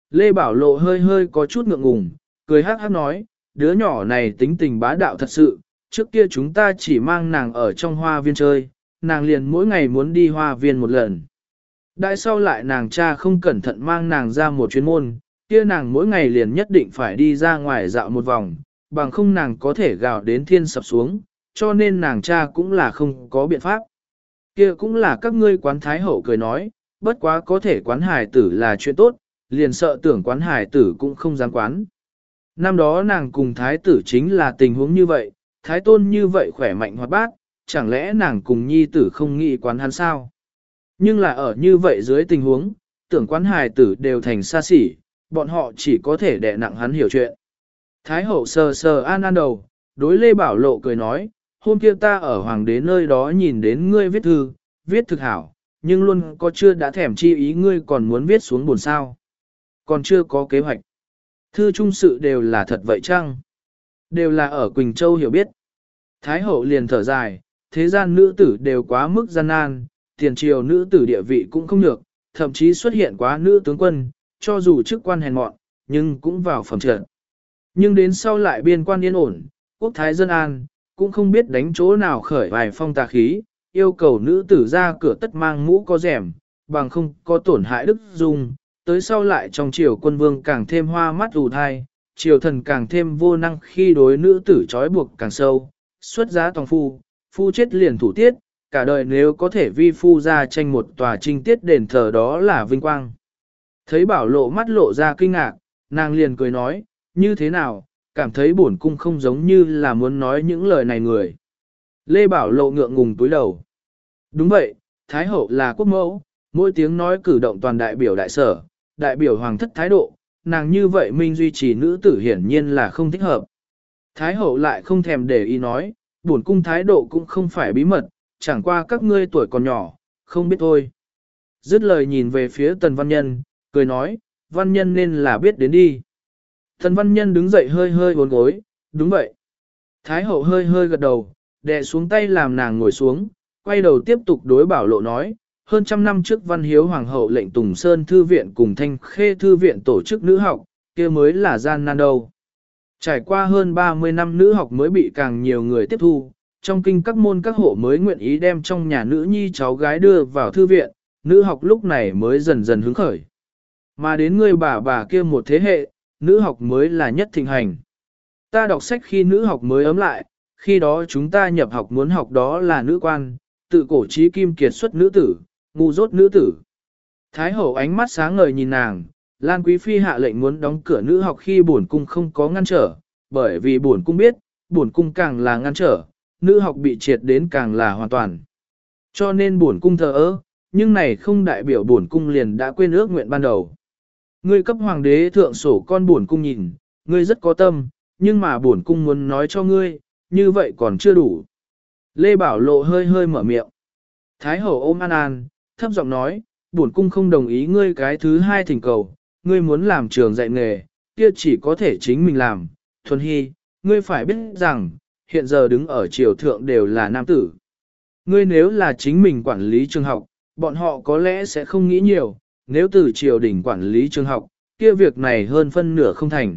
Lê Bảo Lộ hơi hơi có chút ngượng ngùng, cười hát hát nói, đứa nhỏ này tính tình bá đạo thật sự, trước kia chúng ta chỉ mang nàng ở trong hoa viên chơi, nàng liền mỗi ngày muốn đi hoa viên một lần. Đại sau lại nàng cha không cẩn thận mang nàng ra một chuyến môn, kia nàng mỗi ngày liền nhất định phải đi ra ngoài dạo một vòng, bằng không nàng có thể gào đến thiên sập xuống, cho nên nàng cha cũng là không có biện pháp. Kia cũng là các ngươi quán thái hậu cười nói, bất quá có thể quán hải tử là chuyện tốt, liền sợ tưởng quán hải tử cũng không dám quán. Năm đó nàng cùng thái tử chính là tình huống như vậy, thái tôn như vậy khỏe mạnh hoạt bát, chẳng lẽ nàng cùng nhi tử không nghĩ quán hắn sao? Nhưng là ở như vậy dưới tình huống, tưởng quán hài tử đều thành xa xỉ, bọn họ chỉ có thể đè nặng hắn hiểu chuyện. Thái hậu sờ sờ an đầu, đối Lê Bảo Lộ cười nói, hôm kia ta ở hoàng đế nơi đó nhìn đến ngươi viết thư, viết thực hảo, nhưng luôn có chưa đã thèm chi ý ngươi còn muốn viết xuống buồn sao. Còn chưa có kế hoạch. Thư trung sự đều là thật vậy chăng? Đều là ở Quỳnh Châu hiểu biết. Thái hậu liền thở dài, thế gian nữ tử đều quá mức gian nan, tiền triều nữ tử địa vị cũng không được, thậm chí xuất hiện quá nữ tướng quân, cho dù chức quan hèn mọn, nhưng cũng vào phẩm trận. Nhưng đến sau lại biên quan yên ổn, quốc thái dân an, cũng không biết đánh chỗ nào khởi vài phong tà khí, yêu cầu nữ tử ra cửa tất mang mũ có rèm, bằng không có tổn hại đức dung, tới sau lại trong triều quân vương càng thêm hoa mắt ù thai, triều thần càng thêm vô năng khi đối nữ tử trói buộc càng sâu, xuất giá tòng phu, phu chết liền thủ tiết, cả đời nếu có thể vi phu ra tranh một tòa trinh tiết đền thờ đó là vinh quang. Thấy Bảo Lộ mắt lộ ra kinh ngạc, nàng liền cười nói, như thế nào, cảm thấy bổn cung không giống như là muốn nói những lời này người. Lê Bảo Lộ ngượng ngùng túi đầu. Đúng vậy, Thái Hậu là quốc mẫu, mỗi tiếng nói cử động toàn đại biểu đại sở, đại biểu hoàng thất thái độ, nàng như vậy minh duy trì nữ tử hiển nhiên là không thích hợp. Thái Hậu lại không thèm để ý nói, bổn cung thái độ cũng không phải bí mật, chẳng qua các ngươi tuổi còn nhỏ, không biết thôi. Dứt lời nhìn về phía Tần Văn Nhân, cười nói, Văn Nhân nên là biết đến đi. Tần Văn Nhân đứng dậy hơi hơi uốn gối, đúng vậy. Thái Hậu hơi hơi gật đầu, đè xuống tay làm nàng ngồi xuống, quay đầu tiếp tục đối Bảo Lộ nói, hơn trăm năm trước Văn Hiếu Hoàng hậu lệnh Tùng Sơn Thư viện cùng Thanh Khê Thư viện tổ chức nữ học, kia mới là gian nan đâu. Trải qua hơn 30 năm nữ học mới bị càng nhiều người tiếp thu, trong kinh các môn các hộ mới nguyện ý đem trong nhà nữ nhi cháu gái đưa vào thư viện, nữ học lúc này mới dần dần hứng khởi. Mà đến người bà kia một thế hệ, nữ học mới là nhất thịnh hành. Ta đọc sách khi nữ học mới ấm lại, khi đó chúng ta nhập học muốn học đó là nữ quan, tự cổ trí kim kiệt xuất nữ tử, ngu dốt nữ tử. Thái hậu ánh mắt sáng ngời nhìn nàng, Lan Quý Phi hạ lệnh muốn đóng cửa nữ học khi bổn cung không có ngăn trở, bởi vì bổn cung biết, bổn cung càng là ngăn trở, nữ học bị triệt đến càng là hoàn toàn. Cho nên bổn cung thờ ơ, nhưng này không đại biểu bổn cung liền đã quên ước nguyện ban đầu. Ngươi cấp hoàng đế thượng sổ con bổn cung nhìn, ngươi rất có tâm, nhưng mà bổn cung muốn nói cho ngươi, như vậy còn chưa đủ. Lê Bảo Lộ hơi hơi mở miệng. Thái hậu ôm An An, thấp giọng nói, bổn cung không đồng ý ngươi cái thứ hai thỉnh cầu, ngươi muốn làm trường dạy nghề, kia chỉ có thể chính mình làm. Thuần Hy, ngươi phải biết rằng, hiện giờ đứng ở triều thượng đều là nam tử. Ngươi nếu là chính mình quản lý trường học, bọn họ có lẽ sẽ không nghĩ nhiều, nếu từ triều đình quản lý trường học, kia việc này hơn phân nửa không thành.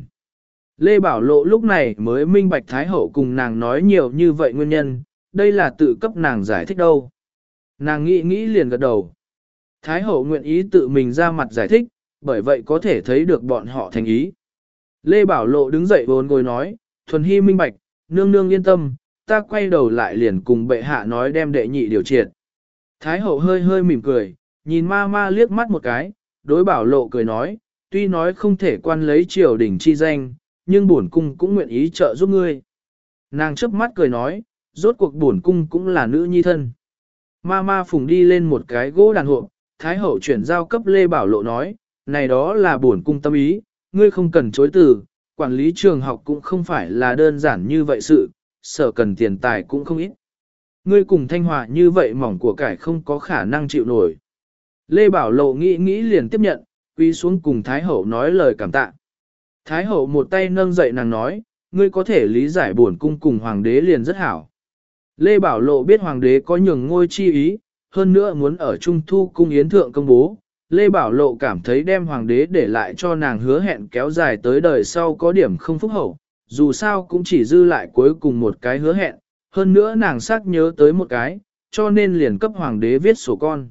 Lê Bảo Lộ lúc này mới minh bạch Thái hậu cùng nàng nói nhiều như vậy nguyên nhân, đây là tự cấp nàng giải thích đâu. Nàng nghĩ liền gật đầu. Thái hậu nguyện ý tự mình ra mặt giải thích, bởi vậy có thể thấy được bọn họ thành ý. Lê Bảo Lộ đứng dậy vốn ngồi nói, Thuần Hy minh bạch, nương nương yên tâm, ta quay đầu lại liền cùng bệ hạ nói đem đệ nhị điều triệt. Thái hậu hơi hơi mỉm cười, nhìn ma ma liếc mắt một cái, đối Bảo Lộ cười nói, tuy nói không thể quan lấy triều đình chi danh, nhưng bổn cung cũng nguyện ý trợ giúp ngươi. Nàng chớp mắt cười nói, rốt cuộc bổn cung cũng là nữ nhi thân. Ma ma phùng đi lên một cái gỗ đàn hộp, Thái hậu chuyển giao cấp Lê Bảo Lộ nói, này đó là bổn cung tâm ý, ngươi không cần chối từ, quản lý trường học cũng không phải là đơn giản như vậy sự, sở cần tiền tài cũng không ít. Ngươi cùng Thanh Hòa như vậy mỏng của cải không có khả năng chịu nổi. Lê Bảo Lộ nghĩ liền tiếp nhận, quy xuống cùng Thái hậu nói lời cảm tạ. Thái hậu một tay nâng dậy nàng nói, ngươi có thể lý giải bổn cung cùng hoàng đế liền rất hảo. Lê Bảo Lộ biết hoàng đế có nhường ngôi chi ý, hơn nữa muốn ở Trung Thu cung yến thượng công bố, Lê Bảo Lộ cảm thấy đem hoàng đế để lại cho nàng hứa hẹn kéo dài tới đời sau có điểm không phúc hậu, dù sao cũng chỉ dư lại cuối cùng một cái hứa hẹn, hơn nữa nàng xác nhớ tới một cái, cho nên liền cấp hoàng đế viết sổ con.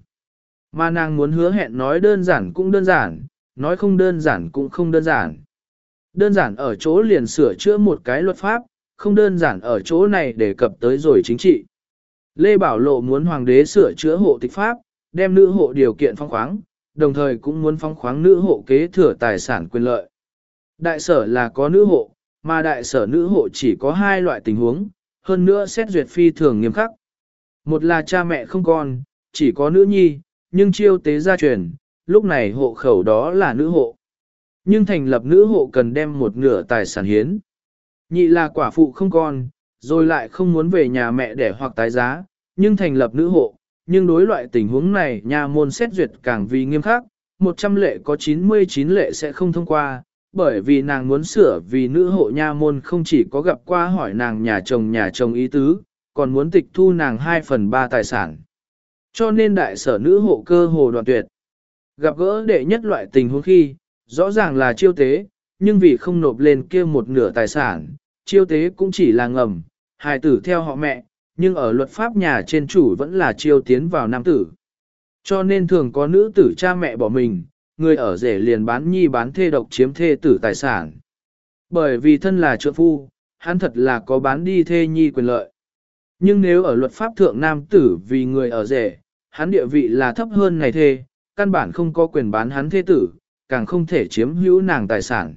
Mà nàng muốn hứa hẹn nói đơn giản cũng đơn giản, nói không đơn giản cũng không đơn giản. Đơn giản ở chỗ liền sửa chữa một cái luật pháp, không đơn giản ở chỗ này đề cập tới rồi chính trị. Lê Bảo Lộ muốn hoàng đế sửa chữa hộ tịch pháp, đem nữ hộ điều kiện phong khoáng, đồng thời cũng muốn phong khoáng nữ hộ kế thừa tài sản quyền lợi. Đại sở là có nữ hộ, mà đại sở nữ hộ chỉ có hai loại tình huống, hơn nữa xét duyệt phi thường nghiêm khắc. Một là cha mẹ không con, chỉ có nữ nhi, nhưng chiêu tế gia truyền, lúc này hộ khẩu đó là nữ hộ. Nhưng thành lập nữ hộ cần đem một nửa tài sản hiến. Nhị là quả phụ không con, rồi lại không muốn về nhà mẹ đẻ hoặc tái giá, nhưng thành lập nữ hộ. Nhưng đối loại tình huống này nhà môn xét duyệt càng vì nghiêm khắc, 100 lệ có 99 lệ sẽ không thông qua, bởi vì nàng muốn sửa vì nữ hộ nha môn không chỉ có gặp qua hỏi nàng nhà chồng ý tứ, còn muốn tịch thu nàng 2/3 tài sản. Cho nên đại sở nữ hộ cơ hồ đoạn tuyệt. Gặp gỡ đệ nhất loại tình huống khi, rõ ràng là chiêu tế, nhưng vì không nộp lên kia một nửa tài sản, chiêu tế cũng chỉ là ngầm, hài tử theo họ mẹ, nhưng ở luật pháp nhà trên chủ vẫn là chiêu tiến vào nam tử. Cho nên thường có nữ tử cha mẹ bỏ mình, người ở rể liền bán nhi bán thê độc chiếm thê tử tài sản. Bởi vì thân là trượng phu, hắn thật là có bán đi thê nhi quyền lợi. Nhưng nếu ở luật pháp thượng nam tử vì người ở rể, hắn địa vị là thấp hơn này thê, căn bản không có quyền bán hắn thê tử, càng không thể chiếm hữu nàng tài sản.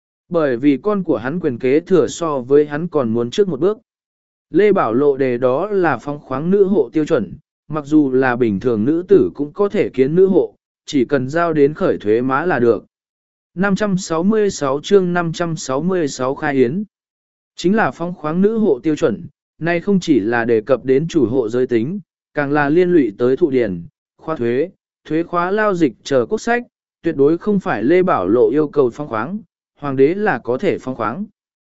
Bởi vì con của hắn quyền kế thừa so với hắn còn muốn trước một bước. Lê Bảo Lộ đề đó là phong khoáng nữ hộ tiêu chuẩn, mặc dù là bình thường nữ tử cũng có thể kiến nữ hộ, chỉ cần giao đến khởi thuế má là được. 566 chương 566 khai hiến. Chính là phong khoáng nữ hộ tiêu chuẩn, này không chỉ là đề cập đến chủ hộ giới tính, càng là liên lụy tới thụ điển, khoa thuế, thuế khóa lao dịch chờ quốc sách, tuyệt đối không phải Lê Bảo Lộ yêu cầu phong khoáng, hoàng đế là có thể phong khoáng.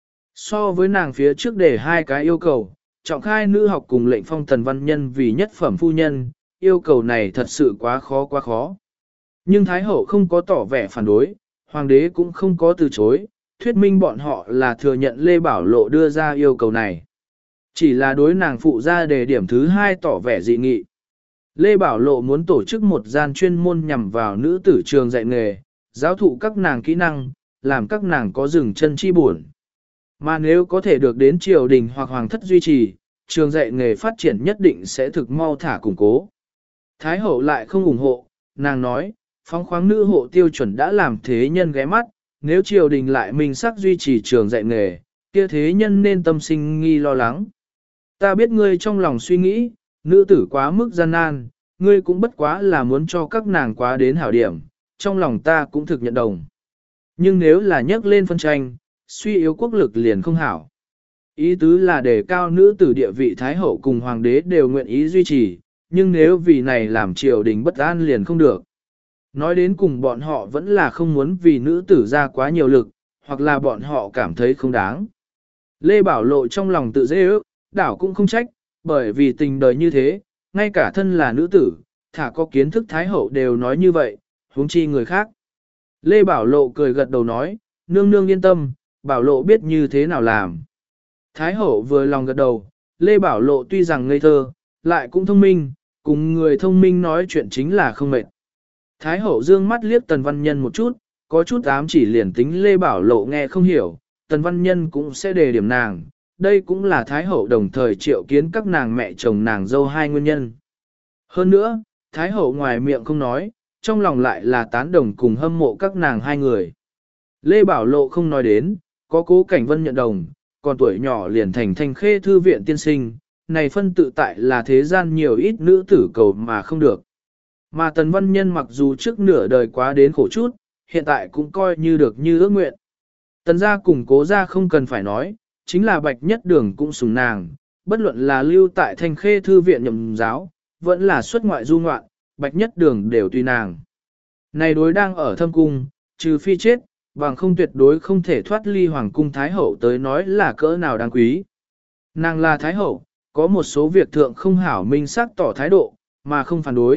So với nàng phía trước để hai cái yêu cầu, trọng khai nữ học cùng lệnh phong Tần Văn Nhân vì nhất phẩm phu nhân, yêu cầu này thật sự quá khó. Nhưng Thái Hậu không có tỏ vẻ phản đối, hoàng đế cũng không có từ chối, thuyết minh bọn họ là thừa nhận Lê Bảo Lộ đưa ra yêu cầu này. Chỉ là đối nàng phụ ra đề điểm thứ hai tỏ vẻ dị nghị. Lê Bảo Lộ muốn tổ chức một gian chuyên môn nhằm vào nữ tử trường dạy nghề, giáo thụ các nàng kỹ năng, làm các nàng có dừng chân chi buồn. Mà nếu có thể được đến triều đình hoặc hoàng thất duy trì, trường dạy nghề phát triển nhất định sẽ thực mau thả củng cố. Thái hậu lại không ủng hộ, nàng nói, phóng khoáng nữ hộ tiêu chuẩn đã làm thế nhân ghé mắt, nếu triều đình lại minh xác duy trì trường dạy nghề, kia thế nhân nên tâm sinh nghi lo lắng. Ta biết ngươi trong lòng suy nghĩ, nữ tử quá mức gian nan, ngươi cũng bất quá là muốn cho các nàng quá đến hảo điểm, trong lòng ta cũng thực nhận đồng. Nhưng nếu là nhắc lên phân tranh, suy yếu quốc lực liền không hảo. Ý tứ là để cao nữ tử địa vị thái hậu cùng hoàng đế đều nguyện ý duy trì, nhưng nếu vì này làm triều đình bất an liền không được. Nói đến cùng bọn họ vẫn là không muốn vì nữ tử ra quá nhiều lực, hoặc là bọn họ cảm thấy không đáng. Lê Bảo Lộ trong lòng tự dễ ước, đảo cũng không trách, bởi vì tình đời như thế, ngay cả thân là nữ tử, thả có kiến thức thái hậu đều nói như vậy, huống chi người khác. Lê Bảo Lộ cười gật đầu nói, nương nương yên tâm, Bảo Lộ biết như thế nào làm. Thái hậu vừa lòng gật đầu, Lê Bảo Lộ tuy rằng ngây thơ, lại cũng thông minh, cùng người thông minh nói chuyện chính là không mệt. Thái hậu dương mắt liếc Tần Văn Nhân một chút, có chút ám chỉ liền tính Lê Bảo Lộ nghe không hiểu, Tần Văn Nhân cũng sẽ đề điểm nàng, đây cũng là Thái hậu đồng thời triệu kiến các nàng mẹ chồng nàng dâu hai nguyên nhân. Hơn nữa, Thái hậu ngoài miệng không nói, trong lòng lại là tán đồng cùng hâm mộ các nàng hai người. Lê Bảo Lộ không nói đến, có Cố Cảnh Vân nhận đồng, còn tuổi nhỏ liền thành Thanh Khê thư viện tiên sinh, này phân tự tại là thế gian nhiều ít nữ tử cầu mà không được. Mà Tần Văn Nhân mặc dù trước nửa đời quá đến khổ chút, hiện tại cũng coi như được như ước nguyện. Tần gia cùng Cố gia không cần phải nói, chính là Bạch Nhất Đường cũng sủng nàng, bất luận là lưu tại Thanh Khê thư viện nhậm giáo, vẫn là xuất ngoại du ngoạn, Bạch Nhất Đường đều tùy nàng. Này đối đang ở thâm cung, trừ phi chết, bằng không tuyệt đối không thể thoát ly hoàng cung Thái Hậu tới nói là cỡ nào đáng quý. Nàng là Thái Hậu, có một số việc thượng không hảo minh xác tỏ thái độ, mà không phản đối,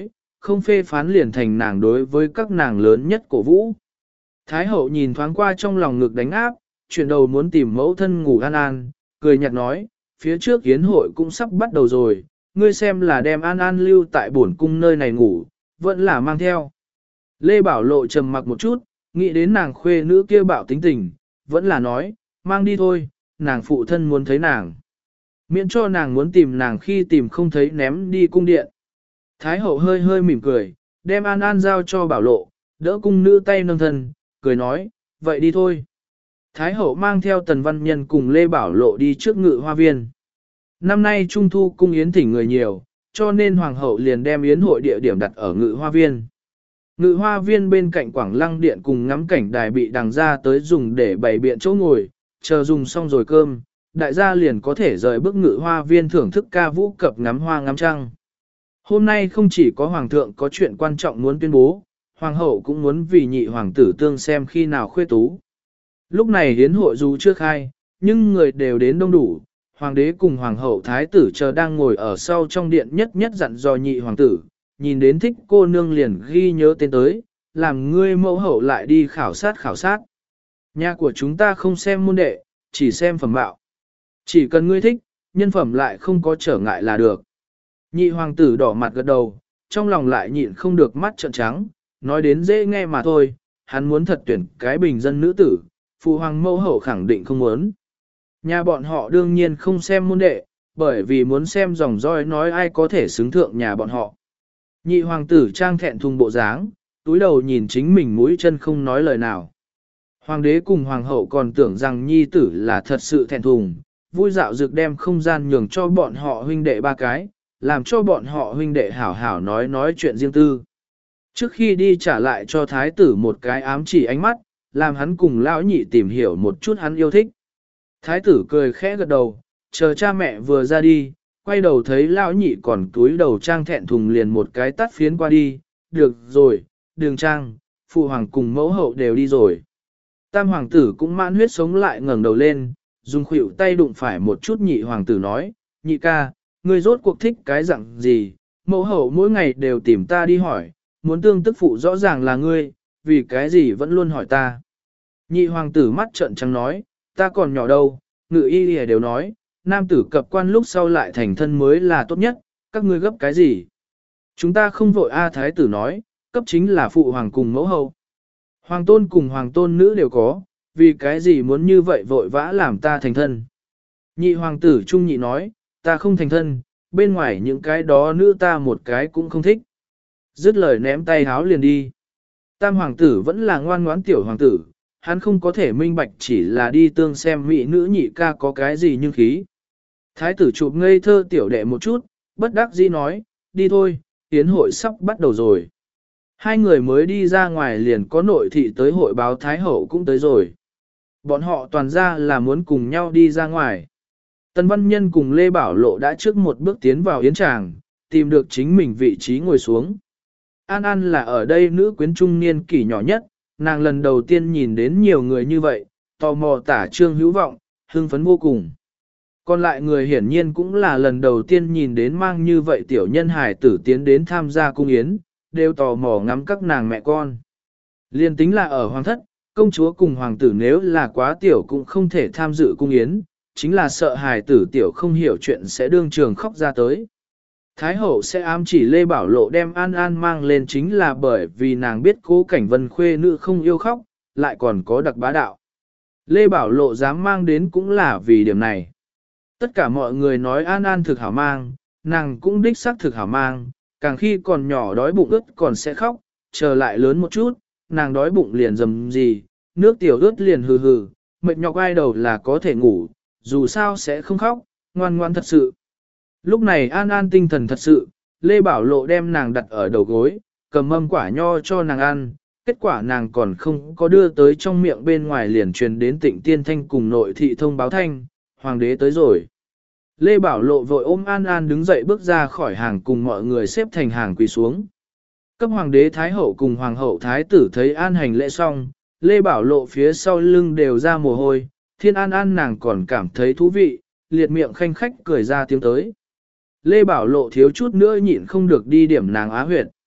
không phê phán liền thành nàng đối với các nàng lớn nhất cổ vũ. Thái hậu nhìn thoáng qua trong lòng ngực đánh áp, chuyển đầu muốn tìm mẫu thân ngủ An An, cười nhạt nói, phía trước yến hội cũng sắp bắt đầu rồi, ngươi xem là đem An An lưu tại bổn cung nơi này ngủ, vẫn là mang theo. Lê Bảo Lộ trầm mặc một chút, nghĩ đến nàng khuê nữ kia bạo tính tình, vẫn là nói, mang đi thôi, nàng phụ thân muốn thấy nàng. Miễn cho nàng muốn tìm nàng khi tìm không thấy ném đi cung điện. Thái hậu hơi hơi mỉm cười, đem An An giao cho Bảo Lộ, đỡ cung nữ tay nâng thân, cười nói, vậy đi thôi. Thái hậu mang theo Tần Văn Nhân cùng Lê Bảo Lộ đi trước Ngự Hoa Viên. Năm nay Trung Thu cung yến thỉnh người nhiều, cho nên Hoàng hậu liền đem yến hội địa điểm đặt ở Ngự Hoa Viên. Ngự Hoa Viên bên cạnh Quảng Lăng Điện cùng ngắm cảnh đài bị đằng ra tới dùng để bày biện chỗ ngồi, chờ dùng xong rồi cơm, đại gia liền có thể rời bước Ngự Hoa Viên thưởng thức ca vũ cập ngắm hoa ngắm trăng. Hôm nay không chỉ có Hoàng thượng có chuyện quan trọng muốn tuyên bố, Hoàng hậu cũng muốn vì nhị hoàng tử tương xem khi nào khuê tú. Lúc này hiến hội dù chưa khai, nhưng người đều đến đông đủ, Hoàng đế cùng Hoàng hậu thái tử chờ đang ngồi ở sau trong điện nhất nhất dặn dò nhị hoàng tử, nhìn đến thích cô nương liền ghi nhớ tên tới, làm ngươi mẫu hậu lại đi khảo sát. Nhà của chúng ta không xem môn đệ, chỉ xem phẩm bạo. Chỉ cần ngươi thích, nhân phẩm lại không có trở ngại là được. Nhị hoàng tử đỏ mặt gật đầu, trong lòng lại nhịn không được mắt trợn trắng, nói đến dễ nghe mà thôi, hắn muốn thật tuyển cái bình dân nữ tử, phụ hoàng mẫu hậu khẳng định không muốn. Nhà bọn họ đương nhiên không xem môn đệ, bởi vì muốn xem dòng roi nói ai có thể xứng thượng nhà bọn họ. Nhị hoàng tử trang thẹn thùng bộ dáng, túi đầu nhìn chính mình mũi chân không nói lời nào. Hoàng đế cùng hoàng hậu còn tưởng rằng nhi tử là thật sự thẹn thùng, vui dạo dược đem không gian nhường cho bọn họ huynh đệ ba cái, làm cho bọn họ huynh đệ hảo hảo nói chuyện riêng tư. Trước khi đi trả lại cho thái tử một cái ám chỉ ánh mắt, làm hắn cùng lão nhị tìm hiểu một chút hắn yêu thích. Thái tử cười khẽ gật đầu, chờ cha mẹ vừa ra đi, quay đầu thấy lão nhị còn túi đầu trang thẹn thùng liền một cái tắt phiến qua đi, được rồi, đường trang, phụ hoàng cùng mẫu hậu đều đi rồi. Tam hoàng tử cũng mãn huyết sống lại ngẩng đầu lên, dùng khuỷu tay đụng phải một chút nhị hoàng tử nói, nhị ca, ngươi rốt cuộc thích cái dạng gì, mẫu hậu mỗi ngày đều tìm ta đi hỏi, muốn tương tức phụ rõ ràng là ngươi, vì cái gì vẫn luôn hỏi ta. Nhị hoàng tử mắt trợn trắng nói, ta còn nhỏ đâu, ngự y đều nói, nam tử cập quan lúc sau lại thành thân mới là tốt nhất, các ngươi gấp cái gì? Chúng ta không vội a thái tử nói, cấp chính là phụ hoàng cùng mẫu hậu. Hoàng tôn cùng hoàng tôn nữ đều có, vì cái gì muốn như vậy vội vã làm ta thành thân? Nhị hoàng tử trung nhị nói, ta không thành thân, bên ngoài những cái đó nữ ta một cái cũng không thích. Dứt lời ném tay háo liền đi. Tam hoàng tử vẫn là ngoan ngoãn tiểu hoàng tử, hắn không có thể minh bạch chỉ là đi tương xem mỹ nữ nhị ca có cái gì nhưng khí. Thái tử chụp ngây thơ tiểu đệ một chút, bất đắc dĩ nói, đi thôi, tiến hội sắp bắt đầu rồi. Hai người mới đi ra ngoài liền có nội thị tới hội báo Thái hậu cũng tới rồi. Bọn họ toàn ra là muốn cùng nhau đi ra ngoài. Tần Văn Nhân cùng Lê Bảo Lộ đã trước một bước tiến vào yến tràng, tìm được chính mình vị trí ngồi xuống. An An là ở đây nữ quyến trung niên kỷ nhỏ nhất, nàng lần đầu tiên nhìn đến nhiều người như vậy, tò mò tả trương hữu vọng, hưng phấn vô cùng. Còn lại người hiển nhiên cũng là lần đầu tiên nhìn đến mang như vậy tiểu nhân hài tử tiến đến tham gia cung yến, đều tò mò ngắm các nàng mẹ con. Liên tính là ở hoàng thất, công chúa cùng hoàng tử nếu là quá tiểu cũng không thể tham dự cung yến, chính là sợ hài tử tiểu không hiểu chuyện sẽ đương trường khóc ra tới. Thái hậu sẽ ám chỉ Lê Bảo Lộ đem An An mang lên chính là bởi vì nàng biết Cố Cảnh Vân khuê nữ không yêu khóc, lại còn có đặc bá đạo. Lê Bảo Lộ dám mang đến cũng là vì điểm này. Tất cả mọi người nói An An thực hảo mang, nàng cũng đích xác thực hảo mang, càng khi còn nhỏ đói bụng ướt còn sẽ khóc, chờ lại lớn một chút, nàng đói bụng liền dầm gì, nước tiểu ướt liền hừ hừ, mệt nhọc ai đầu là có thể ngủ, dù sao sẽ không khóc, ngoan ngoan thật sự. Lúc này An An tinh thần thật sự, Lê Bảo Lộ đem nàng đặt ở đầu gối, cầm mâm quả nho cho nàng ăn, kết quả nàng còn không có đưa tới trong miệng bên ngoài liền truyền đến Tịnh Tiên Thanh cùng nội thị thông báo thanh, hoàng đế tới rồi. Lê Bảo Lộ vội ôm An An đứng dậy bước ra khỏi hàng cùng mọi người xếp thành hàng quỳ xuống. Cấp hoàng đế Thái hậu cùng hoàng hậu Thái tử thấy An hành lễ xong, Lê Bảo Lộ phía sau lưng đều ra mồ hôi, Thiên An An nàng còn cảm thấy thú vị, liệt miệng khanh khách cười ra tiếng tới. Lê Bảo Lộ thiếu chút nữa nhịn không được đi điểm nàng á huyệt.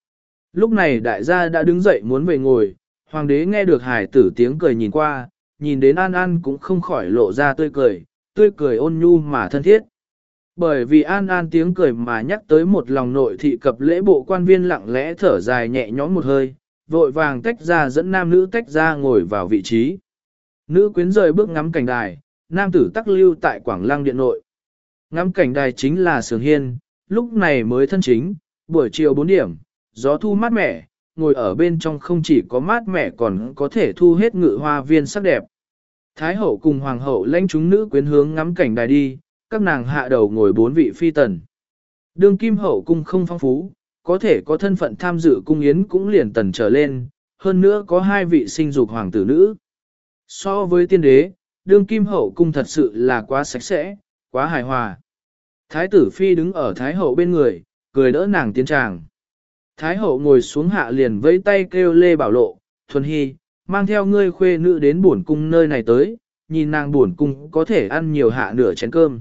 Lúc này đại gia đã đứng dậy muốn về ngồi, hoàng đế nghe được hải tử tiếng cười nhìn qua, nhìn đến An An cũng không khỏi lộ ra tươi cười ôn nhu mà thân thiết. Bởi vì An An tiếng cười mà nhắc tới một lòng nội thị cập lễ bộ quan viên lặng lẽ thở dài nhẹ nhõm một hơi, vội vàng tách ra dẫn nam nữ tách ra ngồi vào vị trí. Nữ quyến rời bước ngắm cảnh đài, nam tử tắc lưu tại Quảng Lăng điện nội. Ngắm cảnh đài chính là Sường Hiên, lúc này mới thân chính, buổi chiều 4 điểm, gió thu mát mẻ, ngồi ở bên trong không chỉ có mát mẻ còn có thể thu hết ngự hoa viên sắc đẹp. Thái hậu cùng hoàng hậu lãnh chúng nữ quyến hướng ngắm cảnh đài đi, các nàng hạ đầu ngồi 4 vị phi tần. Đương kim hậu cung không phong phú, có thể có thân phận tham dự cung yến cũng liền tần trở lên, hơn nữa có 2 vị sinh dục hoàng tử nữ. So với tiên đế, đương kim hậu cung thật sự là quá sạch sẽ, quá hài hòa. Thái tử phi đứng ở thái hậu bên người, cười đỡ nàng tiến tràng. Thái hậu ngồi xuống hạ liền vẫy tay kêu Lê Bảo Lộ, Thuần Hy, mang theo ngươi khuê nữ đến bổn cung nơi này tới, nhìn nàng bổn cung có thể ăn nhiều hạ nửa chén cơm.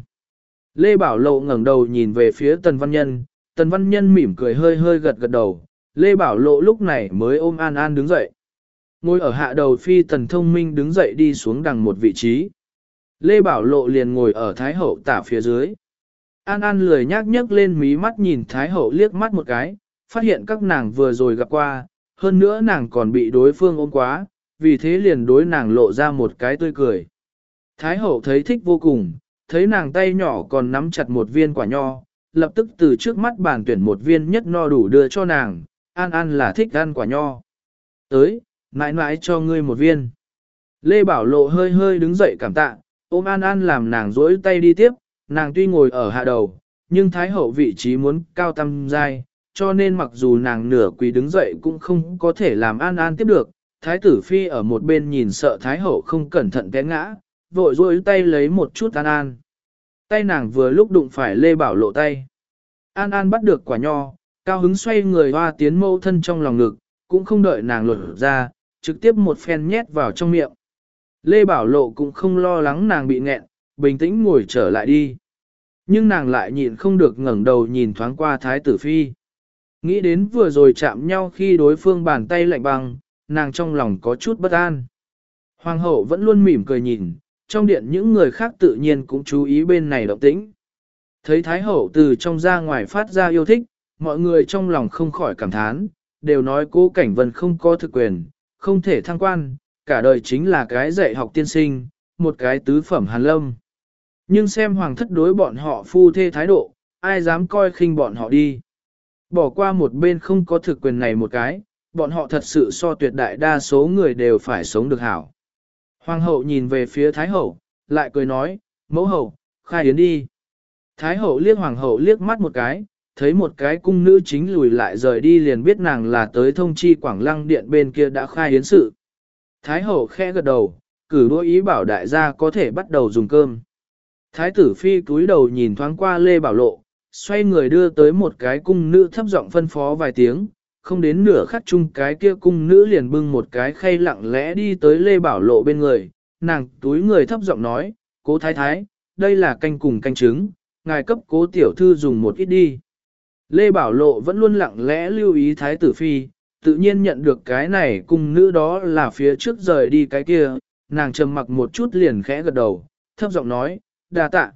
Lê Bảo Lộ ngẩng đầu nhìn về phía Tần Văn Nhân, Tần Văn Nhân mỉm cười hơi gật đầu, Lê Bảo Lộ lúc này mới ôm An An đứng dậy. Ngồi ở hạ đầu phi Tần Thông Minh đứng dậy đi xuống đằng một vị trí. Lê Bảo Lộ liền ngồi ở Thái Hậu tả phía dưới. An An lười nhác nhấc lên mí mắt nhìn Thái Hậu liếc mắt một cái, phát hiện các nàng vừa rồi gặp qua, hơn nữa nàng còn bị đối phương ôm quá, vì thế liền đối nàng lộ ra một cái tươi cười. Thái Hậu thấy thích vô cùng, thấy nàng tay nhỏ còn nắm chặt một viên quả nho, lập tức từ trước mắt bàn tuyển một viên nhất no đủ đưa cho nàng, An An là thích ăn quả nho. Tới, mãi mãi cho ngươi một viên. Lê Bảo Lộ hơi đứng dậy cảm tạ, ôm An An làm nàng dỗi tay đi tiếp, nàng tuy ngồi ở hạ đầu, nhưng Thái Hậu vị trí muốn cao tam giai, cho nên mặc dù nàng nửa quỳ đứng dậy cũng không có thể làm An An tiếp được. Thái tử phi ở một bên nhìn sợ Thái Hậu không cẩn thận té ngã, vội dỗi tay lấy một chút An An. Tay nàng vừa lúc đụng phải Lê Bảo Lộ tay. An An bắt được quả nho, cao hứng xoay người hoa tiến mâu thân trong lòng ngực, cũng không đợi nàng lột ra, trực tiếp một phen nhét vào trong miệng. Lê Bảo Lộ cũng không lo lắng nàng bị nghẹn, bình tĩnh ngồi trở lại đi. Nhưng nàng lại nhịn không được ngẩng đầu nhìn thoáng qua Thái tử phi. Nghĩ đến vừa rồi chạm nhau khi đối phương bàn tay lạnh băng, nàng trong lòng có chút bất an. Hoàng hậu vẫn luôn mỉm cười nhìn, trong điện những người khác tự nhiên cũng chú ý bên này động tĩnh. Thấy Thái hậu từ trong ra ngoài phát ra yêu thích, mọi người trong lòng không khỏi cảm thán, đều nói Cố Cảnh Vân không có thực quyền, không thể thăng quan, cả đời chính là cái dạy học tiên sinh, một cái tứ phẩm hàn lâm. Nhưng xem hoàng thất đối bọn họ phu thê thái độ, ai dám coi khinh bọn họ đi. Bỏ qua một bên không có thực quyền này một cái, bọn họ thật sự so tuyệt đại đa số người đều phải sống được hảo. Hoàng hậu nhìn về phía Thái hậu, lại cười nói, mẫu hậu, khai yến đi. Thái hậu liếc hoàng hậu liếc mắt một cái, thấy một cái cung nữ chính lùi lại rời đi liền biết nàng là tới thông chi Quảng Lăng điện bên kia đã khai yến sự. Thái hậu khẽ gật đầu, cử đôi ý bảo đại gia có thể bắt đầu dùng cơm. Thái tử phi cúi đầu nhìn thoáng qua Lê Bảo Lộ, xoay người đưa tới một cái cung nữ thấp giọng phân phó vài tiếng, không đến nửa khắc chung cái kia cung nữ liền bưng một cái khay lặng lẽ đi tới Lê Bảo Lộ bên người, nàng túi người thấp giọng nói, Cố thái thái, đây là canh cùng canh trứng, ngài cấp Cố tiểu thư dùng một ít đi. Lê Bảo Lộ vẫn luôn lặng lẽ lưu ý thái tử phi, tự nhiên nhận được cái này cung nữ đó là phía trước rời đi cái kia, nàng trầm mặc một chút liền khẽ gật đầu, thấp giọng nói, đa tạ.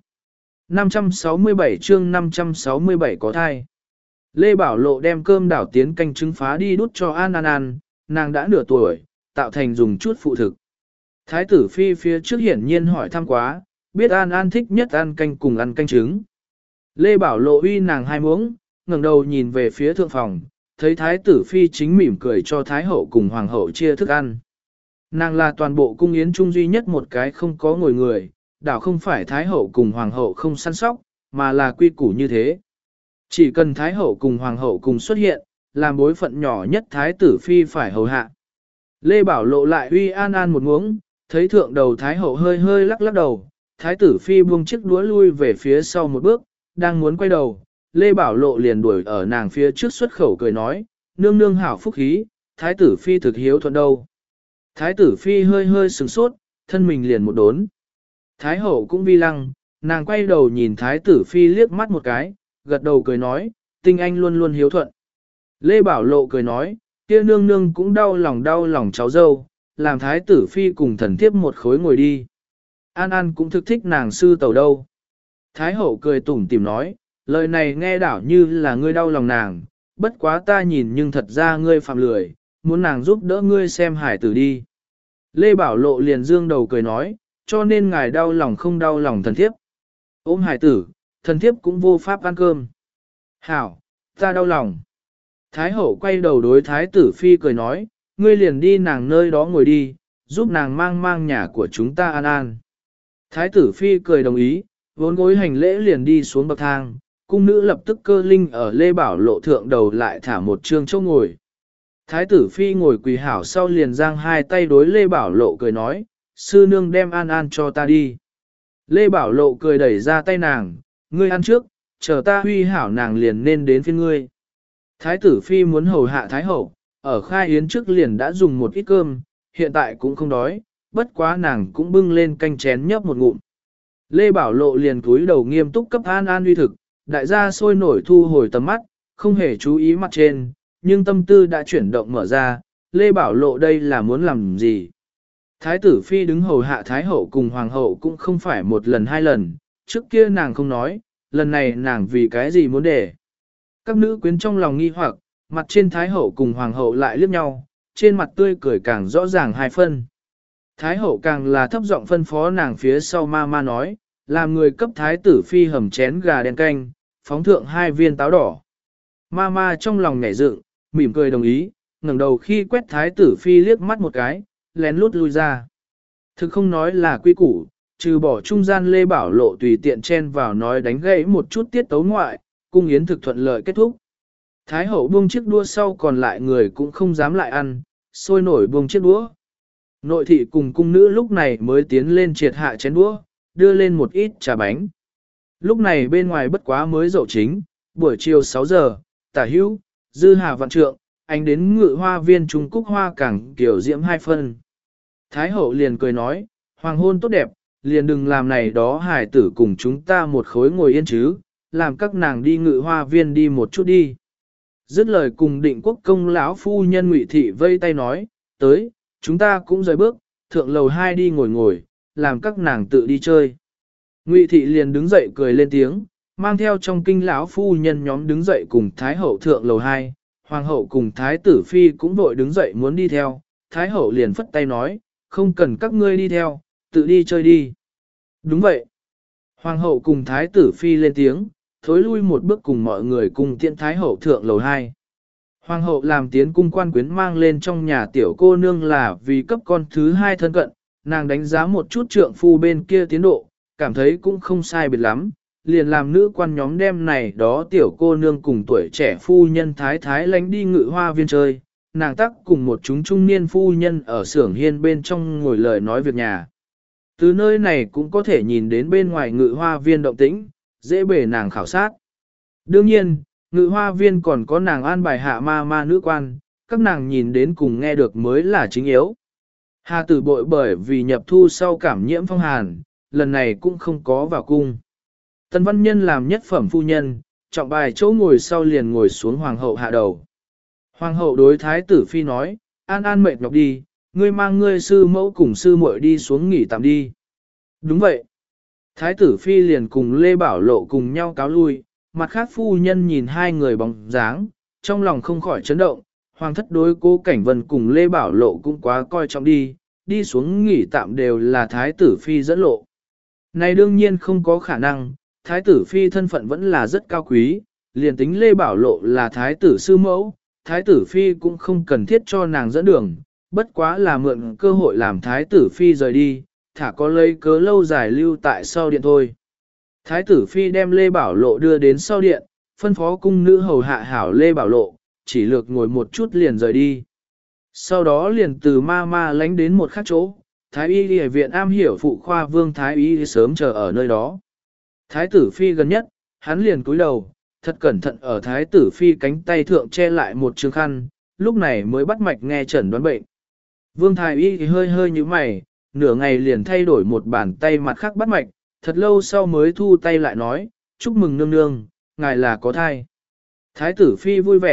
567 chương 567 có thai. Lê Bảo Lộ đem cơm đảo tiến canh trứng phá đi đút cho An An ăn, nàng đã nửa tuổi, tạo thành dùng chút phụ thực. Thái tử phi phía trước hiển nhiên hỏi thăm quá, biết An An thích nhất ăn canh cùng ăn canh trứng. Lê Bảo Lộ uy nàng 2 muỗng, ngẩng đầu nhìn về phía thượng phòng, thấy thái tử phi chính mỉm cười cho thái hậu cùng hoàng hậu chia thức ăn. Nàng là toàn bộ cung yến trung duy nhất một cái không có ngồi người, đảo không phải thái hậu cùng hoàng hậu không săn sóc, mà là quy củ như thế. Chỉ cần thái hậu cùng hoàng hậu cùng xuất hiện, làm bối phận nhỏ nhất thái tử phi phải hầu hạ. Lê Bảo Lộ lại uy An An một muỗng, thấy thượng đầu thái hậu hơi lắc đầu, thái tử phi buông chiếc đũa lui về phía sau một bước, đang muốn quay đầu, Lê Bảo Lộ liền đuổi ở nàng phía trước xuất khẩu cười nói, nương nương hảo phúc khí, thái tử phi thực hiếu thuận đâu. Thái tử phi hơi sửng sốt, thân mình liền một đốn. Thái hậu cũng vi lăng, nàng quay đầu nhìn thái tử phi liếc mắt một cái, gật đầu cười nói, tinh anh luôn luôn hiếu thuận. Lê Bảo Lộ cười nói, kia nương nương cũng đau lòng cháu dâu, làm thái tử phi cùng thần thiếp một khối ngồi đi. An An cũng thực thích nàng sư tẩu đâu. Thái hậu cười tủm tỉm nói, lời này nghe đảo như là ngươi đau lòng nàng, bất quá ta nhìn nhưng thật ra ngươi phạm lười, muốn nàng giúp đỡ ngươi xem hải tử đi. Lê Bảo Lộ liền dương đầu cười nói, cho nên ngài đau lòng không đau lòng thần thiếp. Ôm hải tử, thần thiếp cũng vô pháp ăn cơm. Hảo, ta đau lòng. Thái hậu quay đầu đối thái tử phi cười nói, ngươi liền đi nàng nơi đó ngồi đi, giúp nàng mang nhà của chúng ta An An. Thái tử phi cười đồng ý, vốn gối hành lễ liền đi xuống bậc thang, cung nữ lập tức cơ linh ở Lê Bảo Lộ thượng đầu lại thả một trương châu ngồi. Thái tử phi ngồi quỳ hảo sau liền giang hai tay đối Lê Bảo Lộ cười nói, sư nương đem An An cho ta đi. Lê Bảo Lộ cười đẩy ra tay nàng, ngươi ăn trước, chờ ta huy hảo nàng liền nên đến phiên ngươi. Thái tử phi muốn hầu hạ thái hậu, ở khai yến trước liền đã dùng một ít cơm, hiện tại cũng không đói, bất quá nàng cũng bưng lên canh chén nhấp một ngụm. Lê Bảo Lộ liền cúi đầu nghiêm túc cấp An An uy thực, đại gia sôi nổi thu hồi tầm mắt, không hề chú ý mặt trên, nhưng tâm tư đã chuyển động mở ra, Lê Bảo Lộ đây là muốn làm gì? Thái tử phi đứng hầu hạ thái hậu cùng hoàng hậu cũng không phải một lần hai lần, trước kia nàng không nói, lần này nàng vì cái gì muốn để. Các nữ quyến trong lòng nghi hoặc, mặt trên thái hậu cùng hoàng hậu lại liếc nhau, trên mặt tươi cười càng rõ ràng hai phân. Thái hậu càng là thấp giọng phân phó nàng phía sau ma nói, làm người cấp thái tử phi hầm chén gà đen canh, phóng thượng 2 viên táo đỏ. Ma trong lòng nhảy dựng, mỉm cười đồng ý, ngẩng đầu khi quét thái tử phi liếc mắt một cái, lén lút lui ra. Thực không nói là quy củ, trừ bỏ trung gian Lê Bảo Lộ tùy tiện chen vào nói đánh gãy một chút tiết tấu ngoại, cung yến thực thuận lợi kết thúc. Thái hậu buông chiếc đũa sau còn lại người cũng không dám lại ăn, sôi nổi buông chiếc đũa. Nội thị cùng cung nữ lúc này mới tiến lên triệt hạ chén đũa, đưa lên một ít trà bánh. Lúc này bên ngoài bất quá mới dậu chính, buổi chiều 6 giờ, tả hữu, dư hà vạn trượng, anh đến ngự hoa viên Trung Cúc hoa cảng kiểu diễm 2 phân. Thái hậu liền cười nói, hoàng hôn tốt đẹp, liền đừng làm này đó hải tử cùng chúng ta một khối ngồi yên chứ, làm các nàng đi ngự hoa viên đi một chút đi. Dứt lời cùng định quốc công lão phu nhân Ngụy Thị vây tay nói, tới, chúng ta cũng rời bước, thượng lầu 2 đi ngồi, làm các nàng tự đi chơi. Ngụy Thị liền đứng dậy cười lên tiếng, mang theo trong kinh lão phu nhân nhóm đứng dậy cùng Thái hậu thượng lầu 2, Hoàng hậu cùng Thái tử phi cũng vội đứng dậy muốn đi theo, Thái hậu liền phất tay nói, không cần các ngươi đi theo, tự đi chơi đi. Đúng vậy. Hoàng hậu cùng Thái tử phi lên tiếng, thối lui một bước cùng mọi người cùng tiễn Thái hậu thượng lầu 2. Hoàng hậu làm tiến cung quan quyến mang lên trong nhà tiểu cô nương là vì cấp con thứ 2 thân cận, nàng đánh giá một chút trượng phu bên kia tiến độ, cảm thấy cũng không sai biệt lắm, liền làm nữ quan nhóm đem này đó tiểu cô nương cùng tuổi trẻ phu nhân thái lánh đi ngự hoa viên chơi, nàng tắc cùng một chúng trung niên phu nhân ở xưởng hiên bên trong ngồi lời nói việc nhà. Từ nơi này cũng có thể nhìn đến bên ngoài ngự hoa viên động tĩnh, dễ bể nàng khảo sát. Đương nhiên, ngự hoa viên còn có nàng an bài hạ ma nữ quan, các nàng nhìn đến cùng nghe được mới là chính yếu. Hà tử bội bởi vì nhập thu sau cảm nhiễm phong hàn, lần này cũng không có vào cung. Tần Văn Nhân làm nhất phẩm phu nhân, trọng bài chỗ ngồi sau liền ngồi xuống hoàng hậu hạ đầu. Hoàng hậu đối thái tử phi nói, an an mệt nhọc đi, ngươi mang ngươi sư mẫu cùng sư muội đi xuống nghỉ tạm đi. Đúng vậy. Thái tử phi liền cùng Lê Bảo Lộ cùng nhau cáo lui, mặt khác phu nhân nhìn hai người bóng dáng, trong lòng không khỏi chấn động, hoàng thất đối Cố Cảnh Vân cùng Lê Bảo Lộ cũng quá coi trọng đi xuống nghỉ tạm đều là thái tử phi dẫn lộ. Này đương nhiên không có khả năng, thái tử phi thân phận vẫn là rất cao quý, liền tính Lê Bảo Lộ là thái tử sư mẫu, thái tử phi cũng không cần thiết cho nàng dẫn đường, bất quá là mượn cơ hội làm thái tử phi rời đi, thả có lấy cớ lâu dài lưu tại sau điện thôi. Thái tử phi đem Lê Bảo Lộ đưa đến sau điện, phân phó cung nữ hầu hạ hảo Lê Bảo Lộ, chỉ lược ngồi một chút liền rời đi. Sau đó liền từ ma lánh đến một khác chỗ, Thái y y viện am hiểu phụ khoa vương Thái y sớm chờ ở nơi đó. Thái tử phi gần nhất, hắn liền cúi đầu, thật cẩn thận ở thái tử phi cánh tay thượng che lại một trường khăn, lúc này mới bắt mạch nghe chẩn đoán bệnh. Vương Thái y thì hơi như mày, nửa ngày liền thay đổi một bàn tay mặt khác bắt mạch, thật lâu sau mới thu tay lại nói, chúc mừng nương nương, ngài là có thai. Thái tử phi vui vẻ,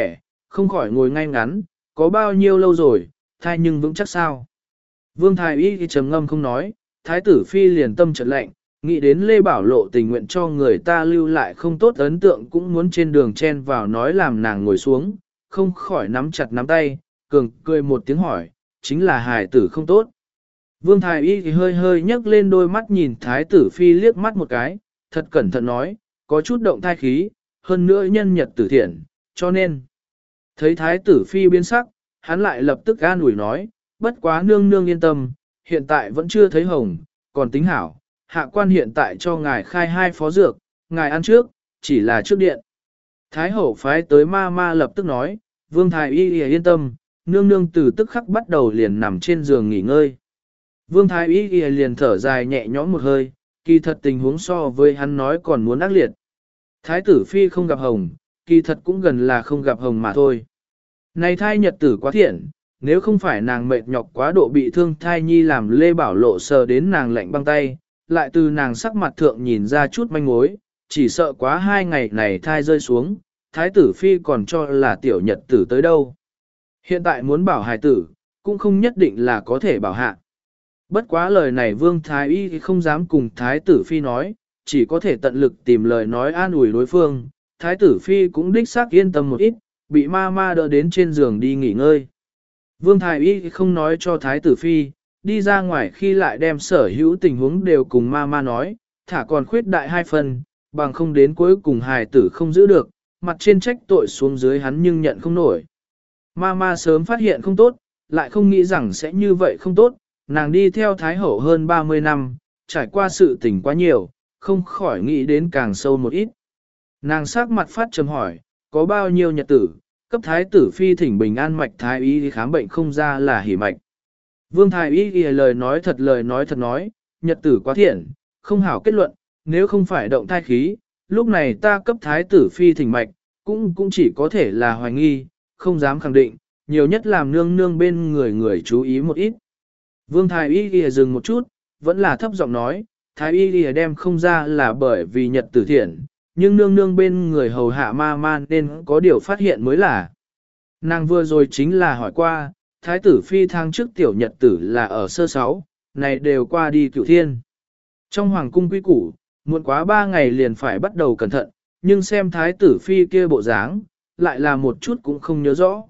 không khỏi ngồi ngay ngắn, có bao nhiêu lâu rồi, thai nhưng vững chắc sao. Vương Thái Y trầm ngâm không nói, Thái tử Phi liền tâm trật lạnh, nghĩ đến Lê Bảo Lộ tình nguyện cho người ta lưu lại không tốt ấn tượng cũng muốn trên đường chen vào nói làm nàng ngồi xuống, không khỏi nắm chặt nắm tay, cường cười một tiếng hỏi, chính là hài tử không tốt. Vương Thái Y thì hơi hơi nhấc lên đôi mắt nhìn Thái tử Phi liếc mắt một cái, thật cẩn thận nói, có chút động thai khí, hơn nữa nhân nhật tử thiện, cho nên. Thấy Thái tử Phi biến sắc, hắn lại lập tức an ủi nói, bất quá nương nương yên tâm, hiện tại vẫn chưa thấy hồng, còn tính hảo, hạ quan hiện tại cho ngài khai 2 phó dược, ngài ăn trước, chỉ là trước điện. Thái hậu phái tới ma ma lập tức nói, Vương Thái Y yên tâm, nương nương từ tức khắc bắt đầu liền nằm trên giường nghỉ ngơi. Vương Thái Y liền thở dài nhẹ nhõm một hơi, kỳ thật tình huống so với hắn nói còn muốn ác liệt. Thái tử Phi không gặp hồng, kỳ thật cũng gần là không gặp hồng mà thôi. Này thai nhật tử quá thiện, nếu không phải nàng mệt nhọc quá độ bị thương thai nhi làm Lê Bảo Lộ sờ đến nàng lạnh băng tay, lại từ nàng sắc mặt thượng nhìn ra chút manh mối, chỉ sợ quá 2 ngày này thai rơi xuống, Thái tử Phi còn cho là tiểu nhật tử tới đâu. Hiện tại muốn bảo hài tử, cũng không nhất định là có thể bảo hạ. Bất quá lời này Vương Thái Y không dám cùng Thái tử Phi nói, chỉ có thể tận lực tìm lời nói an ủi đối phương. Thái tử Phi cũng đích xác yên tâm một ít, bị ma ma đỡ đến trên giường đi nghỉ ngơi. Vương Thái Y không nói cho Thái tử Phi, đi ra ngoài khi lại đem sở hữu tình huống đều cùng ma ma nói, thả còn khuyết đại 2 phần, bằng không đến cuối cùng hài tử không giữ được, mặt trên trách tội xuống dưới hắn nhưng nhận không nổi. Ma ma sớm phát hiện không tốt, lại không nghĩ rằng sẽ như vậy không tốt, nàng đi theo Thái hậu hơn 30 năm, trải qua sự tình quá nhiều, không khỏi nghĩ đến càng sâu một ít. Nàng sắc mặt phát trầm hỏi, có bao nhiêu nhật tử, cấp Thái tử Phi thỉnh bình an mạch Thái Y khám bệnh không ra là hỉ mạch. Vương Thái Y lời nói thật nói, nhật tử quá thiện, không hảo kết luận, nếu không phải động thai khí, lúc này ta cấp Thái tử Phi thỉnh mạch, cũng chỉ có thể là hoài nghi, không dám khẳng định, nhiều nhất làm nương nương bên người chú ý một ít. Vương Thái Y dừng một chút, vẫn là thấp giọng nói, Thái Y đem không ra là bởi vì nhật tử thiện, nhưng nương nương bên người hầu hạ ma man nên có điều phát hiện mới là. Nàng vừa rồi chính là hỏi qua, Thái tử Phi tháng trước tiểu nhật tử là ở sơ 6, này đều qua đi cửu thiên. Trong hoàng cung quý củ, muộn quá 3 ngày liền phải bắt đầu cẩn thận, nhưng xem Thái tử Phi kia bộ dáng, lại là một chút cũng không nhớ rõ.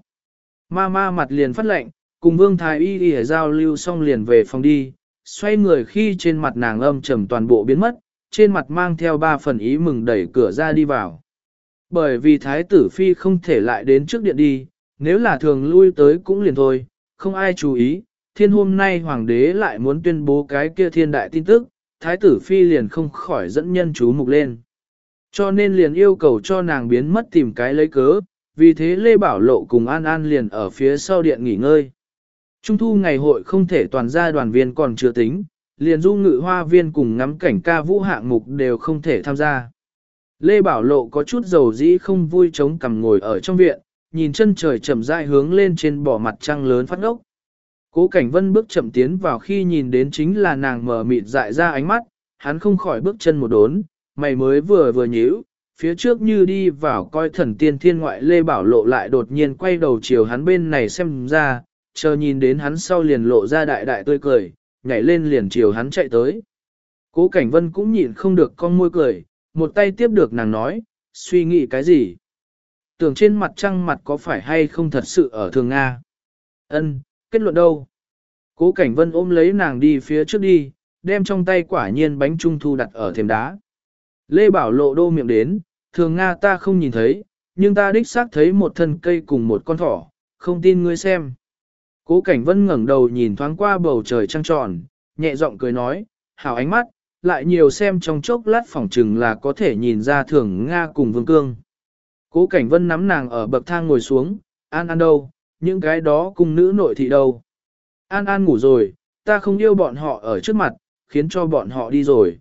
Ma ma mặt liền phát lệnh, cùng Vương Thái Y giao lưu xong liền về phòng đi, xoay người khi trên mặt nàng âm trầm toàn bộ biến mất, trên mặt mang theo 3 phần ý mừng đẩy cửa ra đi vào. Bởi vì Thái tử Phi không thể lại đến trước điện đi, nếu là thường lui tới cũng liền thôi, không ai chú ý, thiên hôm nay hoàng đế lại muốn tuyên bố cái kia thiên đại tin tức, Thái tử Phi liền không khỏi dẫn nhân chú mục lên. Cho nên liền yêu cầu cho nàng biến mất tìm cái lấy cớ, vì thế Lê Bảo Lộ cùng An An liền ở phía sau điện nghỉ ngơi. Trung thu ngày hội không thể toàn gia đoàn viên còn chưa tính, liền du ngự hoa viên cùng ngắm cảnh ca vũ hạng mục đều không thể tham gia. Lê Bảo Lộ có chút dầu dĩ không vui chống cằm ngồi ở trong viện, nhìn chân trời chậm rãi hướng lên trên bỏ mặt trăng lớn phát ngốc. Cố Cảnh Vân bước chậm tiến vào khi nhìn đến chính là nàng mở mịt dại ra ánh mắt, hắn không khỏi bước chân một đốn, mày mới vừa nhíu, phía trước như đi vào coi thần tiên thiên ngoại Lê Bảo Lộ lại đột nhiên quay đầu chiều hắn bên này xem ra, chờ nhìn đến hắn sau liền lộ ra đại đại tươi cười, nhảy lên liền chiều hắn chạy tới. Cố Cảnh Vân cũng nhịn không được con môi cười, một tay tiếp được nàng nói, suy nghĩ cái gì? Tưởng trên mặt trăng mặt có phải hay không thật sự ở thường Nga? Ân, kết luận đâu? Cố Cảnh Vân ôm lấy nàng đi phía trước đi, đem trong tay quả nhiên bánh trung thu đặt ở thềm đá. Lê Bảo Lộ đô miệng đến, thường Nga ta không nhìn thấy, nhưng ta đích xác thấy một thân cây cùng một con thỏ, không tin ngươi xem. Cố Cảnh Vân ngẩng đầu nhìn thoáng qua bầu trời trăng tròn, nhẹ giọng cười nói, hảo ánh mắt, lại nhiều xem trong chốc lát phỏng chừng là có thể nhìn ra thường Nga cùng Vương Cương. Cố Cảnh Vân nắm nàng ở bậc thang ngồi xuống, An An đâu, những cái đó cùng nữ nội thị đâu. An An ngủ rồi, ta không yêu bọn họ ở trước mặt, khiến cho bọn họ đi rồi.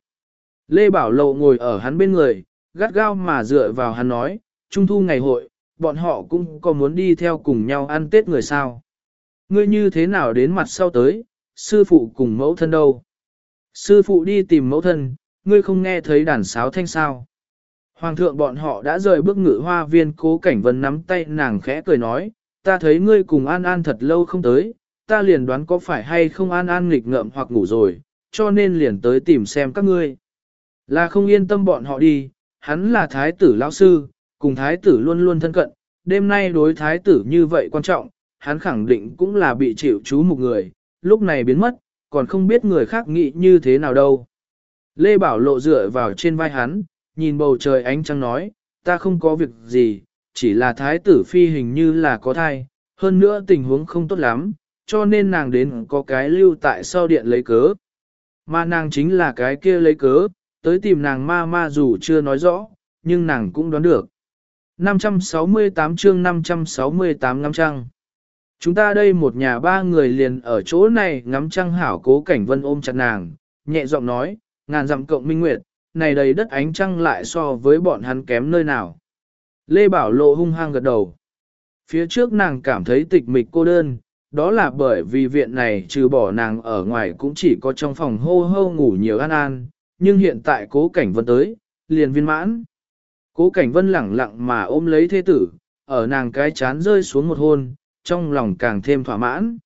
Lê Bảo Lộ ngồi ở hắn bên người, gắt gao mà dựa vào hắn nói, Trung thu ngày hội, bọn họ cũng có muốn đi theo cùng nhau ăn Tết người sao. Ngươi như thế nào đến mặt sau tới, sư phụ cùng mẫu thân đâu? Sư phụ đi tìm mẫu thân, ngươi không nghe thấy đàn sáo thanh sao? Hoàng thượng bọn họ đã rời bước Ngự Hoa Viên, Cố Cảnh Vân nắm tay nàng khẽ cười nói, ta thấy ngươi cùng An An thật lâu không tới, ta liền đoán có phải hay không An An nghịch ngợm hoặc ngủ rồi, cho nên liền tới tìm xem các ngươi. Là không yên tâm bọn họ đi, hắn là thái tử lão sư, cùng thái tử luôn luôn thân cận, đêm nay đối thái tử như vậy quan trọng, hắn khẳng định cũng là bị chịu chú một người, lúc này biến mất, còn không biết người khác nghĩ như thế nào đâu. Lê Bảo Lộ dựa vào trên vai hắn, nhìn bầu trời ánh trăng nói, ta không có việc gì, chỉ là thái tử phi hình như là có thai, hơn nữa tình huống không tốt lắm, cho nên nàng đến có cái lưu tại sau điện lấy cớ. Mà nàng chính là cái kia lấy cớ, tới tìm nàng ma dù chưa nói rõ, nhưng nàng cũng đoán được. 568 chương 568 ngắm trăng. Chúng ta đây một nhà ba người liền ở chỗ này ngắm trăng hảo. Cố Cảnh Vân ôm chặt nàng, nhẹ giọng nói, ngàn dặm cộng minh nguyệt, này đầy đất ánh trăng lại so với bọn hắn kém nơi nào. Lê Bảo Lộ hung hăng gật đầu. Phía trước nàng cảm thấy tịch mịch cô đơn, đó là bởi vì viện này trừ bỏ nàng ở ngoài cũng chỉ có trong phòng hô hô ngủ nhiều An An, nhưng hiện tại Cố Cảnh Vân tới, liền viên mãn. Cố Cảnh Vân lẳng lặng mà ôm lấy thế tử, ở nàng cái chán rơi xuống một hôn, trong lòng càng thêm thỏa mãn.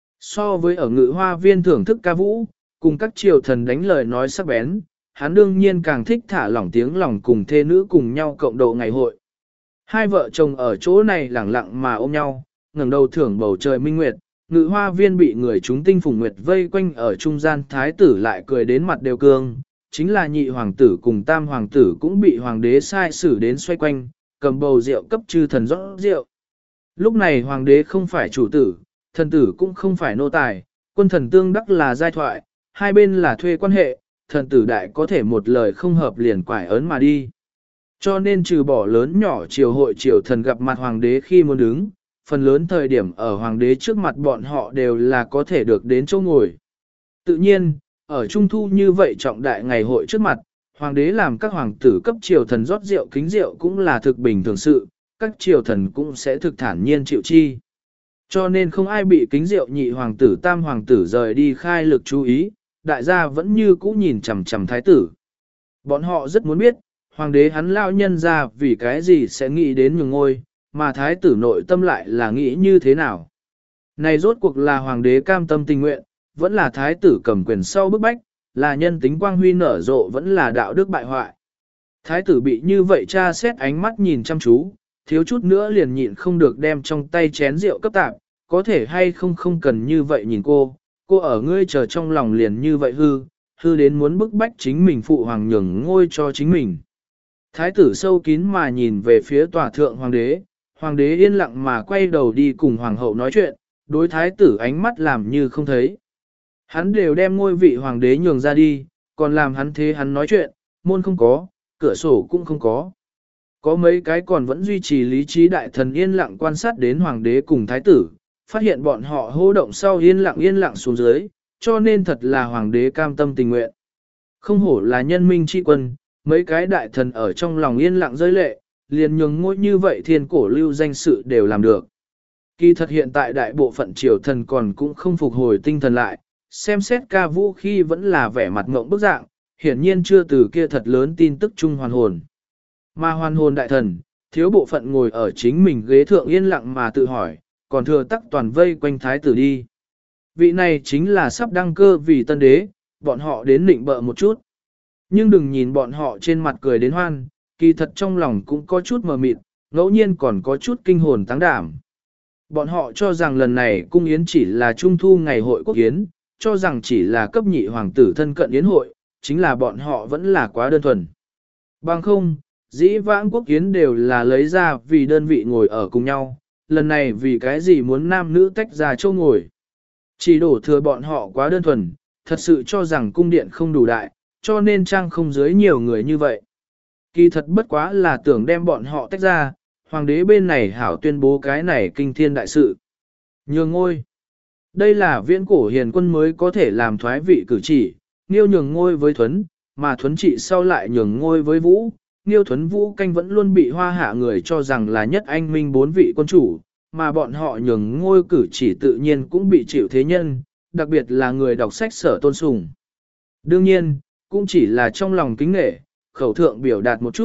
So với ở Ngự Hoa Viên thưởng thức ca vũ, cùng các triều thần đánh lời nói sắc bén, hắn đương nhiên càng thích thả lỏng tiếng lòng cùng thê nữ cùng nhau cộng độ ngày hội. Hai vợ chồng ở chỗ này lẳng lặng mà ôm nhau, ngẩng đầu thưởng bầu trời minh nguyệt, Ngự Hoa Viên bị người chúng tinh phùng nguyệt vây quanh ở trung gian, thái tử lại cười đến mặt đều cương, chính là nhị hoàng tử cùng tam hoàng tử cũng bị hoàng đế sai xử đến xoay quanh, cầm bầu rượu cấp chư thần rót rượu. Lúc này hoàng đế không phải chủ tử, thần tử cũng không phải nô tài, quân thần tương đắc là giai thoại, hai bên là thuê quan hệ, thần tử đại có thể một lời không hợp liền quải ớn mà đi. Cho nên trừ bỏ lớn nhỏ triều hội triều thần gặp mặt hoàng đế khi muốn đứng, phần lớn thời điểm ở hoàng đế trước mặt bọn họ đều là có thể được đến chỗ ngồi. Tự nhiên, ở trung thu như vậy trọng đại ngày hội trước mặt, hoàng đế làm các hoàng tử cấp triều thần rót rượu kính rượu cũng là thực bình thường sự, các triều thần cũng sẽ thực thản nhiên chịu chi. Cho nên không ai bị kính rượu nhị hoàng tử tam hoàng tử rời đi khai lực chú ý, đại gia vẫn như cũ nhìn chằm chằm thái tử. Bọn họ rất muốn biết, hoàng đế hắn lao nhân ra vì cái gì sẽ nghĩ đến nhường ngôi, mà thái tử nội tâm lại là nghĩ như thế nào. Này rốt cuộc là hoàng đế cam tâm tình nguyện, vẫn là thái tử cầm quyền sau bức bách, là nhân tính quang huy nở rộ vẫn là đạo đức bại hoại. Thái tử bị như vậy tra xét ánh mắt nhìn chăm chú, thiếu chút nữa liền nhịn không được đem trong tay chén rượu cấp tạp, có thể hay không không cần như vậy nhìn cô ở ngươi chờ trong lòng liền như vậy hư đến muốn bức bách chính mình phụ hoàng nhường ngôi cho chính mình. Thái tử sâu kín mà nhìn về phía tòa thượng hoàng đế yên lặng mà quay đầu đi cùng hoàng hậu nói chuyện, đối thái tử ánh mắt làm như không thấy. Hắn đều đem ngôi vị hoàng đế nhường ra đi, còn làm hắn thế hắn nói chuyện, môn không có, cửa sổ cũng không có. Có mấy cái còn vẫn duy trì lý trí đại thần yên lặng quan sát đến hoàng đế cùng thái tử, phát hiện bọn họ hô động sau yên lặng xuống dưới, cho nên thật là hoàng đế cam tâm tình nguyện. Không hổ là nhân minh tri quân, mấy cái đại thần ở trong lòng yên lặng rơi lệ, liền nhường ngôi như vậy thiên cổ lưu danh sự đều làm được. Kỳ thật hiện tại đại bộ phận triều thần còn cũng không phục hồi tinh thần lại, xem xét ca vũ khi vẫn là vẻ mặt ngộng bức dạng, hiển nhiên chưa từ kia thật lớn tin tức chung hoàn hồn. Mà hoàn hồn đại thần, thiếu bộ phận ngồi ở chính mình ghế thượng yên lặng mà tự hỏi, còn thừa tắc toàn vây quanh thái tử đi. Vị này chính là sắp đăng cơ vì tân đế, bọn họ đến nịnh bợ một chút. Nhưng đừng nhìn bọn họ trên mặt cười đến hoan, kỳ thật trong lòng cũng có chút mờ mịt, ngẫu nhiên còn có chút kinh hồn táng đảm. Bọn họ cho rằng lần này cung yến chỉ là trung thu ngày hội quốc yến, cho rằng chỉ là cấp nhị hoàng tử thân cận yến hội, chính là bọn họ vẫn là quá đơn thuần. Bằng không, dĩ vãng quốc yến đều là lấy ra vì đơn vị ngồi ở cùng nhau, lần này vì cái gì muốn nam nữ tách ra châu ngồi. Chỉ đổ thừa bọn họ quá đơn thuần, thật sự cho rằng cung điện không đủ đại, cho nên trang không dưới nhiều người như vậy. Kỳ thật bất quá là tưởng đem bọn họ tách ra, hoàng đế bên này hảo tuyên bố cái này kinh thiên đại sự. Nhường ngôi. Đây là viễn cổ hiền quân mới có thể làm thoái vị cử chỉ, Nghiêu nhường ngôi với Thuấn, mà Thuấn trị sau lại nhường ngôi với Vũ. Nghiêu Thuấn Vũ canh vẫn luôn bị hoa hạ người cho rằng là nhất anh minh bốn vị quân chủ, mà bọn họ nhường ngôi cử chỉ tự nhiên cũng bị chịu thế nhân, đặc biệt là người đọc sách sở tôn sùng. Đương nhiên, cũng chỉ là trong lòng kính nể, khẩu thượng biểu đạt một chút,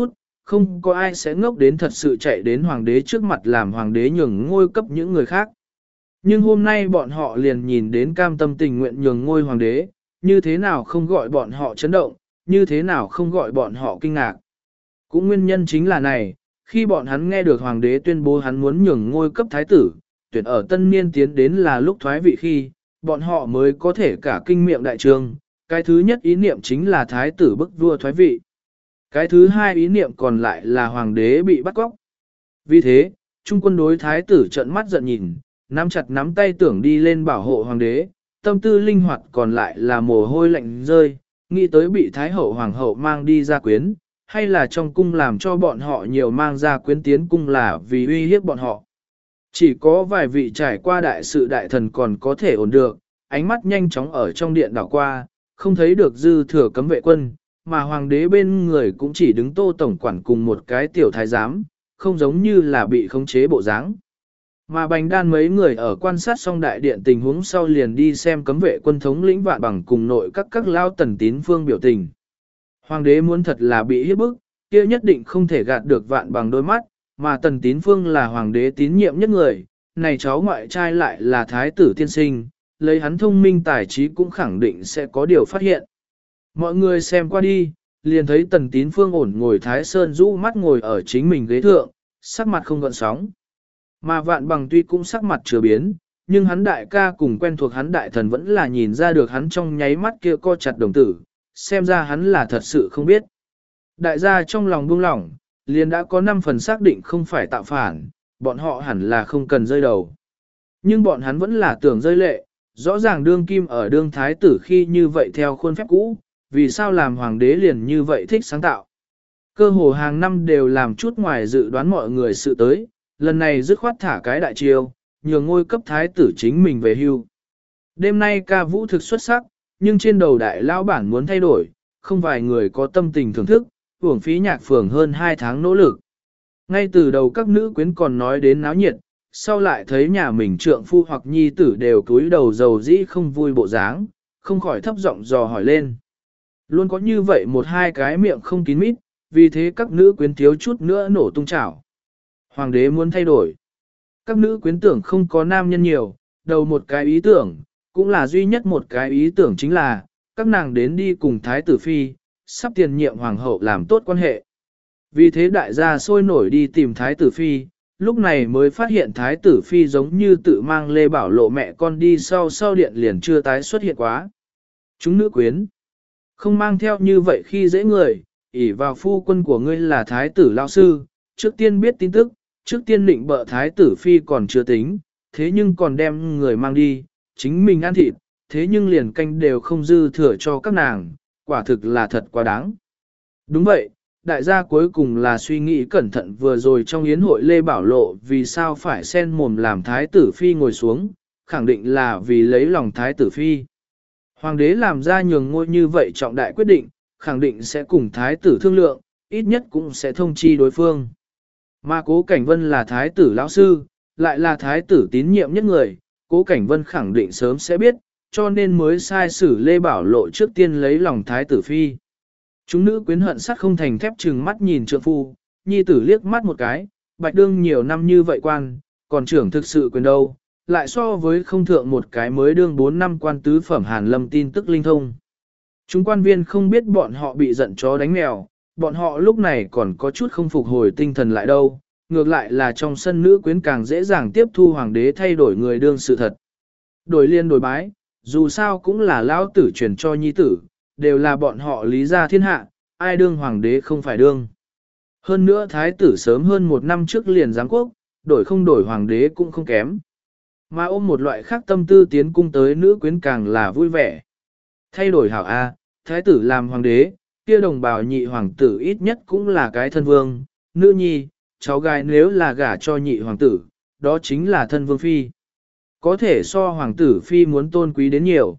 không có ai sẽ ngốc đến thật sự chạy đến hoàng đế trước mặt làm hoàng đế nhường ngôi cấp những người khác. Nhưng hôm nay bọn họ liền nhìn đến cam tâm tình nguyện nhường ngôi hoàng đế, như thế nào không gọi bọn họ chấn động, như thế nào không gọi bọn họ kinh ngạc. Cũng nguyên nhân chính là này, khi bọn hắn nghe được hoàng đế tuyên bố hắn muốn nhường ngôi cấp thái tử, tuyển ở tân niên tiến đến là lúc thoái vị khi, bọn họ mới có thể cả kinh miệng đại trường. Cái thứ nhất ý niệm chính là thái tử bức vua thoái vị. Cái thứ hai ý niệm còn lại là hoàng đế bị bắt cóc. Vì thế, trung quân đối thái tử trợn mắt giận nhìn, nắm chặt nắm tay tưởng đi lên bảo hộ hoàng đế, tâm tư linh hoạt còn lại là mồ hôi lạnh rơi, nghĩ tới bị thái hậu hoàng hậu mang đi ra quyến, hay là trong cung làm cho bọn họ nhiều mang ra quyến tiến cung là vì uy hiếp bọn họ. Chỉ có vài vị trải qua đại sự đại thần còn có thể ổn được, ánh mắt nhanh chóng ở trong điện đảo qua, không thấy được dư thừa cấm vệ quân, mà hoàng đế bên người cũng chỉ đứng Tô tổng quản cùng một cái tiểu thái giám, không giống như là bị khống chế bộ dáng. Mà Bành Đan mấy người ở quan sát xong đại điện tình huống sau liền đi xem cấm vệ quân thống lĩnh Vạn Bằng cùng nội các lao Tần Tín Phương biểu tình. Hoàng đế muốn thật là bị hiếp bức, kia nhất định không thể gạt được Vạn Bằng đôi mắt, mà Tần Tín Phương là hoàng đế tín nhiệm nhất người, này cháu ngoại trai lại là thái tử tiên sinh, lấy hắn thông minh tài trí cũng khẳng định sẽ có điều phát hiện. Mọi người xem qua đi, liền thấy Tần Tín Phương ổn ngồi Thái Sơn rũ mắt ngồi ở chính mình ghế thượng, sắc mặt không gợn sóng. Mà Vạn Bằng tuy cũng sắc mặt chưa biến, nhưng hắn đại ca cùng quen thuộc hắn đại thần vẫn là nhìn ra được hắn trong nháy mắt kia co chặt đồng tử, xem ra hắn là thật sự không biết. Đại gia trong lòng buông lỏng, liền đã có 5 phần xác định không phải tạo phản, bọn họ hẳn là không cần rơi đầu. Nhưng bọn hắn vẫn là tưởng rơi lệ, rõ ràng đương kim ở đương thái tử khi như vậy theo khuôn phép cũ, vì sao làm hoàng đế liền như vậy thích sáng tạo. Cơ hồ hàng năm đều làm chút ngoài dự đoán mọi người sự tới, lần này dứt khoát thả cái đại chiêu, nhường ngôi cấp thái tử chính mình về hưu. Đêm nay ca vũ thực xuất sắc, nhưng trên đầu đại lao bản muốn thay đổi, không vài người có tâm tình thưởng thức, uổng phí nhạc phường hơn 2 tháng nỗ lực. Ngay từ đầu các nữ quyến còn nói đến náo nhiệt, sau lại thấy nhà mình trượng phu hoặc nhi tử đều cúi đầu dầu dĩ không vui bộ dáng, không khỏi thấp giọng dò hỏi lên. Luôn có như vậy một hai cái miệng không kín mít, vì thế các nữ quyến thiếu chút nữa nổ tung chảo. Hoàng đế muốn thay đổi. Các nữ quyến tưởng không có nam nhân nhiều, đầu một cái ý tưởng, cũng là duy nhất một cái ý tưởng chính là, các nàng đến đi cùng thái tử phi, sắp tiền nhiệm hoàng hậu làm tốt quan hệ. Vì thế đại gia sôi nổi đi tìm thái tử phi, lúc này mới phát hiện thái tử phi giống như tự mang Lê Bảo Lộ mẹ con đi sau điện liền chưa tái xuất hiện quá. Chúng nữ quyến, không mang theo như vậy khi dễ người, ỷ vào phu quân của ngươi là thái tử lao sư, trước tiên biết tin tức, trước tiên định bợ thái tử phi còn chưa tính, thế nhưng còn đem người mang đi, chính mình ăn thịt, thế nhưng liền canh đều không dư thừa cho các nàng, quả thực là thật quá đáng. Đúng vậy, đại gia cuối cùng là suy nghĩ cẩn thận vừa rồi trong yến hội Lê Bảo Lộ vì sao phải sen mồm làm thái tử phi ngồi xuống, khẳng định là vì lấy lòng thái tử phi. Hoàng đế làm ra nhường ngôi như vậy trọng đại quyết định, khẳng định sẽ cùng thái tử thương lượng, ít nhất cũng sẽ thông chi đối phương. Mà Cố Cảnh Vân là thái tử lão sư, lại là thái tử tín nhiệm nhất người, Cố Cảnh Vân khẳng định sớm sẽ biết, cho nên mới sai xử Lê Bảo Lộ trước tiên lấy lòng thái tử phi. Chúng nữ quyến hận sắt không thành thép trừng mắt nhìn trượng phu, nhi tử liếc mắt một cái, bạch đương nhiều năm như vậy quan, còn trưởng thực sự quyền đâu, lại so với không thượng một cái mới đương 4 năm quan tứ phẩm Hàn Lâm tin tức linh thông. Chúng quan viên không biết bọn họ bị giận chó đánh mèo, bọn họ lúc này còn có chút không phục hồi tinh thần lại đâu, ngược lại là trong sân nữ quyến càng dễ dàng tiếp thu hoàng đế thay đổi người đương sự thật. Đổi liên đổi bái, dù sao cũng là lão tử truyền cho nhi tử, đều là bọn họ lý gia thiên hạ, ai đương hoàng đế không phải đương. Hơn nữa thái tử sớm hơn 1 năm trước liền giáng quốc, đổi không đổi hoàng đế cũng không kém. Mà ôm một loại khác tâm tư tiến cung tới nữ quyến càng là vui vẻ. Thay đổi hảo A, thái tử làm hoàng đế, kia đồng bào nhị hoàng tử ít nhất cũng là cái thân vương, nữ nhi, cháu gái nếu là gả cho nhị hoàng tử, đó chính là thân vương phi. Có thể so hoàng tử phi muốn tôn quý đến nhiều.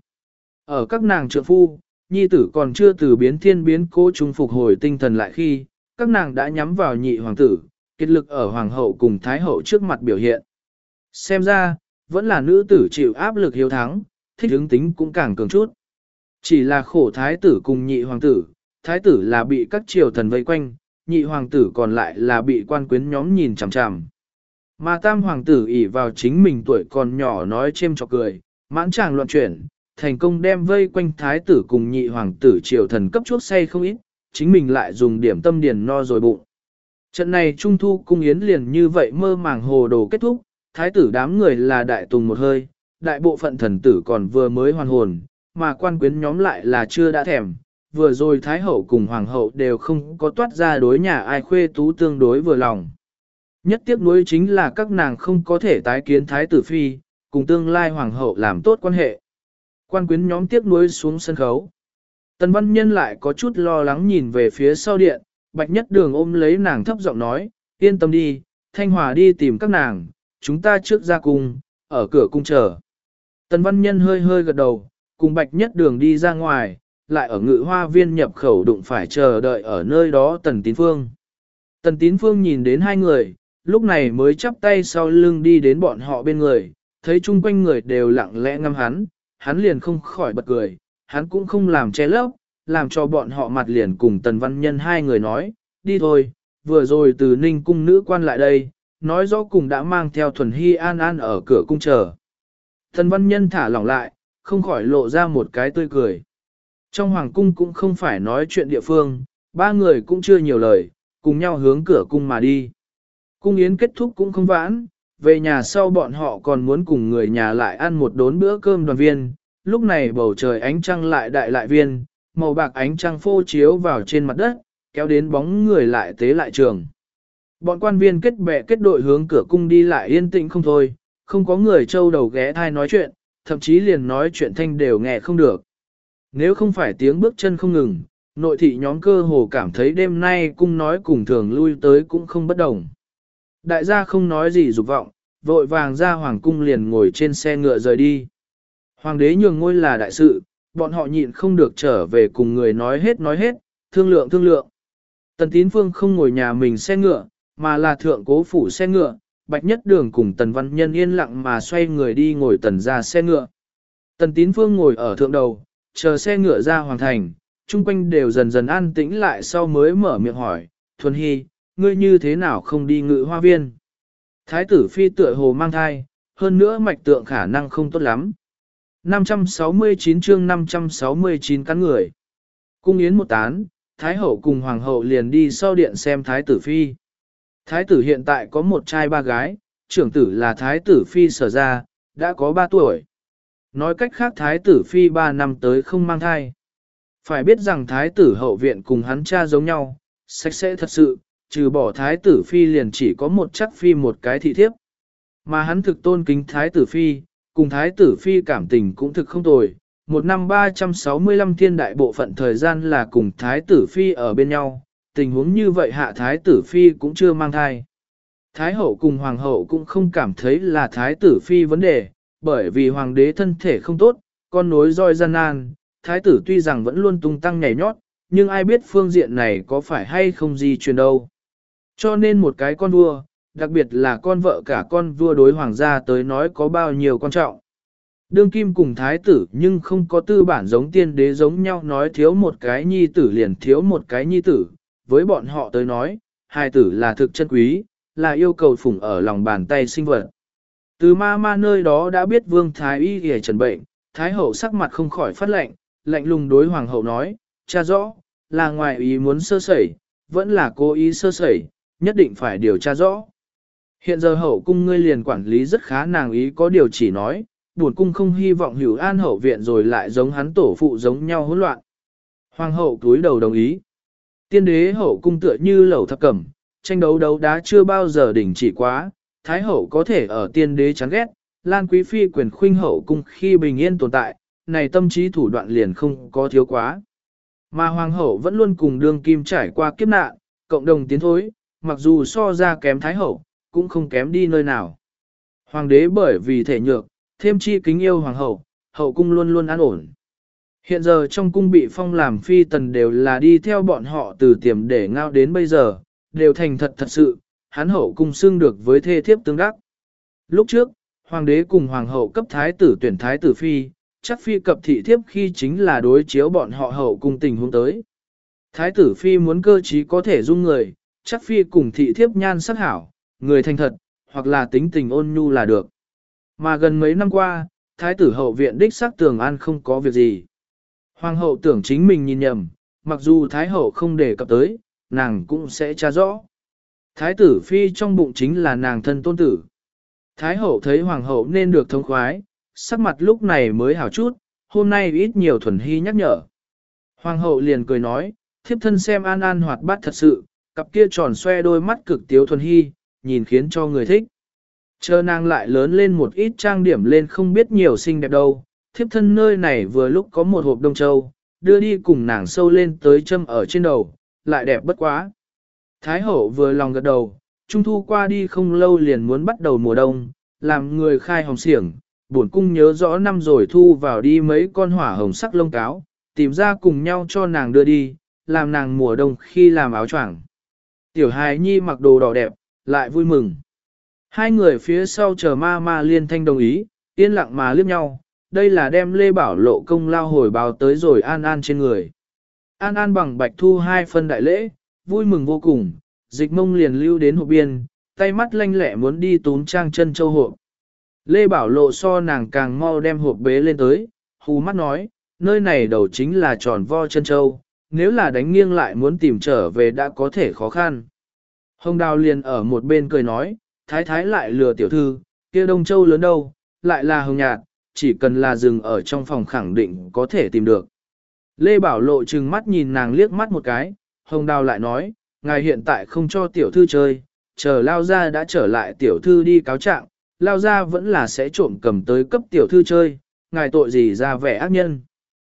Ở các nàng trượng phu, nhi tử còn chưa từ biến thiên biến cố trung phục hồi tinh thần lại khi, các nàng đã nhắm vào nhị hoàng tử, kết lực ở hoàng hậu cùng thái hậu trước mặt biểu hiện. Xem ra, vẫn là nữ tử chịu áp lực hiếu thắng, thích hướng tính cũng càng cường chút. Chỉ là khổ thái tử cùng nhị hoàng tử, thái tử là bị các triều thần vây quanh, nhị hoàng tử còn lại là bị quan quyến nhóm nhìn chằm chằm. Mà tam hoàng tử ỷ vào chính mình tuổi còn nhỏ nói chêm chọc cười, mãn tràng loạn chuyển, thành công đem vây quanh thái tử cùng nhị hoàng tử triều thần cấp chuốc say không ít, chính mình lại dùng điểm tâm điền no rồi bụng. Trận này trung thu cung yến liền như vậy mơ màng hồ đồ kết thúc, thái tử đám người là đại tùng một hơi, đại bộ phận thần tử còn vừa mới hoàn hồn, mà quan quyến nhóm lại là chưa đã thèm, vừa rồi thái hậu cùng hoàng hậu đều không có toát ra đối nhà ai khuê tú tương đối vừa lòng. Nhất tiếc nuối chính là các nàng không có thể tái kiến thái tử phi, cùng tương lai hoàng hậu làm tốt quan hệ. Quan quyến nhóm tiếc nuối xuống sân khấu. Tần Văn Nhân lại có chút lo lắng nhìn về phía sau điện, Bạch Nhất Đường ôm lấy nàng thấp giọng nói, yên tâm đi, Thanh Hòa đi tìm các nàng, chúng ta trước ra cung, ở cửa cung chờ. Tần Văn Nhân hơi hơi gật đầu, cùng Bạch Nhất Đường đi ra ngoài, lại ở Ngự Hoa Viên nhập khẩu đụng phải chờ đợi ở nơi đó Tần Tín Phương. Tần Tín Phương nhìn đến hai người, lúc này mới chắp tay sau lưng đi đến bọn họ bên người, thấy chung quanh người đều lặng lẽ ngắm hắn liền không khỏi bật cười, hắn cũng không làm che lấp, làm cho bọn họ mặt liền cùng Tần Văn Nhân hai người nói, đi thôi, vừa rồi từ Ninh cung nữ quan lại đây, nói rõ cùng đã mang theo Thuần Hy An An ở cửa cung chờ. Tần Văn Nhân thả lỏng lại, không khỏi lộ ra một cái tươi cười. Trong hoàng cung cũng không phải nói chuyện địa phương, ba người cũng chưa nhiều lời, cùng nhau hướng cửa cung mà đi. Cung yến kết thúc cũng không vãn, về nhà sau bọn họ còn muốn cùng người nhà lại ăn một đốn bữa cơm đoàn viên, lúc này bầu trời ánh trăng lại đại lại viên, màu bạc ánh trăng phô chiếu vào trên mặt đất, kéo đến bóng người lại tế lại trường. Bọn quan viên kết bè kết đội hướng cửa cung đi lại yên tĩnh không thôi, không có người trâu đầu ghé thai nói chuyện, thậm chí liền nói chuyện thanh đều nghe không được. Nếu không phải tiếng bước chân không ngừng, nội thị nhóm cơ hồ cảm thấy đêm nay cung nói cùng thường lui tới cũng không bất đồng. Đại gia không nói gì dục vọng, vội vàng ra hoàng cung liền ngồi trên xe ngựa rời đi. Hoàng đế nhường ngôi là đại sự, bọn họ nhịn không được trở về cùng người nói hết, thương lượng. Tần Tín Phương không ngồi nhà mình xe ngựa, mà là thượng cố phủ xe ngựa, Bạch Nhất Đường cùng Tần Văn Nhân yên lặng mà xoay người đi ngồi tần ra xe ngựa. Tần Tín Phương ngồi ở thượng đầu, chờ xe ngựa ra hoàng thành, chung quanh đều dần dần an tĩnh lại sau mới mở miệng hỏi, Thuần Hy, ngươi như thế nào không đi Ngự Hoa Viên? Thái tử phi tựa hồ mang thai, hơn nữa mạch tượng khả năng không tốt lắm. 569 chương 569 cắn người. Cung yến một tán, Thái hậu cùng Hoàng hậu liền đi sau điện xem Thái tử phi. Thái tử hiện tại có một trai ba gái, trưởng tử là Thái tử phi Sở ra, đã có 3 tuổi. Nói cách khác Thái tử phi 3 năm tới không mang thai. Phải biết rằng Thái tử hậu viện cùng hắn cha giống nhau, sạch sẽ thật sự, trừ bỏ Thái tử phi liền chỉ có một chắc phi một cái thị thiếp. Mà hắn thực tôn kính Thái tử phi, cùng Thái tử phi cảm tình cũng thực không tồi. Một năm 365 thiên đại bộ phận thời gian là cùng Thái tử phi ở bên nhau, tình huống như vậy hạ Thái tử phi cũng chưa mang thai. Thái hậu cùng Hoàng hậu cũng không cảm thấy là Thái tử phi vấn đề, bởi vì Hoàng đế thân thể không tốt, con nối roi gian nan, Thái tử tuy rằng vẫn luôn tung tăng nhảy nhót, nhưng ai biết phương diện này có phải hay không di truyền đâu. Cho nên một cái con vua, đặc biệt là con vợ cả con vua đối hoàng gia tới nói có bao nhiêu quan trọng. Đương kim cùng thái tử nhưng không có tư bản giống tiên đế giống nhau nói thiếu một cái nhi tử liền thiếu một cái nhi tử. Với bọn họ tới nói, hài tử là thực chân quý, là yêu cầu phụng ở lòng bàn tay sinh vật. Từ ma nơi đó đã biết vương thái y ghề trần bệnh, thái hậu sắc mặt không khỏi phát lệnh, lạnh lùng đối hoàng hậu nói, cha rõ, là ngoài ý muốn sơ sẩy, vẫn là cố ý sơ sẩy, nhất định phải điều tra rõ. Hiện giờ hậu cung ngươi liền quản lý rất khá, nàng ý có điều chỉ nói, buồn cung không hy vọng hữu an hậu viện rồi lại giống hắn tổ phụ giống nhau hỗn loạn. Hoàng hậu túi đầu đồng ý. Tiên đế hậu cung tựa như lẩu thập cẩm, tranh đấu đấu đá chưa bao giờ đỉnh chỉ quá, thái hậu có thể ở tiên đế chán ghét, Lan quý phi quyền khuynh hậu cung khi bình yên tồn tại, này tâm trí thủ đoạn liền không có thiếu quá. Mà hoàng hậu vẫn luôn cùng đương kim trải qua kiếp nạn, cộng đồng tiến thối, mặc dù so ra kém thái hậu, cũng không kém đi nơi nào. Hoàng đế bởi vì thể nhược, thêm chi kính yêu hoàng hậu, hậu cung luôn luôn an ổn. Hiện giờ trong cung bị phong làm phi tần đều là đi theo bọn họ từ tiềm để ngao đến bây giờ, đều thành thật thật sự, hắn hậu cung xưng được với thê thiếp tương đắc. Lúc trước, hoàng đế cùng hoàng hậu cấp thái tử tuyển thái tử phi, chắc phi cập thị thiếp khi chính là đối chiếu bọn họ hậu cung tình huống tới. Thái tử phi muốn cơ trí có thể dung người, chắc phi cùng thị thiếp nhan sắc hảo, người thành thật, hoặc là tính tình ôn nhu là được. Mà gần mấy năm qua, thái tử hậu viện đích xác Tường An không có việc gì. Hoàng hậu tưởng chính mình nhìn nhầm, mặc dù thái hậu không đề cập tới, nàng cũng sẽ tra rõ. Thái tử phi trong bụng chính là nàng thân tôn tử. Thái hậu thấy hoàng hậu nên được thông khoái, sắc mặt lúc này mới hảo chút, hôm nay ít nhiều Thuần Hy nhắc nhở. Hoàng hậu liền cười nói, thiếp thân xem An An hoạt bát thật sự, cặp kia tròn xoe đôi mắt cực tiếu Thuần Hy, nhìn khiến cho người thích. Chờ nàng lại lớn lên một ít trang điểm lên không biết nhiều xinh đẹp đâu, thiếp thân nơi này vừa lúc có một hộp đông châu, đưa đi cùng nàng sâu lên tới châm ở trên đầu, lại đẹp bất quá. Thái hậu vừa lòng gật đầu, trung thu qua đi không lâu liền muốn bắt đầu mùa đông, làm người khai hồng xiển, bổn cung nhớ rõ năm rồi thu vào đi mấy con hỏa hồng sắc lông cáo, tìm ra cùng nhau cho nàng đưa đi, làm nàng mùa đông khi làm áo choàng. Tiểu hài nhi mặc đồ đỏ đẹp, lại vui mừng. Hai người phía sau chờ ma ma liên thanh đồng ý, yên lặng mà liếc nhau, đây là đem Lê Bảo Lộ công lao hồi báo tới rồi An An trên người. An An bằng bạch thu 2 phân đại lễ, vui mừng vô cùng, dịch mông liền lưu đến hộp biên, tay mắt lanh lẹ muốn đi túm trang chân châu hộp. Lê Bảo Lộ so nàng càng mau đem hộp bế lên tới, hù mắt nói, nơi này đầu chính là tròn vo chân châu, nếu là đánh nghiêng lại muốn tìm trở về đã có thể khó khăn. Hồng Đào liền ở một bên cười nói, thái thái lại lừa tiểu thư, kia đông châu lớn đâu, lại là hồng nhạt, chỉ cần là dừng ở trong phòng khẳng định có thể tìm được. Lê Bảo Lộ trừng mắt nhìn nàng liếc mắt một cái, Hồng Đào lại nói, ngài hiện tại không cho tiểu thư chơi, chờ lao ra đã trở lại tiểu thư đi cáo trạng, lao ra vẫn là sẽ trộm cầm tới cấp tiểu thư chơi, ngài tội gì ra vẻ ác nhân.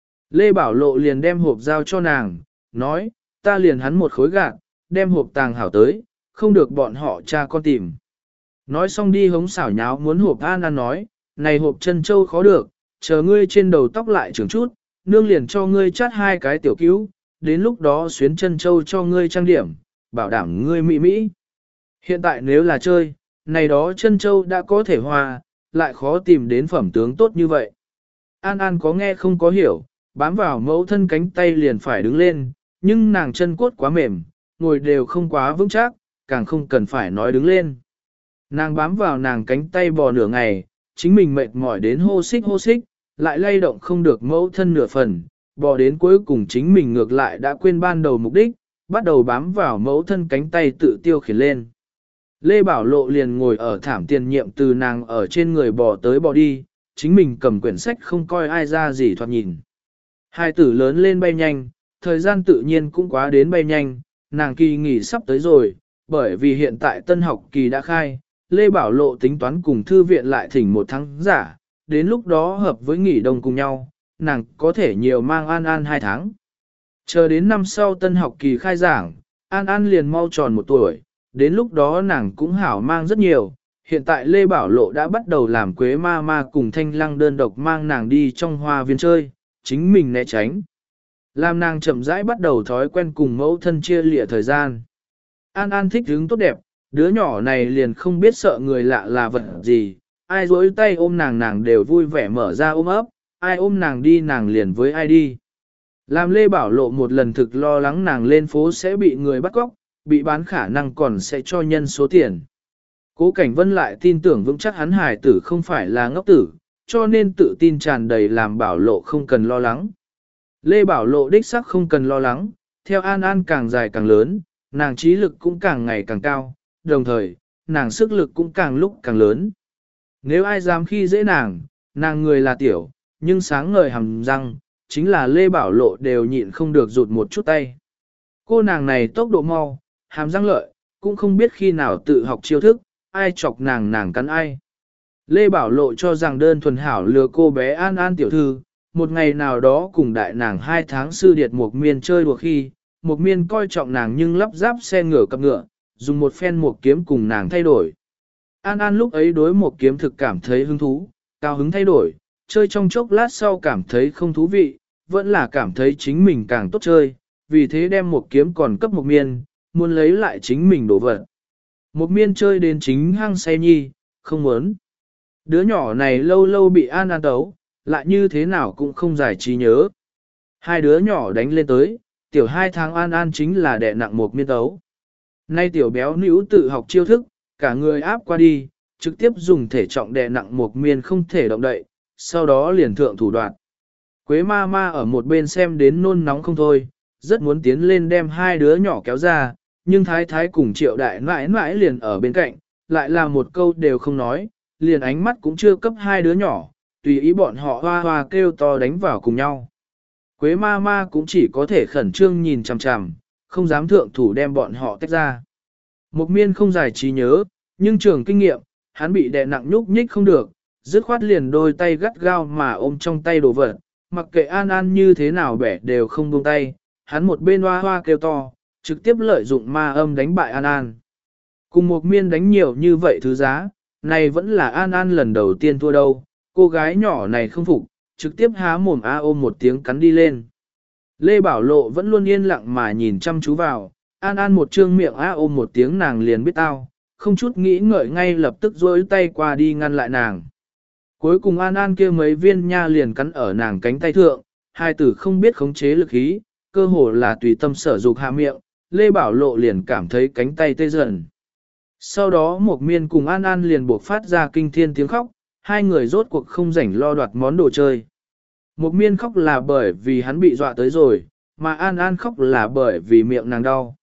Lê Bảo Lộ liền đem hộp giao cho nàng, nói, ta liền hắn một khối gạt, đem hộp tàng hảo tới, không được bọn họ cha con tìm. Nói xong đi hống xảo nháo muốn hộp An An nói, này hộp chân châu khó được, chờ ngươi trên đầu tóc lại trưởng chút, nương liền cho ngươi chát 2 cái tiểu cứu, đến lúc đó xuyến chân châu cho ngươi trang điểm, bảo đảm ngươi mỹ mỹ. Hiện tại nếu là chơi, này đó chân châu đã có thể hòa, lại khó tìm đến phẩm tướng tốt như vậy. An An có nghe không có hiểu, bám vào mẫu thân cánh tay liền phải đứng lên, nhưng nàng chân cốt quá mềm, ngồi đều không quá vững chắc, càng không cần phải nói đứng lên. Nàng bám vào nàng cánh tay bò nửa ngày, chính mình mệt mỏi đến hô xích, lại lay động không được mẫu thân nửa phần, bò đến cuối cùng chính mình ngược lại đã quên ban đầu mục đích, bắt đầu bám vào mẫu thân cánh tay tự tiêu khiển lên. Lê Bảo Lộ liền ngồi ở thảm tiền nhiệm từ nàng ở trên người bò tới bò đi, chính mình cầm quyển sách không coi ai ra gì thoạt nhìn. Hai tử lớn lên bay nhanh, thời gian tự nhiên cũng quá đến bay nhanh, nàng kỳ nghỉ sắp tới rồi, bởi vì hiện tại tân học kỳ đã khai, Lê Bảo Lộ tính toán cùng thư viện lại thỉnh 1 tháng giả, đến lúc đó hợp với nghỉ đông cùng nhau, nàng có thể nhiều mang An An 2 tháng. Chờ đến năm sau tân học kỳ khai giảng, An An liền mau tròn 1 tuổi, đến lúc đó nàng cũng hảo mang rất nhiều. Hiện tại Lê Bảo Lộ đã bắt đầu làm quế ma ma cùng Thanh Lăng đơn độc mang nàng đi trong hoa viên chơi, chính mình né tránh. Làm nàng chậm rãi bắt đầu thói quen cùng mẫu thân chia lịa thời gian. An An thích hứng tốt đẹp, đứa nhỏ này liền không biết sợ người lạ là vật gì, ai dối tay ôm nàng đều vui vẻ mở ra ôm ấp, ai ôm nàng đi nàng liền với ai đi. Làm Lê Bảo Lộ một lần thực lo lắng nàng lên phố sẽ bị người bắt cóc, bị bán khả năng còn sẽ cho nhân số tiền. Cố Cảnh Vân lại tin tưởng vững chắc hắn hài tử không phải là ngốc tử, cho nên tự tin tràn đầy làm Bảo Lộ không cần lo lắng. Lê Bảo Lộ đích sắc không cần lo lắng, theo An An càng dài càng lớn, nàng trí lực cũng càng ngày càng cao, đồng thời, nàng sức lực cũng càng lúc càng lớn. Nếu ai dám khi dễ nàng người là tiểu, nhưng sáng ngời hàm răng, chính là Lê Bảo Lộ đều nhịn không được rụt một chút tay. Cô nàng này tốc độ mau, hàm răng lợi, cũng không biết khi nào tự học chiêu thức, ai chọc nàng cắn ai. Lê Bảo Lộ cho rằng đơn thuần hảo lừa cô bé An An tiểu thư, một ngày nào đó cùng đại nàng 2 tháng sư điệt một miên chơi đùa khi, một miên coi trọng nàng nhưng lắp ráp xe ngựa cặp ngựa, dùng một phen một kiếm cùng nàng thay đổi. An An lúc ấy đối một kiếm thực cảm thấy hứng thú, cao hứng thay đổi, chơi trong chốc lát sau cảm thấy không thú vị, vẫn là cảm thấy chính mình càng tốt chơi, vì thế đem một kiếm còn cấp một miên, muốn lấy lại chính mình đổ vật. Một miên chơi đến chính hang say nhi, không muốn. Đứa nhỏ này lâu lâu bị An An tấu, lại như thế nào cũng không giải trí nhớ. Hai đứa nhỏ đánh lên tới, tiểu 2 tháng An An chính là đè nặng một miên tấu. Nay tiểu béo nữ tự học chiêu thức, cả người áp qua đi, trực tiếp dùng thể trọng đè nặng một miên không thể động đậy, sau đó liền thượng thủ đoạn. Quế ma ma ở một bên xem đến nôn nóng không thôi, rất muốn tiến lên đem hai đứa nhỏ kéo ra, nhưng thái thái cùng triệu đại nãi nãi liền ở bên cạnh, lại là một câu đều không nói, liền ánh mắt cũng chưa cấp hai đứa nhỏ, tùy ý bọn họ hoa hoa kêu to đánh vào cùng nhau. Quế ma ma cũng chỉ có thể khẩn trương nhìn chằm chằm, không dám thượng thủ đem bọn họ tách ra. Một miên không giải trí nhớ, nhưng trường kinh nghiệm, hắn bị đè nặng nhúc nhích không được, dứt khoát liền đôi tay gắt gao mà ôm trong tay đồ vật, mặc kệ An An như thế nào bẻ đều không buông tay, hắn một bên hoa hoa kêu to, trực tiếp lợi dụng ma âm đánh bại An An. Cùng một miên đánh nhiều như vậy thứ giá, này vẫn là An An lần đầu tiên thua đâu, cô gái nhỏ này không phục, trực tiếp há mồm ôm một tiếng cắn đi lên. Lê Bảo Lộ vẫn luôn yên lặng mà nhìn chăm chú vào, An An một trương miệng ôm một tiếng nàng liền biết tao, không chút nghĩ ngợi ngay lập tức duỗi tay qua đi ngăn lại nàng. Cuối cùng An An kia mấy viên nha liền cắn ở nàng cánh tay thượng, hai tử không biết khống chế lực khí, cơ hồ là tùy tâm sở dục hạ miệng, Lê Bảo Lộ liền cảm thấy cánh tay tê dần. Sau đó một miên cùng An An liền buộc phát ra kinh thiên tiếng khóc, hai người rốt cuộc không rảnh lo đoạt món đồ chơi. Một miên khóc là bởi vì hắn bị dọa tới rồi, mà An An khóc là bởi vì miệng nàng đau.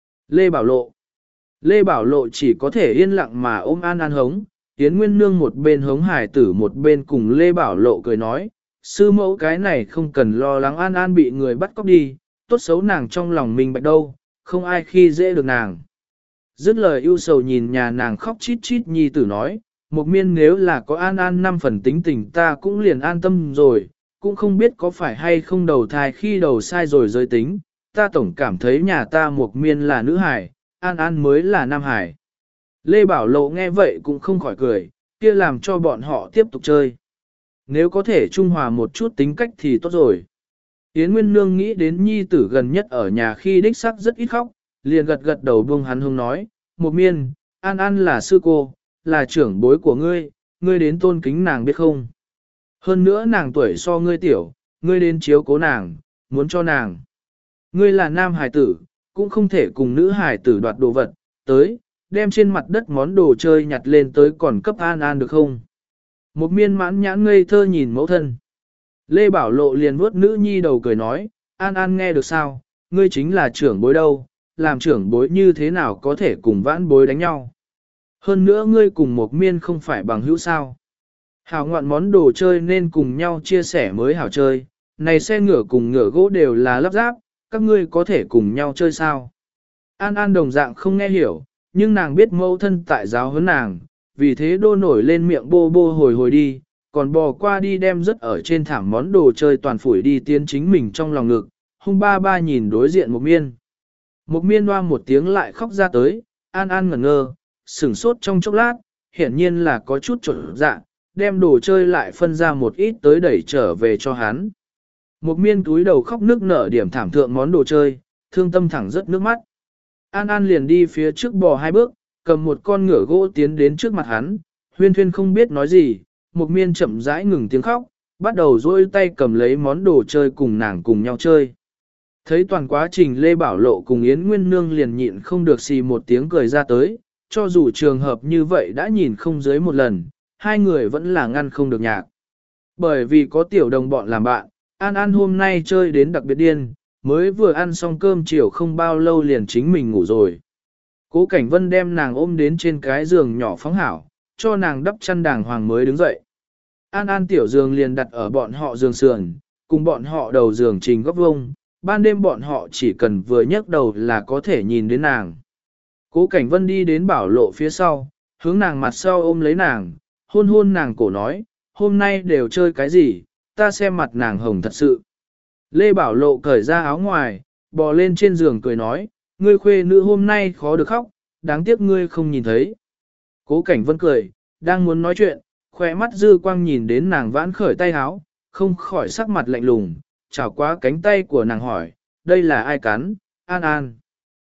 Lê Bảo Lộ chỉ có thể yên lặng mà ôm An An hống, Yến Nguyên Nương một bên hống hải tử một bên cùng Lê Bảo Lộ cười nói, sư mẫu cái này không cần lo lắng An An bị người bắt cóc đi, tốt xấu nàng trong lòng mình bạch đâu, không ai khi dễ được nàng. Dứt lời ưu sầu nhìn nhà nàng khóc chít chít nhi tử nói, một miên nếu là có An An 5 phần tính tình ta cũng liền an tâm rồi, cũng không biết có phải hay không đầu thai khi đầu sai rồi giới tính, ta tổng cảm thấy nhà ta một miên là nữ hải, An An mới là nam hải. Lê Bảo Lộ nghe vậy cũng không khỏi cười, kia làm cho bọn họ tiếp tục chơi. Nếu có thể trung hòa một chút tính cách thì tốt rồi. Yến Nguyên Nương nghĩ đến nhi tử gần nhất ở nhà khi đích sắc rất ít khóc, liền gật gật đầu buông hắn hông nói, một miên, An An là sư cô, là trưởng bối của ngươi, ngươi đến tôn kính nàng biết không? Hơn nữa nàng tuổi so ngươi tiểu, ngươi đến chiếu cố nàng, muốn cho nàng. Ngươi là nam hải tử, cũng không thể cùng nữ hải tử đoạt đồ vật, tới, đem trên mặt đất món đồ chơi nhặt lên tới còn cấp An An được không? Một miên mãn nhãn ngây thơ nhìn mẫu thân. Lê Bảo Lộ liền vuốt nữ nhi đầu cười nói, An An nghe được sao, ngươi chính là trưởng bối đâu, làm trưởng bối như thế nào có thể cùng vãn bối đánh nhau. Hơn nữa ngươi cùng một miên không phải bằng hữu sao. Hảo ngoạn món đồ chơi nên cùng nhau chia sẻ mới hảo chơi, này xe ngựa cùng ngựa gỗ đều là lắp ráp, các ngươi có thể cùng nhau chơi sao. An An đồng dạng không nghe hiểu, nhưng nàng biết mẫu thân tại giáo huấn nàng, vì thế đô nổi lên miệng bô bô hồi hồi đi, còn bò qua đi đem rất ở trên thảm món đồ chơi toàn phủi đi tiến chính mình trong lòng ngực, hung ba ba nhìn đối diện một miên. Một miên hoa một tiếng lại khóc ra tới, An An ngẩn ngơ, sửng sốt trong chốc lát, hiển nhiên là có chút trộn dạ, đem đồ chơi lại phân ra một ít tới đẩy trở về cho hắn. Một miên túi đầu khóc nước nở điểm thảm thượng món đồ chơi, thương tâm thẳng rất nước mắt. An An liền đi phía trước bò 2 bước, cầm một con ngựa gỗ tiến đến trước mặt hắn, huyên thuyên không biết nói gì, một miên chậm rãi ngừng tiếng khóc, bắt đầu dôi tay cầm lấy món đồ chơi cùng nàng cùng nhau chơi. Thấy toàn quá trình Lê Bảo Lộ cùng Yến Nguyên Nương liền nhịn không được xì một tiếng cười ra tới, cho dù trường hợp như vậy đã nhìn không dưới một lần, hai người vẫn là ngăn không được nhạc. Bởi vì có tiểu đồng bọn làm bạn, An An hôm nay chơi đến đặc biệt điên, mới vừa ăn xong cơm chiều không bao lâu liền chính mình ngủ rồi. Cố Cảnh Vân đem nàng ôm đến trên cái giường nhỏ phóng hảo, cho nàng đắp chăn đàng hoàng mới đứng dậy. An An tiểu giường liền đặt ở bọn họ giường sườn, cùng bọn họ đầu giường trình góc vông, ban đêm bọn họ chỉ cần vừa nhấc đầu là có thể nhìn đến nàng. Cố Cảnh Vân đi đến Bảo Lộ phía sau, hướng nàng mặt sau ôm lấy nàng, hôn hôn nàng cổ nói, hôm nay đều chơi cái gì, ta xem mặt nàng hồng thật sự. Lê Bảo Lộ cởi ra áo ngoài, bò lên trên giường cười nói, ngươi khuê nữ hôm nay khó được khóc, đáng tiếc ngươi không nhìn thấy. Cố Cảnh Vân cười, đang muốn nói chuyện, khóe mắt dư quang nhìn đến nàng vãn khởi tay áo, không khỏi sắc mặt lạnh lùng, chảo qua cánh tay của nàng hỏi, đây là ai cắn, An An.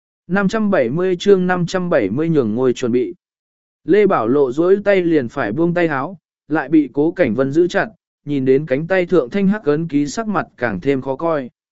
570 chương 570 nhường ngồi chuẩn bị. Lê Bảo Lộ duỗi tay liền phải buông tay áo, lại bị Cố Cảnh Vân giữ chặt, nhìn đến cánh tay thượng thanh hắc ấn ký sắc mặt càng thêm khó coi.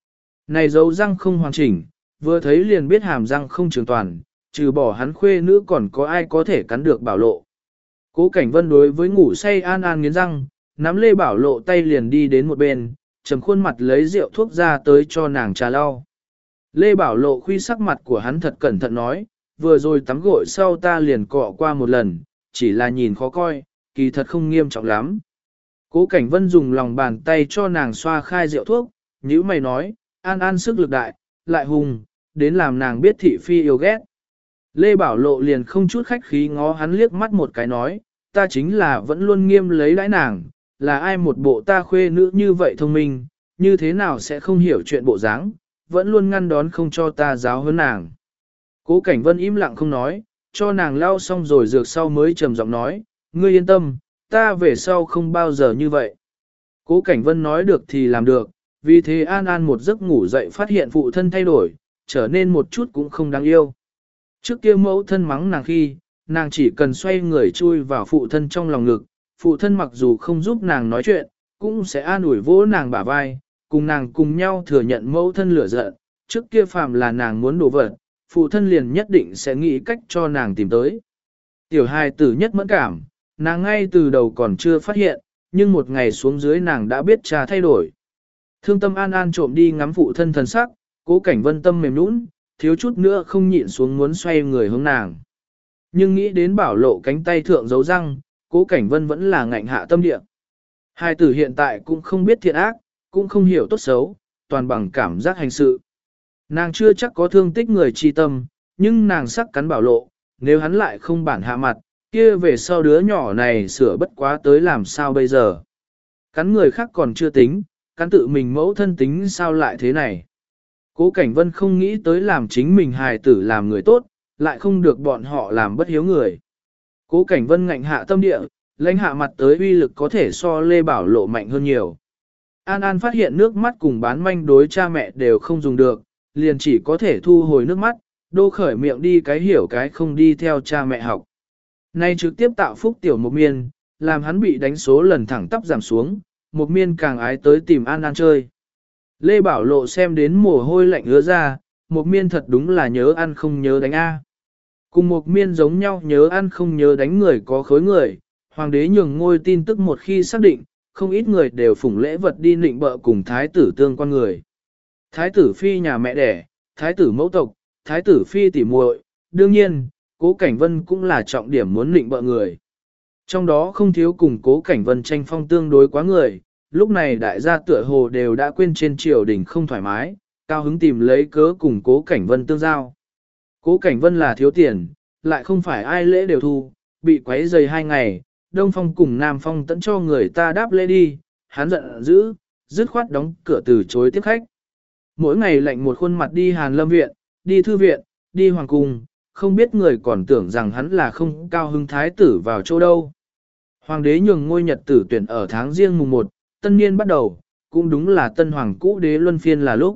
Này dấu răng không hoàn chỉnh, vừa thấy liền biết hàm răng không trường toàn, trừ bỏ hắn khuê nữ còn có ai có thể cắn được Bảo Lộ. Cố Cảnh Vân đối với ngủ say An An nghiến răng, nắm Lê Bảo Lộ tay liền đi đến một bên, trầm khuôn mặt lấy rượu thuốc ra tới cho nàng trà lau. Lê Bảo Lộ khuy sắc mặt của hắn thật cẩn thận nói, vừa rồi tắm gội sau ta liền cọ qua một lần, chỉ là nhìn khó coi, kỳ thật không nghiêm trọng lắm. Cố Cảnh Vân dùng lòng bàn tay cho nàng xoa khai rượu thuốc, nhữ mày nói, An An sức lực đại, lại hùng, đến làm nàng biết thị phi yêu ghét. Lê Bảo Lộ liền không chút khách khí ngó hắn liếc mắt một cái nói, ta chính là vẫn luôn nghiêm lấy đãi nàng, là ai một bộ ta khuê nữ như vậy thông minh, như thế nào sẽ không hiểu chuyện bộ dáng, vẫn luôn ngăn đón không cho ta giáo hơn nàng. Cố Cảnh Vân im lặng không nói, cho nàng lau xong rồi dược sau mới trầm giọng nói, ngươi yên tâm, ta về sau không bao giờ như vậy. Cố Cảnh Vân nói được thì làm được, vì thế An An một giấc ngủ dậy phát hiện phụ thân thay đổi, trở nên một chút cũng không đáng yêu. Trước kia mẫu thân mắng nàng khi, nàng chỉ cần xoay người chui vào phụ thân trong lòng ngực, phụ thân mặc dù không giúp nàng nói chuyện, cũng sẽ an ủi vỗ nàng bả vai, cùng nàng cùng nhau thừa nhận mẫu thân lửa giận, trước kia phàm là nàng muốn đổ vật, phụ thân liền nhất định sẽ nghĩ cách cho nàng tìm tới. Tiểu hài tử nhất mẫn cảm, nàng ngay từ đầu còn chưa phát hiện, nhưng một ngày xuống dưới nàng đã biết cha thay đổi. Thương tâm An An trộm đi ngắm phụ thân thần sắc, Cố Cảnh Vân tâm mềm nũng, thiếu chút nữa không nhịn xuống muốn xoay người hướng nàng. Nhưng nghĩ đến Bảo Lộ cánh tay thượng dấu răng, Cố Cảnh Vân vẫn là ngạnh hạ tâm địa. Hai tử hiện tại cũng không biết thiện ác, cũng không hiểu tốt xấu, toàn bằng cảm giác hành sự. Nàng chưa chắc có thương tích người chi tâm, nhưng nàng sắc cắn Bảo Lộ, nếu hắn lại không bản hạ mặt, kia về sau đứa nhỏ này sửa bất quá tới làm sao bây giờ. Cắn người khác còn chưa tính, cắn tự mình mẫu thân tính sao lại thế này. Cố Cảnh Vân không nghĩ tới làm chính mình hài tử làm người tốt, lại không được bọn họ làm bất hiếu người. Cố Cảnh Vân ngạnh hạ tâm địa, lãnh hạ mặt tới uy lực có thể so Lê Bảo Lộ mạnh hơn nhiều. An An phát hiện nước mắt cùng bán manh đối cha mẹ đều không dùng được, liền chỉ có thể thu hồi nước mắt, đô khởi miệng đi cái hiểu cái không đi theo cha mẹ học. Nay trực tiếp tạo phúc tiểu Mộc Miên, làm hắn bị đánh số lần thẳng tắp giảm xuống, Mộc Miên càng ái tới tìm An An chơi. Lê Bảo Lộ xem đến mồ hôi lạnh ứa ra, Mộc Miên thật đúng là nhớ ăn không nhớ đánh A. Cùng Mộc Miên giống nhau nhớ ăn không nhớ đánh người có khối người, hoàng đế nhường ngôi tin tức một khi xác định, không ít người đều phủng lễ vật đi nịnh bợ cùng thái tử tương quan người. Thái tử phi nhà mẹ đẻ, thái tử mẫu tộc, thái tử phi tỉ muội, đương nhiên, Cố Cảnh Vân cũng là trọng điểm muốn nịnh bợ người. Trong đó không thiếu cùng Cố Cảnh Vân tranh phong tương đối quá người, lúc này đại gia tựa hồ đều đã quên trên triều đình không thoải mái, cao hứng tìm lấy cớ cùng Cố Cảnh Vân tương giao. Cố Cảnh Vân là thiếu tiền, lại không phải ai lễ đều thu, bị quấy rầy 2 ngày, Đông Phong cùng Nam Phong tẫn cho người ta đáp lễ đi, hắn giận dữ, dứt khoát đóng cửa từ chối tiếp khách. Mỗi ngày lệnh một khuôn mặt đi Hàn Lâm Viện, đi Thư Viện, đi Hoàng Cung, không biết người còn tưởng rằng hắn là không cao hứng thái tử vào chỗ đâu. Hoàng đế nhường ngôi nhật tử tuyển ở tháng riêng mùng 1, tân niên bắt đầu, cũng đúng là tân hoàng cũ đế luân phiên là lúc.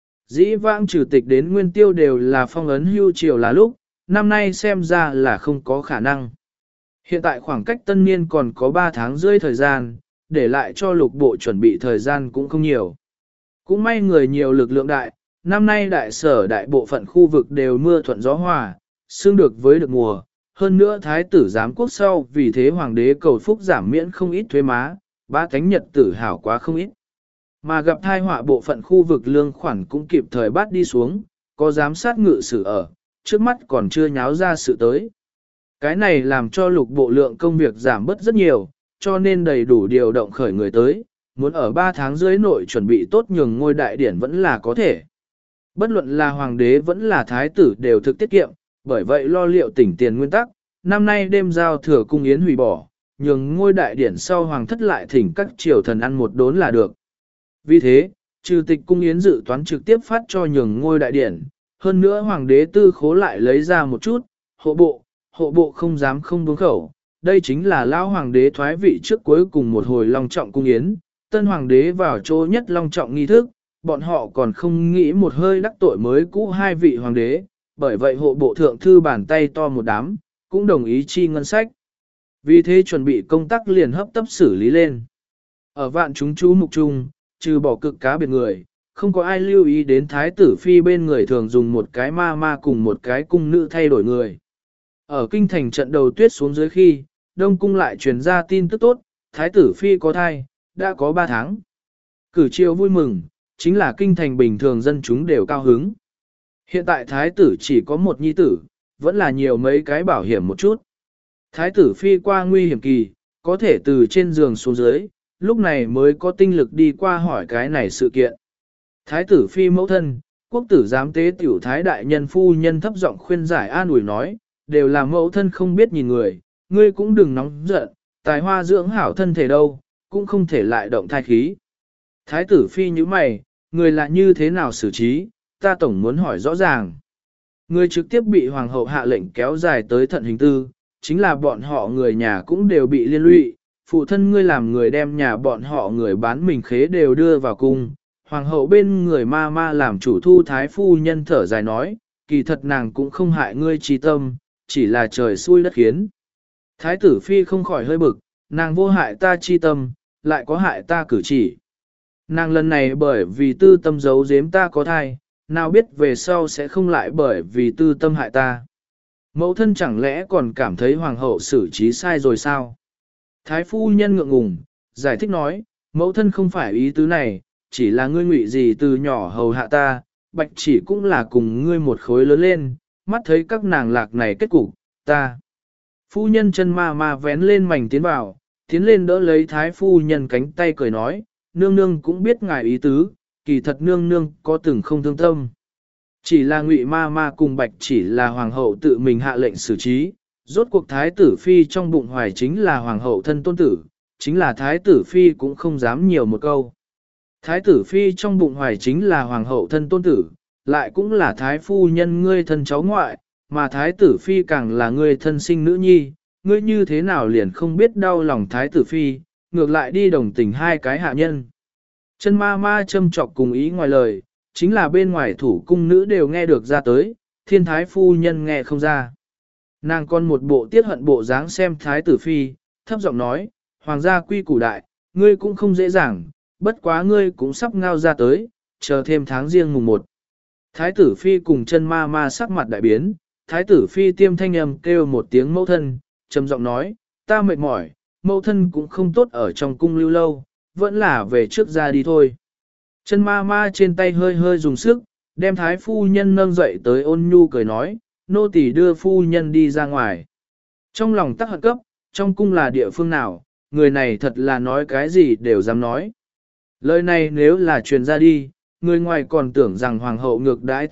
Dĩ vãng trừ tịch đến nguyên tiêu đều là phong ấn hưu triều là lúc, năm nay xem ra là không có khả năng. Hiện tại khoảng cách tân niên còn có 3 tháng rưỡi thời gian, để lại cho lục bộ chuẩn bị thời gian cũng không nhiều. Cũng may người nhiều lực lượng đại, năm nay đại sở đại bộ phận khu vực đều mưa thuận gió hòa, xương được với được mùa. Hơn nữa thái tử giám quốc sau vì thế hoàng đế cầu phúc giảm miễn không ít thuế má, ba thánh nhật tử hảo quá không ít. Mà gặp thai họa bộ phận khu vực lương khoản cũng kịp thời bắt đi xuống, có giám sát ngự sử ở, trước mắt còn chưa nháo ra sự tới. Cái này làm cho lục bộ lượng công việc giảm bớt rất nhiều, cho nên đầy đủ điều động khởi người tới, muốn ở 3 tháng dưới nội chuẩn bị tốt nhường ngôi đại điển vẫn là có thể. Bất luận là hoàng đế vẫn là thái tử đều thực tiết kiệm, bởi vậy lo liệu tỉnh tiền nguyên tắc, năm nay đêm giao thừa cung yến hủy bỏ, nhường ngôi đại điển sau hoàng thất lại thỉnh các triều thần ăn một đốn là được. Vì thế, trừ tịch cung yến dự toán trực tiếp phát cho nhường ngôi đại điển, hơn nữa hoàng đế tư khố lại lấy ra một chút, hộ bộ không dám không buông khẩu. Đây chính là lão hoàng đế thoái vị trước cuối cùng một hồi long trọng cung yến, tân hoàng đế vào chỗ nhất long trọng nghi thức, bọn họ còn không nghĩ một hơi đắc tội mới cũ 2 vị hoàng đế, bởi vậy hộ bộ thượng thư bàn tay to một đám, cũng đồng ý chi ngân sách. Vì thế chuẩn bị công tác liền hấp tấp xử lý lên. Ở vạn chúng chú mục chung, trừ bỏ cực cá biệt người, không có ai lưu ý đến thái tử phi bên người thường dùng một cái ma ma cùng một cái cung nữ thay đổi người. Ở kinh thành trận đầu tuyết xuống dưới khi, Đông Cung lại truyền ra tin tức tốt, thái tử phi có thai, đã có 3 tháng. Cử triều vui mừng, chính là kinh thành bình thường dân chúng đều cao hứng. Hiện tại thái tử chỉ có một nhi tử, vẫn là nhiều mấy cái bảo hiểm một chút. Thái tử phi qua nguy hiểm kỳ, có thể từ trên giường xuống dưới, lúc này mới có tinh lực đi qua hỏi cái này sự kiện. Thái tử phi mẫu thân, quốc tử giám tế tiểu thái đại nhân phu nhân thấp giọng khuyên giải an ủi nói, đều là mẫu thân không biết nhìn người, ngươi cũng đừng nóng giận, tài hoa dưỡng hảo thân thể đâu, cũng không thể lại động thai khí. Thái tử phi như mày, người là như thế nào xử trí, ta tổng muốn hỏi rõ ràng. Người trực tiếp bị hoàng hậu hạ lệnh kéo dài tới thận hình tư, chính là bọn họ người nhà cũng đều bị liên lụy, phụ thân ngươi làm người đem nhà bọn họ người bán mình khế đều đưa vào cung. Hoàng hậu bên người ma ma làm chủ thu thái phu nhân thở dài nói, kỳ thật nàng cũng không hại ngươi trí tâm, chỉ là trời xui đất khiến. Thái tử phi không khỏi hơi bực, nàng vô hại ta chi tâm, lại có hại ta cử chỉ. Nàng lần này bởi vì tư tâm giấu giếm ta có thai, nào biết về sau sẽ không lại bởi vì tư tâm hại ta. Mẫu thân chẳng lẽ còn cảm thấy hoàng hậu xử trí sai rồi sao? Thái phu nhân ngượng ngùng, giải thích nói, mẫu thân không phải ý tứ này, chỉ là ngươi ngụy gì từ nhỏ hầu hạ ta, bạch chỉ cũng là cùng ngươi một khối lớn lên, mắt thấy các nàng lạc này kết cục, ta. Phu nhân chân ma ma vén lên mảnh tiến lên đỡ lấy thái phu nhân cánh tay cười nói, nương nương cũng biết ngài ý tứ, kỳ thật nương nương có từng không thương tâm. Chỉ là ngụy ma ma cùng bạch chỉ là hoàng hậu tự mình hạ lệnh xử trí, rốt cuộc thái tử phi trong bụng hoài chính là hoàng hậu thân tôn tử, chính là thái tử phi cũng không dám nhiều một câu. Thái tử phi trong bụng hoài chính là hoàng hậu thân tôn tử, lại cũng là thái phu nhân ngươi thân cháu ngoại, mà thái tử phi càng là ngươi thân sinh nữ nhi, ngươi như thế nào liền không biết đau lòng thái tử phi, ngược lại đi đồng tình hai cái hạ nhân. Chân ma ma châm chọc cùng ý ngoài lời, chính là bên ngoài thủ cung nữ đều nghe được ra tới, thiên thái phu nhân nghe không ra. Nàng còn một bộ tiết hận bộ dáng xem thái tử phi, thấp giọng nói, hoàng gia quy củ đại, ngươi cũng không dễ dàng, bất quá ngươi cũng sắp ngao ra tới, chờ thêm tháng riêng mùng 1. Thái tử phi cùng chân ma ma sắc mặt đại biến, thái tử phi tiêm thanh âm kêu một tiếng mẫu thân, trầm giọng nói, ta mệt mỏi, mẫu thân cũng không tốt ở trong cung lưu lâu, vẫn là về trước ra đi thôi. Chân ma ma trên tay hơi hơi dùng sức, đem thái phu nhân nâng dậy tới ôn nhu cười nói, nô tỳ đưa phu nhân đi ra ngoài. Trong lòng tắc hận cấp, trong cung là địa phương nào, người này thật là nói cái gì đều dám nói. Lời này nếu là truyền ra đi, người ngoài còn tưởng rằng hoàng hậu ngược đãi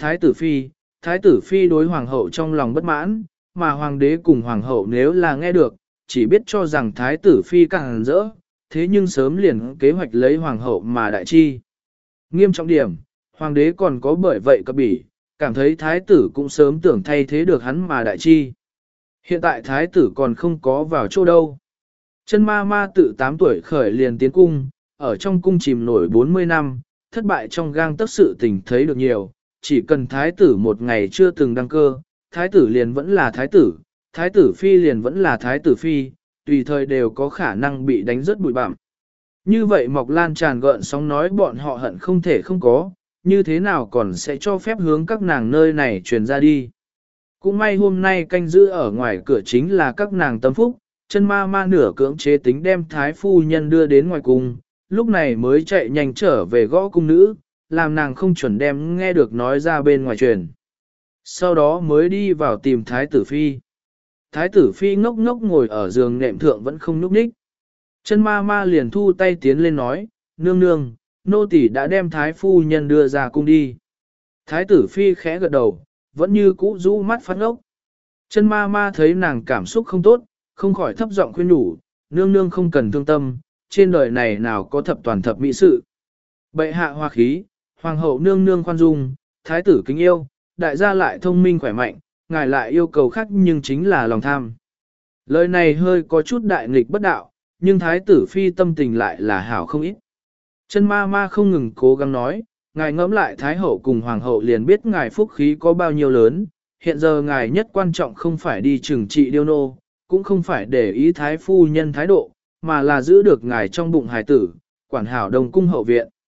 thái tử phi đối hoàng hậu trong lòng bất mãn, mà hoàng đế cùng hoàng hậu nếu là nghe được, chỉ biết cho rằng thái tử phi càng rỡ, thế nhưng sớm liền kế hoạch lấy hoàng hậu mà đại chi. Nghiêm trọng điểm, hoàng đế còn có bởi vậy cập bỉ, cảm thấy thái tử cũng sớm tưởng thay thế được hắn mà đại chi. Hiện tại thái tử còn không có vào chỗ đâu. Chân ma ma tự 8 tuổi khởi liền tiến cung, ở trong cung chìm nổi 40 năm, thất bại trong gang tấc sự tình thấy được nhiều, chỉ cần thái tử một ngày chưa từng đăng cơ, thái tử liền vẫn là thái tử phi liền vẫn là thái tử phi, tùy thời đều có khả năng bị đánh rớt bụi bặm. Như vậy Mộc Lan tràn gợn sóng nói bọn họ hận không thể không có, như thế nào còn sẽ cho phép hướng các nàng nơi này truyền ra đi. Cũng may hôm nay canh giữ ở ngoài cửa chính là các nàng tâm phúc, chân ma ma nửa cưỡng chế tính đem thái phu nhân đưa đến ngoài cung, lúc này mới chạy nhanh trở về gõ cung nữ, làm nàng không chuẩn đem nghe được nói ra bên ngoài truyền. Sau đó mới đi vào tìm thái tử phi. Thái tử phi ngốc ngốc ngồi ở giường nệm thượng vẫn không nhúc nhích. Chân ma ma liền thu tay tiến lên nói, nương nương, nô tỳ đã đem thái phu nhân đưa ra cung đi. Thái tử phi khẽ gật đầu, vẫn như cũ rũ mắt phát ngốc. Chân ma ma thấy nàng cảm xúc không tốt, không khỏi thấp giọng khuyên nhủ, nương nương không cần thương tâm, trên đời này nào có thập toàn thập mỹ sự. Bệ hạ hoa khí, hoàng hậu nương nương khoan dung, thái tử kính yêu, đại gia lại thông minh khỏe mạnh, ngài lại yêu cầu khác nhưng chính là lòng tham. Lời này hơi có chút đại nghịch bất đạo, nhưng thái tử phi tâm tình lại là hảo không ít. Chân ma ma không ngừng cố gắng nói, ngài ngẫm lại thái hậu cùng hoàng hậu liền biết ngài phúc khí có bao nhiêu lớn, hiện giờ ngài nhất quan trọng không phải đi trừng trị điêu nô, cũng không phải để ý thái phu nhân thái độ, mà là giữ được ngài trong bụng hài tử, quản hảo đồng cung hậu viện.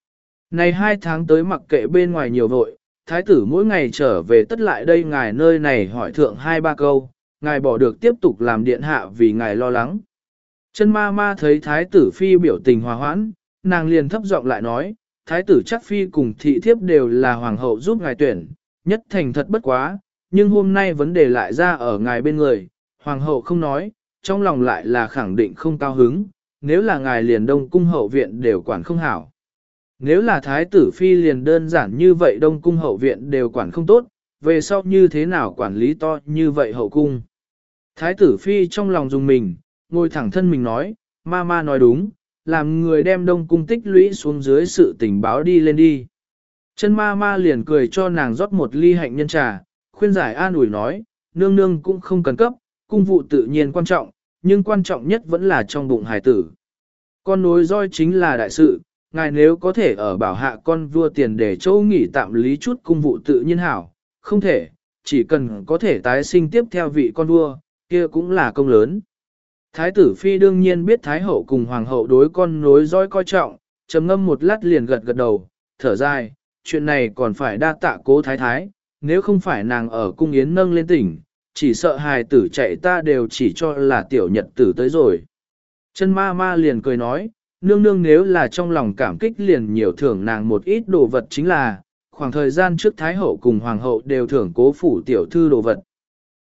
Này 2 tháng tới mặc kệ bên ngoài nhiều vội, thái tử mỗi ngày trở về tất lại đây ngài nơi này hỏi thượng 2-3 câu, ngài bỏ được tiếp tục làm điện hạ vì ngài lo lắng. Chân ma ma thấy thái tử phi biểu tình hòa hoãn, nàng liền thấp giọng lại nói, thái tử chắc phi cùng thị thiếp đều là hoàng hậu giúp ngài tuyển, nhất thành thật bất quá, nhưng hôm nay vấn đề lại ra ở ngài bên người, hoàng hậu không nói, trong lòng lại là khẳng định không cao hứng, nếu là ngài liền đông cung hậu viện đều quản không hảo. Nếu là thái tử phi liền đơn giản như vậy đông cung hậu viện đều quản không tốt, về sau như thế nào quản lý to như vậy hậu cung. Thái tử phi trong lòng dùng mình, ngồi thẳng thân mình nói, ma ma nói đúng, làm người đem đông cung tích lũy xuống dưới sự tình báo đi lên đi. Chân ma ma liền cười cho nàng rót một ly hạnh nhân trà, khuyên giải an ủi nói, nương nương cũng không cần cấp, cung vụ tự nhiên quan trọng, nhưng quan trọng nhất vẫn là trong bụng hài tử. Con nối roi chính là đại sự, ngài nếu có thể ở bảo hạ con vua tiền để chỗ nghỉ tạm lý chút cung vụ tự nhiên hảo, không thể, chỉ cần có thể tái sinh tiếp theo vị con vua, kia cũng là công lớn. Thái tử phi đương nhiên biết thái hậu cùng hoàng hậu đối con nối dõi coi trọng, trầm ngâm một lát liền gật gật đầu, thở dài, chuyện này còn phải đa tạ cố thái thái, nếu không phải nàng ở cung yến nâng lên tỉnh, chỉ sợ hài tử chạy ta đều chỉ cho là tiểu nhật tử tới rồi. Chân ma ma liền cười nói, nương nương nếu là trong lòng cảm kích liền nhiều thưởng nàng một ít đồ vật chính là, khoảng thời gian trước thái hậu cùng hoàng hậu đều thưởng cố phủ tiểu thư đồ vật.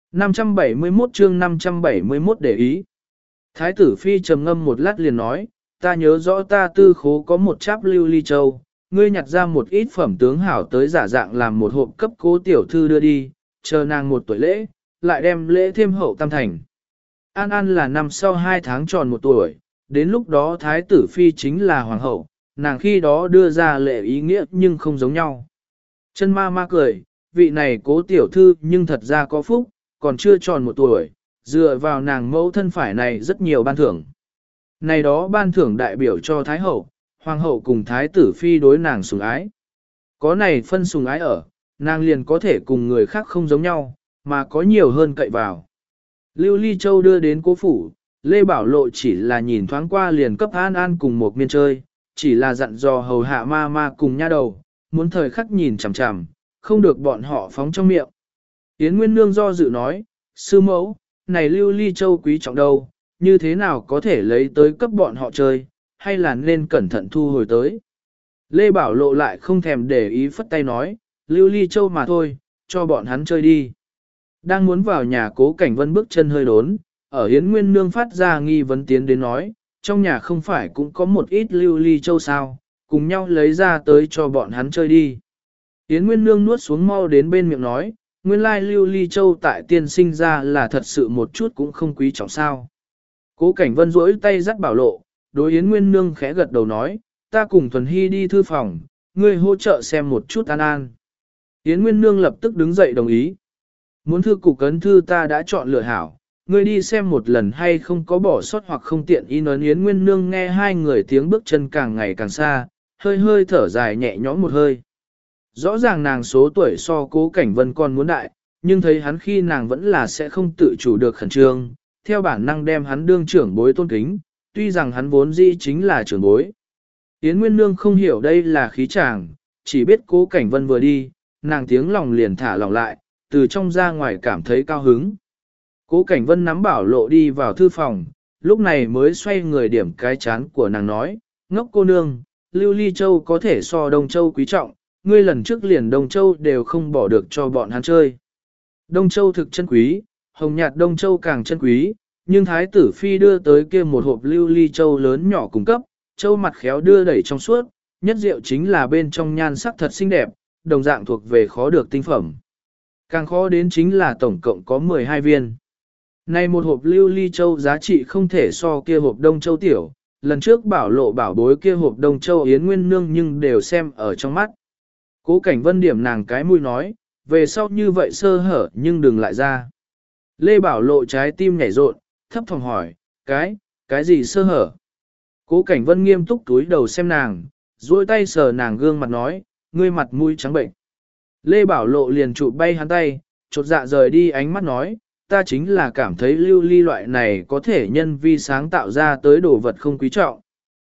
571 chương 571 để ý. Thái tử phi trầm ngâm một lát liền nói, ta nhớ rõ ta tư khố có một cháp lưu ly châu, ngươi nhặt ra một ít phẩm tướng hảo tới giả dạng làm một hộp cấp cố tiểu thư đưa đi, chờ nàng 1 tuổi lễ, lại đem lễ thêm hậu tam thành. An An là năm sau 2 tháng tròn 1 tuổi, đến lúc đó thái tử phi chính là hoàng hậu, nàng khi đó đưa ra lễ ý nghĩa nhưng không giống nhau. Chân ma ma cười, vị này cố tiểu thư nhưng thật ra có phúc, còn chưa tròn 1 tuổi, dựa vào nàng mẫu thân phải này rất nhiều ban thưởng. Này đó ban thưởng đại biểu cho thái hậu, hoàng hậu cùng thái tử phi đối nàng sủng ái. Có này phân sủng ái ở, nàng liền có thể cùng người khác không giống nhau, mà có nhiều hơn cậy vào. Lưu Ly Châu đưa đến cố phủ, Lê Bảo Lộ chỉ là nhìn thoáng qua liền cấp An An cùng một miên chơi, chỉ là dặn dò hầu hạ ma ma cùng nha đầu, muốn thời khắc nhìn chằm chằm, không được bọn họ phóng trong miệng. Yến Nguyên Nương do dự nói, sư mẫu, này Lưu Ly Châu quý trọng đâu, như thế nào có thể lấy tới cấp bọn họ chơi, hay là nên cẩn thận thu hồi tới. Lê Bảo Lộ lại không thèm để ý phất tay nói, Lưu Ly Châu mà thôi, cho bọn hắn chơi đi. Đang muốn vào nhà Cố Cảnh Vân bước chân hơi đốn, ở Yến Nguyên Nương phát ra nghi vấn tiến đến nói, trong nhà không phải cũng có một ít Lưu Ly Châu sao, cùng nhau lấy ra tới cho bọn hắn chơi đi. Yến Nguyên Nương nuốt xuống mau đến bên miệng nói, nguyên lai Lưu Ly Châu tại tiên sinh ra là thật sự một chút cũng không quý trọng sao. Cố Cảnh Vân duỗi tay dắt Bảo Lộ, đối Yến Nguyên Nương khẽ gật đầu nói, ta cùng Thuần Hy đi thư phòng, ngươi hỗ trợ xem một chút An An. Yến Nguyên Nương lập tức đứng dậy đồng ý. Muốn thư cục ấn thư ta đã chọn lựa hảo, ngươi đi xem một lần hay không có bỏ sót hoặc không tiện in ấn. Yến Nguyên Nương nghe hai người tiếng bước chân càng ngày càng xa, hơi hơi thở dài nhẹ nhõm một hơi. Rõ ràng nàng số tuổi so Cố Cảnh Vân còn muốn đại, nhưng thấy hắn khi nàng vẫn là sẽ không tự chủ được khẩn trương, theo bản năng đem hắn đương trưởng bối tôn kính, tuy rằng hắn vốn dĩ chính là trưởng bối. Yến Nguyên Nương không hiểu đây là khí chàng, chỉ biết Cố Cảnh Vân vừa đi, nàng tiếng lòng liền thả lòng lại, từ trong ra ngoài cảm thấy cao hứng. Cố Cảnh Vân nắm Bảo Lộ đi vào thư phòng, lúc này mới xoay người điểm cái chán của nàng nói, ngốc cô nương, Lưu Ly Châu có thể so Đông Châu quý trọng, ngươi lần trước liền Đông Châu đều không bỏ được cho bọn hắn chơi. Đông Châu thực chân quý, hồng nhạt Đông Châu càng chân quý, nhưng Thái tử Phi đưa tới kia một hộp Lưu Ly Châu lớn nhỏ cung cấp, Châu mặt khéo đưa đẩy trong suốt, nhất diệu chính là bên trong nhan sắc thật xinh đẹp, đồng dạng thuộc về khó được tinh phẩm. Càng khó đến chính là tổng cộng có 12 viên. Này một hộp Lưu Ly Châu giá trị không thể so kia hộp Đông Châu tiểu, lần trước Bảo Lộ bảo bối kia hộp Đông Châu Yến Nguyên Nương nhưng đều xem ở trong mắt. Cố Cảnh Vân điểm nàng cái mũi nói, về sau như vậy sơ hở nhưng đừng lại ra. Lê Bảo Lộ trái tim nhảy rộn, thấp phòng hỏi, cái gì sơ hở? Cố Cảnh Vân nghiêm túc túi đầu xem nàng, duỗi tay sờ nàng gương mặt nói, ngươi mặt mũi trắng bệnh. Lê Bảo Lộ liền trụ bay hắn tay, chột dạ rời đi ánh mắt nói, ta chính là cảm thấy lưu ly loại này có thể nhân vi sáng tạo ra tới đồ vật không quý trọng.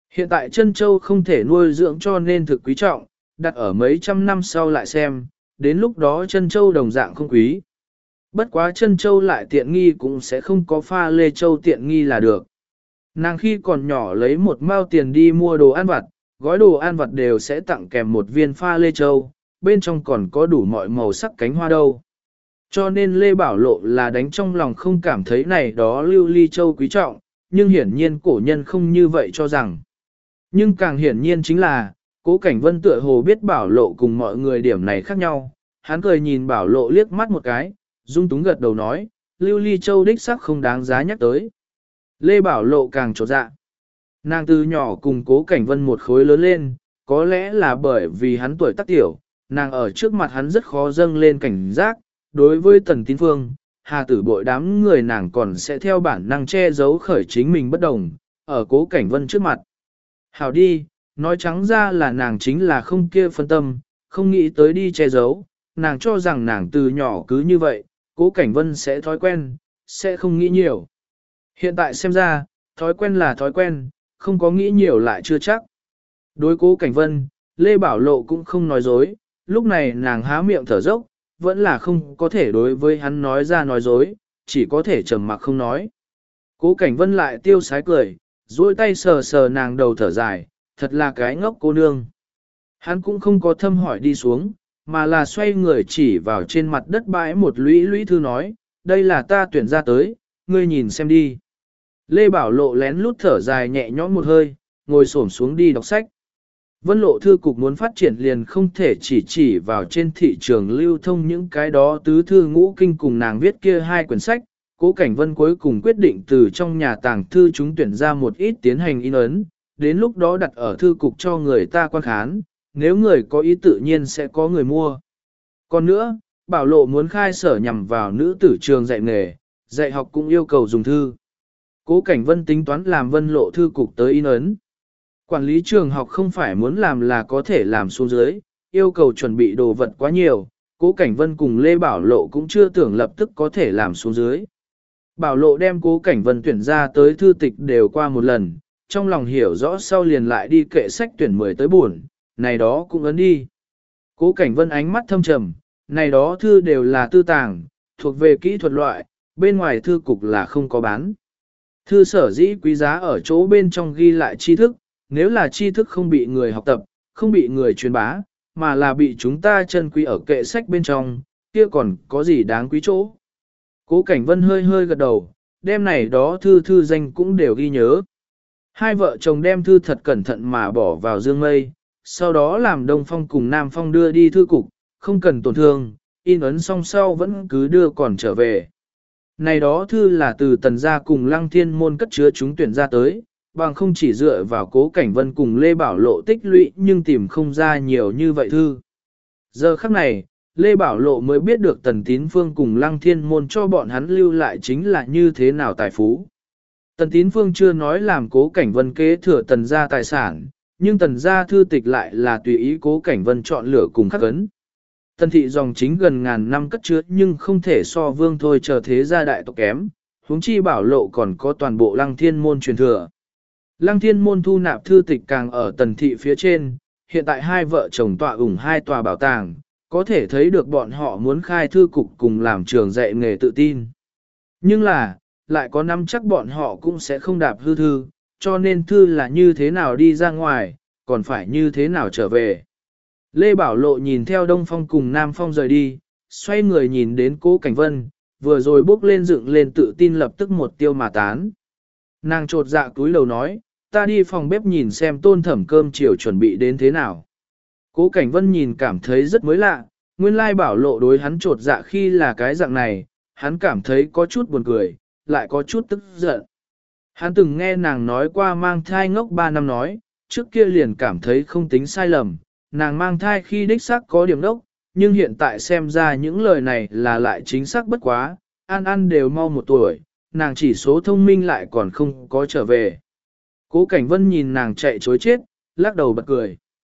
Hiện tại chân châu không thể nuôi dưỡng cho nên thực quý trọng, đặt ở mấy trăm năm sau lại xem, đến lúc đó chân châu đồng dạng không quý. Bất quá chân châu lại tiện nghi cũng sẽ không có pha lê châu tiện nghi là được. Nàng khi còn nhỏ lấy một mao tiền đi mua đồ ăn vặt, gói đồ ăn vặt đều sẽ tặng kèm một viên pha lê châu, bên trong còn có đủ mọi màu sắc cánh hoa đâu. Cho nên Lê Bảo Lộ là đánh trong lòng không cảm thấy này đó lưu ly châu quý trọng, nhưng hiển nhiên cổ nhân không như vậy cho rằng. Nhưng càng hiển nhiên chính là, Cố Cảnh Vân tựa hồ biết Bảo Lộ cùng mọi người điểm này khác nhau, hắn cười nhìn Bảo Lộ liếc mắt một cái, dung túng gật đầu nói, lưu ly châu đích sắc không đáng giá nhắc tới. Lê Bảo Lộ càng trột dạ. Nàng từ nhỏ cùng Cố Cảnh Vân một khối lớn lên, có lẽ là bởi vì hắn tuổi tác tiểu, nàng ở trước mặt hắn rất khó dâng lên cảnh giác, đối với Tần Tín Phương, Hà Tử Bội đám người nàng còn sẽ theo bản năng che giấu khởi chính mình bất đồng, ở Cố Cảnh Vân trước mặt. Hảo đi, nói trắng ra là nàng chính là không kia phân tâm, không nghĩ tới đi che giấu, nàng cho rằng nàng từ nhỏ cứ như vậy, Cố Cảnh Vân sẽ thói quen, sẽ không nghĩ nhiều. Hiện tại xem ra, thói quen là thói quen, không có nghĩ nhiều lại chưa chắc. Đối Cố Cảnh Vân, Lê Bảo Lộ cũng không nói dối, lúc này nàng há miệng thở dốc, vẫn là không có thể đối với hắn nói ra nói dối, chỉ có thể trầm mặc không nói. Cố Cảnh Vân lại tiêu sái cười, duỗi tay sờ sờ nàng đầu thở dài, thật là cái ngốc cô nương. Hắn cũng không có thâm hỏi đi xuống, mà là xoay người chỉ vào trên mặt đất bãi một lũy lũy thư nói, đây là ta tuyển ra tới, ngươi nhìn xem đi. Lê Bảo Lộ lén lút thở dài nhẹ nhõm một hơi, ngồi xổm xuống đi đọc sách. Vân Lộ thư cục muốn phát triển liền không thể chỉ vào trên thị trường lưu thông những cái đó tứ thư ngũ kinh cùng nàng viết kia hai quyển sách. Cố Cảnh Vân cuối cùng quyết định từ trong nhà tàng thư chúng tuyển ra một ít tiến hành in ấn, đến lúc đó đặt ở thư cục cho người ta quan khán, nếu người có ý tự nhiên sẽ có người mua. Còn nữa, Bảo Lộ muốn khai sở nhằm vào nữ tử trường dạy nghề, dạy học cũng yêu cầu dùng thư. Cố Cảnh Vân tính toán làm Vân Lộ thư cục tới in ấn. Quản lý trường học không phải muốn làm là có thể làm xuống dưới, yêu cầu chuẩn bị đồ vật quá nhiều, Cố Cảnh Vân cùng Lê Bảo Lộ cũng chưa tưởng lập tức có thể làm xuống dưới. Bảo Lộ đem Cố Cảnh Vân tuyển ra tới thư tịch đều qua một lần, trong lòng hiểu rõ sau liền lại đi kệ sách tuyển 10 tới buồn, này đó cũng ấn đi. Cố Cảnh Vân ánh mắt thâm trầm, này đó thư đều là tư tàng, thuộc về kỹ thuật loại, bên ngoài thư cục là không có bán. Thư sở dĩ quý giá ở chỗ bên trong ghi lại tri thức, nếu là tri thức không bị người học tập, không bị người truyền bá, mà là bị chúng ta chân quý ở kệ sách bên trong, kia còn có gì đáng quý chỗ. Cố Cảnh Vân hơi hơi gật đầu, đem này đó thư danh cũng đều ghi nhớ. Hai vợ chồng đem thư thật cẩn thận mà bỏ vào dương mây, sau đó làm Đông Phong cùng Nam Phong đưa đi thư cục, không cần tổn thương, in ấn xong sau vẫn cứ đưa còn trở về. Này đó thư là từ Tần gia cùng Lăng Thiên môn cất chứa chúng tuyển ra tới, bằng không chỉ dựa vào Cố Cảnh Vân cùng Lê Bảo Lộ tích lũy nhưng tìm không ra nhiều như vậy thư. Giờ khắc này, Lê Bảo Lộ mới biết được Tần Tín Phương cùng Lăng Thiên môn cho bọn hắn lưu lại chính là như thế nào tài phú. Tần Tín Phương chưa nói làm Cố Cảnh Vân kế thừa Tần gia tài sản, nhưng Tần gia thư tịch lại là tùy ý Cố Cảnh Vân chọn lựa cùng khắc ấn. Tần thị dòng chính gần ngàn năm cất chứa nhưng không thể so Vương Thôi chờ thế gia đại tộc kém, huống chi Bảo Lộ còn có toàn bộ Lăng Thiên môn truyền thừa. Lăng Thiên môn thu nạp thư tịch càng ở Tần thị phía trên, hiện tại hai vợ chồng tọa ủng hai tòa bảo tàng, có thể thấy được bọn họ muốn khai thư cục cùng làm trường dạy nghề tự tin. Nhưng là, lại có nắm chắc bọn họ cũng sẽ không đạp hư thư, cho nên thư là như thế nào đi ra ngoài, còn phải như thế nào trở về. Lê Bảo Lộ nhìn theo Đông Phong cùng Nam Phong rời đi, xoay người nhìn đến Cố Cảnh Vân, vừa rồi bước lên dựng lên tự tin lập tức một tiêu mà tán. Nàng trột dạ túi lầu nói, ta đi phòng bếp nhìn xem Tôn Thẩm cơm chiều chuẩn bị đến thế nào. Cố Cảnh Vân nhìn cảm thấy rất mới lạ, nguyên lai Bảo Lộ đối hắn trột dạ khi là cái dạng này, hắn cảm thấy có chút buồn cười, lại có chút tức giận. Hắn từng nghe nàng nói qua mang thai ngốc 3 năm nói, trước kia liền cảm thấy không tính sai lầm, nàng mang thai khi đích xác có điểm đốc, nhưng hiện tại xem ra những lời này là lại chính xác bất quá, An An đều mau 1 tuổi, nàng chỉ số thông minh lại còn không có trở về. Cố Cảnh Vân nhìn nàng chạy chối chết, lắc đầu bật cười.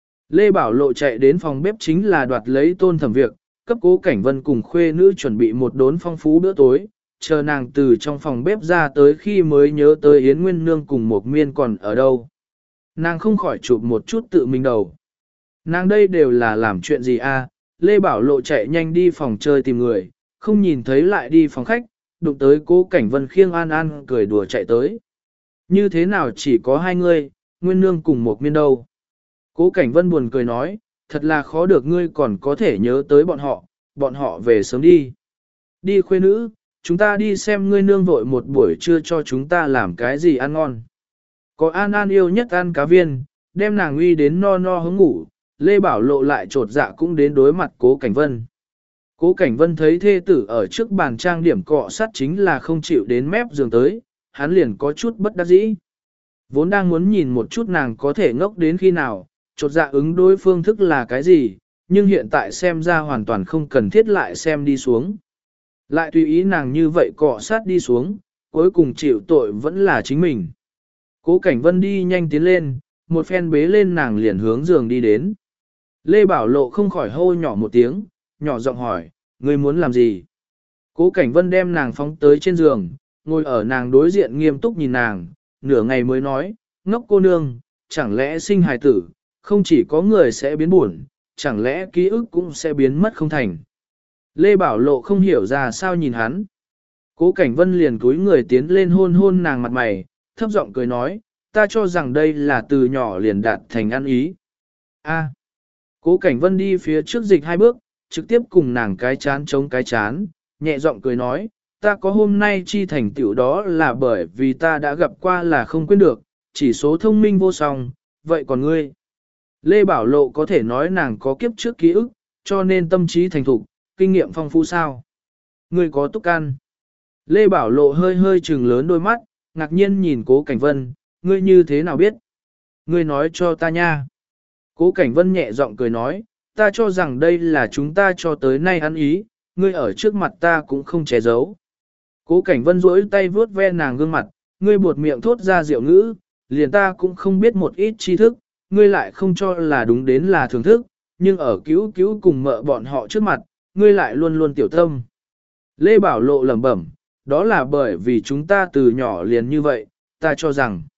Lê Bảo Lộ chạy đến phòng bếp chính là đoạt lấy Tôn Thẩm việc, cấp Cố Cảnh Vân cùng khuê nữ chuẩn bị một đốn phong phú bữa tối, chờ nàng từ trong phòng bếp ra tới khi mới nhớ tới Yến Nguyên Nương cùng một miên còn ở đâu. Nàng không khỏi chụp một chút tự mình đầu. Nàng đây đều là làm chuyện gì a? Lê Bảo Lộ chạy nhanh đi phòng chơi tìm người, không nhìn thấy lại đi phòng khách, đụng tới Cố Cảnh Vân khiêng An An cười đùa chạy tới. Như thế nào chỉ có hai ngươi, Nguyên Nương cùng một miên đâu. Cố Cảnh Vân buồn cười nói, thật là khó được ngươi còn có thể nhớ tới bọn họ về sớm đi. Đi khuê nữ, chúng ta đi xem ngươi nương vội một buổi trưa cho chúng ta làm cái gì ăn ngon. Có An An yêu nhất ăn cá viên, đem nàng uy đến no no hứng ngủ, Lê Bảo Lộ lại trột dạ cũng đến đối mặt Cố Cảnh Vân. Cố Cảnh Vân thấy thê tử ở trước bàn trang điểm cọ sát chính là không chịu đến mép giường tới, hắn liền có chút bất đắc dĩ. Vốn đang muốn nhìn một chút nàng có thể ngốc đến khi nào, trột dạ ứng đối phương thức là cái gì, nhưng hiện tại xem ra hoàn toàn không cần thiết lại xem đi xuống. Lại tùy ý nàng như vậy cọ sát đi xuống, cuối cùng chịu tội vẫn là chính mình. Cố Cảnh Vân đi nhanh tiến lên, một phen bế lên nàng liền hướng giường đi đến. Lê Bảo Lộ không khỏi hô nhỏ một tiếng, nhỏ giọng hỏi, ngươi muốn làm gì? Cố Cảnh Vân đem nàng phóng tới trên giường, ngồi ở nàng đối diện nghiêm túc nhìn nàng, nửa ngày mới nói, ngốc cô nương, chẳng lẽ sinh hài tử, không chỉ có người sẽ biến buồn, chẳng lẽ ký ức cũng sẽ biến mất không thành. Lê Bảo Lộ không hiểu ra sao nhìn hắn. Cố Cảnh Vân liền cúi người tiến lên hôn hôn nàng mặt mày, thấp giọng cười nói, ta cho rằng đây là từ nhỏ liền đạt thành ăn ý. A. Cố Cảnh Vân đi phía trước dịch hai bước, trực tiếp cùng nàng cái chán chống cái chán, nhẹ giọng cười nói, ta có hôm nay chi thành tựu đó là bởi vì ta đã gặp qua là không quên được, chỉ số thông minh vô song, vậy còn ngươi? Lê Bảo Lộ có thể nói nàng có kiếp trước ký ức, cho nên tâm trí thành thục, kinh nghiệm phong phú sao? Ngươi có túc can. Lê Bảo Lộ hơi hơi trừng lớn đôi mắt, ngạc nhiên nhìn Cố Cảnh Vân, ngươi như thế nào biết? Ngươi nói cho ta nha. Cố Cảnh Vân nhẹ giọng cười nói, ta cho rằng đây là chúng ta cho tới nay ăn ý, ngươi ở trước mặt ta cũng không che giấu. Cố Cảnh Vân duỗi tay vuốt ve nàng gương mặt, ngươi buột miệng thốt ra diệu ngữ, liền ta cũng không biết một ít tri thức, ngươi lại không cho là đúng đến là thưởng thức, nhưng ở cứu cứu cùng mợ bọn họ trước mặt, ngươi lại luôn luôn tiểu tâm. Lê Bảo Lộ lẩm bẩm, đó là bởi vì chúng ta từ nhỏ liền như vậy, ta cho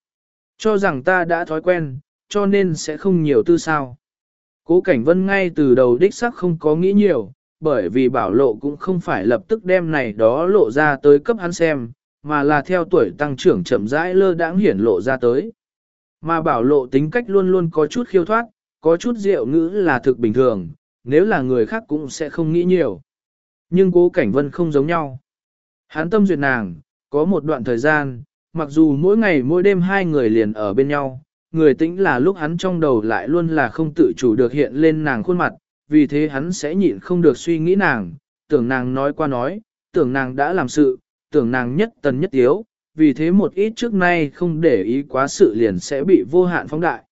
rằng ta đã thói quen, cho nên sẽ không nhiều tư sao. Cố Cảnh Vân ngay từ đầu đích xác không có nghĩ nhiều, bởi vì Bảo Lộ cũng không phải lập tức đem này đó lộ ra tới cấp hắn xem, mà là theo tuổi tăng trưởng chậm rãi lơ đãng hiển lộ ra tới. Mà Bảo Lộ tính cách luôn luôn có chút khiêu thoát, có chút diệu ngữ là thực bình thường, nếu là người khác cũng sẽ không nghĩ nhiều. Nhưng Cố Cảnh Vân không giống nhau. Hắn tâm duyệt nàng, có một đoạn thời gian, mặc dù mỗi ngày mỗi đêm hai người liền ở bên nhau, người tĩnh là lúc hắn trong đầu lại luôn là không tự chủ được hiện lên nàng khuôn mặt, vì thế hắn sẽ nhịn không được suy nghĩ nàng, tưởng nàng nói qua nói, tưởng nàng đã làm sự, tưởng nàng nhất tần nhất tiếu, vì thế một ít trước nay không để ý quá sự liền sẽ bị vô hạn phóng đại.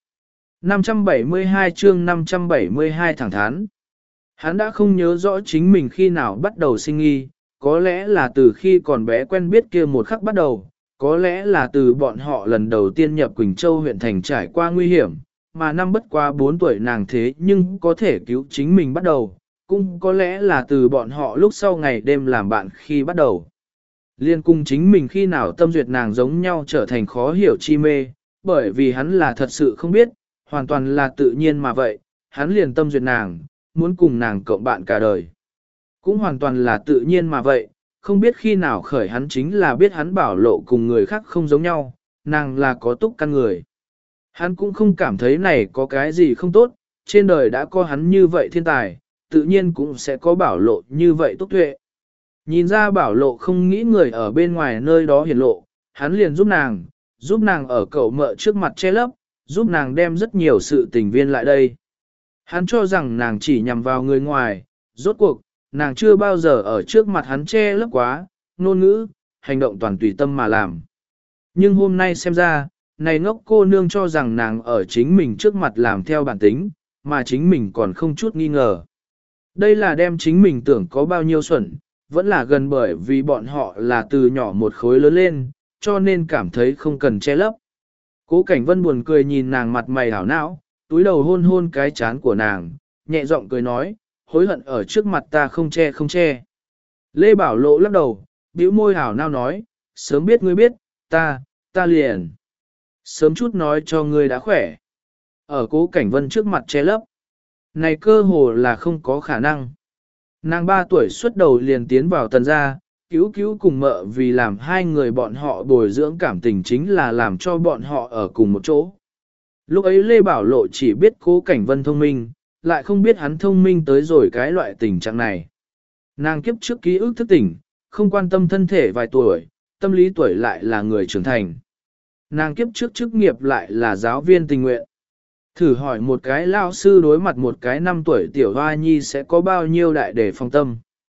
572 chương 572 thẳng thắn. Hắn đã không nhớ rõ chính mình khi nào bắt đầu sinh nghi, có lẽ là từ khi còn bé quen biết kia một khắc bắt đầu, có lẽ là từ bọn họ lần đầu tiên nhập Quỳnh Châu huyện thành trải qua nguy hiểm, mà năm bất qua 4 tuổi nàng thế nhưng có thể cứu chính mình bắt đầu, cũng có lẽ là từ bọn họ lúc sau ngày đêm làm bạn khi bắt đầu. Liên cung chính mình khi nào tâm duyệt nàng giống nhau trở thành khó hiểu chi mê, bởi vì hắn là thật sự không biết, hoàn toàn là tự nhiên mà vậy, hắn liền tâm duyệt nàng, muốn cùng nàng cộng bạn cả đời. Cũng hoàn toàn là tự nhiên mà vậy, không biết khi nào khởi hắn chính là biết hắn Bảo Lộ cùng người khác không giống nhau, nàng là có túc căn người. Hắn cũng không cảm thấy này có cái gì không tốt, trên đời đã có hắn như vậy thiên tài, tự nhiên cũng sẽ có Bảo Lộ như vậy túc tuệ. Nhìn ra Bảo Lộ không nghĩ người ở bên ngoài nơi đó hiển lộ, hắn liền giúp nàng ở cậu mợ trước mặt che lấp, giúp nàng đem rất nhiều sự tình viên lại đây. Hắn cho rằng nàng chỉ nhằm vào người ngoài, rốt cuộc, nàng chưa bao giờ ở trước mặt hắn che lấp quá, ngôn ngữ, hành động toàn tùy tâm mà làm. Nhưng hôm nay xem ra, này ngốc cô nương cho rằng nàng ở chính mình trước mặt làm theo bản tính, mà chính mình còn không chút nghi ngờ. Đây là đem chính mình tưởng có bao nhiêu xuẩn, vẫn là gần bởi vì bọn họ là từ nhỏ một khối lớn lên, cho nên cảm thấy không cần che lấp. Cố Cảnh Vân buồn cười nhìn nàng mặt mày hảo não, túi đầu hôn hôn cái chán của nàng, nhẹ giọng cười nói, hối hận ở trước mặt ta không che. Lê Bảo Lộ lắc đầu, bĩu môi hảo nao nói, sớm biết ngươi biết, ta liền. Sớm chút nói cho ngươi đã khỏe. Ở Cố Cảnh Vân trước mặt che lấp. Này cơ hồ là không có khả năng. Nàng 3 tuổi xuất đầu liền tiến vào Tần gia, cứu cứu cùng mợ vì làm hai người bọn họ bồi dưỡng cảm tình chính là làm cho bọn họ ở cùng một chỗ. Lúc ấy Lê Bảo Lộ chỉ biết Cố Cảnh Vân thông minh, lại không biết hắn thông minh tới rồi cái loại tình trạng này. Nàng kiếp trước ký ức thức tỉnh, không quan tâm thân thể vài tuổi, tâm lý tuổi lại là người trưởng thành. Nàng kiếp trước chức nghiệp lại là giáo viên tình nguyện. Thử hỏi một cái lao sư đối mặt một cái 5 tuổi tiểu hoa nhi sẽ có bao nhiêu đại để phong tâm.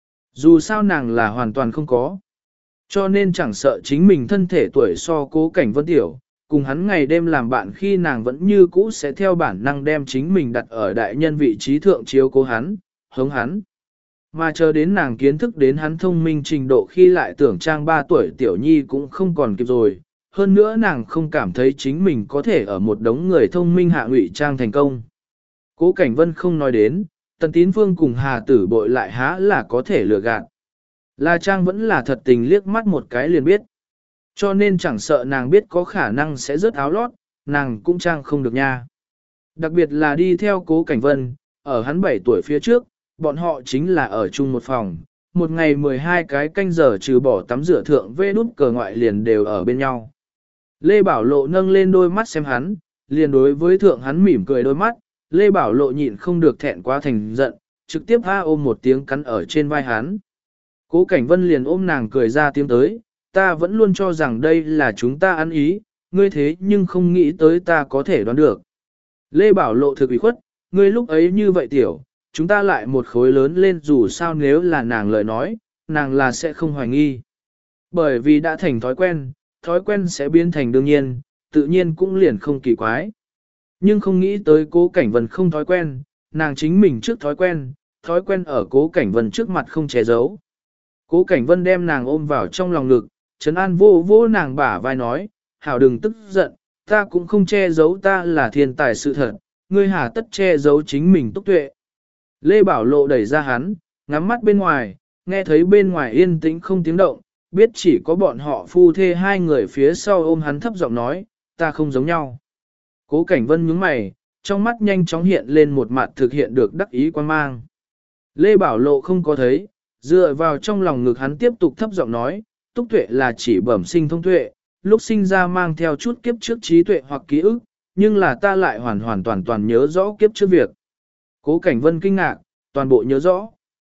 Dù sao nàng là hoàn toàn không có. Cho nên chẳng sợ chính mình thân thể tuổi so Cố Cảnh Vân tiểu, cùng hắn ngày đêm làm bạn khi nàng vẫn như cũ sẽ theo bản năng đem chính mình đặt ở đại nhân vị trí thượng chiếu cố hắn, hống hắn. Mà chờ đến nàng kiến thức đến hắn thông minh trình độ khi lại tưởng trang 3 tuổi tiểu nhi cũng không còn kịp rồi. Hơn nữa nàng không cảm thấy chính mình có thể ở một đống người thông minh hạ ngụy trang thành công. Cố Cảnh Vân không nói đến, Tần Tín Phương cùng Hà Tử Bội lại há là có thể lừa gạt. La Trang vẫn là thật tình liếc mắt một cái liền biết. Cho nên chẳng sợ nàng biết có khả năng sẽ rớt áo lót, nàng cũng trang không được nha. Đặc biệt là đi theo Cố Cảnh Vân, ở hắn 7 tuổi phía trước, bọn họ chính là ở chung một phòng, một ngày 12 cái canh giờ trừ bỏ tắm rửa thượng vê đút cờ ngoại liền đều ở bên nhau. Lê Bảo Lộ nâng lên đôi mắt xem hắn, liền đối với thượng hắn mỉm cười đôi mắt, Lê Bảo Lộ nhịn không được thẹn quá thành giận, trực tiếp ôm một tiếng cắn ở trên vai hắn. Cố Cảnh Vân liền ôm nàng cười ra tiếng tới, ta vẫn luôn cho rằng đây là chúng ta ăn ý, ngươi thế nhưng không nghĩ tới ta có thể đoán được. Lê Bảo Lộ thực ủy khuất, ngươi lúc ấy như vậy tiểu, chúng ta lại một khối lớn lên dù sao nếu là nàng lời nói, nàng là sẽ không hoài nghi. Bởi vì đã thành thói quen sẽ biến thành đương nhiên, tự nhiên cũng liền không kỳ quái. Nhưng không nghĩ tới Cố Cảnh Vân không thói quen, nàng chính mình trước thói quen ở Cố Cảnh Vân trước mặt không che giấu. Cố Cảnh Vân đem nàng ôm vào trong lòng ngực, trấn an vô vô nàng bả vai nói, hảo đừng tức giận, ta cũng không che giấu ta là thiên tài sự thật, ngươi hà tất che giấu chính mình Túc Tuệ. Lê Bảo Lộ đẩy ra hắn, ngắm mắt bên ngoài, nghe thấy bên ngoài yên tĩnh không tiếng động, biết chỉ có bọn họ phu thê hai người phía sau ôm hắn thấp giọng nói, ta không giống nhau. Cố Cảnh Vân nhướng mày, trong mắt nhanh chóng hiện lên một mặt thực hiện được đắc ý quan mang. Lê Bảo Lộ không có thấy, dựa vào trong lòng ngực hắn tiếp tục thấp giọng nói, Túc Tuệ là chỉ bẩm sinh thông tuệ, lúc sinh ra mang theo chút kiếp trước trí tuệ hoặc ký ức, nhưng là ta lại hoàn hoàn toàn nhớ rõ kiếp trước việc. Cố Cảnh Vân kinh ngạc, toàn bộ nhớ rõ.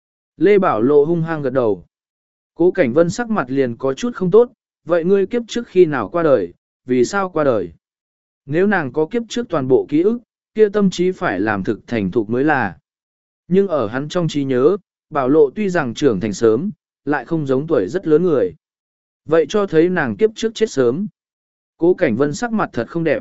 Lê Bảo Lộ hung hăng gật đầu. Cố Cảnh Vân sắc mặt liền có chút không tốt, vậy ngươi kiếp trước khi nào qua đời, vì sao qua đời? Nếu nàng có kiếp trước toàn bộ ký ức, kia tâm trí phải làm thực thành thục mới là. Nhưng ở hắn trong trí nhớ, Bảo Lộ tuy rằng trưởng thành sớm, lại không giống tuổi rất lớn người. Vậy cho thấy nàng kiếp trước chết sớm. Cố Cảnh Vân sắc mặt thật không đẹp.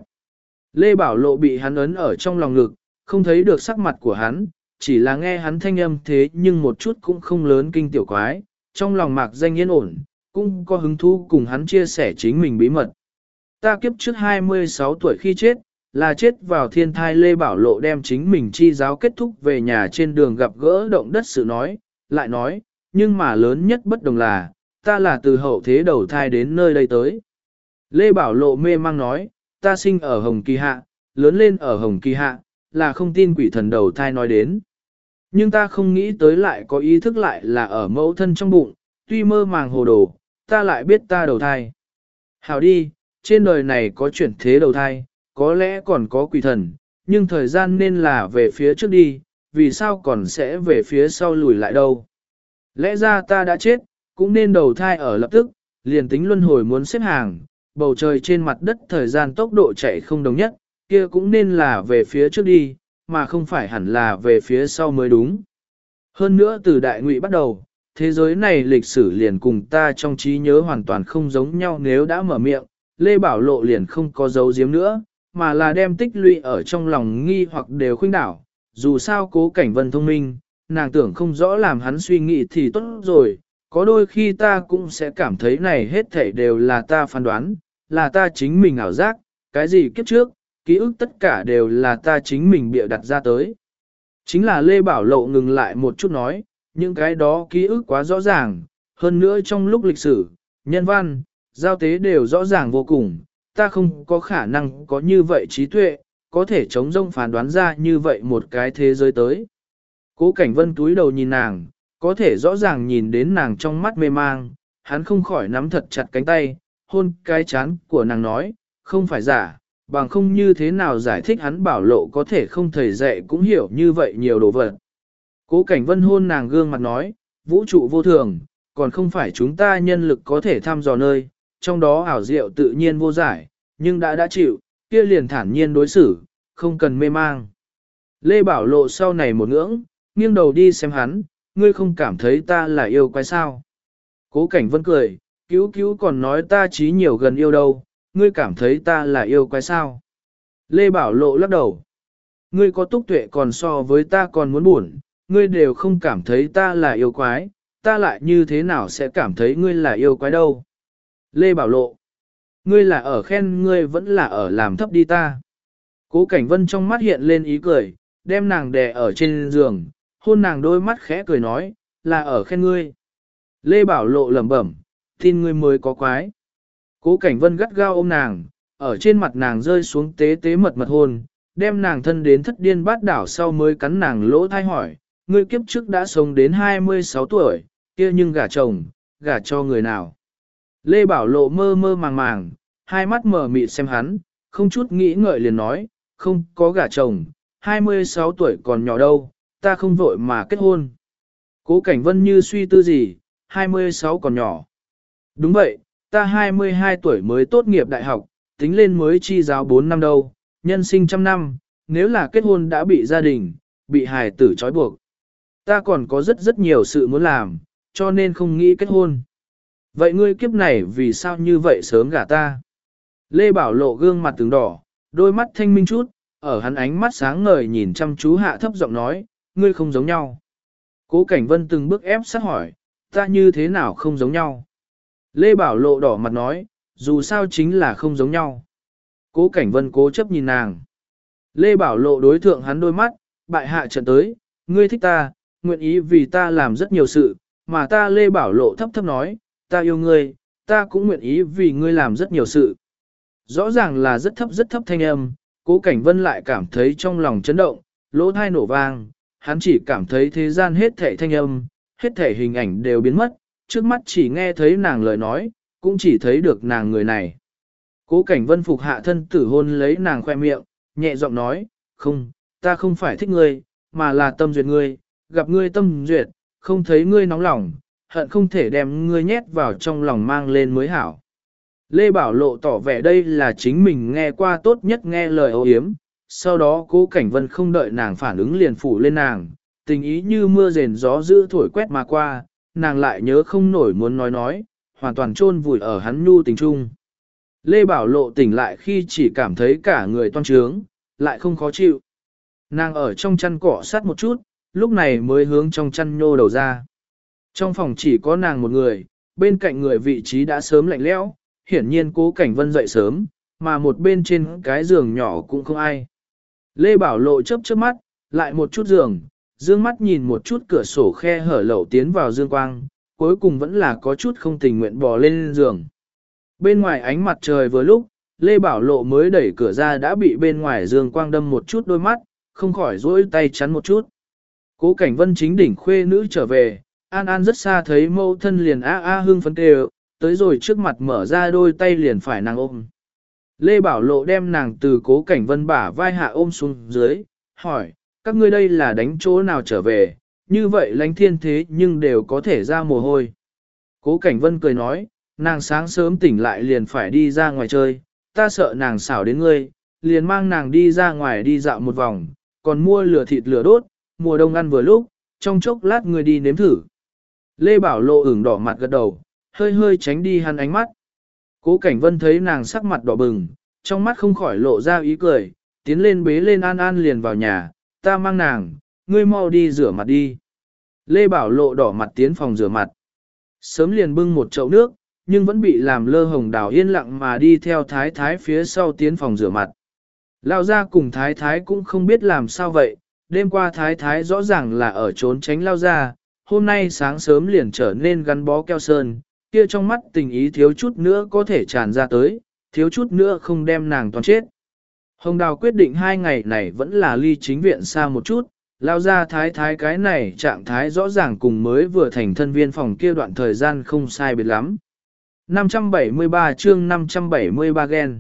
Lê Bảo Lộ bị hắn ấn ở trong lòng ngực, không thấy được sắc mặt của hắn, chỉ là nghe hắn thanh âm thế nhưng một chút cũng không lớn kinh tiểu quái, trong lòng mạc danh yên ổn, cũng có hứng thú cùng hắn chia sẻ chính mình bí mật. Ta kiếp trước 26 tuổi khi chết, là chết vào thiên thai. Lê Bảo Lộ đem chính mình chi giáo kết thúc về nhà trên đường gặp gỡ động đất sự nói, lại nói, nhưng mà lớn nhất bất đồng là, ta là từ hậu thế đầu thai đến nơi đây tới. Lê Bảo Lộ mê mang nói, ta sinh ở Hồng Kỳ Hạ, lớn lên ở Hồng Kỳ Hạ, là không tin quỷ thần đầu thai nói đến. Nhưng ta không nghĩ tới lại có ý thức lại là ở mẫu thân trong bụng, tuy mơ màng hồ đồ, ta lại biết ta đầu thai. Hảo đi, trên đời này có chuyển thế đầu thai, có lẽ còn có quỷ thần, nhưng thời gian nên là về phía trước đi, vì sao còn sẽ về phía sau lùi lại đâu. Lẽ ra ta đã chết, cũng nên đầu thai ở lập tức, liền tính luân hồi muốn xếp hàng, bầu trời trên mặt đất thời gian tốc độ chạy không đồng nhất, kia cũng nên là về phía trước đi, mà không phải hẳn là về phía sau mới đúng. Hơn nữa từ đại ngụy bắt đầu, thế giới này lịch sử liền cùng ta trong trí nhớ hoàn toàn không giống nhau. Nếu đã mở miệng, Lê Bảo Lộ liền không có dấu giếm nữa, mà là đem tích lũy ở trong lòng nghi hoặc đều khuynh đảo. Dù sao Cố Cảnh Vân thông minh, nàng tưởng không rõ làm hắn suy nghĩ thì tốt rồi, có đôi khi ta cũng sẽ cảm thấy này hết thảy đều là ta phán đoán, là ta chính mình ảo giác, cái gì kiếp trước, ký ức tất cả đều là ta chính mình bịa đặt ra tới. Chính là Lê Bảo Lộ ngừng lại một chút nói, những cái đó ký ức quá rõ ràng, hơn nữa trong lúc lịch sử, nhân văn, giao tế đều rõ ràng vô cùng, ta không có khả năng có như vậy trí tuệ, có thể chống rông phán đoán ra như vậy một cái thế giới tới. Cố Cảnh Vân túi đầu nhìn nàng, có thể rõ ràng nhìn đến nàng trong mắt mê mang, hắn không khỏi nắm thật chặt cánh tay, hôn cái chán của nàng nói, không phải giả, bằng không như thế nào giải thích hắn Bảo Lộ có thể không thầy dạy cũng hiểu như vậy nhiều đồ vật. Cố Cảnh Vân hôn nàng gương mặt nói, vũ trụ vô thường, còn không phải chúng ta nhân lực có thể thăm dò nơi, trong đó ảo diệu tự nhiên vô giải, nhưng đã chịu, kia liền thản nhiên đối xử, không cần mê mang. Lê Bảo Lộ sau này một ngưỡng, nghiêng đầu đi xem hắn, ngươi không cảm thấy ta là yêu quái sao? Cố Cảnh Vân cười, cứu còn nói ta trí nhiều gần yêu đâu, ngươi cảm thấy ta là yêu quái sao? Lê Bảo Lộ lắc đầu. Ngươi có túc tuệ còn so với ta còn muốn buồn, ngươi đều không cảm thấy ta là yêu quái, ta lại như thế nào sẽ cảm thấy ngươi là yêu quái đâu? Lê Bảo Lộ. Ngươi là ở khen ngươi vẫn là ở làm thấp đi ta. Cố Cảnh Vân trong mắt hiện lên ý cười, đem nàng đè ở trên giường, hôn nàng đôi mắt khẽ cười nói, là ở khen ngươi. Lê Bảo Lộ lẩm bẩm, tin ngươi mới có quái. Cố Cảnh Vân gắt gao ôm nàng, ở trên mặt nàng rơi xuống tế tế mật mật hôn, đem nàng thân đến thất điên bát đảo sau mới cắn nàng lỗ thai hỏi, ngươi kiếp trước đã sống đến 26 tuổi, kia nhưng gả chồng, gả cho người nào. Lê Bảo Lộ mơ mơ màng màng, hai mắt mở mịt xem hắn, không chút nghĩ ngợi liền nói, không có gả chồng, 26 tuổi còn nhỏ đâu, ta không vội mà kết hôn. Cố Cảnh Vân như suy tư gì, 26 còn nhỏ. Đúng vậy, ta 22 tuổi mới tốt nghiệp đại học, tính lên mới chi giáo 4 năm đâu, nhân sinh trăm năm, nếu là kết hôn đã bị gia đình, bị hài tử trói buộc. Ta còn có rất nhiều sự muốn làm, cho nên không nghĩ kết hôn. Vậy ngươi kiếp này vì sao như vậy sớm gả ta? Lê Bảo Lộ gương mặt từng đỏ, đôi mắt thanh minh chút, ở hắn ánh mắt sáng ngời nhìn chăm chú hạ thấp giọng nói, ngươi không giống nhau. Cố Cảnh Vân từng bước ép sát hỏi, ta như thế nào không giống nhau? Lê Bảo Lộ đỏ mặt nói, dù sao chính là không giống nhau. Cố Cảnh Vân cố chấp nhìn nàng. Lê Bảo Lộ đối thượng hắn đôi mắt, bại hạ trận tới, ngươi thích ta, nguyện ý vì ta làm rất nhiều sự, mà ta Lê Bảo Lộ thấp thấp nói, ta yêu ngươi, ta cũng nguyện ý vì ngươi làm rất nhiều sự. Rõ ràng là rất thấp thanh âm, Cố Cảnh Vân lại cảm thấy trong lòng chấn động, lỗ thai nổ vang, hắn chỉ cảm thấy thế gian hết thảy thanh âm, hết thảy hình ảnh đều biến mất, trước mắt chỉ nghe thấy nàng lời nói, cũng chỉ thấy được nàng người này. Cố Cảnh Vân phục hạ thân tử hôn lấy nàng khoe miệng, nhẹ giọng nói, không, ta không phải thích ngươi, mà là tâm duyệt ngươi, gặp ngươi tâm duyệt, không thấy ngươi nóng lòng, hận không thể đem ngươi nhét vào trong lòng mang lên mới hảo. Lê Bảo Lộ tỏ vẻ đây là chính mình nghe qua tốt nhất nghe lời âu yếm, sau đó Cố Cảnh Vân không đợi nàng phản ứng liền phủ lên nàng, tình ý như mưa rền gió dữ thổi quét mà qua, nàng lại nhớ không nổi muốn nói, hoàn toàn chôn vùi ở hắn nhu tình trung. Lê Bảo Lộ tỉnh lại khi chỉ cảm thấy cả người toan trướng, lại không khó chịu. Nàng ở trong chăn cọ sát một chút, lúc này mới hướng trong chăn nhô đầu ra. Trong phòng chỉ có nàng một người, bên cạnh người vị trí đã sớm lạnh lẽo, hiển nhiên Cố Cảnh Vân dậy sớm, mà một bên trên cái giường nhỏ cũng không ai. Lê Bảo Lộ chớp mắt, lại một chút giường, dương mắt nhìn một chút cửa sổ khe hở lậu tiến vào dương quang, cuối cùng vẫn là có chút không tình nguyện bò lên giường. Bên ngoài ánh mặt trời vừa lúc, Lê Bảo Lộ mới đẩy cửa ra đã bị bên ngoài dương quang đâm một chút đôi mắt, không khỏi duỗi tay chắn một chút. Cố Cảnh Vân chính đỉnh khuê nữ trở về, An An rất xa thấy mâu thân liền hưng phấn kêu, tới rồi trước mặt mở ra đôi tay liền phải nàng ôm. Lê Bảo Lộ đem nàng từ Cố Cảnh Vân bả vai hạ ôm xuống dưới, hỏi, các ngươi đây là đánh chỗ nào trở về, như vậy lánh thiên thế nhưng đều có thể ra mồ hôi. Cố Cảnh Vân cười nói, nàng sáng sớm tỉnh lại liền phải đi ra ngoài chơi, ta sợ nàng xảo đến ngươi, liền mang nàng đi ra ngoài đi dạo một vòng, còn mua lửa thịt lửa đốt, mùa đông ăn vừa lúc, trong chốc lát ngươi đi nếm thử. Lê Bảo Lộ ửng đỏ mặt gật đầu, hơi tránh đi hắn ánh mắt. Cố Cảnh Vân thấy nàng sắc mặt đỏ bừng, trong mắt không khỏi lộ ra ý cười, tiến lên bế lên An An liền vào nhà, ta mang nàng, ngươi mau đi rửa mặt đi. Lê Bảo Lộ đỏ mặt tiến phòng rửa mặt. Sớm liền bưng một chậu nước, nhưng vẫn bị làm Lơ Hồng Đào yên lặng mà đi theo Thái Thái phía sau tiến phòng rửa mặt. Lao ra cùng Thái Thái cũng không biết làm sao vậy, đêm qua Thái Thái rõ ràng là ở trốn tránh Lao ra, hôm nay sáng sớm liền trở nên gắn bó keo sơn, kia trong mắt tình ý thiếu chút nữa có thể tràn ra tới, thiếu chút nữa không đem nàng toàn chết. Hồng Đào quyết định 2 ngày này vẫn là ly chính viện xa một chút, lao ra thái thái cái này trạng thái rõ ràng cùng mới vừa thành thân viên phòng kia đoạn thời gian không sai biệt lắm. 573 chương 573 gen.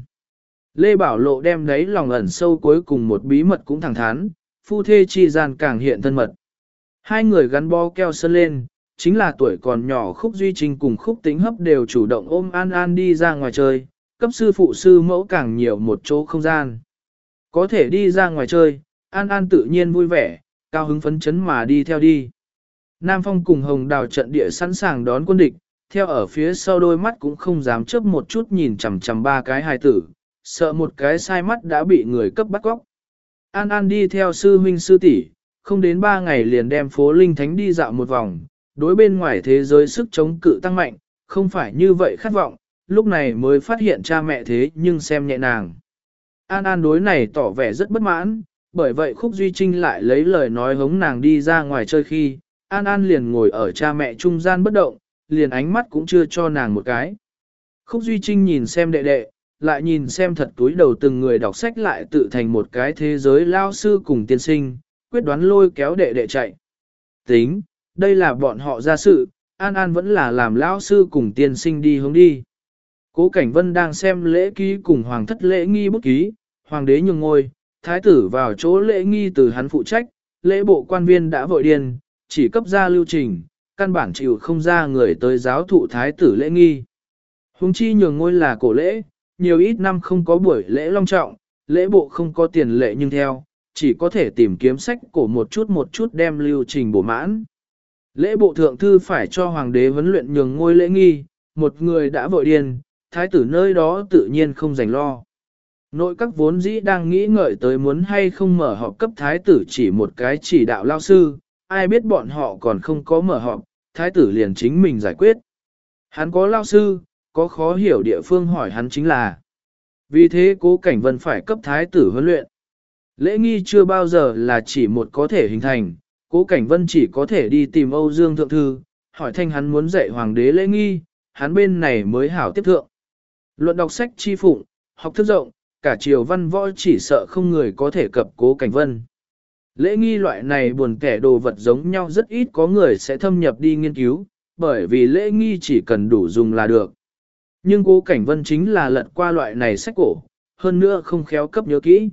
Lê Bảo Lộ đem đấy lòng ẩn sâu cuối cùng một bí mật cũng thẳng thắn, phu thê chi gian càng hiện thân mật. Hai người gắn bó keo sơn lên, chính là tuổi còn nhỏ Khúc Duy Trinh cùng Khúc Tĩnh Hấp đều chủ động ôm An An đi ra ngoài chơi, cấp sư phụ sư mẫu càng nhiều một chỗ không gian. Có thể đi ra ngoài chơi, An An tự nhiên vui vẻ, cao hứng phấn chấn mà đi theo đi. Nam Phong cùng Hồng Đào trận địa sẵn sàng đón quân địch, theo ở phía sau đôi mắt cũng không dám chớp một chút nhìn chằm chằm 3 cái hài tử, sợ một cái sai mắt đã bị người cấp bắt cóc. An An đi theo sư huynh sư tỷ, không đến 3 ngày liền đem phố Linh Thánh đi dạo một vòng, đối bên ngoài thế giới sức chống cự tăng mạnh, không phải như vậy khát vọng, lúc này mới phát hiện cha mẹ thế nhưng xem nhẹ nàng. An An đối này tỏ vẻ rất bất mãn, bởi vậy Khúc Duy Trinh lại lấy lời nói hống nàng đi ra ngoài chơi khi, An An liền ngồi ở cha mẹ trung gian bất động, liền ánh mắt cũng chưa cho nàng một cái. Khúc Duy Trinh nhìn xem đệ đệ, lại nhìn xem thật túi đầu từng người đọc sách lại tự thành một cái thế giới lao sư cùng tiên sinh, quyết đoán lôi kéo đệ đệ chạy. Tính, đây là bọn họ ra sự, An An vẫn là làm lao sư cùng tiên sinh đi hướng đi. Cố Cảnh Vân đang xem lễ ký cùng hoàng thất lễ nghi bút ký, hoàng đế nhường ngôi, thái tử vào chỗ lễ nghi từ hắn phụ trách, lễ bộ quan viên đã vội điên, chỉ cấp ra lưu trình, căn bản chịu không ra người tới giáo thụ thái tử lễ nghi. Huống chi nhường ngôi là cổ lễ, nhiều ít năm không có buổi lễ long trọng, lễ bộ không có tiền lệ nhưng theo, chỉ có thể tìm kiếm sách cổ một chút đem lưu trình bổ mãn. Lễ bộ thượng thư phải cho hoàng đế huấn luyện nhường ngôi lễ nghi, một người đã vội điên, thái tử nơi đó tự nhiên không dành lo. Nội các vốn dĩ đang nghĩ ngợi tới muốn hay không mở họp cấp thái tử chỉ một cái chỉ đạo lao sư, ai biết bọn họ còn không có mở họp, thái tử liền chính mình giải quyết. Hắn có lao sư, có khó hiểu địa phương hỏi hắn chính là. Vì thế Cố Cảnh Vân phải cấp thái tử huấn luyện. Lễ nghi chưa bao giờ là chỉ một có thể hình thành, Cố Cảnh Vân chỉ có thể đi tìm Âu Dương Thượng Thư, hỏi thanh hắn muốn dạy hoàng đế lễ nghi, hắn bên này mới hảo tiếp thượng. Luận đọc sách chi phụng, học thức rộng, cả triều văn võ chỉ sợ không người có thể cập Cố Cảnh Vân. Lễ nghi loại này buồn kẻ đồ vật giống nhau rất ít có người sẽ thâm nhập đi nghiên cứu, bởi vì lễ nghi chỉ cần đủ dùng là được. Nhưng Cố Cảnh Vân chính là lật qua loại này sách cổ, hơn nữa không khéo cấp nhớ kỹ.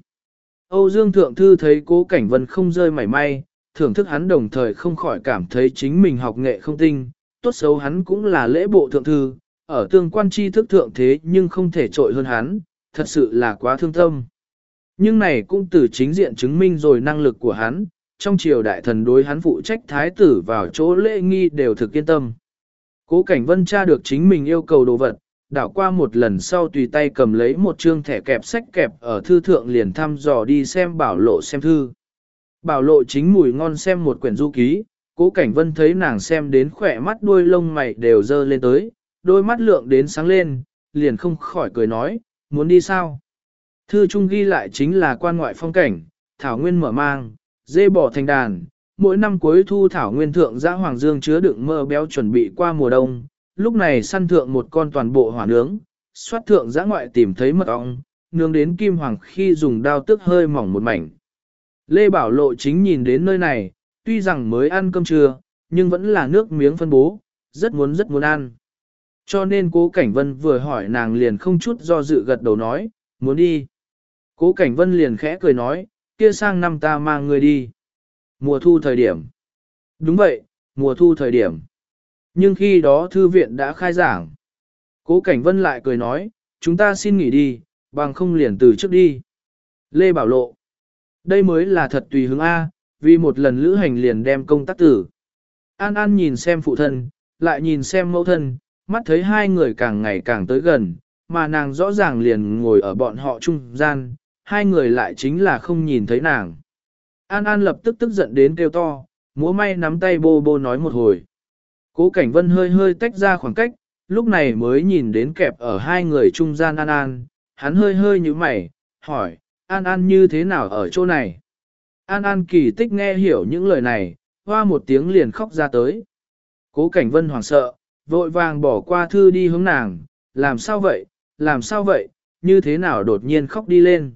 Âu Dương Thượng Thư thấy Cố Cảnh Vân không rơi mảy may, thưởng thức hắn đồng thời không khỏi cảm thấy chính mình học nghệ không tinh, tốt xấu hắn cũng là lễ bộ thượng thư, ở tương quan tri thức thượng thế nhưng không thể trội hơn hắn, thật sự là quá thương tâm. Nhưng này cũng từ chính diện chứng minh rồi năng lực của hắn, trong triều đại thần đối hắn phụ trách thái tử vào chỗ lễ nghi đều thực yên tâm. Cố Cảnh Vân tra được chính mình yêu cầu đồ vật, đảo qua một lần sau tùy tay cầm lấy một chương thẻ kẹp sách kẹp ở thư thượng liền thăm dò đi xem Bảo Lộ xem thư. Bảo Lộ chính mùi ngon xem một quyển du ký, Cố Cảnh Vân thấy nàng xem đến khỏe mắt đuôi lông mày đều dơ lên tới, đôi mắt lượng đến sáng lên, liền không khỏi cười nói, muốn đi sao? Thư trung ghi lại chính là quan ngoại phong cảnh, thảo nguyên mở mang, dê bò thành đàn, mỗi năm cuối thu thảo nguyên thượng dã hoàng dương chứa đựng mỡ béo chuẩn bị qua mùa đông, lúc này săn thượng một con toàn bộ hỏa nướng, xoát thượng dã ngoại tìm thấy mật ong, nướng đến kim hoàng khi dùng dao tước hơi mỏng một mảnh. Lê Bảo Lộ chính nhìn đến nơi này, tuy rằng mới ăn cơm trưa, nhưng vẫn là nước miếng phân bố, rất muốn ăn. Cho nên Cố Cảnh Vân vừa hỏi nàng liền không chút do dự gật đầu nói, muốn đi. Cố Cảnh Vân liền khẽ cười nói, kia sang năm ta mang người đi. Mùa thu thời điểm. Đúng vậy, mùa thu thời điểm. Nhưng khi đó thư viện đã khai giảng. Cố Cảnh Vân lại cười nói, chúng ta xin nghỉ đi, bằng không liền từ trước đi. Lê Bảo Lộ. Đây mới là thật tùy hứng A, vì một lần lữ hành liền đem công tác tử. An An nhìn xem phụ thân, lại nhìn xem mẫu thân, mắt thấy hai người càng ngày càng tới gần, mà nàng rõ ràng liền ngồi ở bọn họ trung gian, hai người lại chính là không nhìn thấy nàng. An An lập tức tức giận đến kêu to, múa may nắm tay bô bô nói một hồi. Cố Cảnh Vân hơi hơi tách ra khoảng cách, lúc này mới nhìn đến kẹp ở hai người trung gian An An, hắn hơi hơi như mày, hỏi, An An như thế nào ở chỗ này? An An kỳ tích nghe hiểu những lời này, hoa một tiếng liền khóc ra tới. Cố Cảnh Vân hoảng sợ, vội vàng bỏ qua thư đi hướng nàng, làm sao vậy, như thế nào đột nhiên khóc đi lên.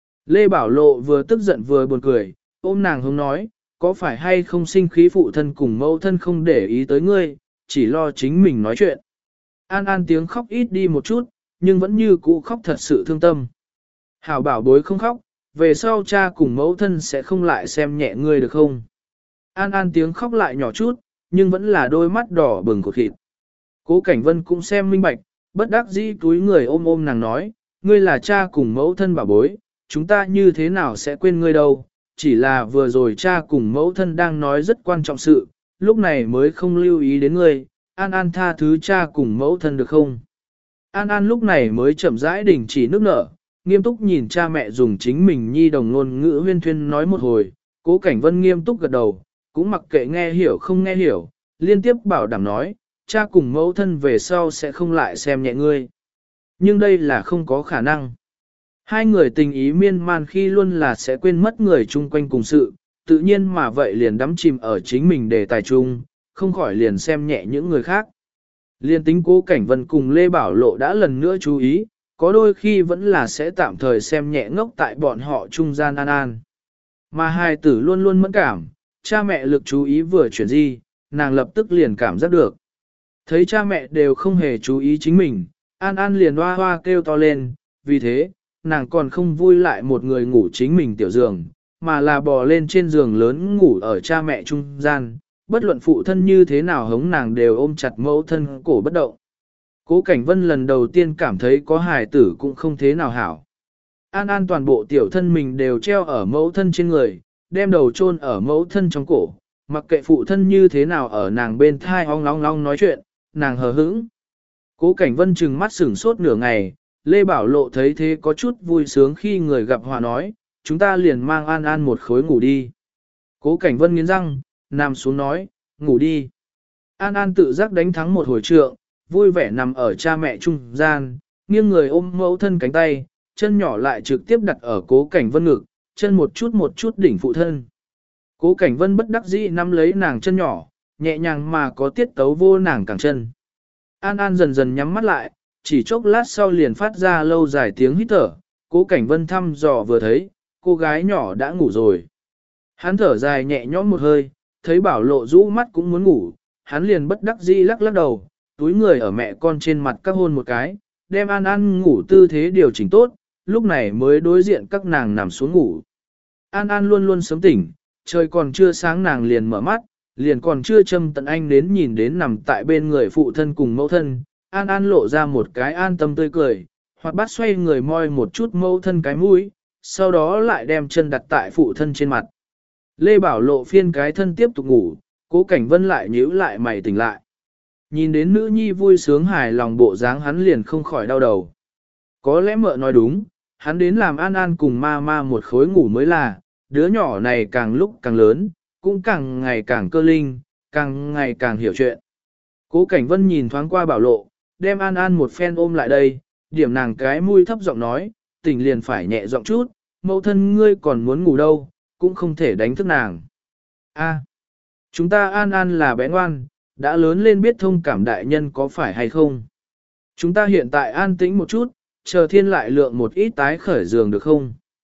Lê Bảo Lộ vừa tức giận vừa buồn cười, ôm nàng hướng nói, có phải hay không sinh khí phụ thân cùng mẫu thân không để ý tới ngươi, chỉ lo chính mình nói chuyện. An An tiếng khóc ít đi một chút, nhưng vẫn như cũ khóc thật sự thương tâm. Hảo bảo bối không khóc, về sau cha cùng mẫu thân sẽ không lại xem nhẹ ngươi được không? An An tiếng khóc lại nhỏ chút, nhưng vẫn là đôi mắt đỏ bừng cột thịt. Cố Cảnh Vân cũng xem minh bạch, bất đắc dĩ túi người ôm ôm nàng nói, ngươi là cha cùng mẫu thân bảo bối, chúng ta như thế nào sẽ quên ngươi đâu, chỉ là vừa rồi cha cùng mẫu thân đang nói rất quan trọng sự, lúc này mới không lưu ý đến ngươi, An An tha thứ cha cùng mẫu thân được không? An An lúc này mới chậm rãi đình chỉ nước nở, nghiêm túc nhìn cha mẹ dùng chính mình nhi đồng ngôn ngữ huyên thuyên nói một hồi, Cố Cảnh Vân nghiêm túc gật đầu, cũng mặc kệ nghe hiểu không nghe hiểu, liên tiếp bảo đảm nói, cha cùng mẫu thân về sau sẽ không lại xem nhẹ ngươi. Nhưng đây là không có khả năng. Hai người tình ý miên man khi luôn là sẽ quên mất người chung quanh cùng sự, tự nhiên mà vậy liền đắm chìm ở chính mình đề tài chung, không khỏi liền xem nhẹ những người khác. Liên tính Cố Cảnh Vân cùng Lê Bảo Lộ đã lần nữa chú ý, có đôi khi vẫn là sẽ tạm thời xem nhẹ ngốc tại bọn họ trung gian An An. Mà hai tử luôn luôn mẫn cảm, cha mẹ lực chú ý vừa chuyển di, nàng lập tức liền cảm giác được. Thấy cha mẹ đều không hề chú ý chính mình, An An liền hoa hoa kêu to lên, vì thế, nàng còn không vui lại một người ngủ chính mình tiểu giường, mà là bò lên trên giường lớn ngủ ở cha mẹ trung gian, bất luận phụ thân như thế nào hống nàng đều ôm chặt mẫu thân cổ bất động. Cố Cảnh Vân lần đầu tiên cảm thấy có hài tử cũng không thế nào hảo. An An toàn bộ tiểu thân mình đều treo ở mẫu thân trên người, đem đầu chôn ở mẫu thân trong cổ, mặc kệ phụ thân như thế nào ở nàng bên thai ong long long nói chuyện, nàng hờ hững. Cố Cảnh Vân trừng mắt sửng sốt nửa ngày, Lê Bảo Lộ thấy thế có chút vui sướng khi người gặp họa nói, chúng ta liền mang An An một khối ngủ đi. Cố Cảnh Vân nghiến răng, nằm xuống nói, ngủ đi. An An tự giác đánh thắng một hồi trượng, vui vẻ nằm ở cha mẹ trung gian, nghiêng người ôm mẫu thân cánh tay, chân nhỏ lại trực tiếp đặt ở Cố Cảnh Vân ngực, chân một chút đỉnh phụ thân. Cố Cảnh Vân bất đắc dĩ nắm lấy nàng chân nhỏ, nhẹ nhàng mà có tiết tấu vô nàng cẳng chân. An An dần dần nhắm mắt lại, chỉ chốc lát sau liền phát ra lâu dài tiếng hít thở, Cố Cảnh Vân thăm dò vừa thấy, cô gái nhỏ đã ngủ rồi. Hắn thở dài nhẹ nhõm một hơi, thấy Bảo Lộ rũ mắt cũng muốn ngủ, hắn liền bất đắc dĩ lắc lắc đầu, túi người ở mẹ con trên mặt các hôn một cái, đem An An ngủ tư thế điều chỉnh tốt, lúc này mới đối diện các nàng nằm xuống ngủ. An An luôn luôn sớm tỉnh, trời còn chưa sáng nàng liền mở mắt, liền còn chưa châm tận anh đến nhìn đến nằm tại bên người phụ thân cùng mẫu thân, An An lộ ra một cái an tâm tươi cười, hoặc bắt xoay người moi một chút mẫu thân cái mũi, sau đó lại đem chân đặt tại phụ thân trên mặt. Lê Bảo Lộ phiên cái thân tiếp tục ngủ, Cố Cảnh Vân lại nhíu lại mày tỉnh lại. Nhìn đến nữ nhi vui sướng hài lòng bộ dáng hắn liền không khỏi đau đầu. Có lẽ mợ nói đúng, hắn đến làm An An cùng ma ma một khối ngủ mới là, đứa nhỏ này càng lúc càng lớn, cũng càng ngày càng cơ linh, càng ngày càng hiểu chuyện. Cố Cảnh Vân nhìn thoáng qua Bảo Lộ, đem An An một phen ôm lại đây, điểm nàng cái mũi thấp giọng nói, tỉnh liền phải nhẹ giọng chút, mẫu thân ngươi còn muốn ngủ đâu, cũng không thể đánh thức nàng. A, chúng ta An An là bé ngoan, đã lớn lên biết thông cảm đại nhân có phải hay không. Chúng ta hiện tại an tĩnh một chút, chờ thiên lại lượng một ít tái khởi giường được không?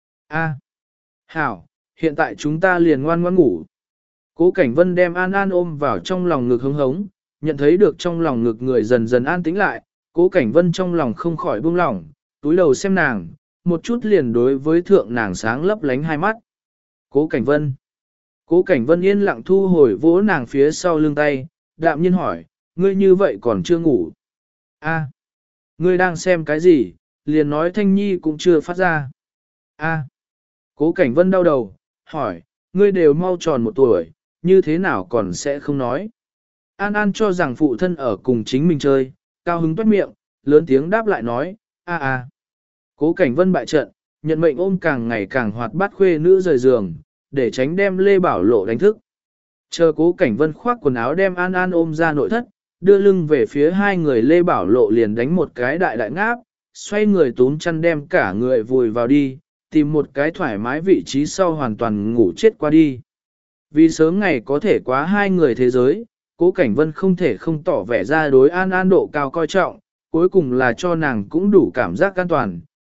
A, hảo, hiện tại chúng ta liền ngoan ngoan ngủ. Cố Cảnh Vân đem An An ôm vào trong lòng ngực hứng hống, nhận thấy được trong lòng ngực người dần dần an tĩnh lại, Cố Cảnh Vân trong lòng không khỏi buông lỏng, túi đầu xem nàng, một chút liền đối với thượng nàng sáng lấp lánh hai mắt. Cố Cảnh Vân. Cố Cảnh Vân yên lặng thu hồi vỗ nàng phía sau lưng tay, đạm nhiên hỏi, ngươi như vậy còn chưa ngủ. A, ngươi đang xem cái gì, liền nói Thanh Nhi cũng chưa phát ra. A, Cố Cảnh Vân đau đầu, hỏi, ngươi đều mau tròn 1 tuổi, như thế nào còn sẽ không nói. An An cho rằng phụ thân ở cùng chính mình chơi, cao hứng toát miệng, lớn tiếng đáp lại nói, a. Cố Cảnh Vân bại trận, nhận mệnh ôm càng ngày càng hoạt bát khuê nữ rời giường, để tránh đem Lê Bảo Lộ đánh thức. Chờ Cố Cảnh Vân khoác quần áo đem An An ôm ra nội thất, đưa lưng về phía hai người Lê Bảo Lộ liền đánh một cái đại đại ngáp, xoay người túm chăn đem cả người vùi vào đi, tìm một cái thoải mái vị trí sau hoàn toàn ngủ chết qua đi. Vì sớm ngày có thể quá hai người thế giới, Cố Cảnh Vân không thể không tỏ vẻ ra đối An An độ cao coi trọng, cuối cùng là cho nàng cũng đủ cảm giác an toàn,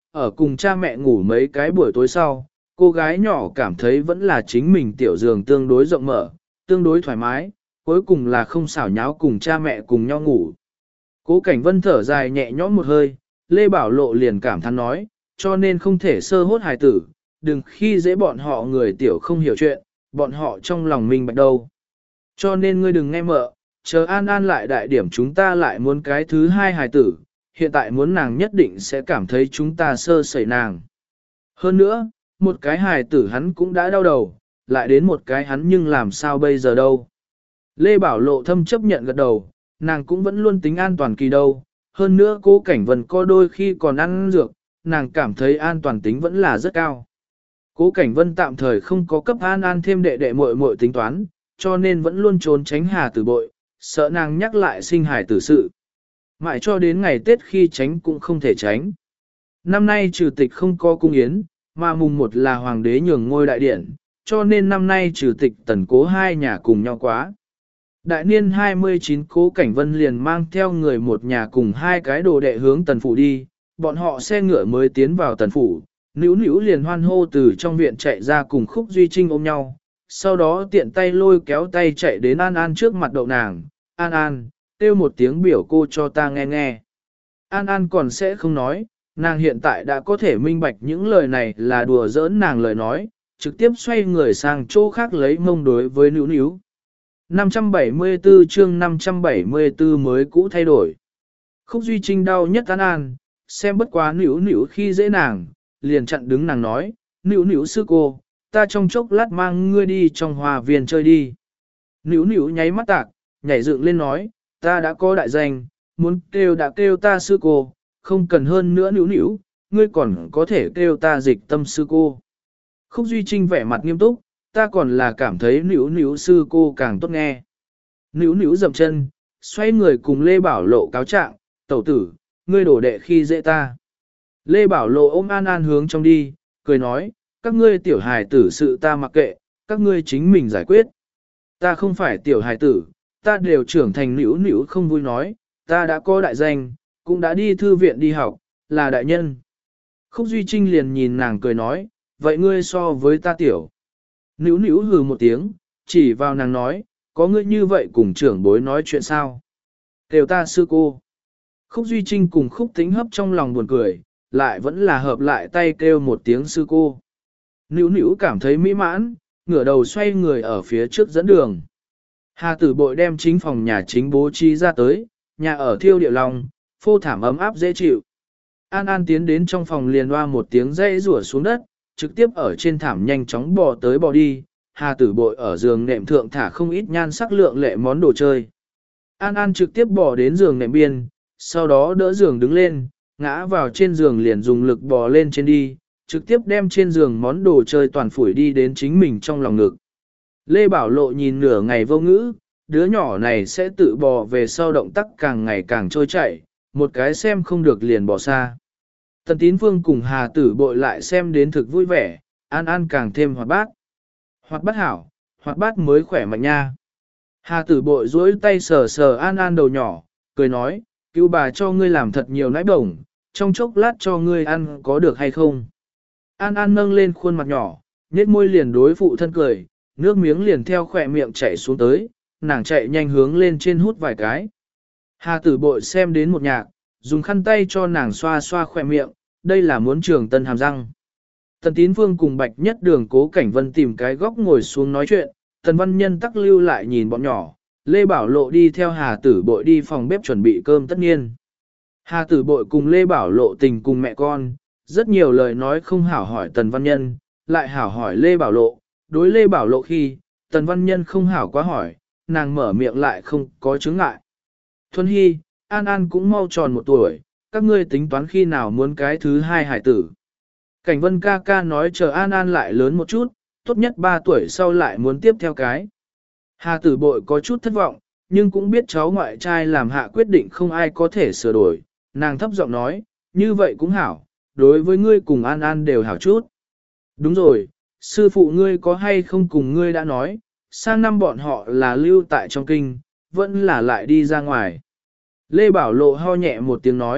ở cùng cha mẹ ngủ mấy cái buổi tối sau, cô gái nhỏ cảm thấy vẫn là chính mình tiểu giường tương đối rộng mở, tương đối thoải mái, cuối cùng là không xảo nháo cùng cha mẹ cùng nhau ngủ. Cố Cảnh Vân thở dài nhẹ nhõm một hơi, Lê Bảo Lộ liền cảm thán nói, cho nên không thể sơ hốt hài tử, đừng khi dễ bọn họ người tiểu không hiểu chuyện, bọn họ trong lòng mình bạch đâu. Cho nên ngươi đừng nghe mợ, chờ An An lại đại điểm chúng ta lại muốn cái thứ hai hài tử, hiện tại muốn nàng nhất định sẽ cảm thấy chúng ta sơ sẩy nàng. Hơn nữa, một cái hài tử hắn cũng đã đau đầu, lại đến một cái hắn nhưng làm sao bây giờ đâu. Lê Bảo Lộ thâm chấp nhận gật đầu, nàng cũng vẫn luôn tính an toàn kỳ đâu. Hơn nữa Cố Cảnh Vân có đôi khi còn ăn dược, nàng cảm thấy an toàn tính vẫn là rất cao. Cố Cảnh Vân tạm thời không có cấp An An thêm đệ đệ muội muội tính toán, cho nên vẫn luôn trốn tránh Hà Tử Bội, sợ nàng nhắc lại sinh hài tử sự. Mãi cho đến ngày Tết khi tránh cũng không thể tránh. Năm nay trừ tịch không có cung yến, mà mùng 1 là hoàng đế nhường ngôi đại điện, cho nên năm nay trừ tịch Tần Cố hai nhà cùng nhau quá. Đại niên 29 Cố Cảnh Vân liền mang theo người một nhà cùng hai cái đồ đệ hướng Tần Phủ đi, bọn họ xe ngựa mới tiến vào Tần Phủ, Nữu Nữu liền hoan hô từ trong viện chạy ra cùng Khúc Duy Trinh ôm nhau, sau đó tiện tay lôi kéo tay chạy đến An An trước mặt đậu nàng, An An, kêu một tiếng biểu cô cho ta nghe nghe. An An còn sẽ không nói, nàng hiện tại đã có thể minh bạch những lời này là đùa giỡn nàng lời nói, trực tiếp xoay người sang chỗ khác lấy mông đối với Nữu Nữu. 574 chương 574 mới cũ thay đổi. Khúc Duy Trinh đau nhất An An, xem bất quá Nữu Nữu khi dễ nàng, liền chặn đứng nàng nói, Nữu Nữu sư cô, ta trong chốc lát mang ngươi đi trong hòa viên chơi đi. Nữu Nữu nháy mắt tạc, nhảy dựng lên nói, ta đã có đại danh, muốn kêu đã kêu ta sư cô, không cần hơn nữa Nữu Nữu, ngươi còn có thể kêu ta Dịch Tâm sư cô. Khúc Duy Trinh vẻ mặt nghiêm túc, ta còn là cảm thấy Nữu Nữu sư cô càng tốt nghe. Nữu Nữu dậm chân, xoay người cùng Lê Bảo Lộ cáo trạng, tẩu tử, ngươi đổ đệ khi dễ ta. Lê Bảo Lộ ôm An An hướng trong đi, cười nói, các ngươi tiểu hài tử sự ta mặc kệ, các ngươi chính mình giải quyết. Ta không phải tiểu hài tử, ta đều trưởng thành. Nữu Nữu không vui nói, ta đã có đại danh, cũng đã đi thư viện đi học, là đại nhân. Khúc Duy Trinh liền nhìn nàng cười nói, vậy ngươi so với ta tiểu. Nữu Nữu hừ một tiếng, chỉ vào nàng nói, có ngươi như vậy cùng trưởng bối nói chuyện sao? Kêu ta sư cô. Khúc Duy Trinh cùng Khúc Tĩnh Hấp trong lòng buồn cười, lại vẫn là hợp lại tay kêu một tiếng sư cô. Nữu Nữu cảm thấy mỹ mãn, ngửa đầu xoay người ở phía trước dẫn đường. Hà Tử Bội đem chính phòng nhà chính bố trí ra tới, nhà ở thiêu địa lòng, phô thảm ấm áp dễ chịu. An An tiến đến trong phòng liền hoa một tiếng dây rủa xuống đất, trực tiếp ở trên thảm nhanh chóng bò tới bò đi. Hà Tử Bội ở giường nệm thượng thả không ít nhan sắc lượng lệ món đồ chơi. An An trực tiếp bò đến giường nệm biên, sau đó đỡ giường đứng lên, ngã vào trên giường liền dùng lực bò lên trên đi, trực tiếp đem trên giường món đồ chơi toàn phủi đi đến chính mình trong lòng ngực. Lê Bảo Lộ nhìn nửa ngày vô ngữ, đứa nhỏ này sẽ tự bò về sau động tác càng ngày càng trôi chảy, một cái xem không được liền bỏ xa. Tần Tín Phương cùng Hà Tử Bội lại xem đến thực vui vẻ, An An càng thêm hoạt bát. Hoạt bát hảo, hoạt bát mới khỏe mạnh nha. Hà Tử Bội duỗi tay sờ sờ An An đầu nhỏ, cười nói, cứu bà cho ngươi làm thật nhiều nãi bổng, trong chốc lát cho ngươi ăn có được hay không. An An nâng lên khuôn mặt nhỏ, nhếch môi liền đối phụ thân cười, nước miếng liền theo khỏe miệng chảy xuống tới, nàng chạy nhanh hướng lên trên hút vài cái. Hà Tử Bội xem đến một nhạc, dùng khăn tay cho nàng xoa xoa khỏe miệng, đây là muốn trường tân hàm răng. Tần Tín Phương cùng Bạch Nhất Đường Cố Cảnh Vân tìm cái góc ngồi xuống nói chuyện, Tần Văn Nhân tắc lưu lại nhìn bọn nhỏ, Lê Bảo Lộ đi theo Hà Tử Bội đi phòng bếp chuẩn bị cơm tất nhiên. Hà Tử Bội cùng Lê Bảo Lộ tình cùng mẹ con, rất nhiều lời nói không hảo hỏi Tần Văn Nhân, lại hảo hỏi Lê Bảo Lộ, đối Lê Bảo Lộ khi, Tần Văn Nhân không hảo quá hỏi, nàng mở miệng lại không có chứng ngại. Thuần Hy, An An cũng mau tròn 1 tuổi, các ngươi tính toán khi nào muốn cái thứ hai hải tử. Cảnh Vân ca ca nói chờ An An lại lớn một chút, tốt nhất 3 tuổi sau lại muốn tiếp theo cái. Hà Tử Bội có chút thất vọng, nhưng cũng biết cháu ngoại trai làm hạ quyết định không ai có thể sửa đổi, nàng thấp giọng nói, như vậy cũng hảo, đối với ngươi cùng An An đều hảo chút. Đúng rồi, sư phụ ngươi có hay không cùng ngươi đã nói, sang năm bọn họ là lưu tại trong kinh, vẫn là lại đi ra ngoài. Lê Bảo Lộ ho nhẹ một tiếng nói,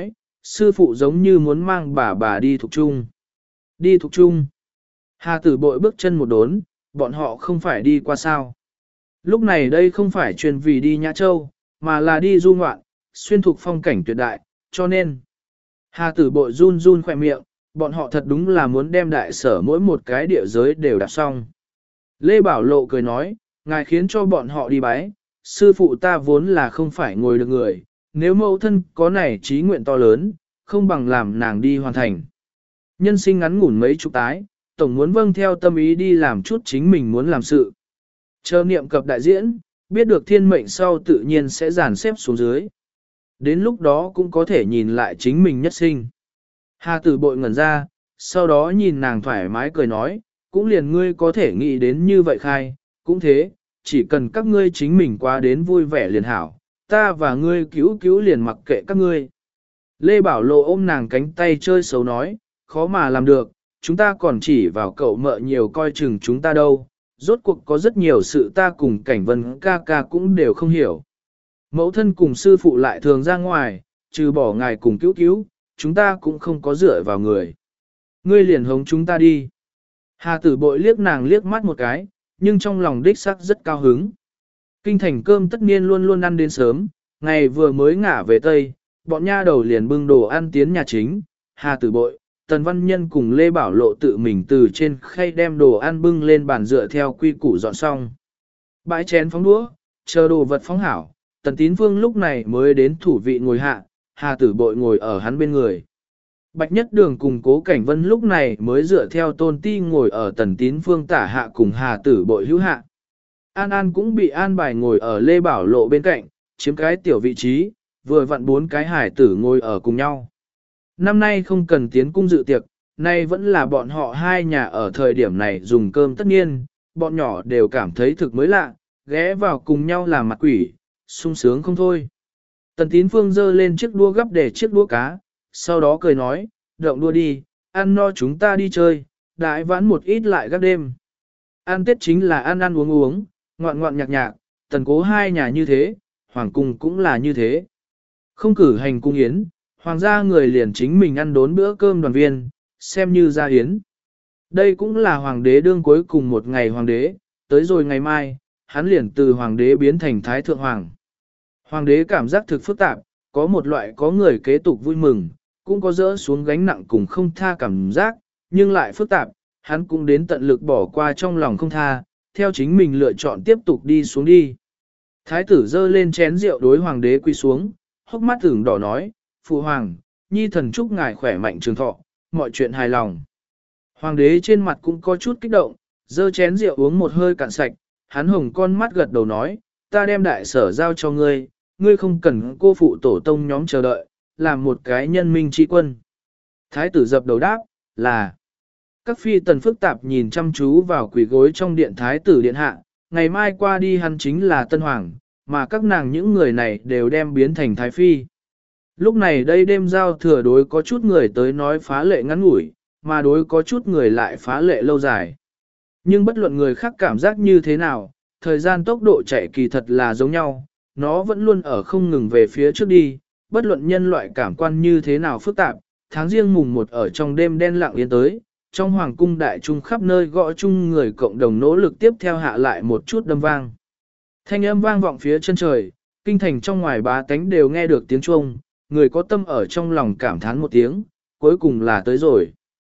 sư phụ giống như muốn mang bà đi thuộc trung. Đi thuộc trung. Hà tử bội bước chân một đốn, bọn họ không phải đi qua sao. Lúc này đây không phải truyền vì đi Nhã Châu, mà là đi du ngoạn, xuyên thuộc phong cảnh tuyệt đại, cho nên. Hà tử bội run run khỏe miệng, bọn họ thật đúng là muốn đem đại sở mỗi một cái địa giới đều đạp xong. Lê Bảo Lộ cười nói, ngài khiến cho bọn họ đi bái, sư phụ ta vốn là không phải ngồi được người, nếu mẫu thân có này trí nguyện to lớn, không bằng làm nàng đi hoàn thành. Nhân sinh ngắn ngủn mấy chục tái, tổng muốn vâng theo tâm ý đi làm chút chính mình muốn làm sự. Chờ niệm cập đại diễn, biết được thiên mệnh sau tự nhiên sẽ dàn xếp xuống dưới. Đến lúc đó cũng có thể nhìn lại chính mình nhất sinh. Hà tử bội ngẩn ra, sau đó nhìn nàng thoải mái cười nói, cũng liền ngươi có thể nghĩ đến như vậy khai, cũng thế, chỉ cần các ngươi chính mình qua đến vui vẻ liền hảo, ta và ngươi cứu cứu liền mặc kệ các ngươi. Lê Bảo Lộ ôm nàng cánh tay chơi xấu nói, khó mà làm được, chúng ta còn chỉ vào cậu mợ nhiều coi chừng chúng ta đâu, rốt cuộc có rất nhiều sự ta cùng cảnh vân ca ca cũng đều không hiểu. Mẫu thân cùng sư phụ lại thường ra ngoài, trừ bỏ ngài cùng cứu cứu, chúng ta cũng không có dựa vào người. Ngươi liền hống chúng ta đi. Hà tử bội liếc nàng liếc mắt một cái, nhưng trong lòng đích sắc rất cao hứng. Kinh thành cơm tất nhiên luôn luôn ăn đến sớm, ngày vừa mới ngả về Tây, bọn nha đầu liền bưng đồ ăn tiến nhà chính, Hà tử bội, Tần Văn Nhân cùng Lê Bảo Lộ tự mình từ trên khay đem đồ ăn bưng lên bàn dựa theo quy củ dọn xong. Bãi chén phóng đũa, chờ đồ vật phóng hảo, Tần Tín Phương lúc này mới đến thủ vị ngồi hạ, Hà tử bội ngồi ở hắn bên người. Bạch Nhất Đường cùng Cố Cảnh Vân lúc này mới dựa theo Tôn Ti ngồi ở Tần Tín Phương tả hạ cùng Hà tử bội hữu hạ. An An cũng bị an bài ngồi ở Lê Bảo Lộ bên cạnh, chiếm cái tiểu vị trí, vừa vặn 4 cái hải tử ngồi ở cùng nhau. Năm nay không cần tiến cung dự tiệc, nay vẫn là bọn họ hai nhà ở thời điểm này dùng cơm tất nhiên, bọn nhỏ đều cảm thấy thực mới lạ, ghé vào cùng nhau làm mặt quỷ, sung sướng không thôi. Tần Tín Phương giơ lên chiếc đũa gấp để chiếc đũa cá, sau đó cười nói, động đua đi, ăn no chúng ta đi chơi, đãi vãn một ít lại gác đêm. Ăn Tết chính là ăn ăn uống uống, ngoạn ngoạn nhạc nhạc, Tần Cố hai nhà như thế, Hoàng cung cũng là như thế. Không cử hành cung yến, Hoàng gia người liền chính mình ăn đốn bữa cơm đoàn viên, xem như gia yến. Đây cũng là Hoàng đế đương cuối cùng một ngày Hoàng đế, tới rồi ngày mai, hắn liền từ Hoàng đế biến thành Thái Thượng Hoàng. Hoàng đế cảm giác thực phức tạp, có một loại có người kế tục vui mừng, cũng có dỡ xuống gánh nặng cùng không tha cảm giác, nhưng lại phức tạp, hắn cũng đến tận lực bỏ qua trong lòng không tha, theo chính mình lựa chọn tiếp tục đi xuống đi. Thái tử dơ lên chén rượu đối hoàng đế quy xuống, hốc mắt ửng đỏ nói, Phụ hoàng, nhi thần chúc ngài khỏe mạnh trường thọ, mọi chuyện hài lòng. Hoàng đế trên mặt cũng có chút kích động, dơ chén rượu uống một hơi cạn sạch, hắn hồng con mắt gật đầu nói, ta đem đại sở giao cho ngươi, ngươi không cần cô phụ tổ tông nhóm chờ đợi, làm một cái nhân minh tri quân. Thái tử dập đầu đáp, là. Các phi tần phức tạp nhìn chăm chú vào quỷ gối trong điện thái tử điện hạ, ngày mai qua đi hắn chính là tân hoàng, mà các nàng những người này đều đem biến thành thái phi. Lúc này đây đêm giao thừa đối có chút người tới nói phá lệ ngắn ngủi, mà đối có chút người lại phá lệ lâu dài. Nhưng bất luận người khác cảm giác như thế nào, thời gian tốc độ chạy kỳ thật là giống nhau, nó vẫn luôn ở không ngừng về phía trước đi, bất luận nhân loại cảm quan như thế nào phức tạp, tháng riêng mùng 1 ở trong đêm đen lặng yên tới, trong hoàng cung đại trung khắp nơi gõ chung người cộng đồng nỗ lực tiếp theo hạ lại một chút đâm vang. Thanh âm vang vọng phía chân trời, kinh thành trong ngoài bá tánh đều nghe được tiếng chuông, người có tâm ở trong lòng cảm thán một tiếng, cuối cùng là tới rồi.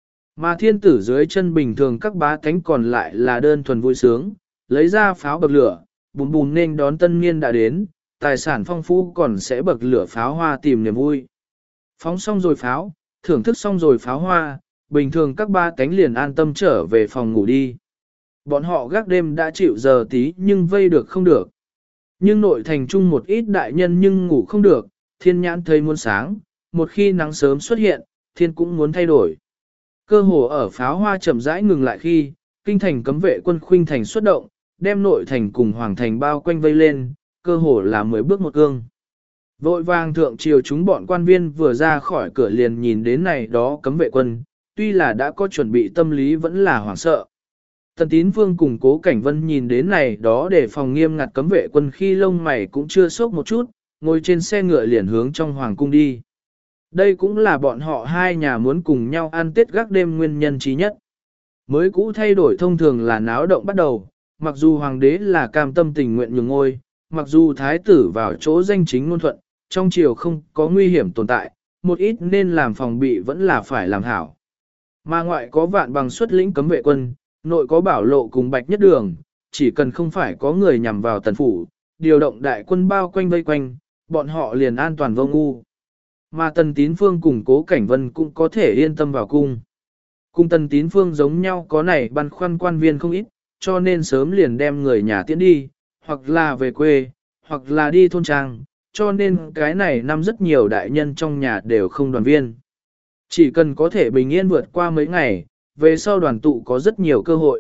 Mà thiên tử dưới chân bình thường các bá tánh còn lại là đơn thuần vui sướng, lấy ra pháo bậc lửa, bùm bùm nên đón tân niên đã đến, tài sản phong phú còn sẽ bậc lửa pháo hoa tìm niềm vui. Phóng xong rồi pháo, thưởng thức xong rồi pháo hoa, bình thường các ba tánh liền an tâm trở về phòng ngủ đi. Bọn họ gác đêm đã chịu giờ tí nhưng vây được không được. Nhưng nội thành chung một ít đại nhân nhưng ngủ không được, thiên nhãn thấy muôn sáng, một khi nắng sớm xuất hiện, thiên cũng muốn thay đổi. Cơ hồ ở pháo hoa chậm rãi ngừng lại khi, kinh thành cấm vệ quân khuynh thành xuất động, đem nội thành cùng hoàng thành bao quanh vây lên, cơ hồ là 10 bước một cương. Vội vàng thượng triều chúng bọn quan viên vừa ra khỏi cửa liền nhìn đến này đó cấm vệ quân, tuy là đã có chuẩn bị tâm lý vẫn là hoảng sợ. Tần Tín Vương cùng Cố Cảnh Vân nhìn đến này đó để phòng nghiêm ngặt cấm vệ quân khi lông mày cũng chưa sốc một chút, ngồi trên xe ngựa liền hướng trong hoàng cung đi. Đây cũng là bọn họ hai nhà muốn cùng nhau ăn Tết gác đêm nguyên nhân trí nhất. Mới cũ thay đổi thông thường là náo động bắt đầu, mặc dù hoàng đế là cam tâm tình nguyện nhường ngôi, mặc dù thái tử vào chỗ danh chính ngôn thuận, trong triều không có nguy hiểm tồn tại, một ít nên làm phòng bị vẫn là phải làm hảo. Mà ngoại có vạn bằng xuất lĩnh cấm vệ quân, nội có bảo lộ cùng bạch nhất đường, chỉ cần không phải có người nhằm vào tần phủ, điều động đại quân bao quanh vây quanh, bọn họ liền an toàn vô ngu. Mà tần tín phương cùng Cố Cảnh Vân cũng có thể yên tâm vào cung. Cùng tần tín phương giống nhau có này băn khoăn quan viên không ít, cho nên sớm liền đem người nhà tiễn đi, hoặc là về quê, hoặc là đi thôn trang, cho nên cái này năm rất nhiều đại nhân trong nhà đều không đoàn viên. Chỉ cần có thể bình yên vượt qua mấy ngày, về sau đoàn tụ có rất nhiều cơ hội.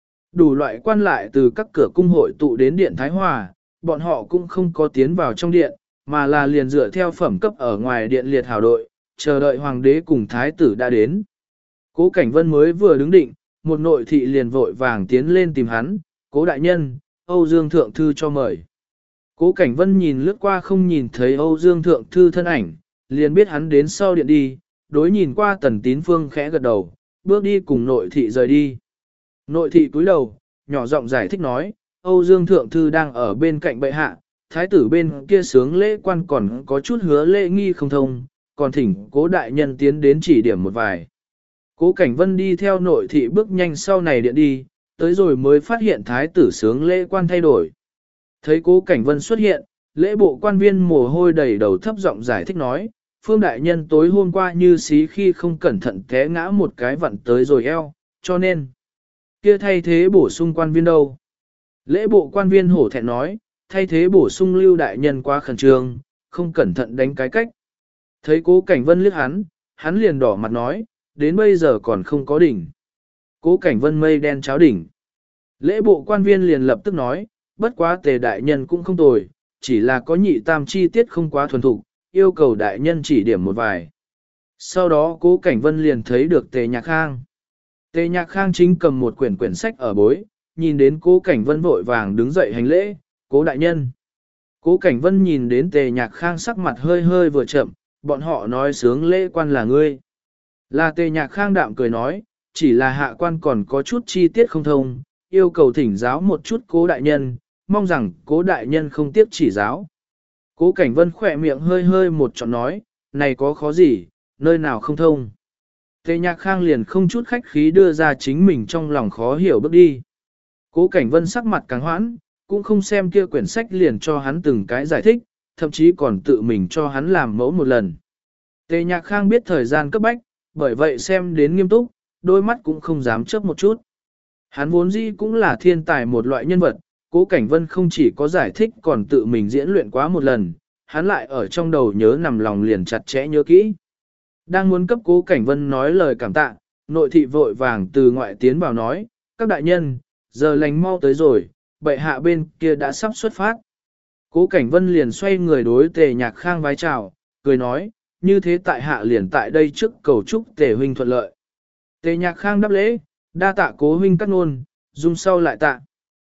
Đủ loại quan lại từ các cửa cung hội tụ đến Điện Thái Hòa, bọn họ cũng không có tiến vào trong điện, mà là liền dựa theo phẩm cấp ở ngoài điện liệt hào đội, chờ đợi hoàng đế cùng thái tử đã đến. Cố Cảnh Vân mới vừa đứng định, một nội thị liền vội vàng tiến lên tìm hắn, Cố đại nhân, Âu Dương Thượng Thư cho mời. Cố Cảnh Vân nhìn lướt qua không nhìn thấy Âu Dương Thượng Thư thân ảnh, liền biết hắn đến sau điện đi, đối nhìn qua Tần Tín Phương khẽ gật đầu, bước đi cùng nội thị rời đi. Nội thị cúi đầu, nhỏ giọng giải thích nói, Âu Dương Thượng Thư đang ở bên cạnh bệ hạ, thái tử bên kia sướng lễ quan còn có chút hứa lễ nghi không thông, còn thỉnh Cố đại nhân tiến đến chỉ điểm một vài. Cố Cảnh Vân đi theo nội thị bước nhanh sau này điện đi, tới rồi mới phát hiện thái tử sướng lễ quan thay đổi. Thấy Cố Cảnh Vân xuất hiện, lễ bộ quan viên mồ hôi đầy đầu thấp giọng giải thích nói, Phương đại nhân tối hôm qua như xí khi không cẩn thận té ngã một cái vặn tới rồi eo, cho nên kia thay thế bổ sung quan viên đâu. Lễ bộ quan viên hổ thẹn nói, thay thế bổ sung Lưu đại nhân quá khẩn trương, không cẩn thận đánh cái cách. Thấy Cố Cảnh Vân liếc hắn liền đỏ mặt nói, đến bây giờ còn không có đỉnh. Cố Cảnh Vân mây đen cháo đỉnh. Lễ bộ quan viên liền lập tức nói, bất quá Tề đại nhân cũng không tồi, chỉ là có nhị tam chi tiết không quá thuần thục, yêu cầu đại nhân chỉ điểm một vài. Sau đó Cố Cảnh Vân liền thấy được Tề Nhạc Khang. Tề Nhạc Khang chính cầm một quyển sách ở bối, nhìn đến Cố Cảnh Vân vội vàng đứng dậy hành lễ, Cố đại nhân. Cố Cảnh Vân nhìn đến Tề Nhạc Khang sắc mặt hơi hơi vừa chậm, bọn họ nói sướng lễ quan là ngươi. Là Tề Nhạc Khang đạm cười nói, chỉ là hạ quan còn có chút chi tiết không thông, yêu cầu thỉnh giáo một chút Cố đại nhân, mong rằng Cố đại nhân không tiếp chỉ giáo. Cố Cảnh Vân khỏe miệng hơi hơi một trọn nói, này có khó gì, nơi nào không thông. Tề Nhạc Khang liền không chút khách khí đưa ra chính mình trong lòng khó hiểu bước đi. Cố Cảnh Vân sắc mặt càng hoãn, cũng không xem kia quyển sách liền cho hắn từng cái giải thích, thậm chí còn tự mình cho hắn làm mẫu một lần. Tề Nhạc Khang biết thời gian cấp bách, bởi vậy xem đến nghiêm túc, đôi mắt cũng không dám chớp một chút. Hắn vốn dĩ cũng là thiên tài một loại nhân vật, Cố Cảnh Vân không chỉ có giải thích còn tự mình diễn luyện quá một lần, hắn lại ở trong đầu nhớ nằm lòng liền chặt chẽ nhớ kỹ. Đang muốn cấp Cố Cảnh Vân nói lời cảm tạ, nội thị vội vàng từ ngoại tiến vào nói, các đại nhân, giờ lành mau tới rồi, bệ hạ bên kia đã sắp xuất phát. Cố Cảnh Vân liền xoay người đối Tề Nhạc Khang vái chào, cười nói, như thế tại hạ liền tại đây trước cầu chúc Tề huynh thuận lợi. Tề Nhạc Khang đáp lễ, đa tạ Cố huynh cắt ngôn, dung sau lại tạ.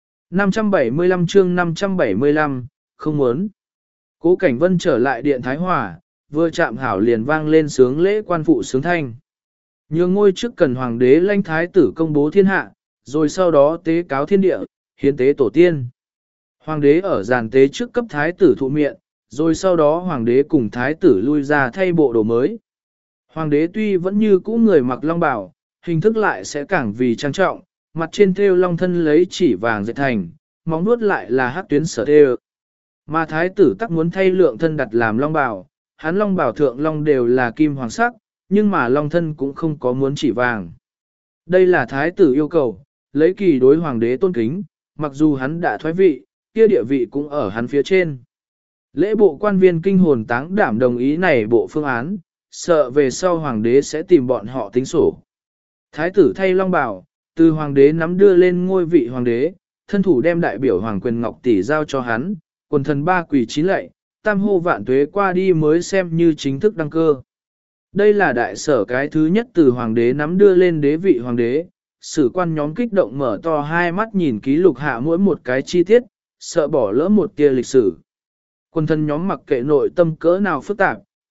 575 chương 575, không muốn. Cố Cảnh Vân trở lại điện Thái Hòa, vừa chạm hảo liền vang lên sướng lễ quan phụ sướng thanh. Nhường ngôi trước cần hoàng đế lãnh thái tử công bố thiên hạ, rồi sau đó tế cáo thiên địa, hiến tế tổ tiên. Hoàng đế ở giàn tế trước cấp thái tử thụ miệng, rồi sau đó hoàng đế cùng thái tử lui ra thay bộ đồ mới. Hoàng đế tuy vẫn như cũ người mặc long bào, hình thức lại sẽ càng vì trang trọng, mặt trên thêu long thân lấy chỉ vàng dệt thành, móng nuốt lại là hắc tuyến sở thêu. Mà thái tử tắc muốn thay lượng thân đặt làm long bào, hắn long bào thượng long đều là kim hoàng sắc, nhưng mà long thân cũng không có muốn chỉ vàng. Đây là thái tử yêu cầu, lấy kỳ đối hoàng đế tôn kính, mặc dù hắn đã thoái vị, kia địa vị cũng ở hắn phía trên. Lễ bộ quan viên kinh hồn táng đảm đồng ý này bộ phương án, sợ về sau hoàng đế sẽ tìm bọn họ tính sổ. Thái tử thay long bào, từ hoàng đế nắm đưa lên ngôi vị hoàng đế, thân thủ đem đại biểu hoàng quyền ngọc tỷ giao cho hắn, quần thần ba quỳ chín lạy, tam hô vạn tuế qua đi mới xem như chính thức đăng cơ. Đây là đại sở cái thứ nhất từ hoàng đế nắm đưa lên đế vị hoàng đế, sử quan nhóm kích động mở to hai mắt nhìn ký lục hạ mỗi một cái chi tiết, sợ bỏ lỡ một tia lịch sử. Quân thân nhóm mặc kệ nội tâm cỡ nào phức tạp,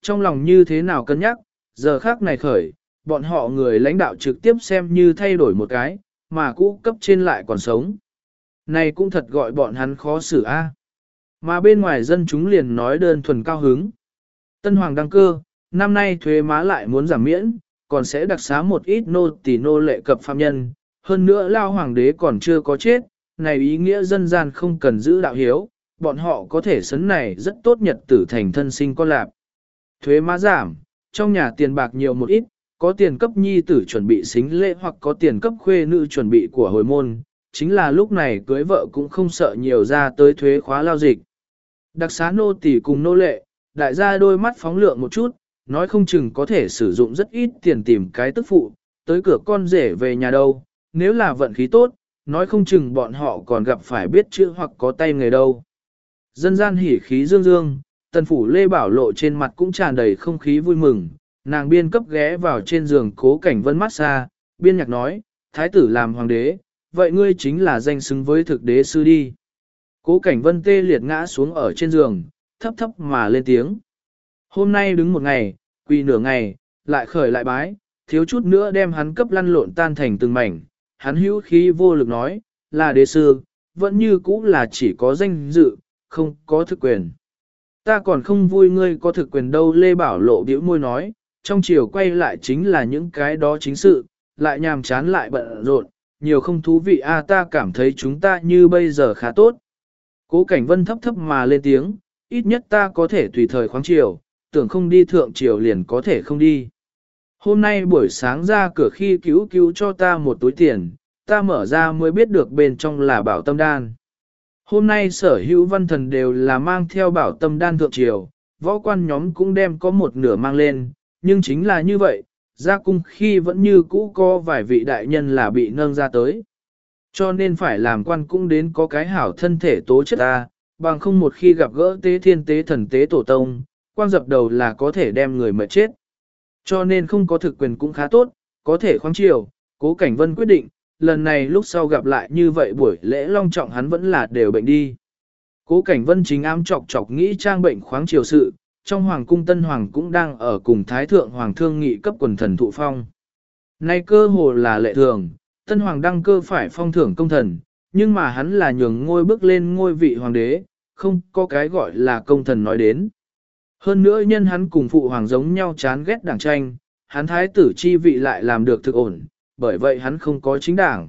trong lòng như thế nào cân nhắc, giờ khác này khởi, bọn họ người lãnh đạo trực tiếp xem như thay đổi một cái, mà cũ cấp trên lại còn sống. Này cũng thật gọi bọn hắn khó xử a. Mà bên ngoài dân chúng liền nói đơn thuần cao hứng. Tân hoàng đăng cơ, năm nay thuế má lại muốn giảm miễn, còn sẽ đặc xá một ít nô tỳ nô lệ cập phạm nhân, hơn nữa lao hoàng đế còn chưa có chết, này ý nghĩa dân gian không cần giữ đạo hiếu, bọn họ có thể sấn này rất tốt nhật tử thành thân sinh con lạp. Thuế má giảm, trong nhà tiền bạc nhiều một ít, có tiền cấp nhi tử chuẩn bị xính lễ hoặc có tiền cấp khuê nữ chuẩn bị của hồi môn, chính là lúc này cưới vợ cũng không sợ nhiều ra tới thuế khóa lao dịch. Đặc xá nô tỳ cùng nô lệ, đại gia đôi mắt phóng lượng một chút, nói không chừng có thể sử dụng rất ít tiền tìm cái tức phụ, tới cửa con rể về nhà đâu, nếu là vận khí tốt, nói không chừng bọn họ còn gặp phải biết chữ hoặc có tay nghề đâu. Dân gian hỉ khí dương dương, tần phủ Lê Bảo Lộ trên mặt cũng tràn đầy không khí vui mừng, nàng biên cấp ghé vào trên giường Cố Cảnh Vân massage, biên nhạc nói, thái tử làm hoàng đế, vậy ngươi chính là danh xứng với thực đế sư đi. Cố Cảnh Vân tê liệt ngã xuống ở trên giường, thấp thấp mà lên tiếng. Hôm nay đứng một ngày, quỳ nửa ngày, lại khởi lại bái, thiếu chút nữa đem hắn cấp lăn lộn tan thành từng mảnh. Hắn hữu khí vô lực nói, là đế sư, vẫn như cũ là chỉ có danh dự, không có thực quyền. Ta còn không vui ngươi có thực quyền đâu. Lê Bảo Lộ bĩu môi nói, trong chiều quay lại chính là những cái đó chính sự, lại nhàm chán lại bận rộn, nhiều không thú vị a. Ta cảm thấy chúng ta như bây giờ khá tốt. Cố Cảnh Vân thấp thấp mà lên tiếng, ít nhất ta có thể tùy thời khoáng chiều, tưởng không đi thượng chiều liền có thể không đi. Hôm nay buổi sáng ra cửa khi cứu cứu cho ta một túi tiền, ta mở ra mới biết được bên trong là bảo tâm đan. Hôm nay sở hữu văn thần đều là mang theo bảo tâm đan thượng triều, võ quan nhóm cũng đem có một nửa mang lên, nhưng chính là như vậy, ra cung khi vẫn như cũ có vài vị đại nhân là bị nâng ra tới. Cho nên phải làm quan cũng đến có cái hảo thân thể tố chất ta, bằng không một khi gặp gỡ tế thiên tế thần tế tổ tông, quan dập đầu là có thể đem người mệt chết. Cho nên không có thực quyền cũng khá tốt, có thể khoáng chiều. Cố Cảnh Vân quyết định, lần này lúc sau gặp lại như vậy buổi lễ long trọng hắn vẫn là đều bệnh đi. Cố Cảnh Vân chính ám chọc chọc nghĩ trang bệnh khoáng chiều sự, trong hoàng cung Tân Hoàng cũng đang ở cùng Thái Thượng Hoàng thương nghị cấp quần thần thụ phong. Nay cơ hồ là lệ thường, Tân Hoàng đăng cơ phải phong thưởng công thần, nhưng mà hắn là nhường ngôi bước lên ngôi vị hoàng đế, không có cái gọi là công thần nói đến. Hơn nữa nhân hắn cùng phụ hoàng giống nhau chán ghét đảng tranh, hắn thái tử chi vị lại làm được thực ổn, bởi vậy hắn không có chính đảng.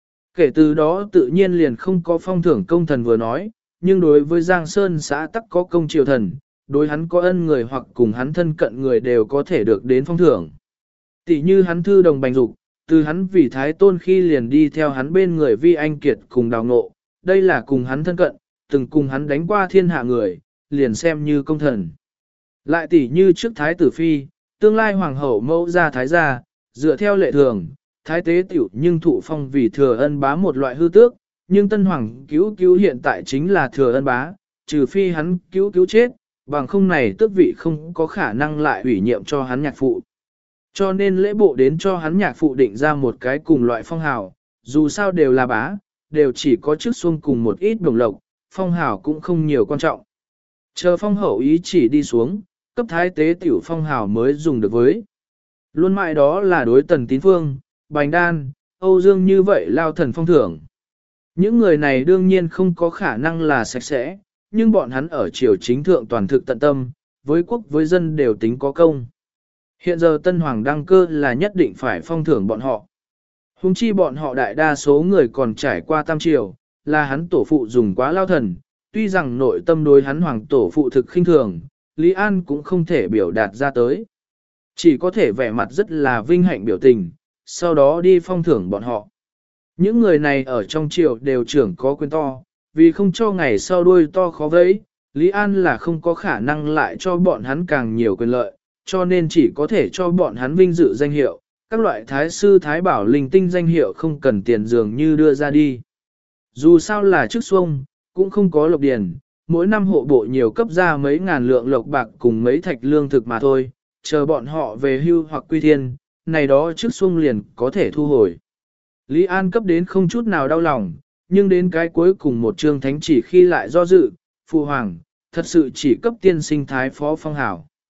Kể từ đó tự nhiên liền không có phong thưởng công thần vừa nói, nhưng đối với Giang Sơn xã tắc có công triều thần, đối hắn có ân người hoặc cùng hắn thân cận người đều có thể được đến phong thưởng. Tỷ như hắn thư đồng Bành Dục, từ hắn vì thái tôn khi liền đi theo hắn bên người Vi Anh Kiệt cùng đào ngộ, đây là cùng hắn thân cận, từng cùng hắn đánh qua thiên hạ người, liền xem như công thần. Lại tỷ như trước thái tử phi, tương lai hoàng hậu mẫu gia thái gia, dựa theo lệ thường, thái tế tiểu nhưng thụ phong vì thừa ân bá một loại hư tước, nhưng tân hoàng cứu cứu hiện tại chính là thừa ân bá, trừ phi hắn cứu cứu chết, bằng không này tước vị không có khả năng lại ủy nhiệm cho hắn nhạc phụ. Cho nên lễ bộ đến cho hắn nhạc phụ định ra một cái cùng loại phong hào, dù sao đều là bá, đều chỉ có chức xuông cùng một ít đồng lộc, phong hào cũng không nhiều quan trọng. Chờ phong hậu ý chỉ đi xuống, cấp thái tế tiểu phong hào mới dùng được với. Luôn mãi đó là đối Tần Tín Phương, Bành Đan, Âu Dương như vậy lao thần phong thưởng. Những người này đương nhiên không có khả năng là sạch sẽ, nhưng bọn hắn ở triều chính thượng toàn thực tận tâm, với quốc với dân đều tính có công. Hiện giờ Tân Hoàng đăng cơ là nhất định phải phong thưởng bọn họ. Hùng chi bọn họ đại đa số người còn trải qua tam triều, là hắn tổ phụ dùng quá lao thần, tuy rằng nội tâm đối hắn hoàng tổ phụ thực khinh thường, Lý An cũng không thể biểu đạt ra tới. Chỉ có thể vẻ mặt rất là vinh hạnh biểu tình, sau đó đi phong thưởng bọn họ. Những người này ở trong triều đều trưởng có quyền to, vì không cho ngày sau đuôi to khó vẫy, Lý An là không có khả năng lại cho bọn hắn càng nhiều quyền lợi, cho nên chỉ có thể cho bọn hắn vinh dự danh hiệu, các loại thái sư thái bảo linh tinh danh hiệu không cần tiền dường như đưa ra đi. Dù sao là chức xuông, cũng không có lộc điền, mỗi năm hộ bộ nhiều cấp ra mấy ngàn lượng lộc bạc cùng mấy thạch lương thực mà thôi, chờ bọn họ về hưu hoặc quy thiên, này đó chức xuông liền có thể thu hồi. Lý An cấp đến không chút nào đau lòng, nhưng đến cái cuối cùng một chương thánh chỉ khi lại do dự, phụ hoàng, thật sự chỉ cấp tiên sinh thái phó phong hảo.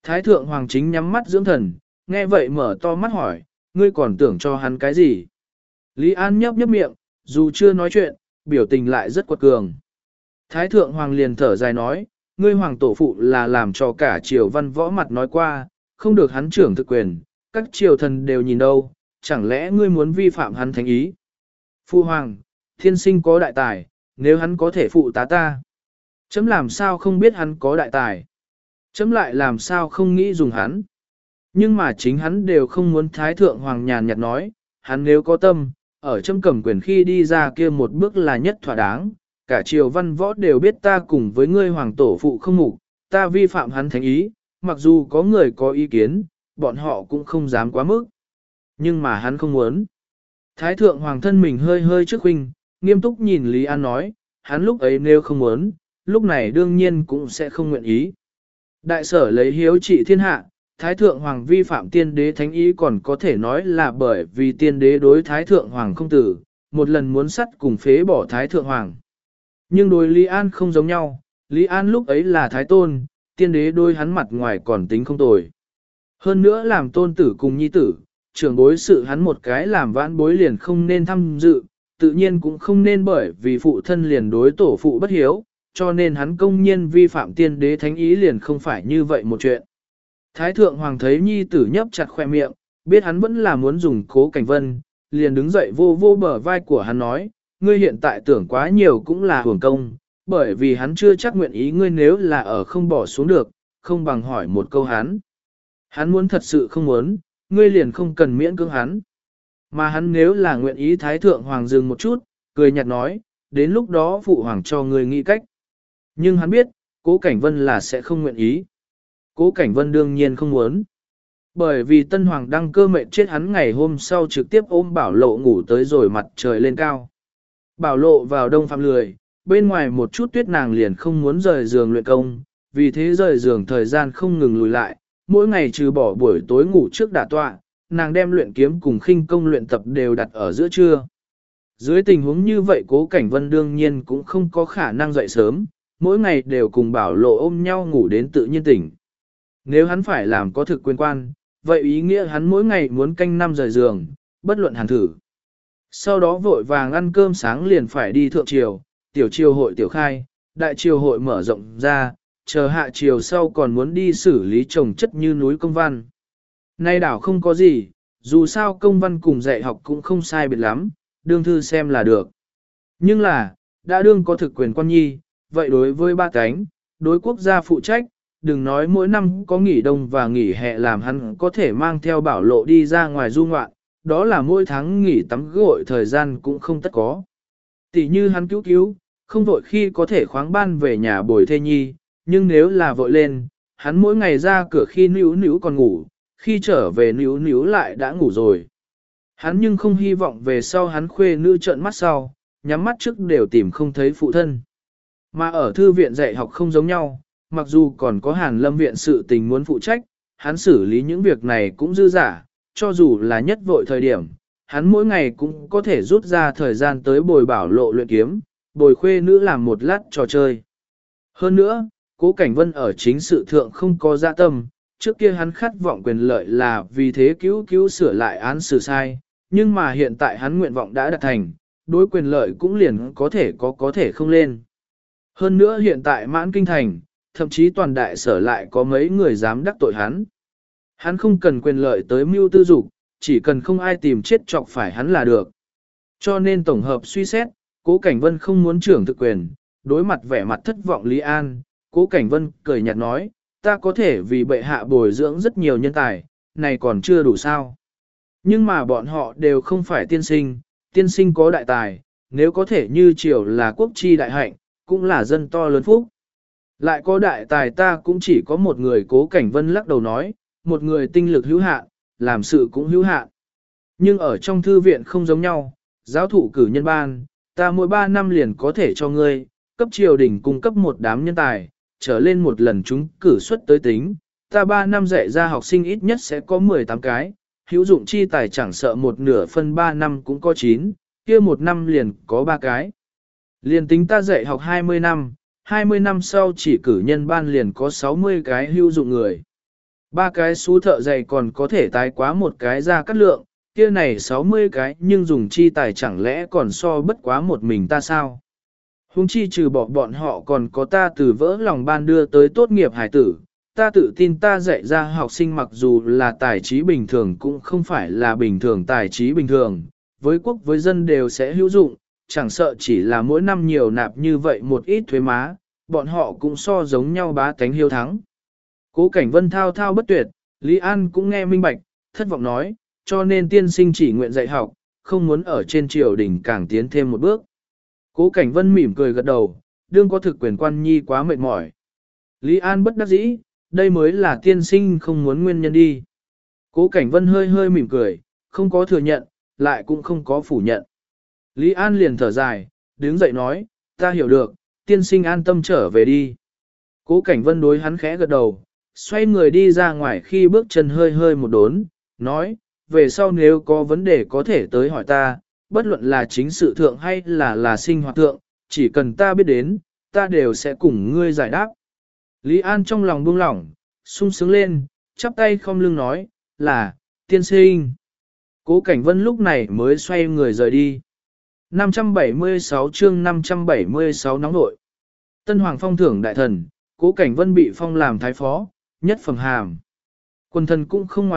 Thái thượng hoàng chính nhắm mắt dưỡng thần, nghe vậy mở to mắt hỏi, ngươi còn tưởng cho hắn cái gì? Lý An nhấp nhấp miệng, dù chưa nói chuyện, biểu tình lại rất quật cường. Thái thượng hoàng liền thở dài nói, ngươi hoàng tổ phụ là làm cho cả triều văn võ mặt nói qua, không được hắn trưởng thực quyền, các triều thần đều nhìn đâu, chẳng lẽ ngươi muốn vi phạm hắn thánh ý? Phu hoàng, thiên sinh có đại tài, nếu hắn có thể phụ tá ta. Chấm làm sao không biết hắn có đại tài? Chấm lại làm sao không nghĩ dùng hắn? Nhưng mà chính hắn đều không muốn thái thượng hoàng nhàn nhạt nói, hắn nếu có tâm, ở chấm cầm quyền khi đi ra kia một bước là nhất thỏa đáng, cả triều văn võ đều biết ta cùng với ngươi hoàng tổ phụ không mục, ta vi phạm hắn thánh ý, mặc dù có người có ý kiến, bọn họ cũng không dám quá mức. Nhưng mà hắn không muốn. Thái thượng hoàng thân mình hơi hơi trước huynh, nghiêm túc nhìn Lý An nói, hắn lúc ấy nếu không muốn, lúc này đương nhiên cũng sẽ không nguyện ý. Đại sở lấy hiếu trị thiên hạ, Thái thượng hoàng vi phạm tiên đế thánh ý còn có thể nói là bởi vì tiên đế đối Thái thượng hoàng không tử, một lần muốn sắt cùng phế bỏ Thái thượng hoàng. Nhưng đối Lý An không giống nhau, Lý An lúc ấy là Thái tôn, tiên đế đôi hắn mặt ngoài còn tính không tồi. Hơn nữa làm tôn tử cùng nhi tử, trưởng bối sự hắn một cái làm vãn bối liền không nên tham dự, tự nhiên cũng không nên bởi vì phụ thân liền đối tổ phụ bất hiếu, cho nên hắn công nhiên vi phạm tiên đế thánh ý liền không phải như vậy một chuyện. Thái thượng hoàng thấy nhi tử nhấp chặt khoe miệng, biết hắn vẫn là muốn dùng Cố Cảnh Vân, liền đứng dậy vô vô bờ vai của hắn nói, ngươi hiện tại tưởng quá nhiều cũng là hưởng công, bởi vì hắn chưa chắc nguyện ý ngươi nếu là ở không bỏ xuống được, không bằng hỏi một câu hắn. Hắn muốn thật sự không muốn, ngươi liền không cần miễn cưỡng hắn. Mà hắn nếu là nguyện ý thái thượng hoàng dừng một chút, cười nhạt nói, đến lúc đó phụ hoàng cho ngươi nghĩ cách. Nhưng hắn biết, Cố Cảnh Vân là sẽ không nguyện ý. Cố Cảnh Vân đương nhiên không muốn. Bởi vì tân hoàng đăng cơ mệnh chết hắn ngày hôm sau trực tiếp ôm Bảo Lộ ngủ tới rồi mặt trời lên cao. Bảo Lộ vào đông phạm lười, bên ngoài một chút tuyết nàng liền không muốn rời giường luyện công, vì thế rời giường thời gian không ngừng lùi lại, mỗi ngày trừ bỏ buổi tối ngủ trước đả tọa, nàng đem luyện kiếm cùng khinh công luyện tập đều đặt ở giữa trưa. Dưới tình huống như vậy Cố Cảnh Vân đương nhiên cũng không có khả năng dậy sớm, mỗi ngày đều cùng Bảo Lộ ôm nhau ngủ đến tự nhiên tỉnh. Nếu hắn phải làm có thực quyền quan, vậy ý nghĩa hắn mỗi ngày muốn canh 5 rời giường, bất luận hàn thử. Sau đó vội vàng ăn cơm sáng liền phải đi thượng triều, tiểu triều hội tiểu khai, đại triều hội mở rộng ra, chờ hạ triều sau còn muốn đi xử lý trồng chất như núi công văn. Nay đảo không có gì, dù sao công văn cùng dạy học cũng không sai biệt lắm, đương thư xem là được. Nhưng là, đã đương có thực quyền quan nhi, vậy đối với ba cánh, đối quốc gia phụ trách, đừng nói mỗi năm có nghỉ đông và nghỉ hè làm hắn có thể mang theo Bảo Lộ đi ra ngoài du ngoạn, đó là mỗi tháng nghỉ tắm gội thời gian cũng không tất có. Tỷ như hắn cứu, không vội khi có thể khoáng ban về nhà bồi thê nhi, nhưng nếu là vội lên, hắn mỗi ngày ra cửa khi níu còn ngủ, khi trở về níu lại đã ngủ rồi. Hắn nhưng không hy vọng về sau hắn khuê nữ trợn mắt sau, nhắm mắt trước đều tìm không thấy phụ thân. Mà ở thư viện dạy học không giống nhau, mặc dù còn có Hàn Lâm viện sự tình muốn phụ trách, hắn xử lý những việc này cũng dư dả, cho dù là nhất vội thời điểm, hắn mỗi ngày cũng có thể rút ra thời gian tới bồi Bảo Lộ luyện kiếm, bồi khuê nữ làm một lát trò chơi. Hơn nữa, Cố Cảnh Vân ở chính sự thượng không có dạ tâm, trước kia hắn khát vọng quyền lợi là vì thế cứu sửa lại án xử sai, nhưng mà hiện tại hắn nguyện vọng đã đạt thành, đối quyền lợi cũng liền có thể không lên. Hơn nữa hiện tại mãn kinh thành, thậm chí toàn đại sở lại có mấy người dám đắc tội hắn. Hắn không cần quyền lợi tới mưu tư dục, chỉ cần không ai tìm chết chọc phải hắn là được. Cho nên tổng hợp suy xét, Cố Cảnh Vân không muốn trưởng thực quyền, đối mặt vẻ mặt thất vọng Lý An, Cố Cảnh Vân cười nhạt nói, ta có thể vì bệ hạ bồi dưỡng rất nhiều nhân tài, này còn chưa đủ sao. Nhưng mà bọn họ đều không phải tiên sinh có đại tài, nếu có thể như triều là quốc chi đại hạnh, cũng là dân to lớn phúc. Lại có đại tài ta cũng chỉ có một người. Cố Cảnh Vân lắc đầu nói, một người tinh lực hữu hạn, làm sự cũng hữu hạn. Nhưng ở trong thư viện không giống nhau, giáo thụ cử nhân ban, ta mỗi 3 năm liền có thể cho ngươi, cấp triều đình cung cấp một đám nhân tài, trở lên một lần chúng cử xuất tới tính, ta 3 năm dạy ra học sinh ít nhất sẽ có 18 cái, hữu dụng chi tài chẳng sợ một nửa phân 3 năm cũng có 9, kia một năm liền có 3 cái. Liền tính ta dạy học 20 năm sau chỉ cử nhân ban liền có 60 cái hữu dụng người. Ba cái xú thợ giày còn có thể tái quá một cái ra cắt lượng, kia này 60 cái nhưng dùng chi tài chẳng lẽ còn so bất quá một mình ta sao? Hùng chi trừ bỏ bọn họ còn có ta từ vỡ lòng ban đưa tới tốt nghiệp hải tử, ta tự tin ta dạy ra học sinh mặc dù là tài trí bình thường cũng không phải là bình thường tài trí bình thường, với quốc với dân đều sẽ hữu dụng, chẳng sợ chỉ là mỗi năm nhiều nạp như vậy một ít thuế má, bọn họ cũng so giống nhau bá tánh hiếu thắng. Cố Cảnh Vân thao thao bất tuyệt, Lý An cũng nghe minh bạch, thất vọng nói, cho nên tiên sinh chỉ nguyện dạy học, không muốn ở trên triều đình càng tiến thêm một bước. Cố Cảnh Vân mỉm cười gật đầu, đương có thực quyền quan nhi quá mệt mỏi. Lý An bất đắc dĩ, đây mới là tiên sinh không muốn nguyên nhân đi. Cố Cảnh Vân hơi hơi mỉm cười, không có thừa nhận, lại cũng không có phủ nhận. Lý An liền thở dài, đứng dậy nói, ta hiểu được, tiên sinh an tâm trở về đi. Cố Cảnh Vân đối hắn khẽ gật đầu, xoay người đi ra ngoài khi bước chân hơi hơi một đốn, nói, về sau nếu có vấn đề có thể tới hỏi ta, bất luận là chính sự thượng hay là sinh hoạt thượng, chỉ cần ta biết đến, ta đều sẽ cùng ngươi giải đáp. Lý An trong lòng buông lỏng, sung sướng lên, chắp tay không lưng nói, là, tiên sinh. Cố Cảnh Vân lúc này mới xoay người rời đi. 576 chương 576 nóng nội. Tân Hoàng phong thưởng đại thần, Cố Cảnh Vân bị phong làm thái phó, nhất phẩm hàm. Quân thần cũng không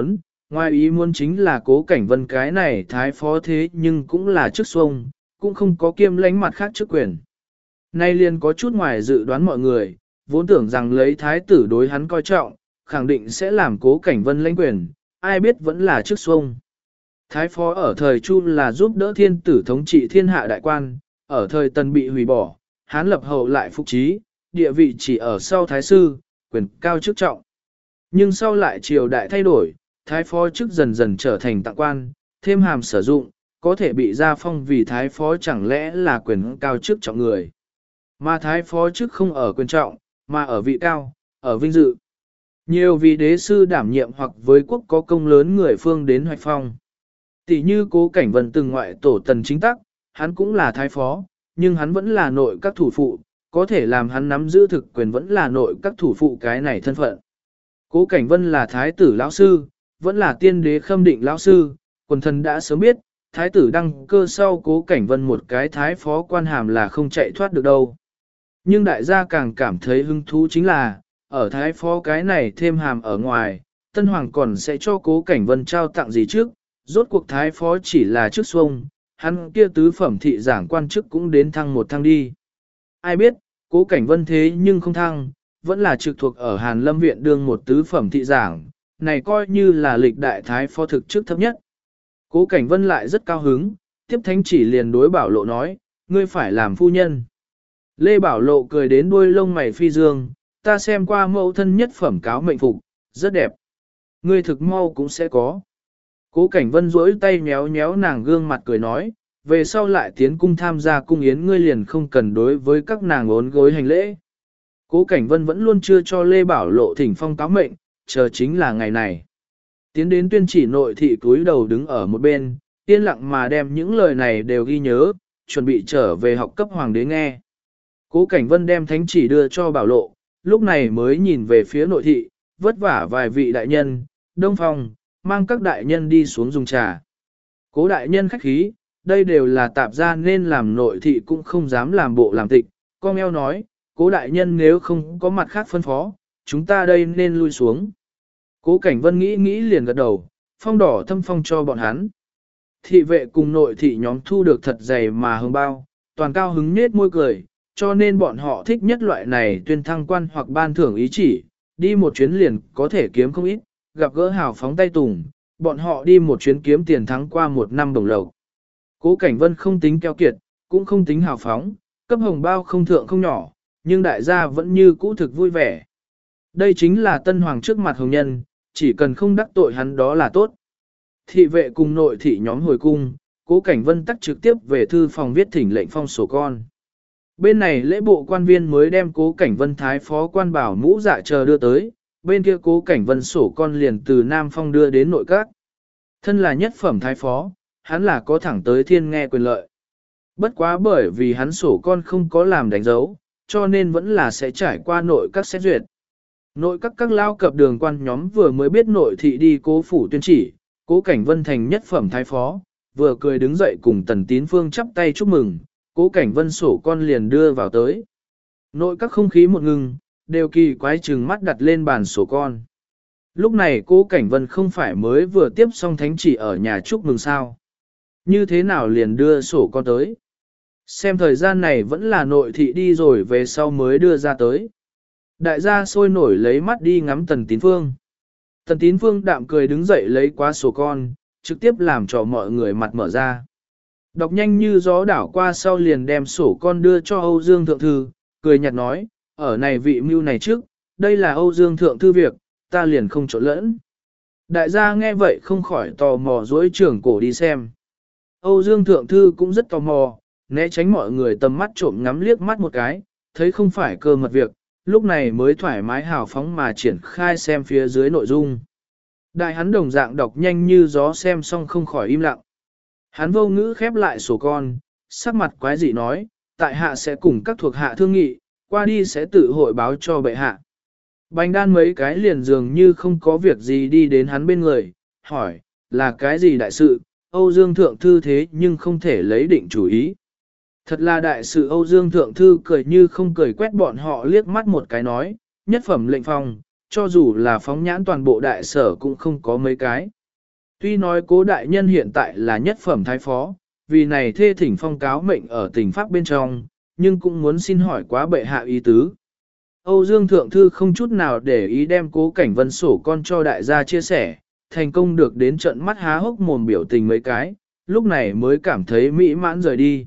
ngoài ý muốn chính là Cố Cảnh Vân cái này thái phó thế nhưng cũng là chức xuông, cũng không có kiêm lãnh mặt khác chức quyền. Nay liền có chút ngoài dự đoán mọi người, vốn tưởng rằng lấy thái tử đối hắn coi trọng, khẳng định sẽ làm Cố Cảnh Vân lãnh quyền, ai biết vẫn là chức xuông. Thái phó ở thời Chu là giúp đỡ thiên tử thống trị thiên hạ đại quan, ở thời Tần bị hủy bỏ, Hán lập hậu lại phục trí, địa vị chỉ ở sau thái sư, quyền cao chức trọng. Nhưng sau lại triều đại thay đổi, thái phó chức dần dần trở thành tặng quan, thêm hàm sử dụng, có thể bị gia phong vì thái phó chẳng lẽ là quyền cao chức trọng người. Mà thái phó chức không ở quyền trọng, mà ở vị cao, ở vinh dự. Nhiều vị đế sư đảm nhiệm hoặc với quốc có công lớn người phương đến hoạch phong. Tỷ như Cố Cảnh Vân từng ngoại tổ Tần chính tắc, hắn cũng là thái phó, nhưng hắn vẫn là nội các thủ phụ, có thể làm hắn nắm giữ thực quyền vẫn là nội các thủ phụ cái này thân phận. Cố Cảnh Vân là thái tử lão sư, vẫn là tiên đế khâm định lão sư, quần thần đã sớm biết, thái tử đăng cơ sau Cố Cảnh Vân một cái thái phó quan hàm là không chạy thoát được đâu. Nhưng đại gia càng cảm thấy hứng thú chính là, ở thái phó cái này thêm hàm ở ngoài, Tân Hoàng còn sẽ cho Cố Cảnh Vân trao tặng gì trước, rốt cuộc thái phó chỉ là chức xuông, hắn kia tứ phẩm thị giảng quan chức cũng đến thăng một thăng đi. Ai biết, Cố Cảnh Vân thế nhưng không thăng, vẫn là trực thuộc ở Hàn Lâm Viện đương một tứ phẩm thị giảng, này coi như là lịch đại thái phó thực chức thấp nhất. Cố Cảnh Vân lại rất cao hứng, tiếp thánh chỉ liền đối Bảo Lộ nói, ngươi phải làm phu nhân. Lê Bảo Lộ cười đến đuôi lông mày phi dương, ta xem qua mẫu thân nhất phẩm cáo mệnh phục, rất đẹp. Ngươi thực mau cũng sẽ có. Cố Cảnh Vân duỗi tay nhéo nhéo nàng gương mặt cười nói, về sau lại tiến cung tham gia cung yến ngươi liền không cần đối với các nàng ốn gối hành lễ. Cố Cảnh Vân vẫn luôn chưa cho Lê Bảo Lộ thỉnh phong cáo mệnh, chờ chính là ngày này. Tiến đến tuyên chỉ nội thị cúi đầu đứng ở một bên, yên lặng mà đem những lời này đều ghi nhớ, chuẩn bị trở về học cấp hoàng đế nghe. Cố Cảnh Vân đem thánh chỉ đưa cho Bảo Lộ, lúc này mới nhìn về phía nội thị, vất vả vài vị đại nhân, Đông Phong, mang các đại nhân đi xuống dùng trà. Cố đại nhân khách khí, đây đều là tạp gia nên làm nội thị cũng không dám làm bộ làm tịch. Con eo nói, Cố đại nhân nếu không có mặt khác phân phó, chúng ta đây nên lui xuống. Cố Cảnh Vân nghĩ liền gật đầu, phong đỏ thâm phong cho bọn hắn. Thị vệ cùng nội thị nhóm thu được thật dày mà hương bao, toàn cao hứng nết môi cười, cho nên bọn họ thích nhất loại này tuyên thăng quan hoặc ban thưởng ý chỉ, đi một chuyến liền có thể kiếm không ít, gặp gỡ hào phóng tay tùng, bọn họ đi một chuyến kiếm tiền thắng qua một năm đồng lộc. Cố Cảnh Vân không tính keo kiệt, cũng không tính hào phóng, cấp hồng bao không thượng không nhỏ, nhưng đại gia vẫn như cũ thực vui vẻ. Đây chính là tân hoàng trước mặt hồng nhân, chỉ cần không đắc tội hắn đó là tốt. Thị vệ cùng nội thị nhóm hồi cung, Cố Cảnh Vân tắt trực tiếp về thư phòng viết thỉnh lệnh phong sổ con. Bên này lễ bộ quan viên mới đem Cố Cảnh Vân thái phó quan bảo mũ dạ chờ đưa tới, bên kia Cố Cảnh Vân sổ con liền từ Nam Phong đưa đến nội các. Thân là nhất phẩm thái phó, hắn là có thẳng tới thiên nghe quyền lợi. Bất quá bởi vì hắn sổ con không có làm đánh dấu, cho nên vẫn là sẽ trải qua nội các xét duyệt. Nội các lao cập đường quan nhóm vừa mới biết nội thị đi cố phủ tuyên chỉ, cố Cảnh Vân thành nhất phẩm thái phó, vừa cười đứng dậy cùng Tần Tín Phương chắp tay chúc mừng, cố Cảnh Vân sổ con liền đưa vào tới. Nội các không khí một ngừng, đều kỳ quái chừng mắt đặt lên bàn sổ con. Lúc này cố Cảnh Vân không phải mới vừa tiếp xong thánh chỉ ở nhà chúc mừng sao. Như thế nào liền đưa sổ con tới? Xem thời gian này vẫn là nội thị đi rồi về sau mới đưa ra tới. Đại gia sôi nổi lấy mắt đi ngắm Tần Tín Phương. Tần Tín Phương đạm cười đứng dậy lấy qua sổ con, trực tiếp làm cho mọi người mặt mở ra. Đọc nhanh như gió đảo qua sau liền đem sổ con đưa cho Âu Dương Thượng Thư, cười nhạt nói, ở này vị mưu này trước, đây là Âu Dương Thượng Thư việc, ta liền không trộn lẫn. Đại gia nghe vậy không khỏi tò mò dối trưởng cổ đi xem. Âu Dương Thượng Thư cũng rất tò mò, né tránh mọi người tầm mắt trộm ngắm liếc mắt một cái, thấy không phải cơ mật việc, lúc này mới thoải mái hào phóng mà triển khai xem phía dưới nội dung. Đại hắn đồng dạng đọc nhanh như gió xem xong không khỏi im lặng. Hắn vô ngữ khép lại sổ con, sắc mặt quái dị nói, tại hạ sẽ cùng các thuộc hạ thương nghị, qua đi sẽ tự hội báo cho bệ hạ. Bành đan mấy cái liền dường như không có việc gì đi đến hắn bên người, hỏi, là cái gì đại sự, Âu Dương Thượng Thư thế nhưng không thể lấy định chủ ý. Thật là đại sự Âu Dương Thượng Thư cười như không cười quét bọn họ liếc mắt một cái nói, nhất phẩm lệnh phòng, cho dù là phóng nhãn toàn bộ đại sở cũng không có mấy cái. Tuy nói cố đại nhân hiện tại là nhất phẩm thái phó, vì này thê thỉnh phong cáo mệnh ở tỉnh Pháp bên trong, nhưng cũng muốn xin hỏi quá bệ hạ ý tứ. Âu Dương Thượng Thư không chút nào để ý đem cố Cảnh Vân sổ con cho đại gia chia sẻ, thành công được đến trận mắt há hốc mồm biểu tình mấy cái, lúc này mới cảm thấy mỹ mãn rời đi.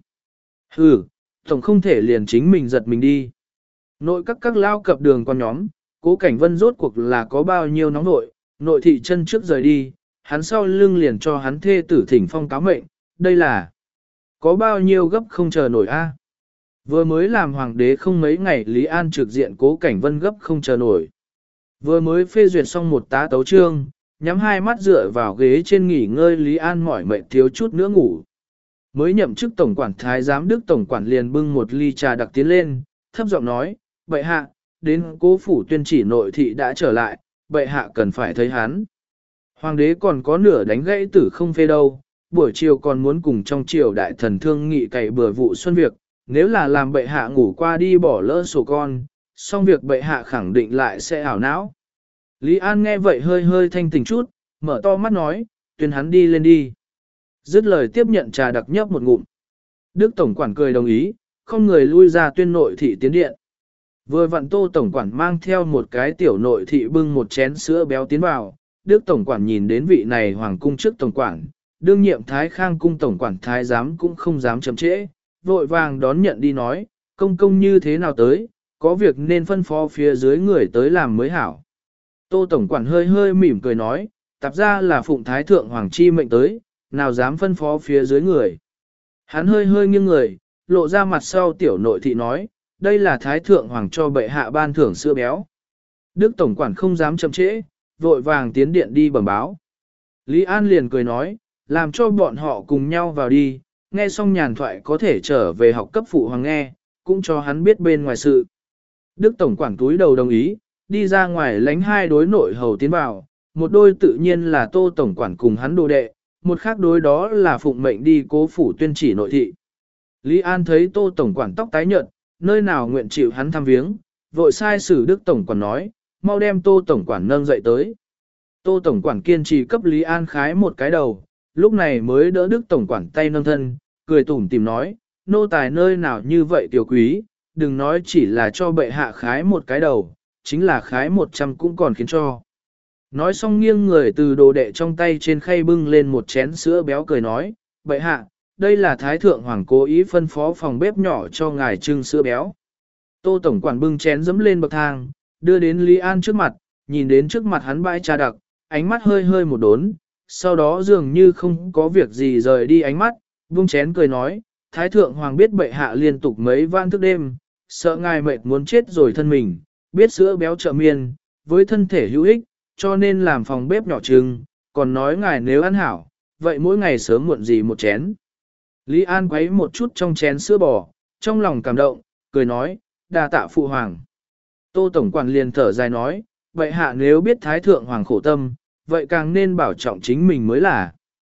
Tổng không thể liền chính mình giật mình đi. Nội các lao cập đường con nhóm, cố Cảnh Vân rốt cuộc là có bao nhiêu nóng nội thị chân trước rời đi, hắn sau lưng liền cho hắn thê tử thỉnh phong cáo mệnh, đây là có bao nhiêu gấp không chờ nổi a. Vừa mới làm hoàng đế không mấy ngày Lý An trực diện cố Cảnh Vân gấp không chờ nổi. Vừa mới phê duyệt xong một tá tấu chương, nhắm hai mắt dựa vào ghế trên nghỉ ngơi Lý An mỏi mệt thiếu chút nữa ngủ. Mới nhậm chức tổng quản thái giám Đức tổng quản liền bưng một ly trà đặc tiến lên, thấp giọng nói, bệ hạ, đến cố phủ tuyên chỉ nội thị đã trở lại, bệ hạ cần phải thấy hắn. Hoàng đế còn có nửa đánh gãy tử không phê đâu, buổi chiều còn muốn cùng trong triều đại thần thương nghị cày bừa vụ xuân việc, nếu là làm bệ hạ ngủ qua đi bỏ lỡ sổ con, xong việc bệ hạ khẳng định lại sẽ ảo não. Lý An nghe vậy hơi hơi thanh tỉnh chút, mở to mắt nói, tuyên hắn đi lên đi. Dứt lời tiếp nhận trà đặc nhấp một ngụm. Đức tổng quản cười đồng ý, không người lui ra tuyên nội thị tiến điện. Vừa vặn Tô tổng quản mang theo một cái tiểu nội thị bưng một chén sữa béo tiến vào, Đức tổng quản nhìn đến vị này hoàng cung trước tổng quản, đương nhiệm Thái Khang cung tổng quản thái giám cũng không dám chậm trễ, vội vàng đón nhận đi nói, công công như thế nào tới, có việc nên phân phó phía dưới người tới làm mới hảo. Tô tổng quản hơi hơi mỉm cười nói, tạp ra là phụng thái thượng hoàng chi mệnh tới, nào dám phân phó phía dưới người. Hắn hơi hơi nghiêng người, lộ ra mặt sau tiểu nội thị nói, đây là thái thượng hoàng cho bệ hạ ban thưởng sữa béo. Đức tổng quản không dám chậm trễ, vội vàng tiến điện đi bẩm báo. Lý An liền cười nói, làm cho bọn họ cùng nhau vào đi, nghe xong nhàn thoại có thể trở về học cấp phụ hoàng nghe, cũng cho hắn biết bên ngoài sự. Đức tổng quản túi đầu đồng ý, đi ra ngoài lánh hai đối nội hầu tiến vào, một đôi tự nhiên là Tô tổng quản cùng hắn đồ đệ, một khác đối đó là phụng mệnh đi cố phủ tuyên chỉ nội thị. Lý An thấy Tô tổng quản tóc tái nhợt, nơi nào nguyện chịu hắn thăm viếng, vội sai sử Đức tổng quản nói, mau đem Tô tổng quản nâng dậy tới. Tô tổng quản kiên trì cấp Lý An khái một cái đầu, lúc này mới đỡ Đức tổng quản tay nâng thân, cười tủm tìm nói, nô tài nơi nào như vậy tiểu quý, đừng nói chỉ là cho bệ hạ khái một cái đầu, chính là khái 100 cũng còn khiến cho. Nói xong nghiêng người từ đồ đệ trong tay trên khay bưng lên một chén sữa béo cười nói, bệ hạ, đây là thái thượng hoàng cố ý phân phó phòng bếp nhỏ cho ngài trưng sữa béo. Tô tổng quản bưng chén dẫm lên bậc thang, đưa đến Lý An trước mặt, nhìn đến trước mặt hắn bãi trà đặc, ánh mắt hơi hơi một đốn, sau đó dường như không có việc gì rời đi ánh mắt, vung chén cười nói, thái thượng hoàng biết bệ hạ liên tục mấy van thức đêm, sợ ngài mệt muốn chết rồi thân mình, biết sữa béo trợ miên, với thân thể hữu ích, cho nên làm phòng bếp nhỏ trưng, còn nói ngài nếu ăn hảo, vậy mỗi ngày sớm muộn gì một chén. Lý An quấy một chút trong chén sữa bò, trong lòng cảm động, cười nói, đa tạ phụ hoàng. Tô tổng quản liền thở dài nói, vậy hạ nếu biết Thái Thượng Hoàng khổ tâm, vậy càng nên bảo trọng chính mình mới là.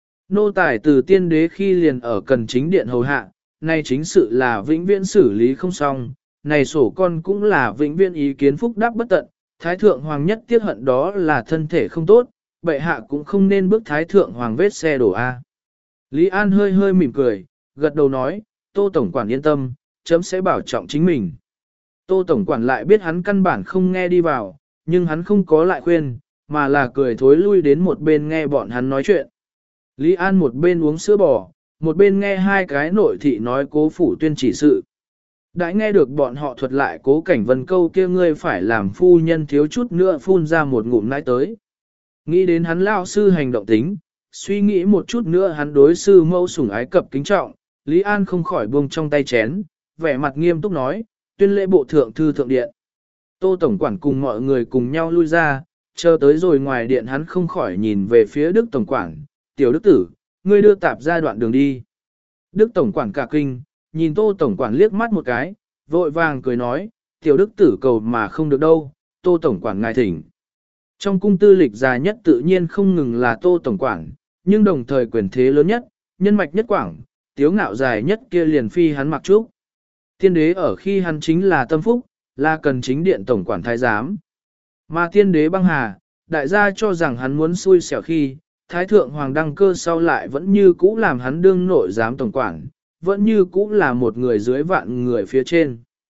Nô tài từ tiên đế khi liền ở cần chính điện hầu hạ, nay chính sự là vĩnh viễn xử lý không xong, này sổ con cũng là vĩnh viễn ý kiến phúc đáp bất tận, Thái Thượng Hoàng nhất tiếc hận đó là thân thể không tốt, bệ hạ cũng không nên bước Thái Thượng Hoàng vết xe đổ A. Lý An hơi hơi mỉm cười, gật đầu nói, Tô Tổng Quản yên tâm, chấm sẽ bảo trọng chính mình. Tô Tổng Quản lại biết hắn căn bản không nghe đi vào, nhưng hắn không có lại khuyên, mà là cười thối lui đến một bên nghe bọn hắn nói chuyện. Lý An một bên uống sữa bò, một bên nghe hai cái nội thị nói Cố Phủ Tuyên chỉ sự. Đã nghe được bọn họ thuật lại Cố Cảnh Vân câu kia ngươi phải làm phu nhân thiếu chút nữa phun ra một ngụm nãi tới. Nghĩ đến hắn lao sư hành động tính, suy nghĩ một chút nữa hắn đối sư mẫu sủng ái cập kính trọng, Lý An không khỏi buông trong tay chén, vẻ mặt nghiêm túc nói, tuyên lễ bộ thượng thư thượng điện. Tô Tổng Quản cùng mọi người cùng nhau lui ra, chờ tới rồi ngoài điện hắn không khỏi nhìn về phía Đức Tổng Quản, tiểu Đức Tử, ngươi đưa tạp ra đoạn đường đi. Đức Tổng Quản cả kinh, nhìn Tô Tổng Quản liếc mắt một cái, vội vàng cười nói, tiểu Đức Tử cầu mà không được đâu, Tô Tổng Quản ngài thỉnh. Trong cung tư lịch dài nhất tự nhiên không ngừng là Tô Tổng Quản, nhưng đồng thời quyền thế lớn nhất, nhân mạch nhất quảng, tiếu ngạo dài nhất kia liền phi hắn mặc trúc. Tiên đế ở khi hắn chính là tâm phúc, là cần chính điện Tổng Quản Thái Giám. Mà tiên đế băng hà, đại gia cho rằng hắn muốn xui xẻo khi, Thái Thượng Hoàng đăng cơ sau lại vẫn như cũ làm hắn đương nội giám Tổng Quản, vẫn như cũ là một người dưới vạn người phía trên.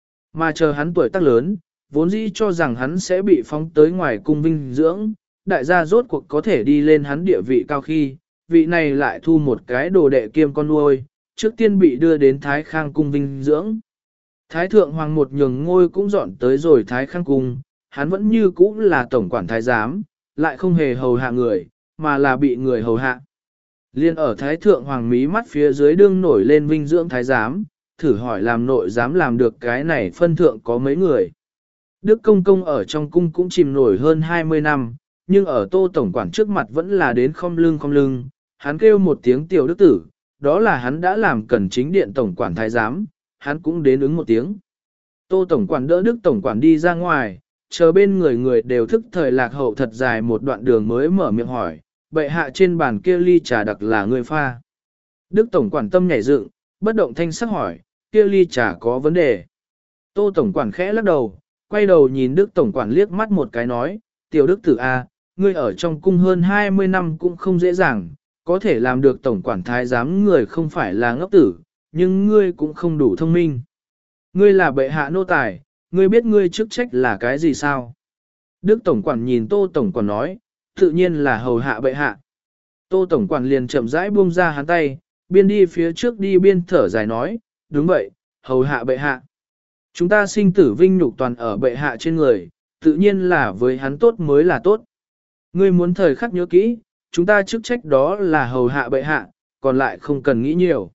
Mà chờ hắn tuổi tác lớn, vốn dĩ cho rằng hắn sẽ bị phóng tới ngoài cung vinh dưỡng, đại gia rốt cuộc có thể đi lên hắn địa vị cao khi, vị này lại thu một cái đồ đệ kiêm con nuôi, trước tiên bị đưa đến Thái Khang cung vinh dưỡng. Thái Thượng Hoàng một nhường ngôi cũng dọn tới rồi Thái Khang cung, hắn vẫn như cũ là Tổng Quản Thái Giám, lại không hề hầu hạ người, mà là bị người hầu hạ. Liên ở Thái Thượng Hoàng mí mắt phía dưới đương nổi lên vinh dưỡng Thái Giám, thử hỏi làm nội giám làm được cái này phân thượng có mấy người. Đức Công Công ở trong cung cũng chìm nổi hơn 20 năm, nhưng ở Tô Tổng Quản trước mặt vẫn là đến không lưng, hắn kêu một tiếng tiểu đức tử, đó là hắn đã làm cần chính điện Tổng Quản Thái Giám, hắn cũng đến ứng một tiếng. Tô Tổng Quản đỡ Đức Tổng Quản đi ra ngoài, chờ bên người đều thức thời lạc hậu thật dài một đoạn đường mới mở miệng hỏi, bệ hạ trên bàn kia ly trà đặc là người pha. Đức Tổng Quản tâm nhảy dựng, bất động thanh sắc hỏi, kia ly trà có vấn đề. Tô Tổng Quản khẽ lắc đầu, quay đầu nhìn Đức Tổng Quản liếc mắt một cái nói, tiểu Đức Tử A, ngươi ở trong cung hơn 20 năm cũng không dễ dàng, có thể làm được Tổng Quản Thái Giám người không phải là ngốc tử, nhưng ngươi cũng không đủ thông minh. Ngươi là bệ hạ nô tài, ngươi biết ngươi chức trách là cái gì sao? Đức Tổng Quản nhìn Tô Tổng Quản nói, tự nhiên là hầu hạ bệ hạ. Tô Tổng Quản liền chậm rãi buông ra hắn tay, biên đi phía trước đi biên thở dài nói, đúng vậy, hầu hạ bệ hạ. Chúng ta sinh tử vinh nhục toàn ở bệ hạ trên người, tự nhiên là với hắn tốt mới là tốt. Ngươi muốn thời khắc nhớ kỹ, chúng ta chức trách đó là hầu hạ bệ hạ, còn lại không cần nghĩ nhiều.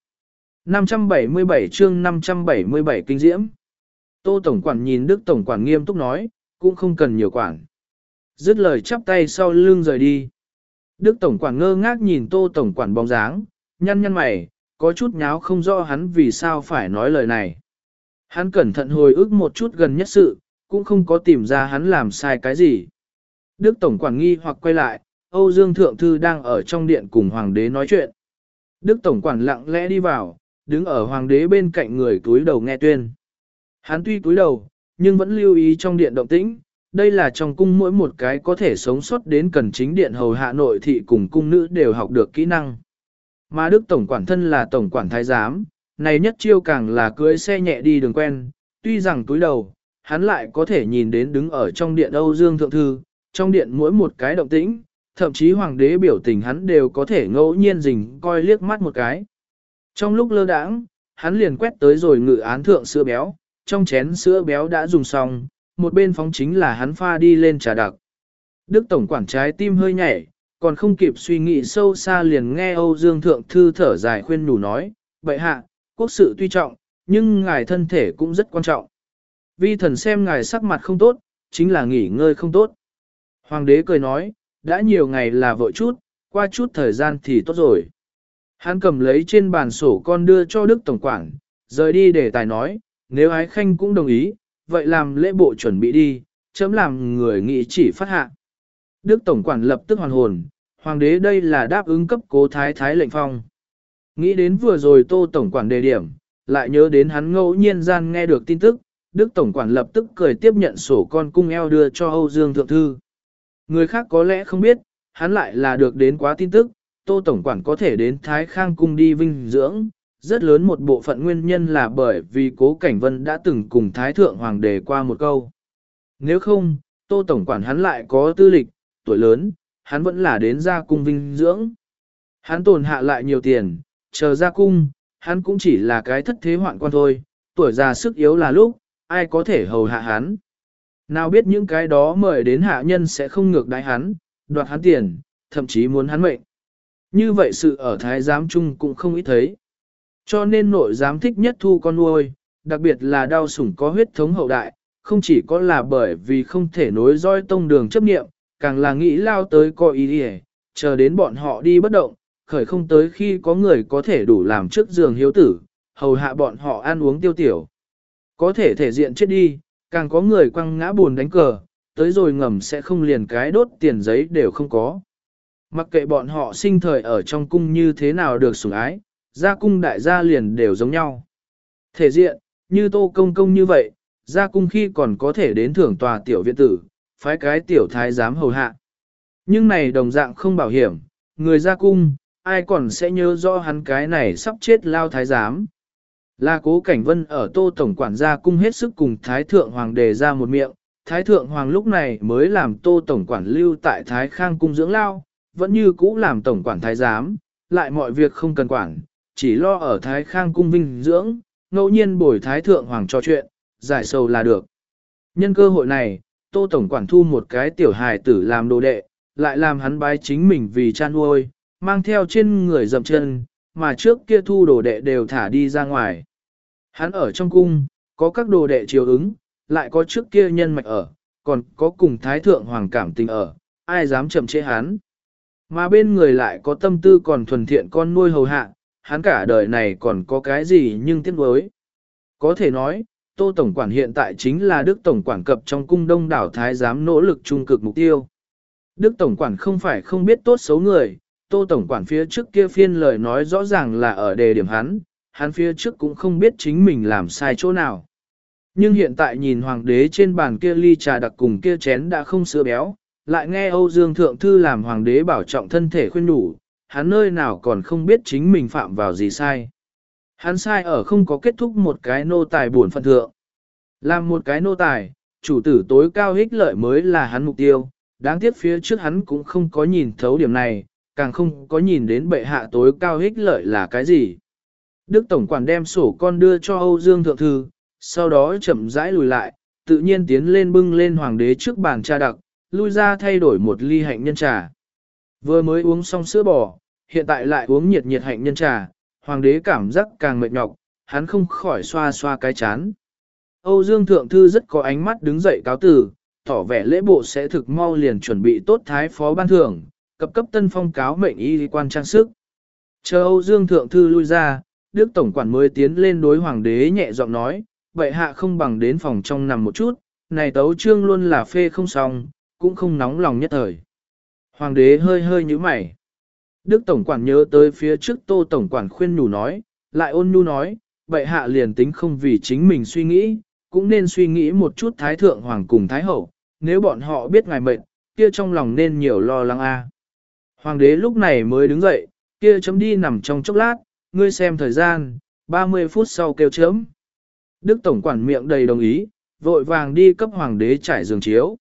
577 chương 577 kinh diễm. Tô Tổng Quản nhìn Đức Tổng Quản nghiêm túc nói, cũng không cần nhiều quản. Dứt lời chắp tay sau lưng rời đi. Đức Tổng Quản ngơ ngác nhìn Tô Tổng Quản bóng dáng, nhăn mày, có chút nháo không rõ hắn vì sao phải nói lời này. Hắn cẩn thận hồi ức một chút gần nhất sự, cũng không có tìm ra hắn làm sai cái gì. Đức Tổng Quản nghi hoặc quay lại, Âu Dương Thượng Thư đang ở trong điện cùng Hoàng đế nói chuyện. Đức Tổng Quản lặng lẽ đi vào, đứng ở Hoàng đế bên cạnh người túi đầu nghe tuyên. Hắn tuy túi đầu, nhưng vẫn lưu ý trong điện động tĩnh, đây là trong cung mỗi một cái có thể sống sót đến cần chính điện hầu hạ nội thị cùng cung nữ đều học được kỹ năng. Mà Đức Tổng Quản thân là Tổng Quản Thái Giám, này nhất chiêu càng là cưới xe nhẹ đi đường quen, tuy rằng túi đầu, hắn lại có thể nhìn đến đứng ở trong điện Âu Dương Thượng Thư, trong điện mỗi một cái động tĩnh, thậm chí Hoàng đế biểu tình hắn đều có thể ngẫu nhiên rình coi liếc mắt một cái. Trong lúc lơ đãng, hắn liền quét tới rồi ngự án thượng sữa béo, trong chén sữa béo đã dùng xong, một bên phóng chính là hắn pha đi lên trà đặc. Đức Tổng Quản trái tim hơi nhảy, còn không kịp suy nghĩ sâu xa liền nghe Âu Dương Thượng Thư thở dài khuyên nhủ nói, bệ hạ, quốc sự tuy trọng, nhưng ngài thân thể cũng rất quan trọng. Vi thần xem ngài sắc mặt không tốt, chính là nghỉ ngơi không tốt. Hoàng đế cười nói, đã nhiều ngày là vội chút, qua chút thời gian thì tốt rồi. Hắn cầm lấy trên bàn sổ con đưa cho Đức Tổng Quản, rời đi để tài nói, nếu ái khanh cũng đồng ý, vậy làm lễ bộ chuẩn bị đi, chấm làm người nghĩ chỉ phát hạ. Đức Tổng quản lập tức hoàn hồn, hoàng đế đây là đáp ứng cấp Cố Thái Thái lệnh phong. Nghĩ đến vừa rồi Tô Tổng quản đề điểm, lại nhớ đến hắn ngẫu nhiên gian nghe được tin tức, Đức Tổng quản lập tức cười tiếp nhận sổ con cung eo đưa cho Âu Dương Thượng Thư. Người khác có lẽ không biết, hắn lại là được đến quá tin tức, Tô Tổng quản có thể đến Thái Khang cung đi vinh dưỡng, rất lớn một bộ phận nguyên nhân là bởi vì Cố Cảnh Vân đã từng cùng Thái Thượng Hoàng đề qua một câu. Nếu không, Tô Tổng quản hắn lại có tư lịch, tuổi lớn, hắn vẫn là đến ra cung vinh dưỡng. Hắn tồn hạ lại nhiều tiền, chờ ra cung, hắn cũng chỉ là cái thất thế hoạn quan thôi, tuổi già sức yếu là lúc, ai có thể hầu hạ hắn. Nào biết những cái đó mời đến hạ nhân sẽ không ngược đãi hắn, đoạt hắn tiền, thậm chí muốn hắn mệnh. Như vậy sự ở Thái giám chung cũng không ít thấy. Cho nên nội giám thích nhất thu con nuôi, đặc biệt là đau sủng có huyết thống hậu đại, không chỉ có là bởi vì không thể nối roi tông đường chấp nghiệm, càng là nghĩ lao tới coi ý đi chờ đến bọn họ đi bất động, khởi không tới khi có người có thể đủ làm trước giường hiếu tử, hầu hạ bọn họ ăn uống tiêu tiểu. Có thể thể diện chết đi, càng có người quăng ngã buồn đánh cờ, tới rồi ngầm sẽ không liền cái đốt tiền giấy đều không có. Mặc kệ bọn họ sinh thời ở trong cung như thế nào được sủng ái, ra cung đại gia liền đều giống nhau. Thể diện, như Tô Công Công như vậy, ra cung khi còn có thể đến thưởng tòa tiểu viện tử, phái cái tiểu thái giám hầu hạ. Nhưng này đồng dạng không bảo hiểm, người ra cung, ai còn sẽ nhớ rõ hắn cái này sắp chết lao thái giám. Là Cố Cảnh Vân ở Tô Tổng quản gia cung hết sức cùng Thái Thượng Hoàng đề ra một miệng, Thái Thượng Hoàng lúc này mới làm Tô Tổng quản lưu tại Thái Khang cung dưỡng lao, vẫn như cũ làm Tổng quản Thái giám, lại mọi việc không cần quản, chỉ lo ở Thái Khang cung vinh dưỡng, ngẫu nhiên bồi Thái Thượng Hoàng trò chuyện, giải sầu là được. Nhân cơ hội này, Tô Tổng quản thu một cái tiểu hài tử làm đồ đệ, lại làm hắn bái chính mình vì cha nuôi, mang theo trên người dầm chân, mà trước kia thu đồ đệ đều thả đi ra ngoài. Hắn ở trong cung, có các đồ đệ chiều ứng, lại có trước kia nhân mạch ở, còn có cùng Thái Thượng Hoàng cảm tình ở, ai dám chậm trễ hắn. Mà bên người lại có tâm tư còn thuần thiện con nuôi hầu hạ, hắn cả đời này còn có cái gì nhưng tiếc nuối. Có thể nói, Tô Tổng quản hiện tại chính là Đức Tổng quản cập trong cung đông đảo Thái giám nỗ lực trung cực mục tiêu. Đức Tổng quản không phải không biết tốt xấu người, Tô Tổng quản phía trước kia phiên lời nói rõ ràng là ở đề điểm hắn phía trước cũng không biết chính mình làm sai chỗ nào. Nhưng hiện tại nhìn hoàng đế trên bàn kia ly trà đặc cùng kia chén đã không sữa béo, lại nghe Âu Dương Thượng Thư làm hoàng đế bảo trọng thân thể khuyên nhủ, hắn nơi nào còn không biết chính mình phạm vào gì sai. Hắn sai ở không có kết thúc một cái nô tài buồn phận thượng. Làm một cái nô tài, chủ tử tối cao ích lợi mới là hắn mục tiêu, đáng tiếc phía trước hắn cũng không có nhìn thấu điểm này, càng không có nhìn đến bệ hạ tối cao ích lợi là cái gì. Đức Tổng quản đem sổ con đưa cho Âu Dương Thượng Thư, sau đó chậm rãi lùi lại, tự nhiên tiến lên bưng lên hoàng đế trước bàn trà đặc, lui ra thay đổi một ly hạnh nhân trà. Vừa mới uống xong sữa bò, hiện tại lại uống nhiệt nhiệt hạnh nhân trà, hoàng đế cảm giác càng mệt nhọc, hắn không khỏi xoa xoa cái chán. Âu Dương Thượng Thư rất có ánh mắt đứng dậy cáo từ, tỏ vẻ lễ bộ sẽ thực mau liền chuẩn bị tốt thái phó ban thưởng, cấp tân phong cáo mệnh y quan trang sức. Chờ Âu Dương Thượng Thư lui ra, Đức Tổng quản mới tiến lên đối hoàng đế nhẹ giọng nói, vậy hạ không bằng đến phòng trong nằm một chút, này tấu trương luôn là phê không xong, cũng không nóng lòng nhất thời. Hoàng đế hơi hơi nhíu mày. Đức Tổng quản nhớ tới phía trước Tô Tổng quản khuyên nhủ nói, lại ôn nhu nói, vậy hạ liền tính không vì chính mình suy nghĩ, cũng nên suy nghĩ một chút Thái Thượng Hoàng cùng Thái Hậu, nếu bọn họ biết ngài mệnh, kia trong lòng nên nhiều lo lắng a. Hoàng đế lúc này mới đứng dậy, kia chấm đi nằm trong chốc lát, ngươi xem thời gian, 30 phút sau kêu chấm. Đức Tổng quản miệng đầy đồng ý, vội vàng đi cấp hoàng đế trải giường chiếu.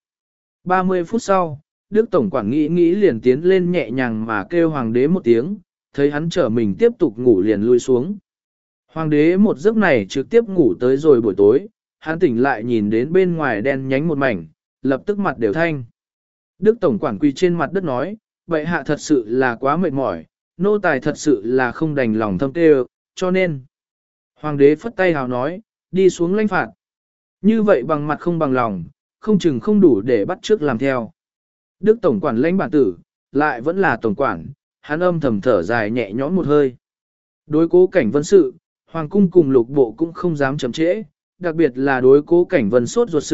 30 phút sau, Đức Tổng quản nghĩ liền tiến lên nhẹ nhàng mà kêu hoàng đế một tiếng, thấy hắn trở mình tiếp tục ngủ liền lui xuống. Hoàng đế một giấc này trực tiếp ngủ tới rồi buổi tối, hắn tỉnh lại nhìn đến bên ngoài đen nhánh một mảnh, lập tức mặt đều thanh. Đức Tổng quản quỳ trên mặt đất nói, bệ hạ thật sự là quá mệt mỏi, nô tài thật sự là không đành lòng thâm tê, cho nên. Hoàng đế phất tay hào nói, đi xuống lãnh phạt. Như vậy bằng mặt không bằng lòng, không chừng không đủ để bắt trước làm theo. Đức Tổng quản lãnh bản tử, lại vẫn là Tổng quản, hắn âm thầm thở dài nhẹ nhõm một hơi. Đối Cố Cảnh Vân sự, Hoàng cung cùng lục bộ cũng không dám chậm trễ, đặc biệt là đối Cố Cảnh Vân sốt ruột sự,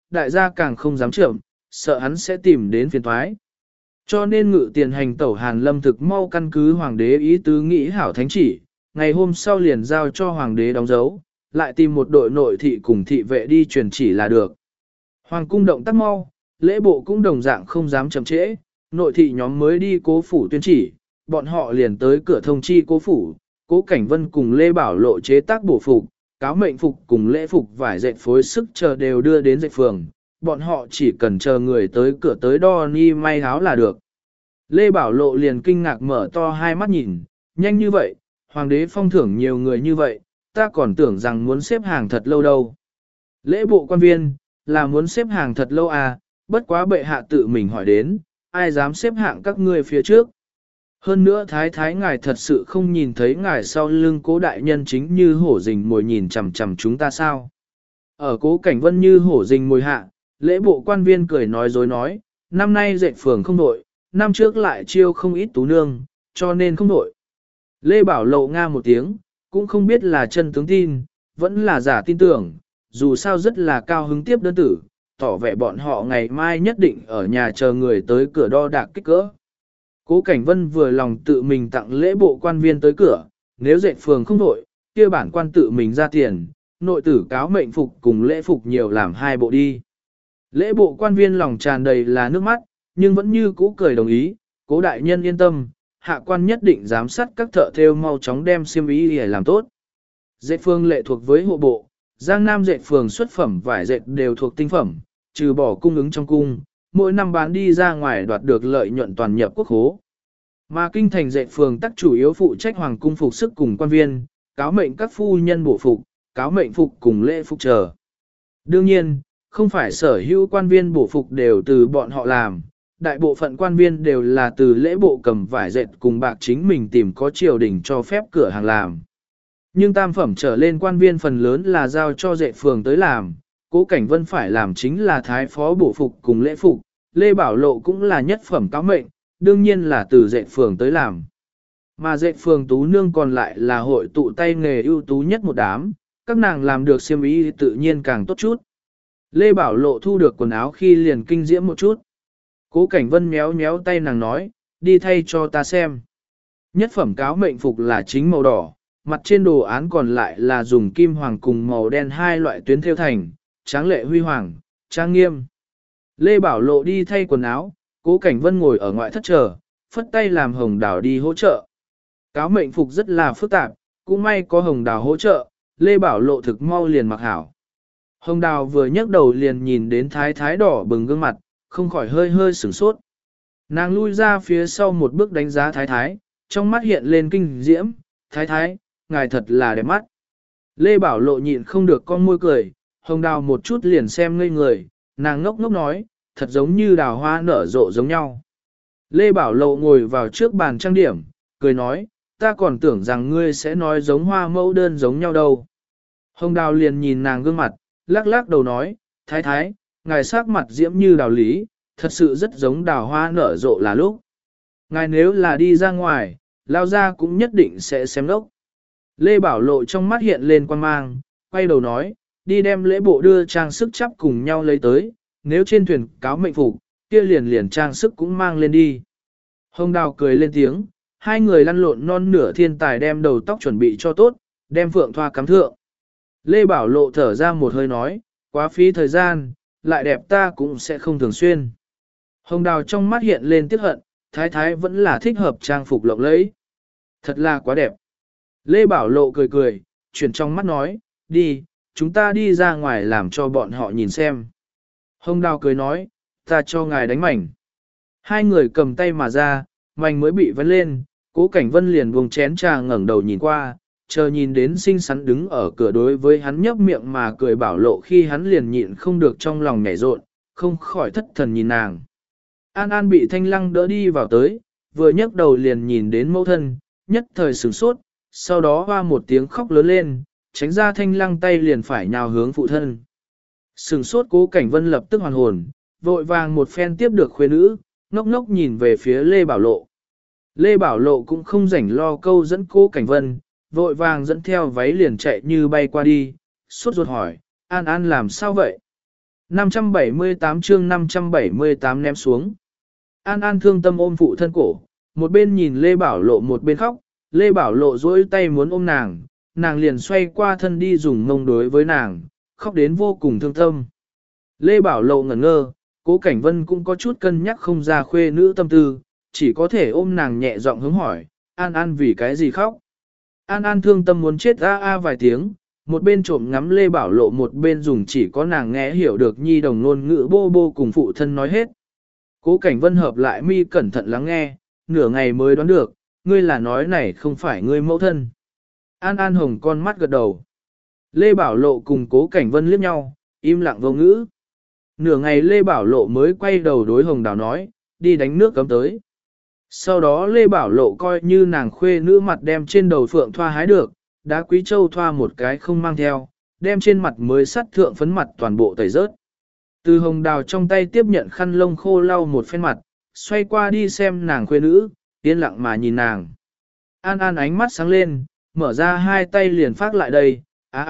đại gia càng không dám trưởng, sợ hắn sẽ tìm đến phiền toái. Cho nên ngự tiền hành tẩu Hàn Lâm thực mau căn cứ hoàng đế ý tứ nghĩ hảo thánh chỉ, ngày hôm sau liền giao cho hoàng đế đóng dấu, lại tìm một đội nội thị cùng thị vệ đi truyền chỉ là được. Hoàng cung động tác mau, lễ bộ cũng đồng dạng không dám chậm trễ, nội thị nhóm mới đi cố phủ tuyên chỉ, bọn họ liền tới cửa thông chi cố phủ, cố Cảnh Vân cùng Lê Bảo Lộ chế tác bổ phục, cáo mệnh phục cùng lễ phục vải dệt phối sức chờ đều đưa đến dệt phường, bọn họ chỉ cần chờ người tới cửa tới đo ni may áo là được. Lê Bảo Lộ liền kinh ngạc mở to hai mắt nhìn, nhanh như vậy, hoàng đế phong thưởng nhiều người như vậy, ta còn tưởng rằng muốn xếp hàng thật lâu đâu. Lễ bộ quan viên, là muốn xếp hàng thật lâu à, bất quá bệ hạ tự mình hỏi đến, ai dám xếp hạng các ngươi phía trước. Hơn nữa thái thái ngài thật sự không nhìn thấy ngài sau lưng cố đại nhân chính như hổ rình mồi nhìn chằm chằm chúng ta sao. Ở cố Cảnh Vân như hổ rình mồi hạ, lễ bộ quan viên cười nói dối nói, năm nay dệt phường không đội, năm trước lại chiêu không ít tú nương, cho nên không đội. Lê Bảo Lộ nga một tiếng, cũng không biết là chân tướng tin, vẫn là giả tin tưởng, dù sao rất là cao hứng tiếp đơn tử, tỏ vẻ bọn họ ngày mai nhất định ở nhà chờ người tới cửa đo đạc kích cỡ. Cố Cảnh Vân vừa lòng tự mình tặng lễ bộ quan viên tới cửa, nếu dệt phường không đội, kia bản quan tự mình ra tiền, nội tử cáo mệnh phục cùng lễ phục nhiều làm hai bộ đi. Lễ bộ quan viên lòng tràn đầy là nước mắt, nhưng vẫn như cũ cười đồng ý, cố đại nhân yên tâm, hạ quan nhất định giám sát các thợ thêu mau chóng đem xiêm y để làm tốt. Dệt phường lệ thuộc với hộ bộ, Giang Nam dệt phường xuất phẩm vải dệt đều thuộc tinh phẩm, trừ bỏ cung ứng trong cung, mỗi năm bán đi ra ngoài đoạt được lợi nhuận toàn nhập quốc khố. Mà kinh thành dệt phường tắc chủ yếu phụ trách hoàng cung phục sức cùng quan viên, cáo mệnh các phu nhân bổ phục, cáo mệnh phục cùng lễ phục chờ. Đương nhiên, không phải sở hữu quan viên bổ phục đều từ bọn họ làm, đại bộ phận quan viên đều là từ lễ bộ cầm vải dệt cùng bạc chính mình tìm có triều đình cho phép cửa hàng làm. Nhưng tam phẩm trở lên quan viên phần lớn là giao cho dệt phường tới làm, Cố Cảnh Vân phải làm chính là thái phó bổ phục cùng lễ phục, Lê Bảo Lộ cũng là nhất phẩm cáo mệnh, đương nhiên là từ dệt phường tới làm. Mà dệt phường tú nương còn lại là hội tụ tay nghề ưu tú nhất một đám, các nàng làm được xiêm y tự nhiên càng tốt chút. Lê Bảo Lộ thu được quần áo khi liền kinh diễm một chút. Cố Cảnh Vân méo méo tay nàng nói, đi thay cho ta xem. Nhất phẩm cáo mệnh phục là chính màu đỏ, mặt trên đồ án còn lại là dùng kim hoàng cùng màu đen hai loại tuyến thêu thành, tráng lệ huy hoàng, trang nghiêm. Lê Bảo Lộ đi thay quần áo, Cố Cảnh Vân ngồi ở ngoại thất chờ, phất tay làm Hồng Đào đi hỗ trợ. Cáo mệnh phục rất là phức tạp, cũng may có Hồng Đào hỗ trợ, Lê Bảo Lộ thực mau liền mặc hảo. Hồng Đào vừa nhấc đầu liền nhìn đến thái thái đỏ bừng gương mặt, không khỏi hơi hơi sửng sốt. Nàng lui ra phía sau một bước đánh giá thái thái, trong mắt hiện lên kinh diễm, thái thái, ngài thật là đẹp mắt. Lê Bảo Lộ nhịn không được con môi cười, Hồng Đào một chút liền xem ngây người, nàng ngốc ngốc nói, thật giống như đào hoa nở rộ giống nhau. Lê Bảo Lộ ngồi vào trước bàn trang điểm, cười nói, ta còn tưởng rằng ngươi sẽ nói giống hoa mẫu đơn giống nhau đâu. Hồng Đào liền nhìn nàng gương mặt, lắc lắc đầu nói, thái thái, ngài sắc mặt diễm như đào lý, thật sự rất giống đào hoa nở rộ là lúc. Ngài nếu là đi ra ngoài, lao ra cũng nhất định sẽ xem đốc. Lê Bảo Lộ trong mắt hiện lên quan mang, quay đầu nói, đi đem lễ bộ đưa trang sức chắp cùng nhau lấy tới, nếu trên thuyền cáo mệnh phục, kia liền trang sức cũng mang lên đi. Hồng Đào cười lên tiếng, hai người lăn lộn non nửa thiên tài đem đầu tóc chuẩn bị cho tốt, đem phượng thoa cắm thượng. Lê Bảo Lộ thở ra một hơi nói, quá phí thời gian, lại đẹp ta cũng sẽ không thường xuyên. Hồng Đào trong mắt hiện lên tiếc hận, thái thái vẫn là thích hợp trang phục lộng lẫy. Thật là quá đẹp. Lê Bảo Lộ cười cười, chuyển trong mắt nói, đi, chúng ta đi ra ngoài làm cho bọn họ nhìn xem. Hồng Đào cười nói, ta cho ngài đánh mảnh. Hai người cầm tay mà ra, mảnh mới bị vấn lên, Cố Cảnh Vân liền buông chén trà ngẩng đầu nhìn qua, chờ nhìn đến xinh xắn đứng ở cửa đối với hắn nhấp miệng mà cười Bảo Lộ khi hắn liền nhịn không được trong lòng nhảy rộn, không khỏi thất thần nhìn nàng. An An bị Thanh Lăng đỡ đi vào tới, vừa nhấc đầu liền nhìn đến mẫu thân, nhất thời sửng sốt, sau đó hoa một tiếng khóc lớn lên, tránh ra Thanh Lăng tay liền phải nhào hướng phụ thân. Sửng sốt Cố Cảnh Vân lập tức hoàn hồn, vội vàng một phen tiếp được khuê nữ, ngốc ngốc nhìn về phía Lê Bảo Lộ. Lê Bảo Lộ cũng không rảnh lo câu dẫn Cố Cảnh Vân, vội vàng dẫn theo váy liền chạy như bay qua đi, sốt ruột hỏi, An An làm sao vậy? 578 chương 578 ném xuống. An An thương tâm ôm phụ thân cổ, một bên nhìn Lê Bảo Lộ một bên khóc, Lê Bảo Lộ duỗi tay muốn ôm nàng, nàng liền xoay qua thân đi dùng mông đối với nàng, khóc đến vô cùng thương tâm. Lê Bảo Lộ ngẩn ngơ, Cố Cảnh Vân cũng có chút cân nhắc không ra khuê nữ tâm tư, chỉ có thể ôm nàng nhẹ giọng hướng hỏi, An An vì cái gì khóc? An An thương tâm muốn chết vài tiếng, một bên trộm ngắm Lê Bảo Lộ một bên dùng chỉ có nàng nghe hiểu được nhi đồng ngôn ngữ bô bô cùng phụ thân nói hết. Cố Cảnh Vân hợp lại mi cẩn thận lắng nghe, nửa ngày mới đoán được, ngươi là nói này không phải ngươi mẫu thân. An An hồng con mắt gật đầu. Lê Bảo Lộ cùng Cố Cảnh Vân liếc nhau, im lặng vô ngữ. Nửa ngày Lê Bảo Lộ mới quay đầu đối Hồng Đào nói, đi đánh nước cấm tới. Sau đó Lê Bảo Lộ coi như nàng khuê nữ mặt đem trên đầu phượng thoa hái được, đá quý châu thoa một cái không mang theo, đem trên mặt mới sắt thượng phấn mặt toàn bộ tẩy rớt. Từ Hồng Đào trong tay tiếp nhận khăn lông khô lau một phen mặt, xoay qua đi xem nàng khuê nữ, yên lặng mà nhìn nàng. An An ánh mắt sáng lên, mở ra hai tay liền phát lại đây,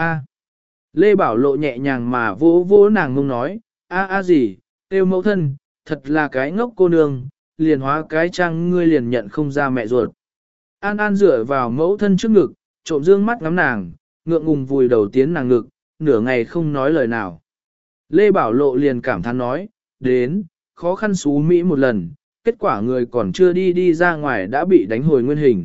Lê Bảo Lộ nhẹ nhàng mà vỗ vỗ nàng mông nói, gì, tiêu mẫu thân, thật là cái ngốc cô nương, liền hóa cái trang ngươi liền nhận không ra mẹ ruột. An An dựa vào mẫu thân trước ngực, trộm dương mắt ngắm nàng, ngượng ngùng vùi đầu tiến nàng ngực, nửa ngày không nói lời nào. Lê Bảo Lộ liền cảm thán nói, đến, khó khăn xú Mỹ một lần, kết quả người còn chưa đi ra ngoài đã bị đánh hồi nguyên hình.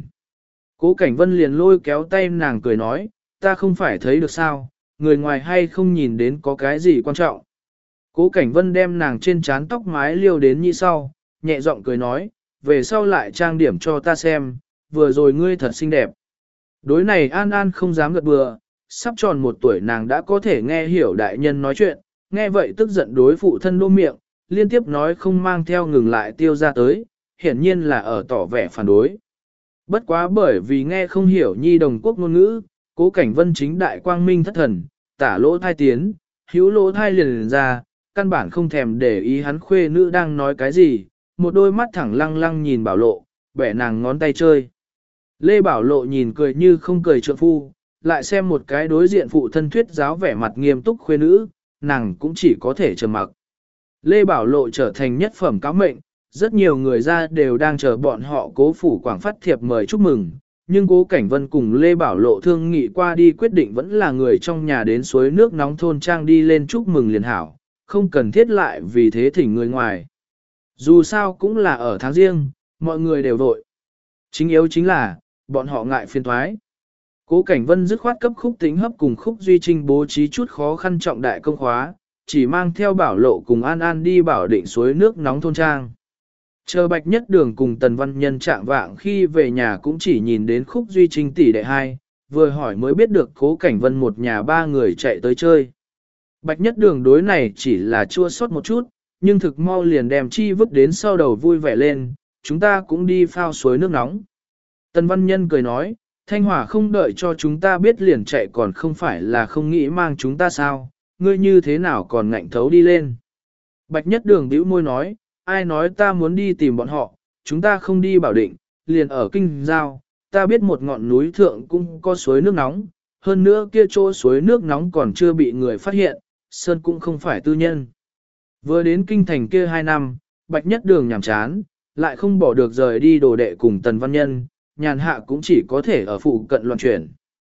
Cố Cảnh Vân liền lôi kéo tay nàng cười nói, ta không phải thấy được sao, người ngoài hay không nhìn đến có cái gì quan trọng. Cố Cảnh Vân đem nàng trên trán tóc mái liêu đến như sau, nhẹ giọng cười nói, về sau lại trang điểm cho ta xem, vừa rồi ngươi thật xinh đẹp. Đối này An An không dám gật bừa, sắp tròn 1 tuổi nàng đã có thể nghe hiểu đại nhân nói chuyện, nghe vậy tức giận đối phụ thân đô miệng, liên tiếp nói không mang theo ngừng lại tiêu ra tới, hiển nhiên là ở tỏ vẻ phản đối. Bất quá bởi vì nghe không hiểu nhi đồng quốc ngôn ngữ, Cố Cảnh Vân chính đại quang minh thất thần, tả lỗ thai tiến, hữu lỗ thai liền ra, căn bản không thèm để ý hắn khuê nữ đang nói cái gì, một đôi mắt thẳng lăng lăng nhìn Bảo Lộ, bẻ nàng ngón tay chơi. Lê Bảo Lộ nhìn cười như không cười trượng phu, lại xem một cái đối diện phụ thân thuyết giáo vẻ mặt nghiêm túc khuê nữ, nàng cũng chỉ có thể trầm mặc. Lê Bảo Lộ trở thành nhất phẩm cáo mệnh, rất nhiều người ra đều đang chờ bọn họ Cố phủ quảng phát thiệp mời chúc mừng, nhưng Cố Cảnh Vân cùng Lê Bảo Lộ thương nghị qua đi quyết định vẫn là người trong nhà đến suối nước nóng thôn trang đi lên chúc mừng liền hảo, không cần thiết lại vì thế thỉnh người ngoài. Dù sao cũng là ở tháng riêng, mọi người đều vội. Chính yếu chính là, bọn họ ngại phiền thoái. Cố Cảnh Vân dứt khoát cấp Khúc Tĩnh Hấp cùng Khúc Duy Trinh bố trí chút khó khăn trọng đại công khóa, chỉ mang theo Bảo Lộ cùng An An đi bảo định suối nước nóng thôn trang. Chờ Bạch Nhất Đường cùng Tần Văn Nhân trạng vạng khi về nhà cũng chỉ nhìn đến Khúc Duy Trinh tỷ đệ hai, vừa hỏi mới biết được Cố Cảnh Vân một nhà 3 người chạy tới chơi. Bạch Nhất Đường đối này chỉ là chua xót một chút, nhưng thực mau liền đem chi vứt đến sau đầu vui vẻ lên, chúng ta cũng đi phao suối nước nóng. Tần Văn Nhân cười nói, Thanh Hòa không đợi cho chúng ta biết liền chạy còn không phải là không nghĩ mang chúng ta sao, ngươi như thế nào còn ngạnh thấu đi lên. Bạch Nhất Đường bĩu môi nói, ai nói ta muốn đi tìm bọn họ, chúng ta không đi bảo định, liền ở kinh giao, ta biết một ngọn núi thượng cũng có suối nước nóng, hơn nữa kia chỗ suối nước nóng còn chưa bị người phát hiện, sơn cũng không phải tư nhân. Vừa đến kinh thành kia 2 năm, Bạch Nhất Đường nhàm chán, lại không bỏ được rời đi đồ đệ cùng Tần Văn Nhân, nhàn hạ cũng chỉ có thể ở phụ cận loạn chuyển.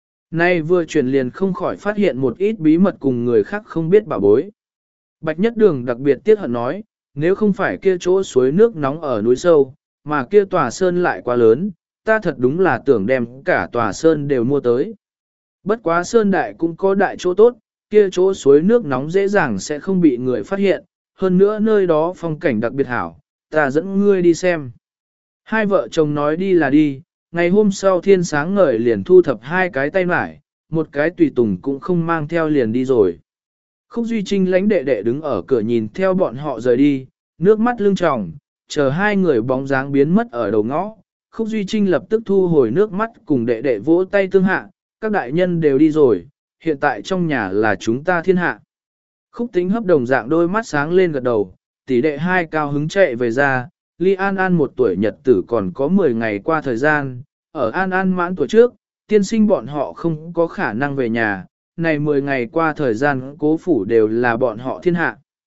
Nay vừa chuyển liền không khỏi phát hiện một ít bí mật cùng người khác không biết bảo bối. Bạch Nhất Đường đặc biệt tiếc hận nói, nếu không phải kia chỗ suối nước nóng ở núi sâu, mà kia tòa sơn lại quá lớn, ta thật đúng là tưởng đem cả tòa sơn đều mua tới. Bất quá sơn đại cũng có đại chỗ tốt, kia chỗ suối nước nóng dễ dàng sẽ không bị người phát hiện, hơn nữa nơi đó phong cảnh đặc biệt hảo, ta dẫn ngươi đi xem. Hai vợ chồng nói đi là đi, ngày hôm sau thiên sáng ngời liền thu thập 2 cái tay mải, một cái tùy tùng cũng không mang theo liền đi rồi. Khúc Duy Trinh lãnh đệ đệ đứng ở cửa nhìn theo bọn họ rời đi, nước mắt lưng tròng, chờ 2 người bóng dáng biến mất ở đầu ngõ. Khúc Duy Trinh lập tức thu hồi nước mắt cùng đệ đệ vỗ tay tương hạ, các đại nhân đều đi rồi, hiện tại trong nhà là chúng ta thiên hạ. Khúc Tĩnh Hấp đồng dạng đôi mắt sáng lên gật đầu, tỷ đệ 2 cao hứng chạy về ra, ly An An 1 tuổi nhật tử còn có 10 ngày qua thời gian, ở An An mãn tuổi trước, tiên sinh bọn họ không có khả năng về nhà, này 10 ngày qua thời gian Cố phủ đều là bọn họ thiên hạ.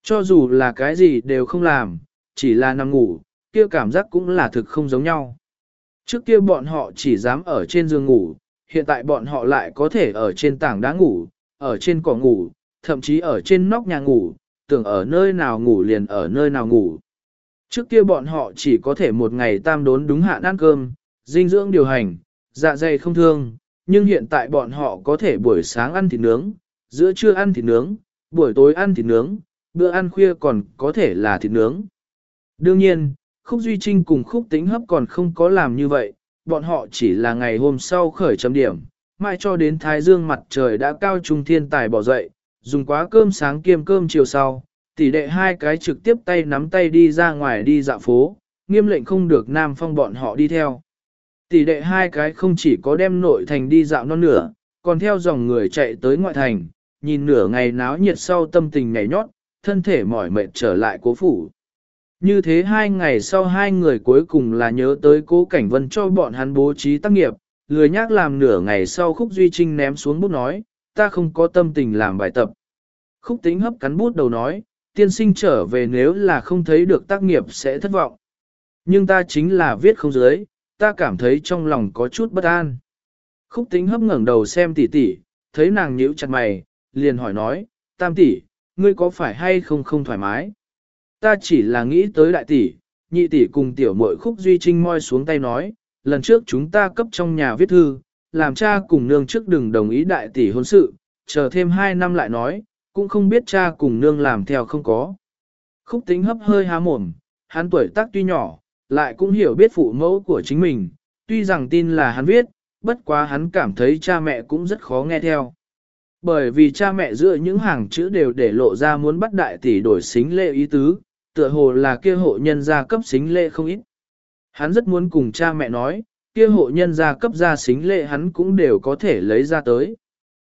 Cho dù là cái gì đều không làm, chỉ là nằm ngủ, kia cảm giác cũng là thực không giống nhau. Trước kia bọn họ chỉ dám ở trên giường ngủ, hiện tại bọn họ lại có thể ở trên tảng đá ngủ, ở trên cỏ ngủ, thậm chí ở trên nóc nhà ngủ, tưởng ở nơi nào ngủ liền ở nơi nào ngủ. Trước kia bọn họ chỉ có thể một ngày tam đốn đúng hạn ăn cơm, dinh dưỡng điều hành, dạ dày không thương, nhưng hiện tại bọn họ có thể buổi sáng ăn thịt nướng, giữa trưa ăn thịt nướng, buổi tối ăn thịt nướng, bữa ăn khuya còn có thể là thịt nướng. Đương nhiên, Khúc Duy Trinh cùng Khúc Tĩnh Hấp còn không có làm như vậy, bọn họ chỉ là ngày hôm sau khởi chấm điểm, mãi cho đến thái dương mặt trời đã cao trung thiên tài bỏ dậy, dùng quá cơm sáng kiêm cơm chiều sau, tỷ đệ hai cái trực tiếp tay nắm tay đi ra ngoài đi dạo phố, nghiêm lệnh không được Nam Phong bọn họ đi theo. Tỷ đệ hai cái không chỉ có đem nội thành đi dạo non nửa, còn theo dòng người chạy tới ngoại thành, nhìn nửa ngày náo nhiệt sau tâm tình nhảy nhót, thân thể mỏi mệt trở lại cố phủ. Như thế 2 ngày sau hai người cuối cùng là nhớ tới Cố Cảnh Vân cho bọn hắn bố trí tác nghiệp, lười nhác làm nửa ngày sau Khúc Duy Trinh ném xuống bút nói, ta không có tâm tình làm bài tập. Khúc Tĩnh Hấp cắn bút đầu nói, tiên sinh trở về nếu là không thấy được tác nghiệp sẽ thất vọng. Nhưng ta chính là viết không dưới, ta cảm thấy trong lòng có chút bất an. Khúc Tĩnh Hấp ngẩng đầu xem tỷ tỷ, thấy nàng nhíu chặt mày, liền hỏi nói, Tam tỷ, ngươi có phải hay không thoải mái? Ta chỉ là nghĩ tới đại tỷ, nhị tỷ cùng tiểu muội Khúc Duy Trinh moi xuống tay nói, lần trước chúng ta cấp trong nhà viết thư, làm cha cùng nương trước đừng đồng ý đại tỷ hôn sự, chờ thêm 2 năm lại nói, cũng không biết cha cùng nương làm theo không có. Khúc Tĩnh Hấp hơi há mồm, hắn tuổi tác tuy nhỏ, lại cũng hiểu biết phụ mẫu của chính mình, tuy rằng tin là hắn viết, bất quá hắn cảm thấy cha mẹ cũng rất khó nghe theo. Bởi vì cha mẹ giữa những hàng chữ đều để lộ ra muốn bắt đại tỷ đổi xính lễ ý tứ, tựa hồ là kia hộ nhân gia cấp xính lễ không ít. Hắn rất muốn cùng cha mẹ nói, kia hộ nhân gia cấp ra xính lễ hắn cũng đều có thể lấy ra tới.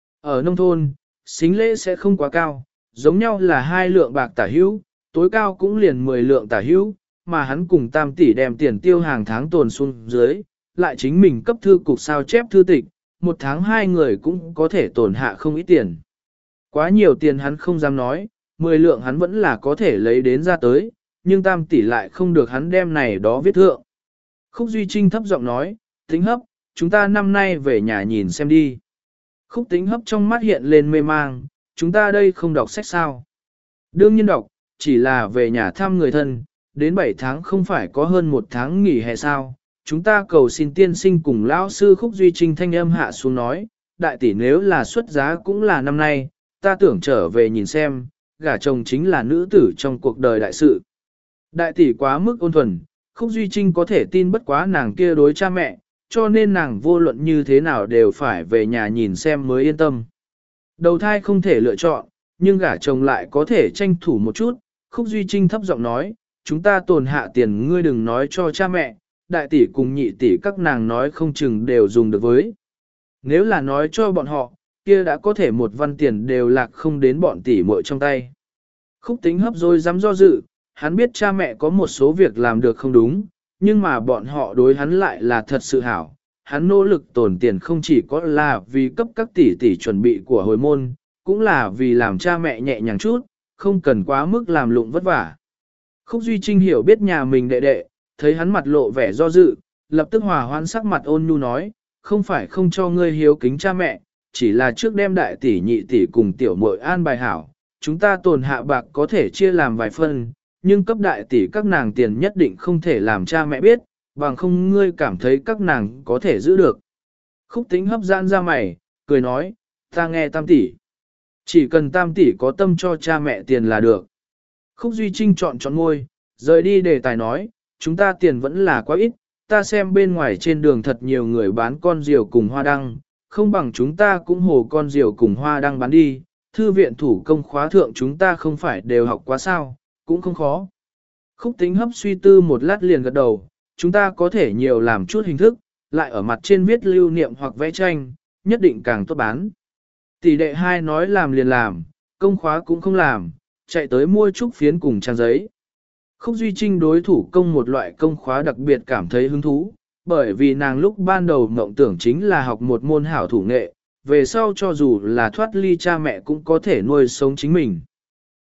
Ở nông thôn, xính lễ sẽ không quá cao, giống nhau là 2 lượng bạc tả hữu, tối cao cũng liền 10 lượng tả hữu, mà hắn cùng Tam tỷ đem tiền tiêu hàng tháng tồn xuống dưới, lại chính mình cấp thư cục sao chép thư tịch, 1 tháng 2 người cũng có thể tổn hạ không ít tiền. Quá nhiều tiền hắn không dám nói, 10 lượng hắn vẫn là có thể lấy đến ra tới, nhưng Tam tỷ lại không được hắn đem này đó viết thượng. Khúc Duy Trinh thấp giọng nói, Tĩnh Hấp, chúng ta năm nay về nhà nhìn xem đi. Khúc Tĩnh Hấp trong mắt hiện lên mê mang, chúng ta đây không đọc sách sao? Đương nhiên đọc, chỉ là về nhà thăm người thân, đến 7 tháng không phải có hơn 1 tháng nghỉ hè sao? Chúng ta cầu xin tiên sinh cùng lão sư Khúc Duy Trinh thanh âm hạ xuống nói, đại tỷ nếu là xuất giá cũng là năm nay, ta tưởng trở về nhìn xem, gả chồng chính là nữ tử trong cuộc đời đại sự. Đại tỷ quá mức ôn thuần, Khúc Duy Trinh có thể tin bất quá nàng kia đối cha mẹ, cho nên nàng vô luận như thế nào đều phải về nhà nhìn xem mới yên tâm. Đầu thai không thể lựa chọn, nhưng gả chồng lại có thể tranh thủ một chút, Khúc Duy Trinh thấp giọng nói, chúng ta tồn hạ tiền ngươi đừng nói cho cha mẹ, đại tỷ cùng nhị tỷ các nàng nói không chừng đều dùng được với. Nếu là nói cho bọn họ, kia đã có thể một văn tiền đều lạc không đến bọn tỷ muội trong tay. Khúc Tĩnh Hấp rồi dám do dự, hắn biết cha mẹ có một số việc làm được không đúng, nhưng mà bọn họ đối hắn lại là thật sự hảo. Hắn nỗ lực tổn tiền không chỉ có là vì cấp các tỷ tỷ chuẩn bị của hồi môn, cũng là vì làm cha mẹ nhẹ nhàng chút, không cần quá mức làm lụng vất vả. Khúc Duy Trinh hiểu biết nhà mình đệ đệ, thấy hắn mặt lộ vẻ do dự, lập tức hòa hoãn sắc mặt ôn nhu nói, không phải không cho ngươi hiếu kính cha mẹ, chỉ là trước đem đại tỷ nhị tỷ cùng tiểu muội an bài hảo, chúng ta tồn hạ bạc có thể chia làm vài phần, nhưng cấp đại tỷ các nàng tiền nhất định không thể làm cha mẹ biết, bằng không ngươi cảm thấy các nàng có thể giữ được. Khúc Tĩnh Hấp giãn ra mày, cười nói, ta nghe Tam tỷ. Chỉ cần Tam tỷ có tâm cho cha mẹ tiền là được. Khúc Duy Trinh chọn môi, rời đi đề tài nói, chúng ta tiền vẫn là quá ít, ta xem bên ngoài trên đường thật nhiều người bán con diều cùng hoa đăng, không bằng chúng ta cũng hồ con diều cùng hoa đăng bán đi, thư viện thủ công khóa thượng chúng ta không phải đều học quá sao, cũng không khó. Khúc Tĩnh Hấp suy tư một lát liền gật đầu, chúng ta có thể nhiều làm chút hình thức, lại ở mặt trên viết lưu niệm hoặc vẽ tranh, nhất định càng tốt bán. Tỷ đệ hai nói làm liền làm, công khóa cũng không làm, chạy tới mua trúc phiến cùng trang giấy. Khúc Duy Trinh đối thủ công một loại công khóa đặc biệt cảm thấy hứng thú, bởi vì nàng lúc ban đầu mộng tưởng chính là học một môn hảo thủ nghệ, về sau cho dù là thoát ly cha mẹ cũng có thể nuôi sống chính mình.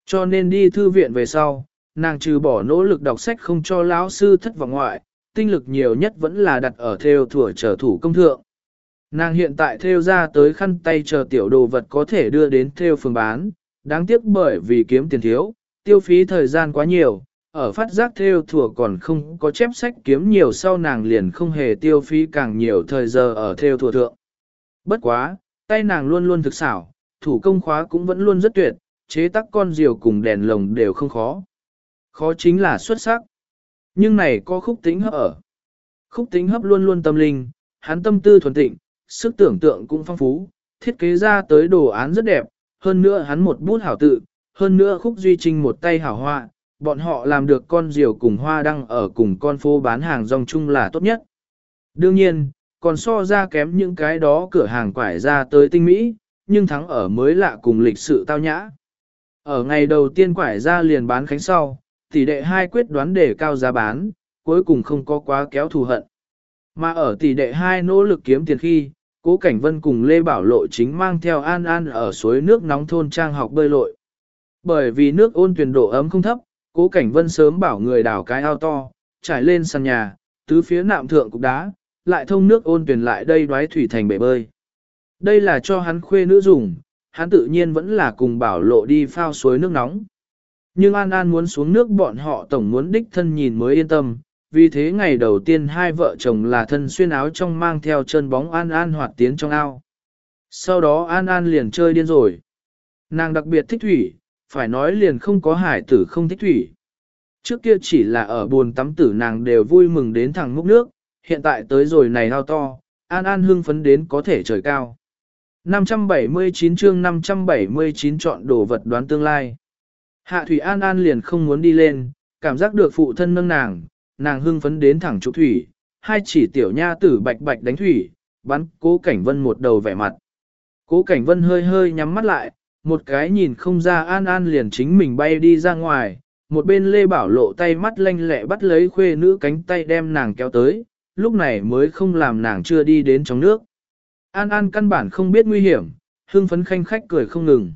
Cho nên đi thư viện về sau, nàng trừ bỏ nỗ lực đọc sách không cho lão sư thất vọng ngoại, tinh lực nhiều nhất vẫn là đặt ở theo thủa trở thủ công thượng. Nàng hiện tại theo ra tới khăn tay chờ tiểu đồ vật có thể đưa đến theo phường bán, đáng tiếc bởi vì kiếm tiền thiếu, tiêu phí thời gian quá nhiều, ở phát giác theo thủa còn không có chép sách kiếm nhiều sau nàng liền không hề tiêu phí càng nhiều thời giờ ở theo thủa thượng. Bất quá, tay nàng luôn luôn thực xảo, thủ công khóa cũng vẫn luôn rất tuyệt, chế tác con diều cùng đèn lồng đều không khó. Khó chính là xuất sắc. Nhưng này có Khúc Tĩnh Hấp ở. Khúc Tĩnh Hấp luôn luôn tâm linh, hắn tâm tư thuần tịnh, sức tưởng tượng cũng phong phú, thiết kế ra tới đồ án rất đẹp, hơn nữa hắn một bút hảo tự, hơn nữa Khúc Duy Trinh một tay hảo họa, bọn họ làm được con diều cùng hoa đăng ở cùng con phố bán hàng rong chung là tốt nhất. Đương nhiên, còn so ra kém những cái đó cửa hàng quải ra tới tinh mỹ, nhưng thắng ở mới lạ cùng lịch sự tao nhã. Ở ngày đầu tiên quải ra liền bán khánh sau, tỷ đệ hai quyết đoán để cao giá bán, cuối cùng không có quá kéo thù hận. Mà ở tỷ đệ hai nỗ lực kiếm tiền khi, Cố Cảnh Vân cùng Lê Bảo Lộ chính mang theo An An ở suối nước nóng thôn trang học bơi lội. Bởi vì nước ôn tuyền độ ấm không thấp, Cố Cảnh Vân sớm bảo người đào cái ao to, trải lên sàn nhà, tứ phía nạm thượng cục đá, lại thông nước ôn tuyền lại đây đoái thủy thành bể bơi. Đây là cho hắn khuê nữ dùng, hắn tự nhiên vẫn là cùng Bảo Lộ đi phao suối nước nóng. Nhưng An An muốn xuống nước bọn họ tổng muốn đích thân nhìn mới yên tâm, vì thế ngày đầu tiên hai vợ chồng là thân xuyên áo trong mang theo chân bóng An An hoạt tiến trong ao. Sau đó An An liền chơi điên rồi. Nàng đặc biệt thích thủy, phải nói liền không có hải tử không thích thủy. Trước kia chỉ là ở bồn tắm tử nàng đều vui mừng đến thẳng múc nước, hiện tại tới rồi này ao to, An An hưng phấn đến có thể trời cao. 579 chương 579 chọn đồ vật đoán tương lai. Hạ Thủy An An liền không muốn đi lên, cảm giác được phụ thân nâng nàng hưng phấn đến thẳng trục thủy, hai chỉ tiểu nha tử bạch bạch đánh thủy, bắn Cố Cảnh Vân một đầu vẻ mặt. Cố Cảnh Vân hơi hơi nhắm mắt lại, một cái nhìn không ra An An liền chính mình bay đi ra ngoài, một bên Lê Bảo Lộ tay mắt lanh lẹ bắt lấy khuê nữ cánh tay đem nàng kéo tới, lúc này mới không làm nàng chưa đi đến trong nước. An An căn bản không biết nguy hiểm, hưng phấn khanh khách cười không ngừng.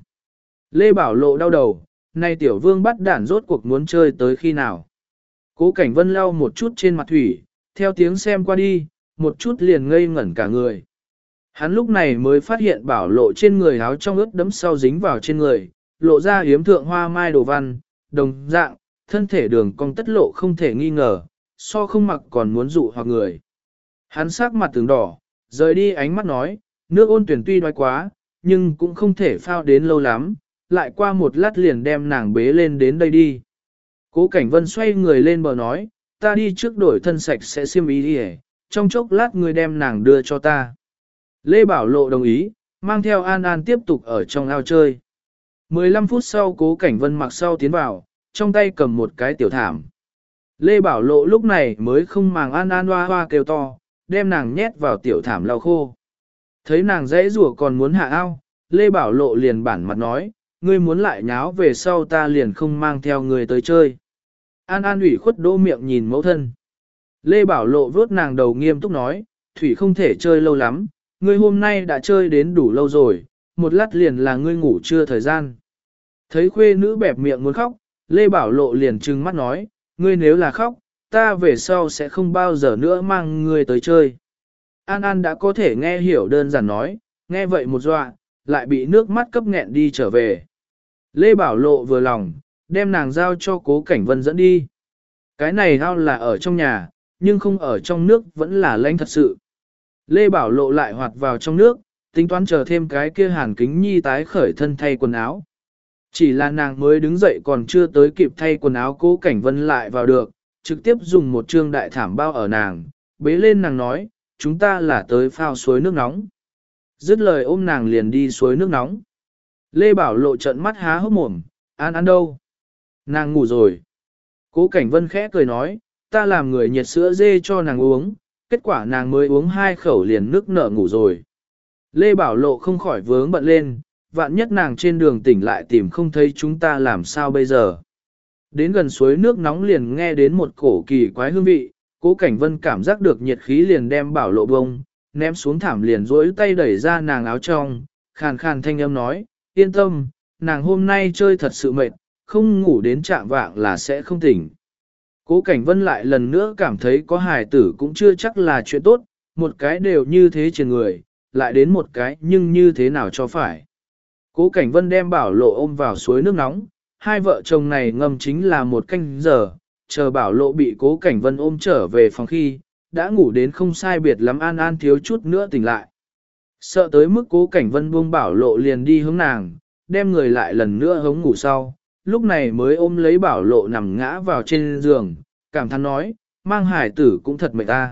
Lê Bảo Lộ đau đầu, nay tiểu vương bắt đản rốt cuộc muốn chơi tới khi nào. Cố Cảnh Vân lau một chút trên mặt thủy, theo tiếng xem qua đi, một chút liền ngây ngẩn cả người. Hắn lúc này mới phát hiện Bảo Lộ trên người áo trong ướt đẫm sau dính vào trên người, lộ ra yếm thượng hoa mai đồ văn, đồng dạng, thân thể đường cong tất lộ không thể nghi ngờ, so không mặc còn muốn dụ hoặc người. Hắn sắc mặt tướng đỏ, rời đi ánh mắt nói, nước ôn tuyển tuy đoái quá, nhưng cũng không thể phao đến lâu lắm, lại qua một lát liền đem nàng bế lên đến đây đi. Cố Cảnh Vân xoay người lên bờ nói, ta đi trước đổi thân sạch sẽ xiêm ý đi trong chốc lát người đem nàng đưa cho ta. Lê Bảo Lộ đồng ý, mang theo An An tiếp tục ở trong ao chơi. 15 phút sau Cố Cảnh Vân mặc sau tiến vào, trong tay cầm một cái tiểu thảm. Lê Bảo Lộ lúc này mới không màng An An hoa hoa kêu to, đem nàng nhét vào tiểu thảm lau khô. Thấy nàng dãy rủa còn muốn hạ ao, Lê Bảo Lộ liền bản mặt nói, ngươi muốn lại nháo về sau ta liền không mang theo người tới chơi. An An ủy khuất đô miệng nhìn mẫu thân. Lê Bảo Lộ vuốt nàng đầu nghiêm túc nói, thủy không thể chơi lâu lắm, ngươi hôm nay đã chơi đến đủ lâu rồi, một lát liền là ngươi ngủ trưa thời gian. Thấy khuê nữ bẹp miệng muốn khóc, Lê Bảo Lộ liền trừng mắt nói, ngươi nếu là khóc, ta về sau sẽ không bao giờ nữa mang ngươi tới chơi. An An đã có thể nghe hiểu đơn giản nói, nghe vậy một dọa, lại bị nước mắt cấp nghẹn đi trở về. Lê Bảo Lộ vừa lòng, đem nàng giao cho Cố Cảnh Vân dẫn đi. Cái này ao là ở trong nhà, nhưng không ở trong nước vẫn là lãnh thật sự. Lê Bảo Lộ lại hoạt vào trong nước, tính toán chờ thêm cái kia Hàn Kính Nhi tái khởi thân thay quần áo. Chỉ là nàng mới đứng dậy còn chưa tới kịp thay quần áo Cố Cảnh Vân lại vào được, trực tiếp dùng một trương đại thảm bao ở nàng, bế lên nàng nói, chúng ta là tới phao suối nước nóng. Dứt lời ôm nàng liền đi suối nước nóng. Lê Bảo Lộ trợn mắt há hốc mồm, An An đâu? Nàng ngủ rồi. Cố Cảnh Vân khẽ cười nói, ta làm người nhiệt sữa dê cho nàng uống, kết quả nàng mới uống 2 khẩu liền nức nở ngủ rồi. Lê Bảo Lộ không khỏi vướng bận lên, vạn nhất nàng trên đường tỉnh lại tìm không thấy chúng ta làm sao bây giờ. Đến gần suối nước nóng liền nghe đến một cổ kỳ quái hương vị, Cố Cảnh Vân cảm giác được nhiệt khí liền đem Bảo Lộ bông, ném xuống thảm liền duỗi tay đẩy ra nàng áo trong, khàn khàn thanh âm nói, yên tâm, nàng hôm nay chơi thật sự mệt, không ngủ đến trạng vạng là sẽ không tỉnh. Cố Cảnh Vân lại lần nữa cảm thấy có hài tử cũng chưa chắc là chuyện tốt, một cái đều như thế trên người, lại đến một cái nhưng như thế nào cho phải. Cố Cảnh Vân đem Bảo Lộ ôm vào suối nước nóng, hai vợ chồng này ngâm chính là một canh giờ, chờ Bảo Lộ bị Cố Cảnh Vân ôm trở về phòng khi, đã ngủ đến không sai biệt lắm An An thiếu chút nữa tỉnh lại. Sợ tới mức Cố Cảnh Vân buông Bảo Lộ liền đi hướng nàng, đem người lại lần nữa hống ngủ sau, lúc này mới ôm lấy Bảo Lộ nằm ngã vào trên giường, cảm thán nói, mang hải tử cũng thật mệt ta.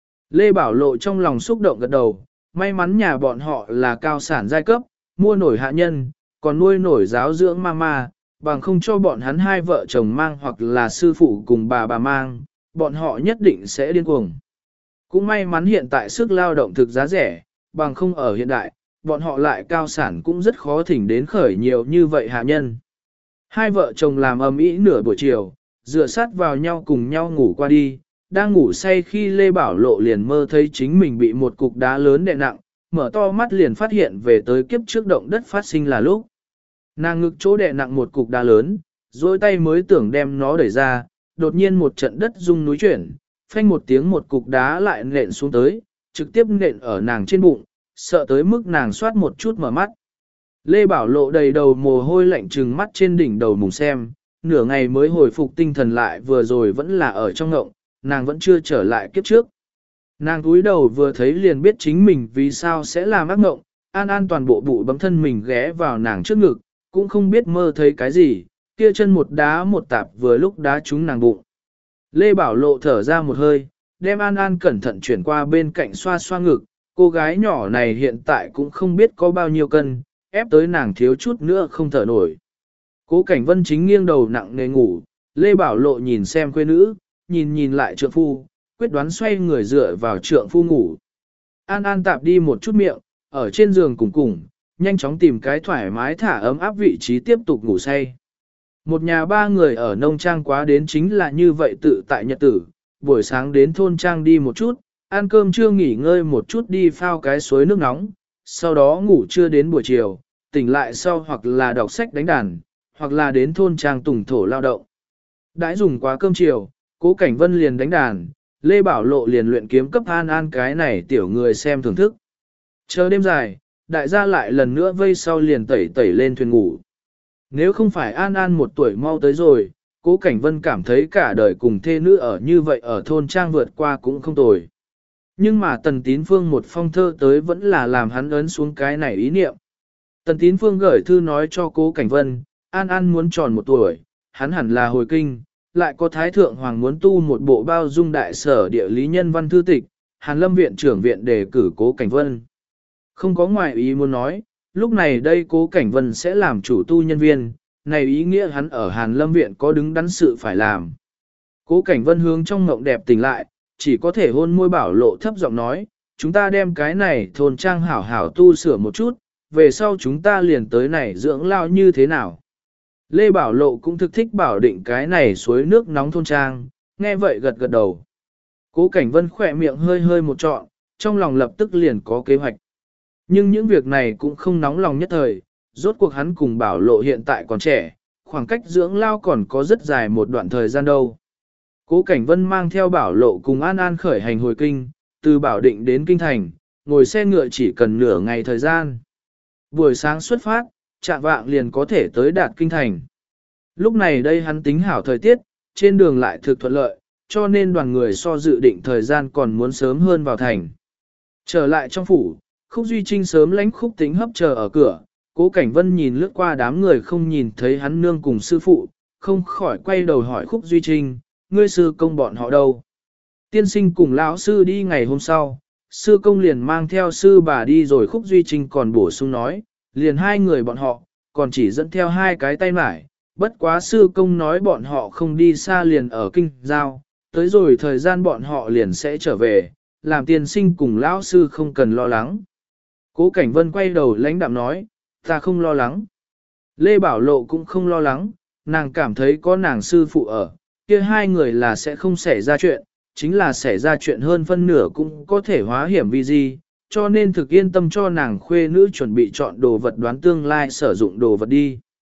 Lê Bảo Lộ trong lòng xúc động gật đầu, may mắn nhà bọn họ là cao sản giai cấp, mua nổi hạ nhân, còn nuôi nổi giáo dưỡng mama, bằng không cho bọn hắn hai vợ chồng mang hoặc là sư phụ cùng bà mang, bọn họ nhất định sẽ điên cuồng. Cũng may mắn hiện tại sức lao động thực giá rẻ, bằng không ở hiện đại, bọn họ lại cao sản cũng rất khó thỉnh đến khởi nhiều như vậy hạ nhân. Hai vợ chồng làm ầm ĩ nửa buổi chiều, dựa sát vào nhau cùng nhau ngủ qua đi, đang ngủ say khi Lê Bảo Lộ liền mơ thấy chính mình bị một cục đá lớn đè nặng, mở to mắt liền phát hiện về tới kiếp trước động đất phát sinh là lúc. Nàng ngực chỗ đè nặng một cục đá lớn, dôi tay mới tưởng đem nó đẩy ra, đột nhiên một trận đất rung núi chuyển, phanh một tiếng một cục đá lại nện xuống tới, trực tiếp nện ở nàng trên bụng, sợ tới mức nàng soát một chút mở mắt. Lê Bảo Lộ đầy đầu mồ hôi lạnh trừng mắt trên đỉnh đầu mùng xem, nửa ngày mới hồi phục tinh thần lại vừa rồi vẫn là ở trong ngộng, nàng vẫn chưa trở lại kiếp trước. Nàng cúi đầu vừa thấy liền biết chính mình vì sao sẽ làm ác ngộng, An An toàn bộ bụi bấm thân mình ghé vào nàng trước ngực, cũng không biết mơ thấy cái gì, kia chân một đá một tạp vừa lúc đá trúng nàng bụng. Lê Bảo Lộ thở ra một hơi, đem An An cẩn thận chuyển qua bên cạnh xoa xoa ngực, cô gái nhỏ này hiện tại cũng không biết có bao nhiêu cân, ép tới nàng thiếu chút nữa không thở nổi. Cố Cảnh Vân chính nghiêng đầu nặng nề ngủ, Lê Bảo Lộ nhìn xem quê nữ, nhìn lại trượng phu, quyết đoán xoay người dựa vào trượng phu ngủ. An An tạp đi một chút miệng, ở trên giường cùng, nhanh chóng tìm cái thoải mái thả ấm áp vị trí tiếp tục ngủ say. Một nhà ba người ở nông trang quá đến chính là như vậy tự tại nhật tử, buổi sáng đến thôn trang đi một chút, ăn cơm trưa nghỉ ngơi một chút đi phao cái suối nước nóng, sau đó ngủ trưa đến buổi chiều, tỉnh lại sau hoặc là đọc sách đánh đàn, hoặc là đến thôn trang tùng thổ lao động. Đãi dùng quá cơm chiều, Cố Cảnh Vân liền đánh đàn, Lê Bảo Lộ liền luyện kiếm cấp An An cái này tiểu người xem thưởng thức. Chờ đêm dài, đại gia lại lần nữa vây sau liền tẩy lên thuyền ngủ. Nếu không phải An An một tuổi mau tới rồi, Cố Cảnh Vân cảm thấy cả đời cùng thê nữ ở như vậy ở thôn trang vượt qua cũng không tồi. Nhưng mà Tần Tín Phương một phong thơ tới vẫn là làm hắn ấn xuống cái này ý niệm. Tần Tín Phương gửi thư nói cho Cố Cảnh Vân, An An muốn tròn 1 tuổi, hắn hẳn là hồi kinh, lại có Thái Thượng Hoàng muốn tu một bộ bao dung đại sở địa lý nhân văn thư tịch, Hàn Lâm viện trưởng viện đề cử Cố Cảnh Vân. Không có ngoại ý muốn nói, lúc này đây Cố Cảnh Vân sẽ làm chủ tu nhân viên, này ý nghĩa hắn ở Hàn Lâm viện có đứng đắn sự phải làm. Cố Cảnh Vân hướng trong mộng đẹp tỉnh lại, chỉ có thể hôn môi Bảo Lộ thấp giọng nói, chúng ta đem cái này thôn trang hảo hảo tu sửa một chút, về sau chúng ta liền tới này dưỡng lao như thế nào. Lê Bảo Lộ cũng thực thích bảo định cái này suối nước nóng thôn trang, nghe vậy gật gật đầu. Cố Cảnh Vân khỏe miệng hơi hơi một trọn, trong lòng lập tức liền có kế hoạch. Nhưng những việc này cũng không nóng lòng nhất thời, rốt cuộc hắn cùng Bảo Lộ hiện tại còn trẻ, khoảng cách dưỡng lao còn có rất dài một đoạn thời gian đâu. Cố Cảnh Vân mang theo Bảo Lộ cùng An An khởi hành hồi kinh, từ Bảo Định đến Kinh Thành, ngồi xe ngựa chỉ cần nửa ngày thời gian. Buổi sáng xuất phát, chạng vạng liền có thể tới đạt Kinh Thành. Lúc này đây hắn tính hảo thời tiết, trên đường lại thực thuận lợi, cho nên đoàn người so dự định thời gian còn muốn sớm hơn vào thành. Trở lại trong phủ, Khúc Duy Trinh sớm lánh Khúc Tính hấp chờ ở cửa, Cố Cảnh Vân nhìn lướt qua đám người không nhìn thấy hắn nương cùng sư phụ, không khỏi quay đầu hỏi Khúc Duy Trinh, ngươi sư công bọn họ đâu? Tiên sinh cùng lão sư đi ngày hôm sau, sư công liền mang theo sư bà đi rồi. Khúc Duy Trinh còn bổ sung nói, liền 2 người bọn họ, còn chỉ dẫn theo 2 cái tay mải, bất quá sư công nói bọn họ không đi xa liền ở kinh giao, tới rồi thời gian bọn họ liền sẽ trở về, làm tiên sinh cùng lão sư không cần lo lắng. Cố Cảnh Vân quay đầu lãnh đạm nói, ta không lo lắng. Lê Bảo Lộ cũng không lo lắng, nàng cảm thấy có nàng sư phụ ở, kia 2 người là sẽ không xảy ra chuyện, chính là xảy ra chuyện hơn phân nửa cũng có thể hóa hiểm vì gì, cho nên thực yên tâm cho nàng khuê nữ chuẩn bị chọn đồ vật đoán tương lai sử dụng đồ vật đi.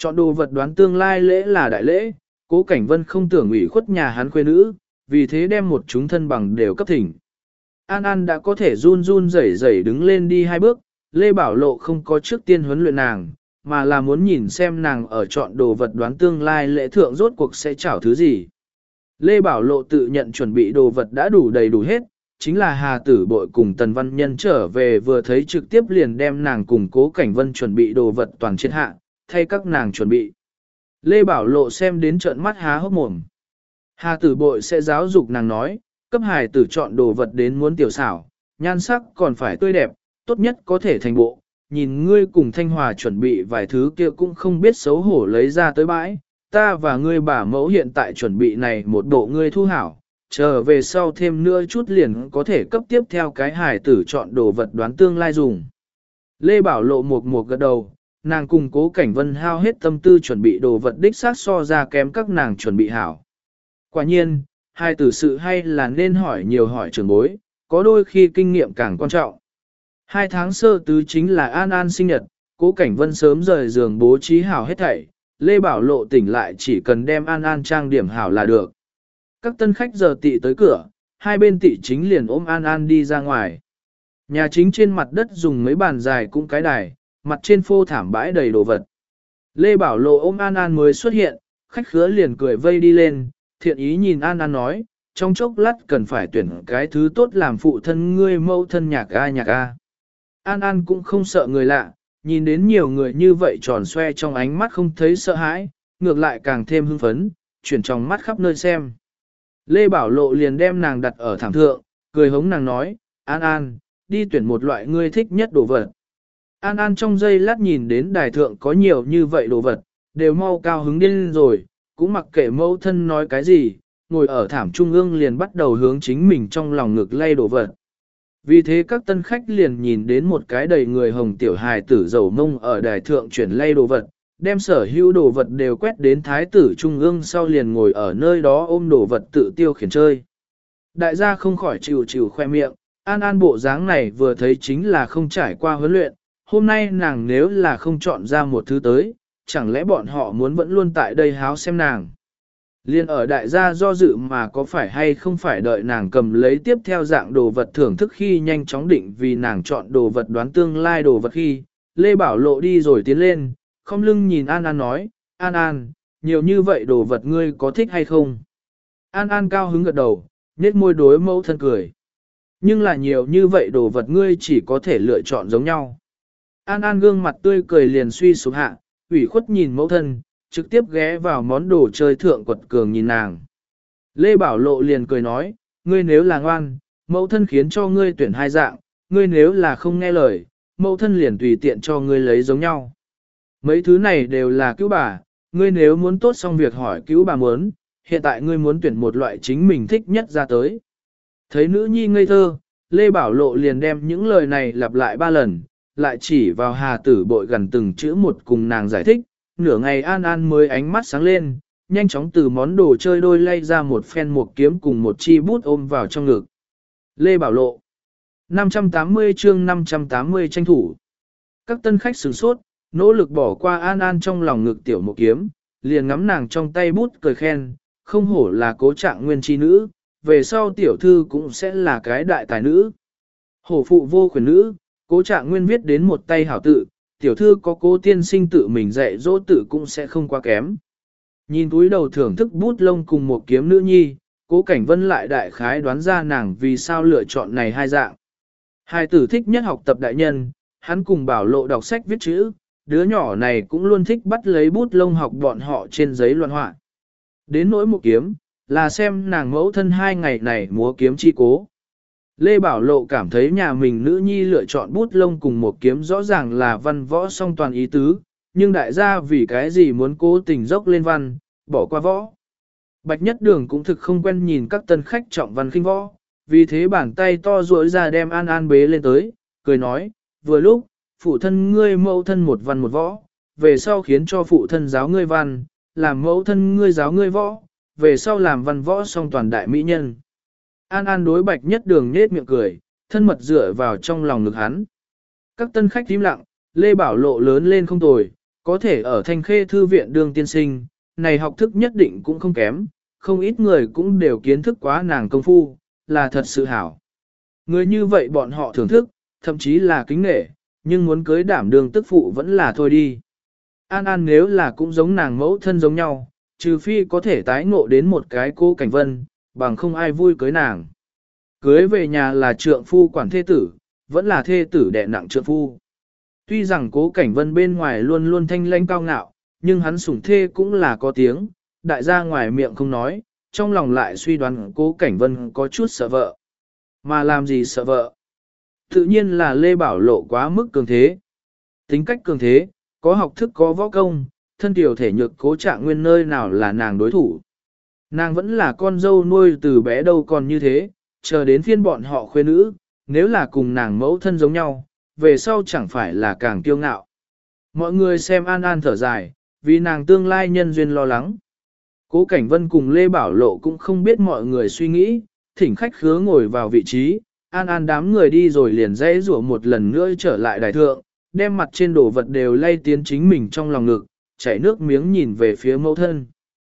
Chọn đồ vật đoán tương lai lễ là đại lễ, Cố Cảnh Vân không tưởng ủy khuất nhà hắn khuê nữ, vì thế đem một chúng thân bằng đều cấp thỉnh. An An đã có thể run run rẩy rẩy đứng lên đi 2 bước, Lê Bảo Lộ không có trước tiên huấn luyện nàng, mà là muốn nhìn xem nàng ở chọn đồ vật đoán tương lai lễ thượng rốt cuộc sẽ chảo thứ gì. Lê Bảo Lộ tự nhận chuẩn bị đồ vật đã đủ đầy đủ hết, chính là Hà Tử Bội cùng Tần Văn Nhân trở về vừa thấy trực tiếp liền đem nàng cùng Cố Cảnh Vân chuẩn bị đồ vật toàn triệt hạ, thay các nàng chuẩn bị. Lê Bảo Lộ xem đến trợn mắt há hốc mồm. Hà Tử Bội sẽ giáo dục nàng nói, cấp hài tử chọn đồ vật đến muốn tiểu xảo, nhan sắc còn phải tươi đẹp, tốt nhất có thể thành bộ. Nhìn ngươi cùng Thanh Hòa chuẩn bị vài thứ kia cũng không biết xấu hổ lấy ra tới bãi, ta và ngươi bà mẫu hiện tại chuẩn bị này một bộ ngươi thu hảo, chờ về sau thêm nữa chút liền có thể cấp tiếp theo cái hài tử chọn đồ vật đoán tương lai dùng. Lê Bảo Lộ một gật đầu, nàng cùng Cố Cảnh Vân hao hết tâm tư chuẩn bị đồ vật đích xác so ra kém các nàng chuẩn bị hảo. Quả nhiên, hài tử sự hay là nên hỏi nhiều hỏi trưởng bối, có đôi khi kinh nghiệm càng quan trọng. 2 tháng sơ tứ chính là An An sinh nhật, Cố Cảnh Vân sớm rời giường bố trí hảo hết thảy, Lê Bảo Lộ tỉnh lại chỉ cần đem An An trang điểm hảo là được. Các tân khách giờ tị tới cửa, hai bên tị chính liền ôm An An đi ra ngoài. Nhà chính trên mặt đất dùng mấy bàn dài cũng cái đài, mặt trên phô thảm bãi đầy đồ vật. Lê Bảo Lộ ôm An An mới xuất hiện, khách khứa liền cười vây đi lên, thiện ý nhìn An An nói, trong chốc lát cần phải tuyển cái thứ tốt làm phụ thân ngươi mâu thân nhạc a. An An cũng không sợ người lạ, nhìn đến nhiều người như vậy tròn xoe trong ánh mắt không thấy sợ hãi, ngược lại càng thêm hưng phấn, chuyển trong mắt khắp nơi xem. Lê Bảo Lộ liền đem nàng đặt ở thảm thượng, cười hống nàng nói, An An, đi tuyển một loại ngươi thích nhất đồ vật. An An trong giây lát nhìn đến đài thượng có nhiều như vậy đồ vật, đều mau cao hứng điên rồi, cũng mặc kệ mẫu thân nói cái gì, ngồi ở thảm trung ương liền bắt đầu hướng chính mình trong lòng ngực lay đồ vật. Vì thế các tân khách liền nhìn đến một cái đầy người hồng tiểu hài tử dầu mông ở đài thượng chuyển lay đồ vật, đem sở hữu đồ vật đều quét đến thái tử trung ương sau liền ngồi ở nơi đó ôm đồ vật tự tiêu khiển chơi. Đại gia không khỏi chịu khoe miệng, An An bộ dáng này vừa thấy chính là không trải qua huấn luyện, hôm nay nàng nếu là không chọn ra một thứ tới, chẳng lẽ bọn họ muốn vẫn luôn tại đây háo xem nàng. Liên ở đại gia do dự mà có phải hay không phải đợi nàng cầm lấy tiếp theo dạng đồ vật thưởng thức khi nhanh chóng định vì nàng chọn đồ vật đoán tương lai đồ vật khi, Lê Bảo Lộ đi rồi tiến lên, không lưng nhìn An An nói, An An, nhiều như vậy đồ vật ngươi có thích hay không? An An cao hứng gật đầu, nhếch môi đối mẫu thân cười. Nhưng là nhiều như vậy đồ vật ngươi chỉ có thể lựa chọn giống nhau. An An gương mặt tươi cười liền suy xuống hạ, ủy khuất nhìn mẫu thân, trực tiếp ghé vào món đồ chơi thượng quật cường nhìn nàng. Lê Bảo Lộ liền cười nói, ngươi nếu là ngoan, mẫu thân khiến cho ngươi tuyển 2 dạng, ngươi nếu là không nghe lời, mẫu thân liền tùy tiện cho ngươi lấy giống nhau. Mấy thứ này đều là cứu bà, ngươi nếu muốn tốt xong việc hỏi cứu bà muốn, hiện tại ngươi muốn tuyển một loại chính mình thích nhất ra tới. Thấy nữ nhi ngây thơ, Lê Bảo Lộ liền đem những lời này lặp lại 3 lần, lại chỉ vào Hà Tử Bội gần từng chữ một cùng nàng giải thích, nửa ngày An An mới ánh mắt sáng lên, nhanh chóng từ món đồ chơi đôi lay ra một phen một kiếm cùng một chi bút ôm vào trong ngực. Lê Bảo Lộ 580 chương 580 tranh thủ. Các tân khách sửng sốt, nỗ lực bỏ qua An An trong lòng ngực tiểu một kiếm, liền ngắm nàng trong tay bút cười khen, không hổ là Cố Trạng Nguyên chi nữ, về sau tiểu thư cũng sẽ là cái đại tài nữ. Hổ phụ vô khuyển nữ, Cố Trạng Nguyên viết đến một tay hảo tự, tiểu thư có Cố tiên sinh tự mình dạy dỗ tự cũng sẽ không quá kém. Nhìn túi đầu thưởng thức bút lông cùng một kiếm nữ nhi, Cố Cảnh Vân lại đại khái đoán ra nàng vì sao lựa chọn này 2 dạng. Hai tử thích nhất học tập đại nhân, hắn cùng Bảo Lộ đọc sách viết chữ, đứa nhỏ này cũng luôn thích bắt lấy bút lông học bọn họ trên giấy loạn họa. Đến nỗi một kiếm, là xem nàng mẫu thân 2 ngày này múa kiếm chi cố. Lê Bảo Lộ cảm thấy nhà mình nữ nhi lựa chọn bút lông cùng một kiếm rõ ràng là văn võ song toàn ý tứ, nhưng đại gia vì cái gì muốn cố tình dốc lên văn, bỏ qua võ. Bạch Nhất Đường cũng thực không quen nhìn các tân khách trọng văn khinh võ, vì thế bàn tay to duỗi ra đem An An bế lên tới, cười nói, vừa lúc, phụ thân ngươi mẫu thân một văn một võ, về sau khiến cho phụ thân giáo ngươi văn, làm mẫu thân ngươi giáo ngươi võ, về sau làm văn võ song toàn đại mỹ nhân. An An đối Bạch Nhất Đường nết miệng cười, thân mật dựa vào trong lòng ngực hắn. Các tân khách im lặng, Lê Bảo Lộ lớn lên không tồi, có thể ở Thanh Khê Thư viện đương tiên sinh, này học thức nhất định cũng không kém, không ít người cũng đều kiến thức quá nàng công phu, là thật sự hảo. Người như vậy bọn họ thưởng thức, thậm chí là kính nể, nhưng muốn cưới đảm đương tức phụ vẫn là thôi đi. An An nếu là cũng giống nàng mẫu thân giống nhau, trừ phi có thể tái ngộ đến một cái cô Cảnh Vân, bằng không ai vui cưới nàng. Cưới về nhà là trượng phu quản thê tử, vẫn là thê tử đè nặng trượng phu. Tuy rằng Cố Cảnh Vân bên ngoài luôn luôn thanh lãnh cao ngạo, nhưng hắn sủng thê cũng là có tiếng, đại gia ngoài miệng không nói, trong lòng lại suy đoán Cố Cảnh Vân có chút sợ vợ. Mà làm gì sợ vợ? Tự nhiên là Lê Bảo Lộ quá mức cường thế. Tính cách cường thế, có học thức có võ công, thân tiểu thể nhược Cố Trạng Nguyên nơi nào là nàng đối thủ. Nàng vẫn là con dâu nuôi từ bé đâu còn như thế, chờ đến phiên bọn họ khuê nữ, nếu là cùng nàng mẫu thân giống nhau, về sau chẳng phải là càng kiêu ngạo. Mọi người xem An An thở dài, vì nàng tương lai nhân duyên lo lắng. Cố Cảnh Vân cùng Lê Bảo Lộ cũng không biết mọi người suy nghĩ, thỉnh khách khứa ngồi vào vị trí, An An đám người đi rồi liền dãy rủa một lần nữa trở lại đài thượng, đem mặt trên đồ vật đều lay tiến chính mình trong lòng ngực, chảy nước miếng nhìn về phía mẫu thân.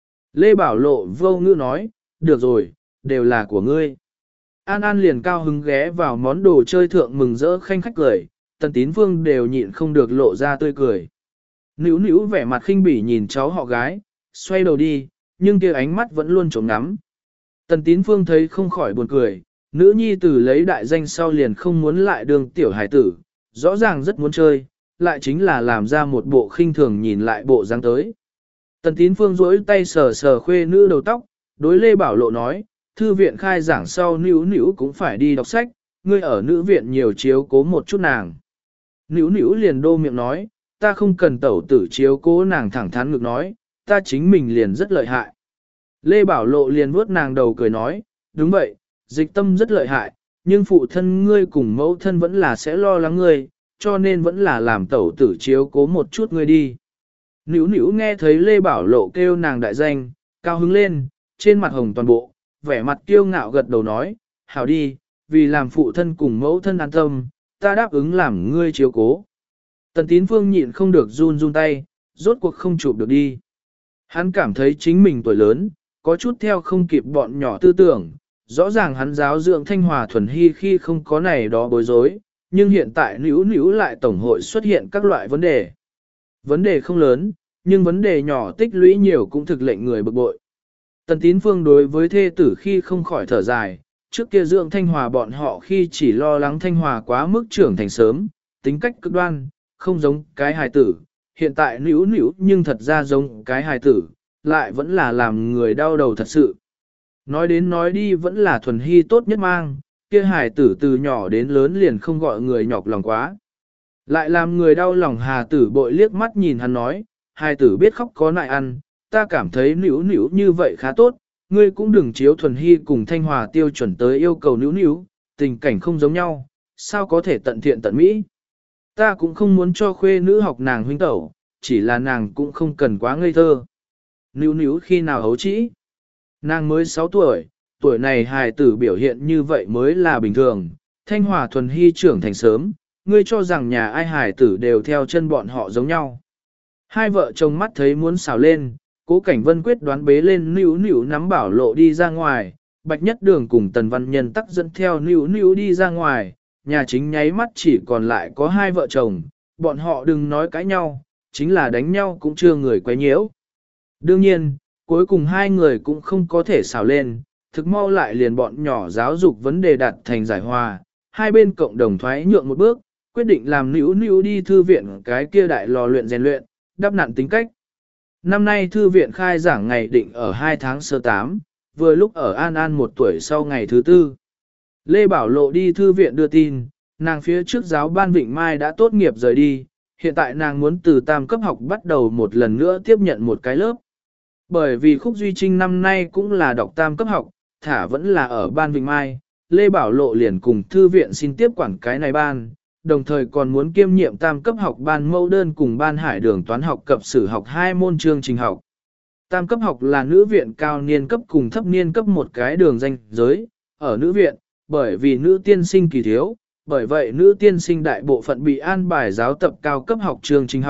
Lê Bảo Lộ vô ngữ nói, được rồi, đều là của ngươi. An An liền cao hứng ghé vào món đồ chơi thượng mừng rỡ khanh khách cười, Tần Tín Phương đều nhịn không được lộ ra tươi cười. Nữu nữu vẻ mặt khinh bỉ nhìn cháu họ gái, xoay đầu đi, nhưng kia ánh mắt vẫn luôn trống ngắm. Tần Tín Phương thấy không khỏi buồn cười, nữ nhi tử lấy đại danh sau liền không muốn lại đường tiểu hải tử, rõ ràng rất muốn chơi, lại chính là làm ra một bộ khinh thường nhìn lại bộ dáng tới. Tần Tín Phương duỗi tay sờ sờ khuê nữ đầu tóc, đối Lê Bảo Lộ nói, thư viện khai giảng sau nữu nữu cũng phải đi đọc sách, ngươi ở nữ viện nhiều chiếu cố một chút nàng. Nữu nữu liền đô miệng nói, ta không cần tẩu tử chiếu cố nàng thẳng thắn ngược nói, ta chính mình liền rất lợi hại. Lê Bảo Lộ liền vuốt nàng đầu cười nói, đúng vậy, dịch tâm rất lợi hại, nhưng phụ thân ngươi cùng mẫu thân vẫn là sẽ lo lắng ngươi, cho nên vẫn là làm tẩu tử chiếu cố một chút ngươi đi. Nữu nữu nghe thấy Lê Bảo Lộ kêu nàng đại danh, cao hứng lên, trên mặt hồng toàn bộ, vẻ mặt kiêu ngạo gật đầu nói, hảo đi, vì làm phụ thân cùng mẫu thân an tâm, ta đáp ứng làm ngươi chiếu cố. Tần Tín Phương nhịn không được run run tay, rốt cuộc không chụp được đi. Hắn cảm thấy chính mình tuổi lớn, có chút theo không kịp bọn nhỏ tư tưởng, rõ ràng hắn giáo dưỡng Thanh Hòa thuần hy khi không có này đó bối rối, nhưng hiện tại nữu nữu lại tổng hội xuất hiện các loại vấn đề. Vấn đề không lớn, nhưng vấn đề nhỏ tích lũy nhiều cũng thực lệnh người bực bội. Tần Tín Phương đối với thê tử khi không khỏi thở dài, trước kia dưỡng Thanh Hòa bọn họ khi chỉ lo lắng Thanh Hòa quá mức trưởng thành sớm, tính cách cực đoan, không giống cái hài tử, hiện tại nữu nữu nhưng thật ra giống cái hài tử, lại vẫn là làm người đau đầu thật sự. Nói đến nói đi vẫn là thuần hy tốt nhất mang, kia hài tử từ nhỏ đến lớn liền không gọi người nhọc lòng quá. Lại làm người đau lòng hà tử bội liếc mắt nhìn hắn nói, hài tử biết khóc có nại ăn, ta cảm thấy nữu nữu như vậy khá tốt, ngươi cũng đừng chiếu thuần hy cùng Thanh Hòa tiêu chuẩn tới yêu cầu nữu nữu, tình cảnh không giống nhau, sao có thể tận thiện tận mỹ. Ta cũng không muốn cho khuê nữ học nàng huynh tẩu, chỉ là nàng cũng không cần quá ngây thơ. Nữu nữu khi nào hấu trĩ? Nàng mới 6 tuổi, tuổi này hài tử biểu hiện như vậy mới là bình thường, Thanh Hòa thuần hy trưởng thành sớm, ngươi cho rằng nhà ai hài tử đều theo chân bọn họ giống nhau. Hai vợ chồng mắt thấy muốn xào lên, Cố Cảnh Vân quyết đoán bế lên nữu nữu nắm Bảo Lộ đi ra ngoài, Bạch Nhất Đường cùng Tần Văn Nhân tắc dẫn theo nữu nữu đi ra ngoài, nhà chính nháy mắt chỉ còn lại có hai vợ chồng, bọn họ đừng nói cãi nhau, chính là đánh nhau cũng chưa người quấy nhiễu. Đương nhiên, cuối cùng hai người cũng không có thể xào lên, thực mau lại liền bọn nhỏ giáo dục vấn đề đạt thành giải hòa, hai bên cộng đồng thoái nhượng một bước, quyết định làm nữu nữu đi thư viện cái kia đại lò luyện rèn luyện, đắp nặn tính cách. Năm nay thư viện khai giảng ngày định ở 2 tháng sơ 8, vừa lúc ở An An 1 tuổi sau ngày thứ 4. Lê Bảo Lộ đi thư viện đưa tin, nàng phía trước giáo ban Vịnh Mai đã tốt nghiệp rời đi, hiện tại nàng muốn từ tam cấp học bắt đầu một lần nữa tiếp nhận một cái lớp. Bởi vì Khúc Duy Trinh năm nay cũng là đọc tam cấp học, thả vẫn là ở ban Vịnh Mai, Lê Bảo Lộ liền cùng thư viện xin tiếp quản cái này ban, đồng thời còn muốn kiêm nhiệm tam cấp học ban mẫu đơn cùng ban hải đường toán học cập sử học 2 môn chương trình học. Tam cấp học là nữ viện cao niên cấp cùng thấp niên cấp một cái đường danh giới, ở nữ viện, bởi vì nữ tiên sinh kỳ thiếu, bởi vậy nữ tiên sinh đại bộ phận bị an bài giáo tập cao cấp học chương trình học,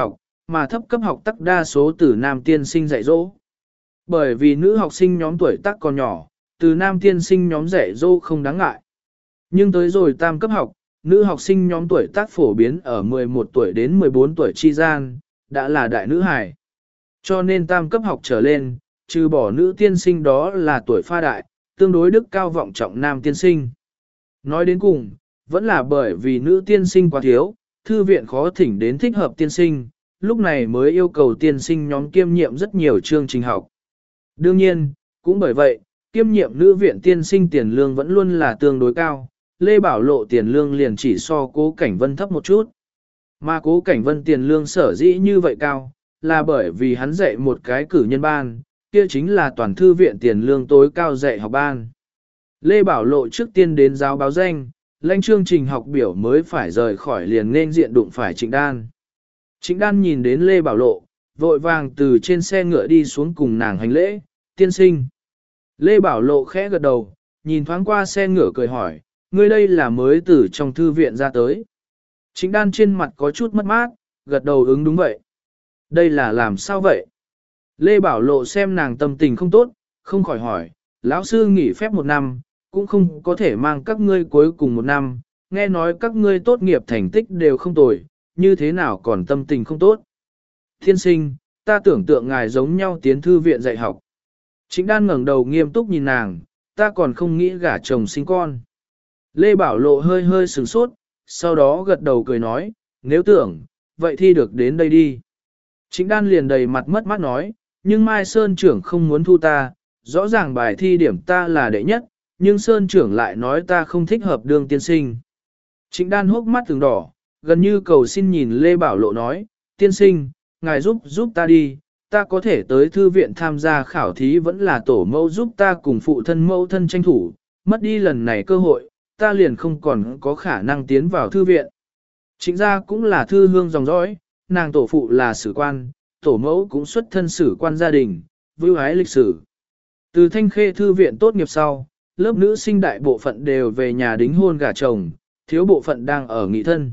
mà thấp cấp học tắc đa số từ nam tiên sinh dạy dỗ. Bởi vì nữ học sinh nhóm tuổi tác còn nhỏ, từ nam tiên sinh nhóm dạy dỗ không đáng ngại. Nhưng tới rồi tam cấp học, nữ học sinh nhóm tuổi tác phổ biến ở 11 tuổi đến 14 tuổi chi gian, đã là đại nữ hài. Cho nên tam cấp học trở lên, trừ bỏ nữ tiên sinh đó là tuổi pha đại, tương đối đức cao vọng trọng nam tiên sinh. Nói đến cùng, vẫn là bởi vì nữ tiên sinh quá thiếu, thư viện khó thỉnh đến thích hợp tiên sinh, lúc này mới yêu cầu tiên sinh nhóm kiêm nhiệm rất nhiều chương trình học. Đương nhiên, cũng bởi vậy, kiêm nhiệm nữ viện tiên sinh tiền lương vẫn luôn là tương đối cao, Lê Bảo Lộ tiền lương liền chỉ so Cố Cảnh Vân thấp một chút. Mà Cố Cảnh Vân tiền lương sở dĩ như vậy cao, là bởi vì hắn dạy một cái cử nhân ban, kia chính là toàn thư viện tiền lương tối cao dạy học ban. Lê Bảo Lộ trước tiên đến giáo báo danh, lãnh chương trình học biểu mới phải rời khỏi liền nên diện đụng phải Trịnh Đan. Trịnh Đan nhìn đến Lê Bảo Lộ, vội vàng từ trên xe ngựa đi xuống cùng nàng hành lễ, tiên sinh. Lê Bảo Lộ khẽ gật đầu, nhìn thoáng qua xe ngựa cười hỏi, ngươi đây là mới từ trong thư viện ra tới. Trịnh Đan trên mặt có chút mất mát, gật đầu ứng đúng vậy. Đây là làm sao vậy? Lê Bảo Lộ xem nàng tâm tình không tốt, không khỏi hỏi, lão sư nghỉ phép 1 năm, cũng không có thể mang các ngươi cuối cùng 1 năm, nghe nói các ngươi tốt nghiệp thành tích đều không tồi, như thế nào còn tâm tình không tốt? Thiên sinh, ta tưởng tượng ngài giống nhau tiến thư viện dạy học. Trịnh Đan ngẩng đầu nghiêm túc nhìn nàng, ta còn không nghĩ gả chồng sinh con. Lê Bảo Lộ hơi hơi sửng sốt, sau đó gật đầu cười nói, nếu tưởng, vậy thì được đến đây đi. Trịnh Đan liền đầy mặt mất mát nói, nhưng Mai Sơn trưởng không muốn thu ta, rõ ràng bài thi điểm ta là đệ nhất, nhưng Sơn trưởng lại nói ta không thích hợp đương tiên sinh. Trịnh Đan hốc mắt từng đỏ, gần như cầu xin nhìn Lê Bảo Lộ nói, tiên sinh, ngài giúp ta đi, ta có thể tới thư viện tham gia khảo thí vẫn là tổ mẫu giúp ta cùng phụ thân mẫu thân tranh thủ, mất đi lần này cơ hội, ta liền không còn có khả năng tiến vào thư viện. Trịnh gia cũng là thư hương dòng dõi, nàng tổ phụ là sử quan, tổ mẫu cũng xuất thân sử quan gia đình, vưu ái lịch sử. Từ Thanh Khê thư viện tốt nghiệp sau, lớp nữ sinh đại bộ phận đều về nhà đính hôn gả chồng, thiếu bộ phận đang ở nghị thân.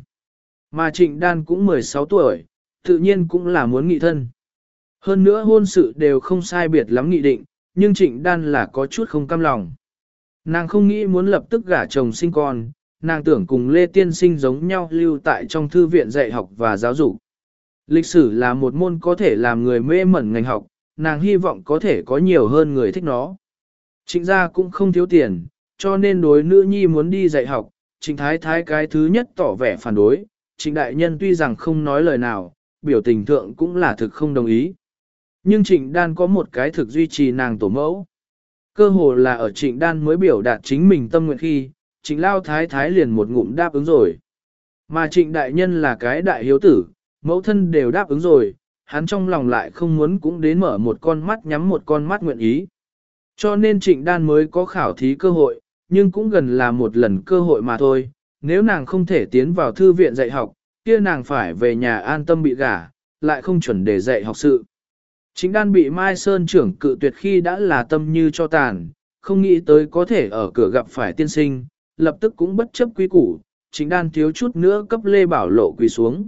Mà Trịnh Đan cũng 16 tuổi, tự nhiên cũng là muốn nghị thân. Hơn nữa hôn sự đều không sai biệt lắm nghị định, nhưng Trịnh Đan là có chút không cam lòng. Nàng không nghĩ muốn lập tức gả chồng sinh con, nàng tưởng cùng Lê Tiên Sinh giống nhau lưu tại trong thư viện dạy học và giáo dục. Lịch sử là một môn có thể làm người mê mẩn ngành học, nàng hy vọng có thể có nhiều hơn người thích nó. Trịnh gia cũng không thiếu tiền, cho nên đối nữ nhi muốn đi dạy học, Trịnh Thái Thái cái thứ nhất tỏ vẻ phản đối, Trịnh Đại Nhân tuy rằng không nói lời nào, biểu tình thượng cũng là thực không đồng ý. Nhưng Trịnh Đan có một cái thực duy trì nàng tổ mẫu. Cơ hồ là ở Trịnh Đan mới biểu đạt chính mình tâm nguyện khi, Trịnh Lao Thái Thái liền một ngụm đáp ứng rồi. Mà Trịnh Đại Nhân là cái đại hiếu tử, mẫu thân đều đáp ứng rồi, hắn trong lòng lại không muốn cũng đến mở một con mắt nhắm một con mắt nguyện ý. Cho nên Trịnh Đan mới có khảo thí cơ hội, nhưng cũng gần là một lần cơ hội mà thôi. Nếu nàng không thể tiến vào thư viện dạy học, kia nàng phải về nhà an tâm bị gả, lại không chuẩn để dạy học sự. Trịnh Đan bị Mai Sơn trưởng cự tuyệt khi đã là tâm như cho tàn, không nghĩ tới có thể ở cửa gặp phải tiên sinh, lập tức cũng bất chấp quý củ, Trịnh Đan thiếu chút nữa cấp Lê Bảo Lộ quỳ xuống.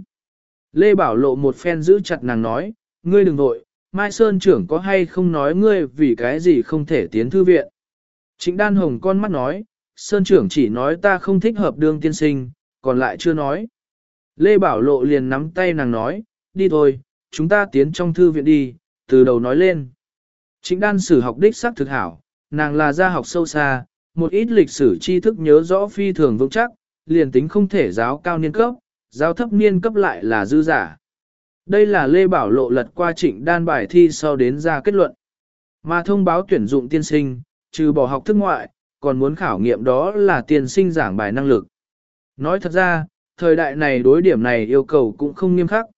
Lê Bảo Lộ một phen giữ chặt nàng nói, ngươi đừng vội, Mai Sơn trưởng có hay không nói ngươi vì cái gì không thể tiến thư viện. Trịnh Đan hồng con mắt nói, Sơn trưởng chỉ nói ta không thích hợp đương tiên sinh, còn lại chưa nói. Lê Bảo Lộ liền nắm tay nàng nói, đi thôi, chúng ta tiến trong thư viện đi, từ đầu nói lên. Trịnh Đan sử học đích xác thực hảo, nàng là gia học sâu xa, một ít lịch sử tri thức nhớ rõ phi thường vững chắc, liền tính không thể giáo cao niên cấp, giáo thấp niên cấp lại là dư giả. Đây là Lê Bảo Lộ lật qua Trịnh Đan bài thi sau đến ra kết luận. Mà thông báo tuyển dụng tiên sinh, trừ bỏ học thức ngoại, còn muốn khảo nghiệm đó là tiên sinh giảng bài năng lực. Nói thật ra, thời đại này đối điểm này yêu cầu cũng không nghiêm khắc.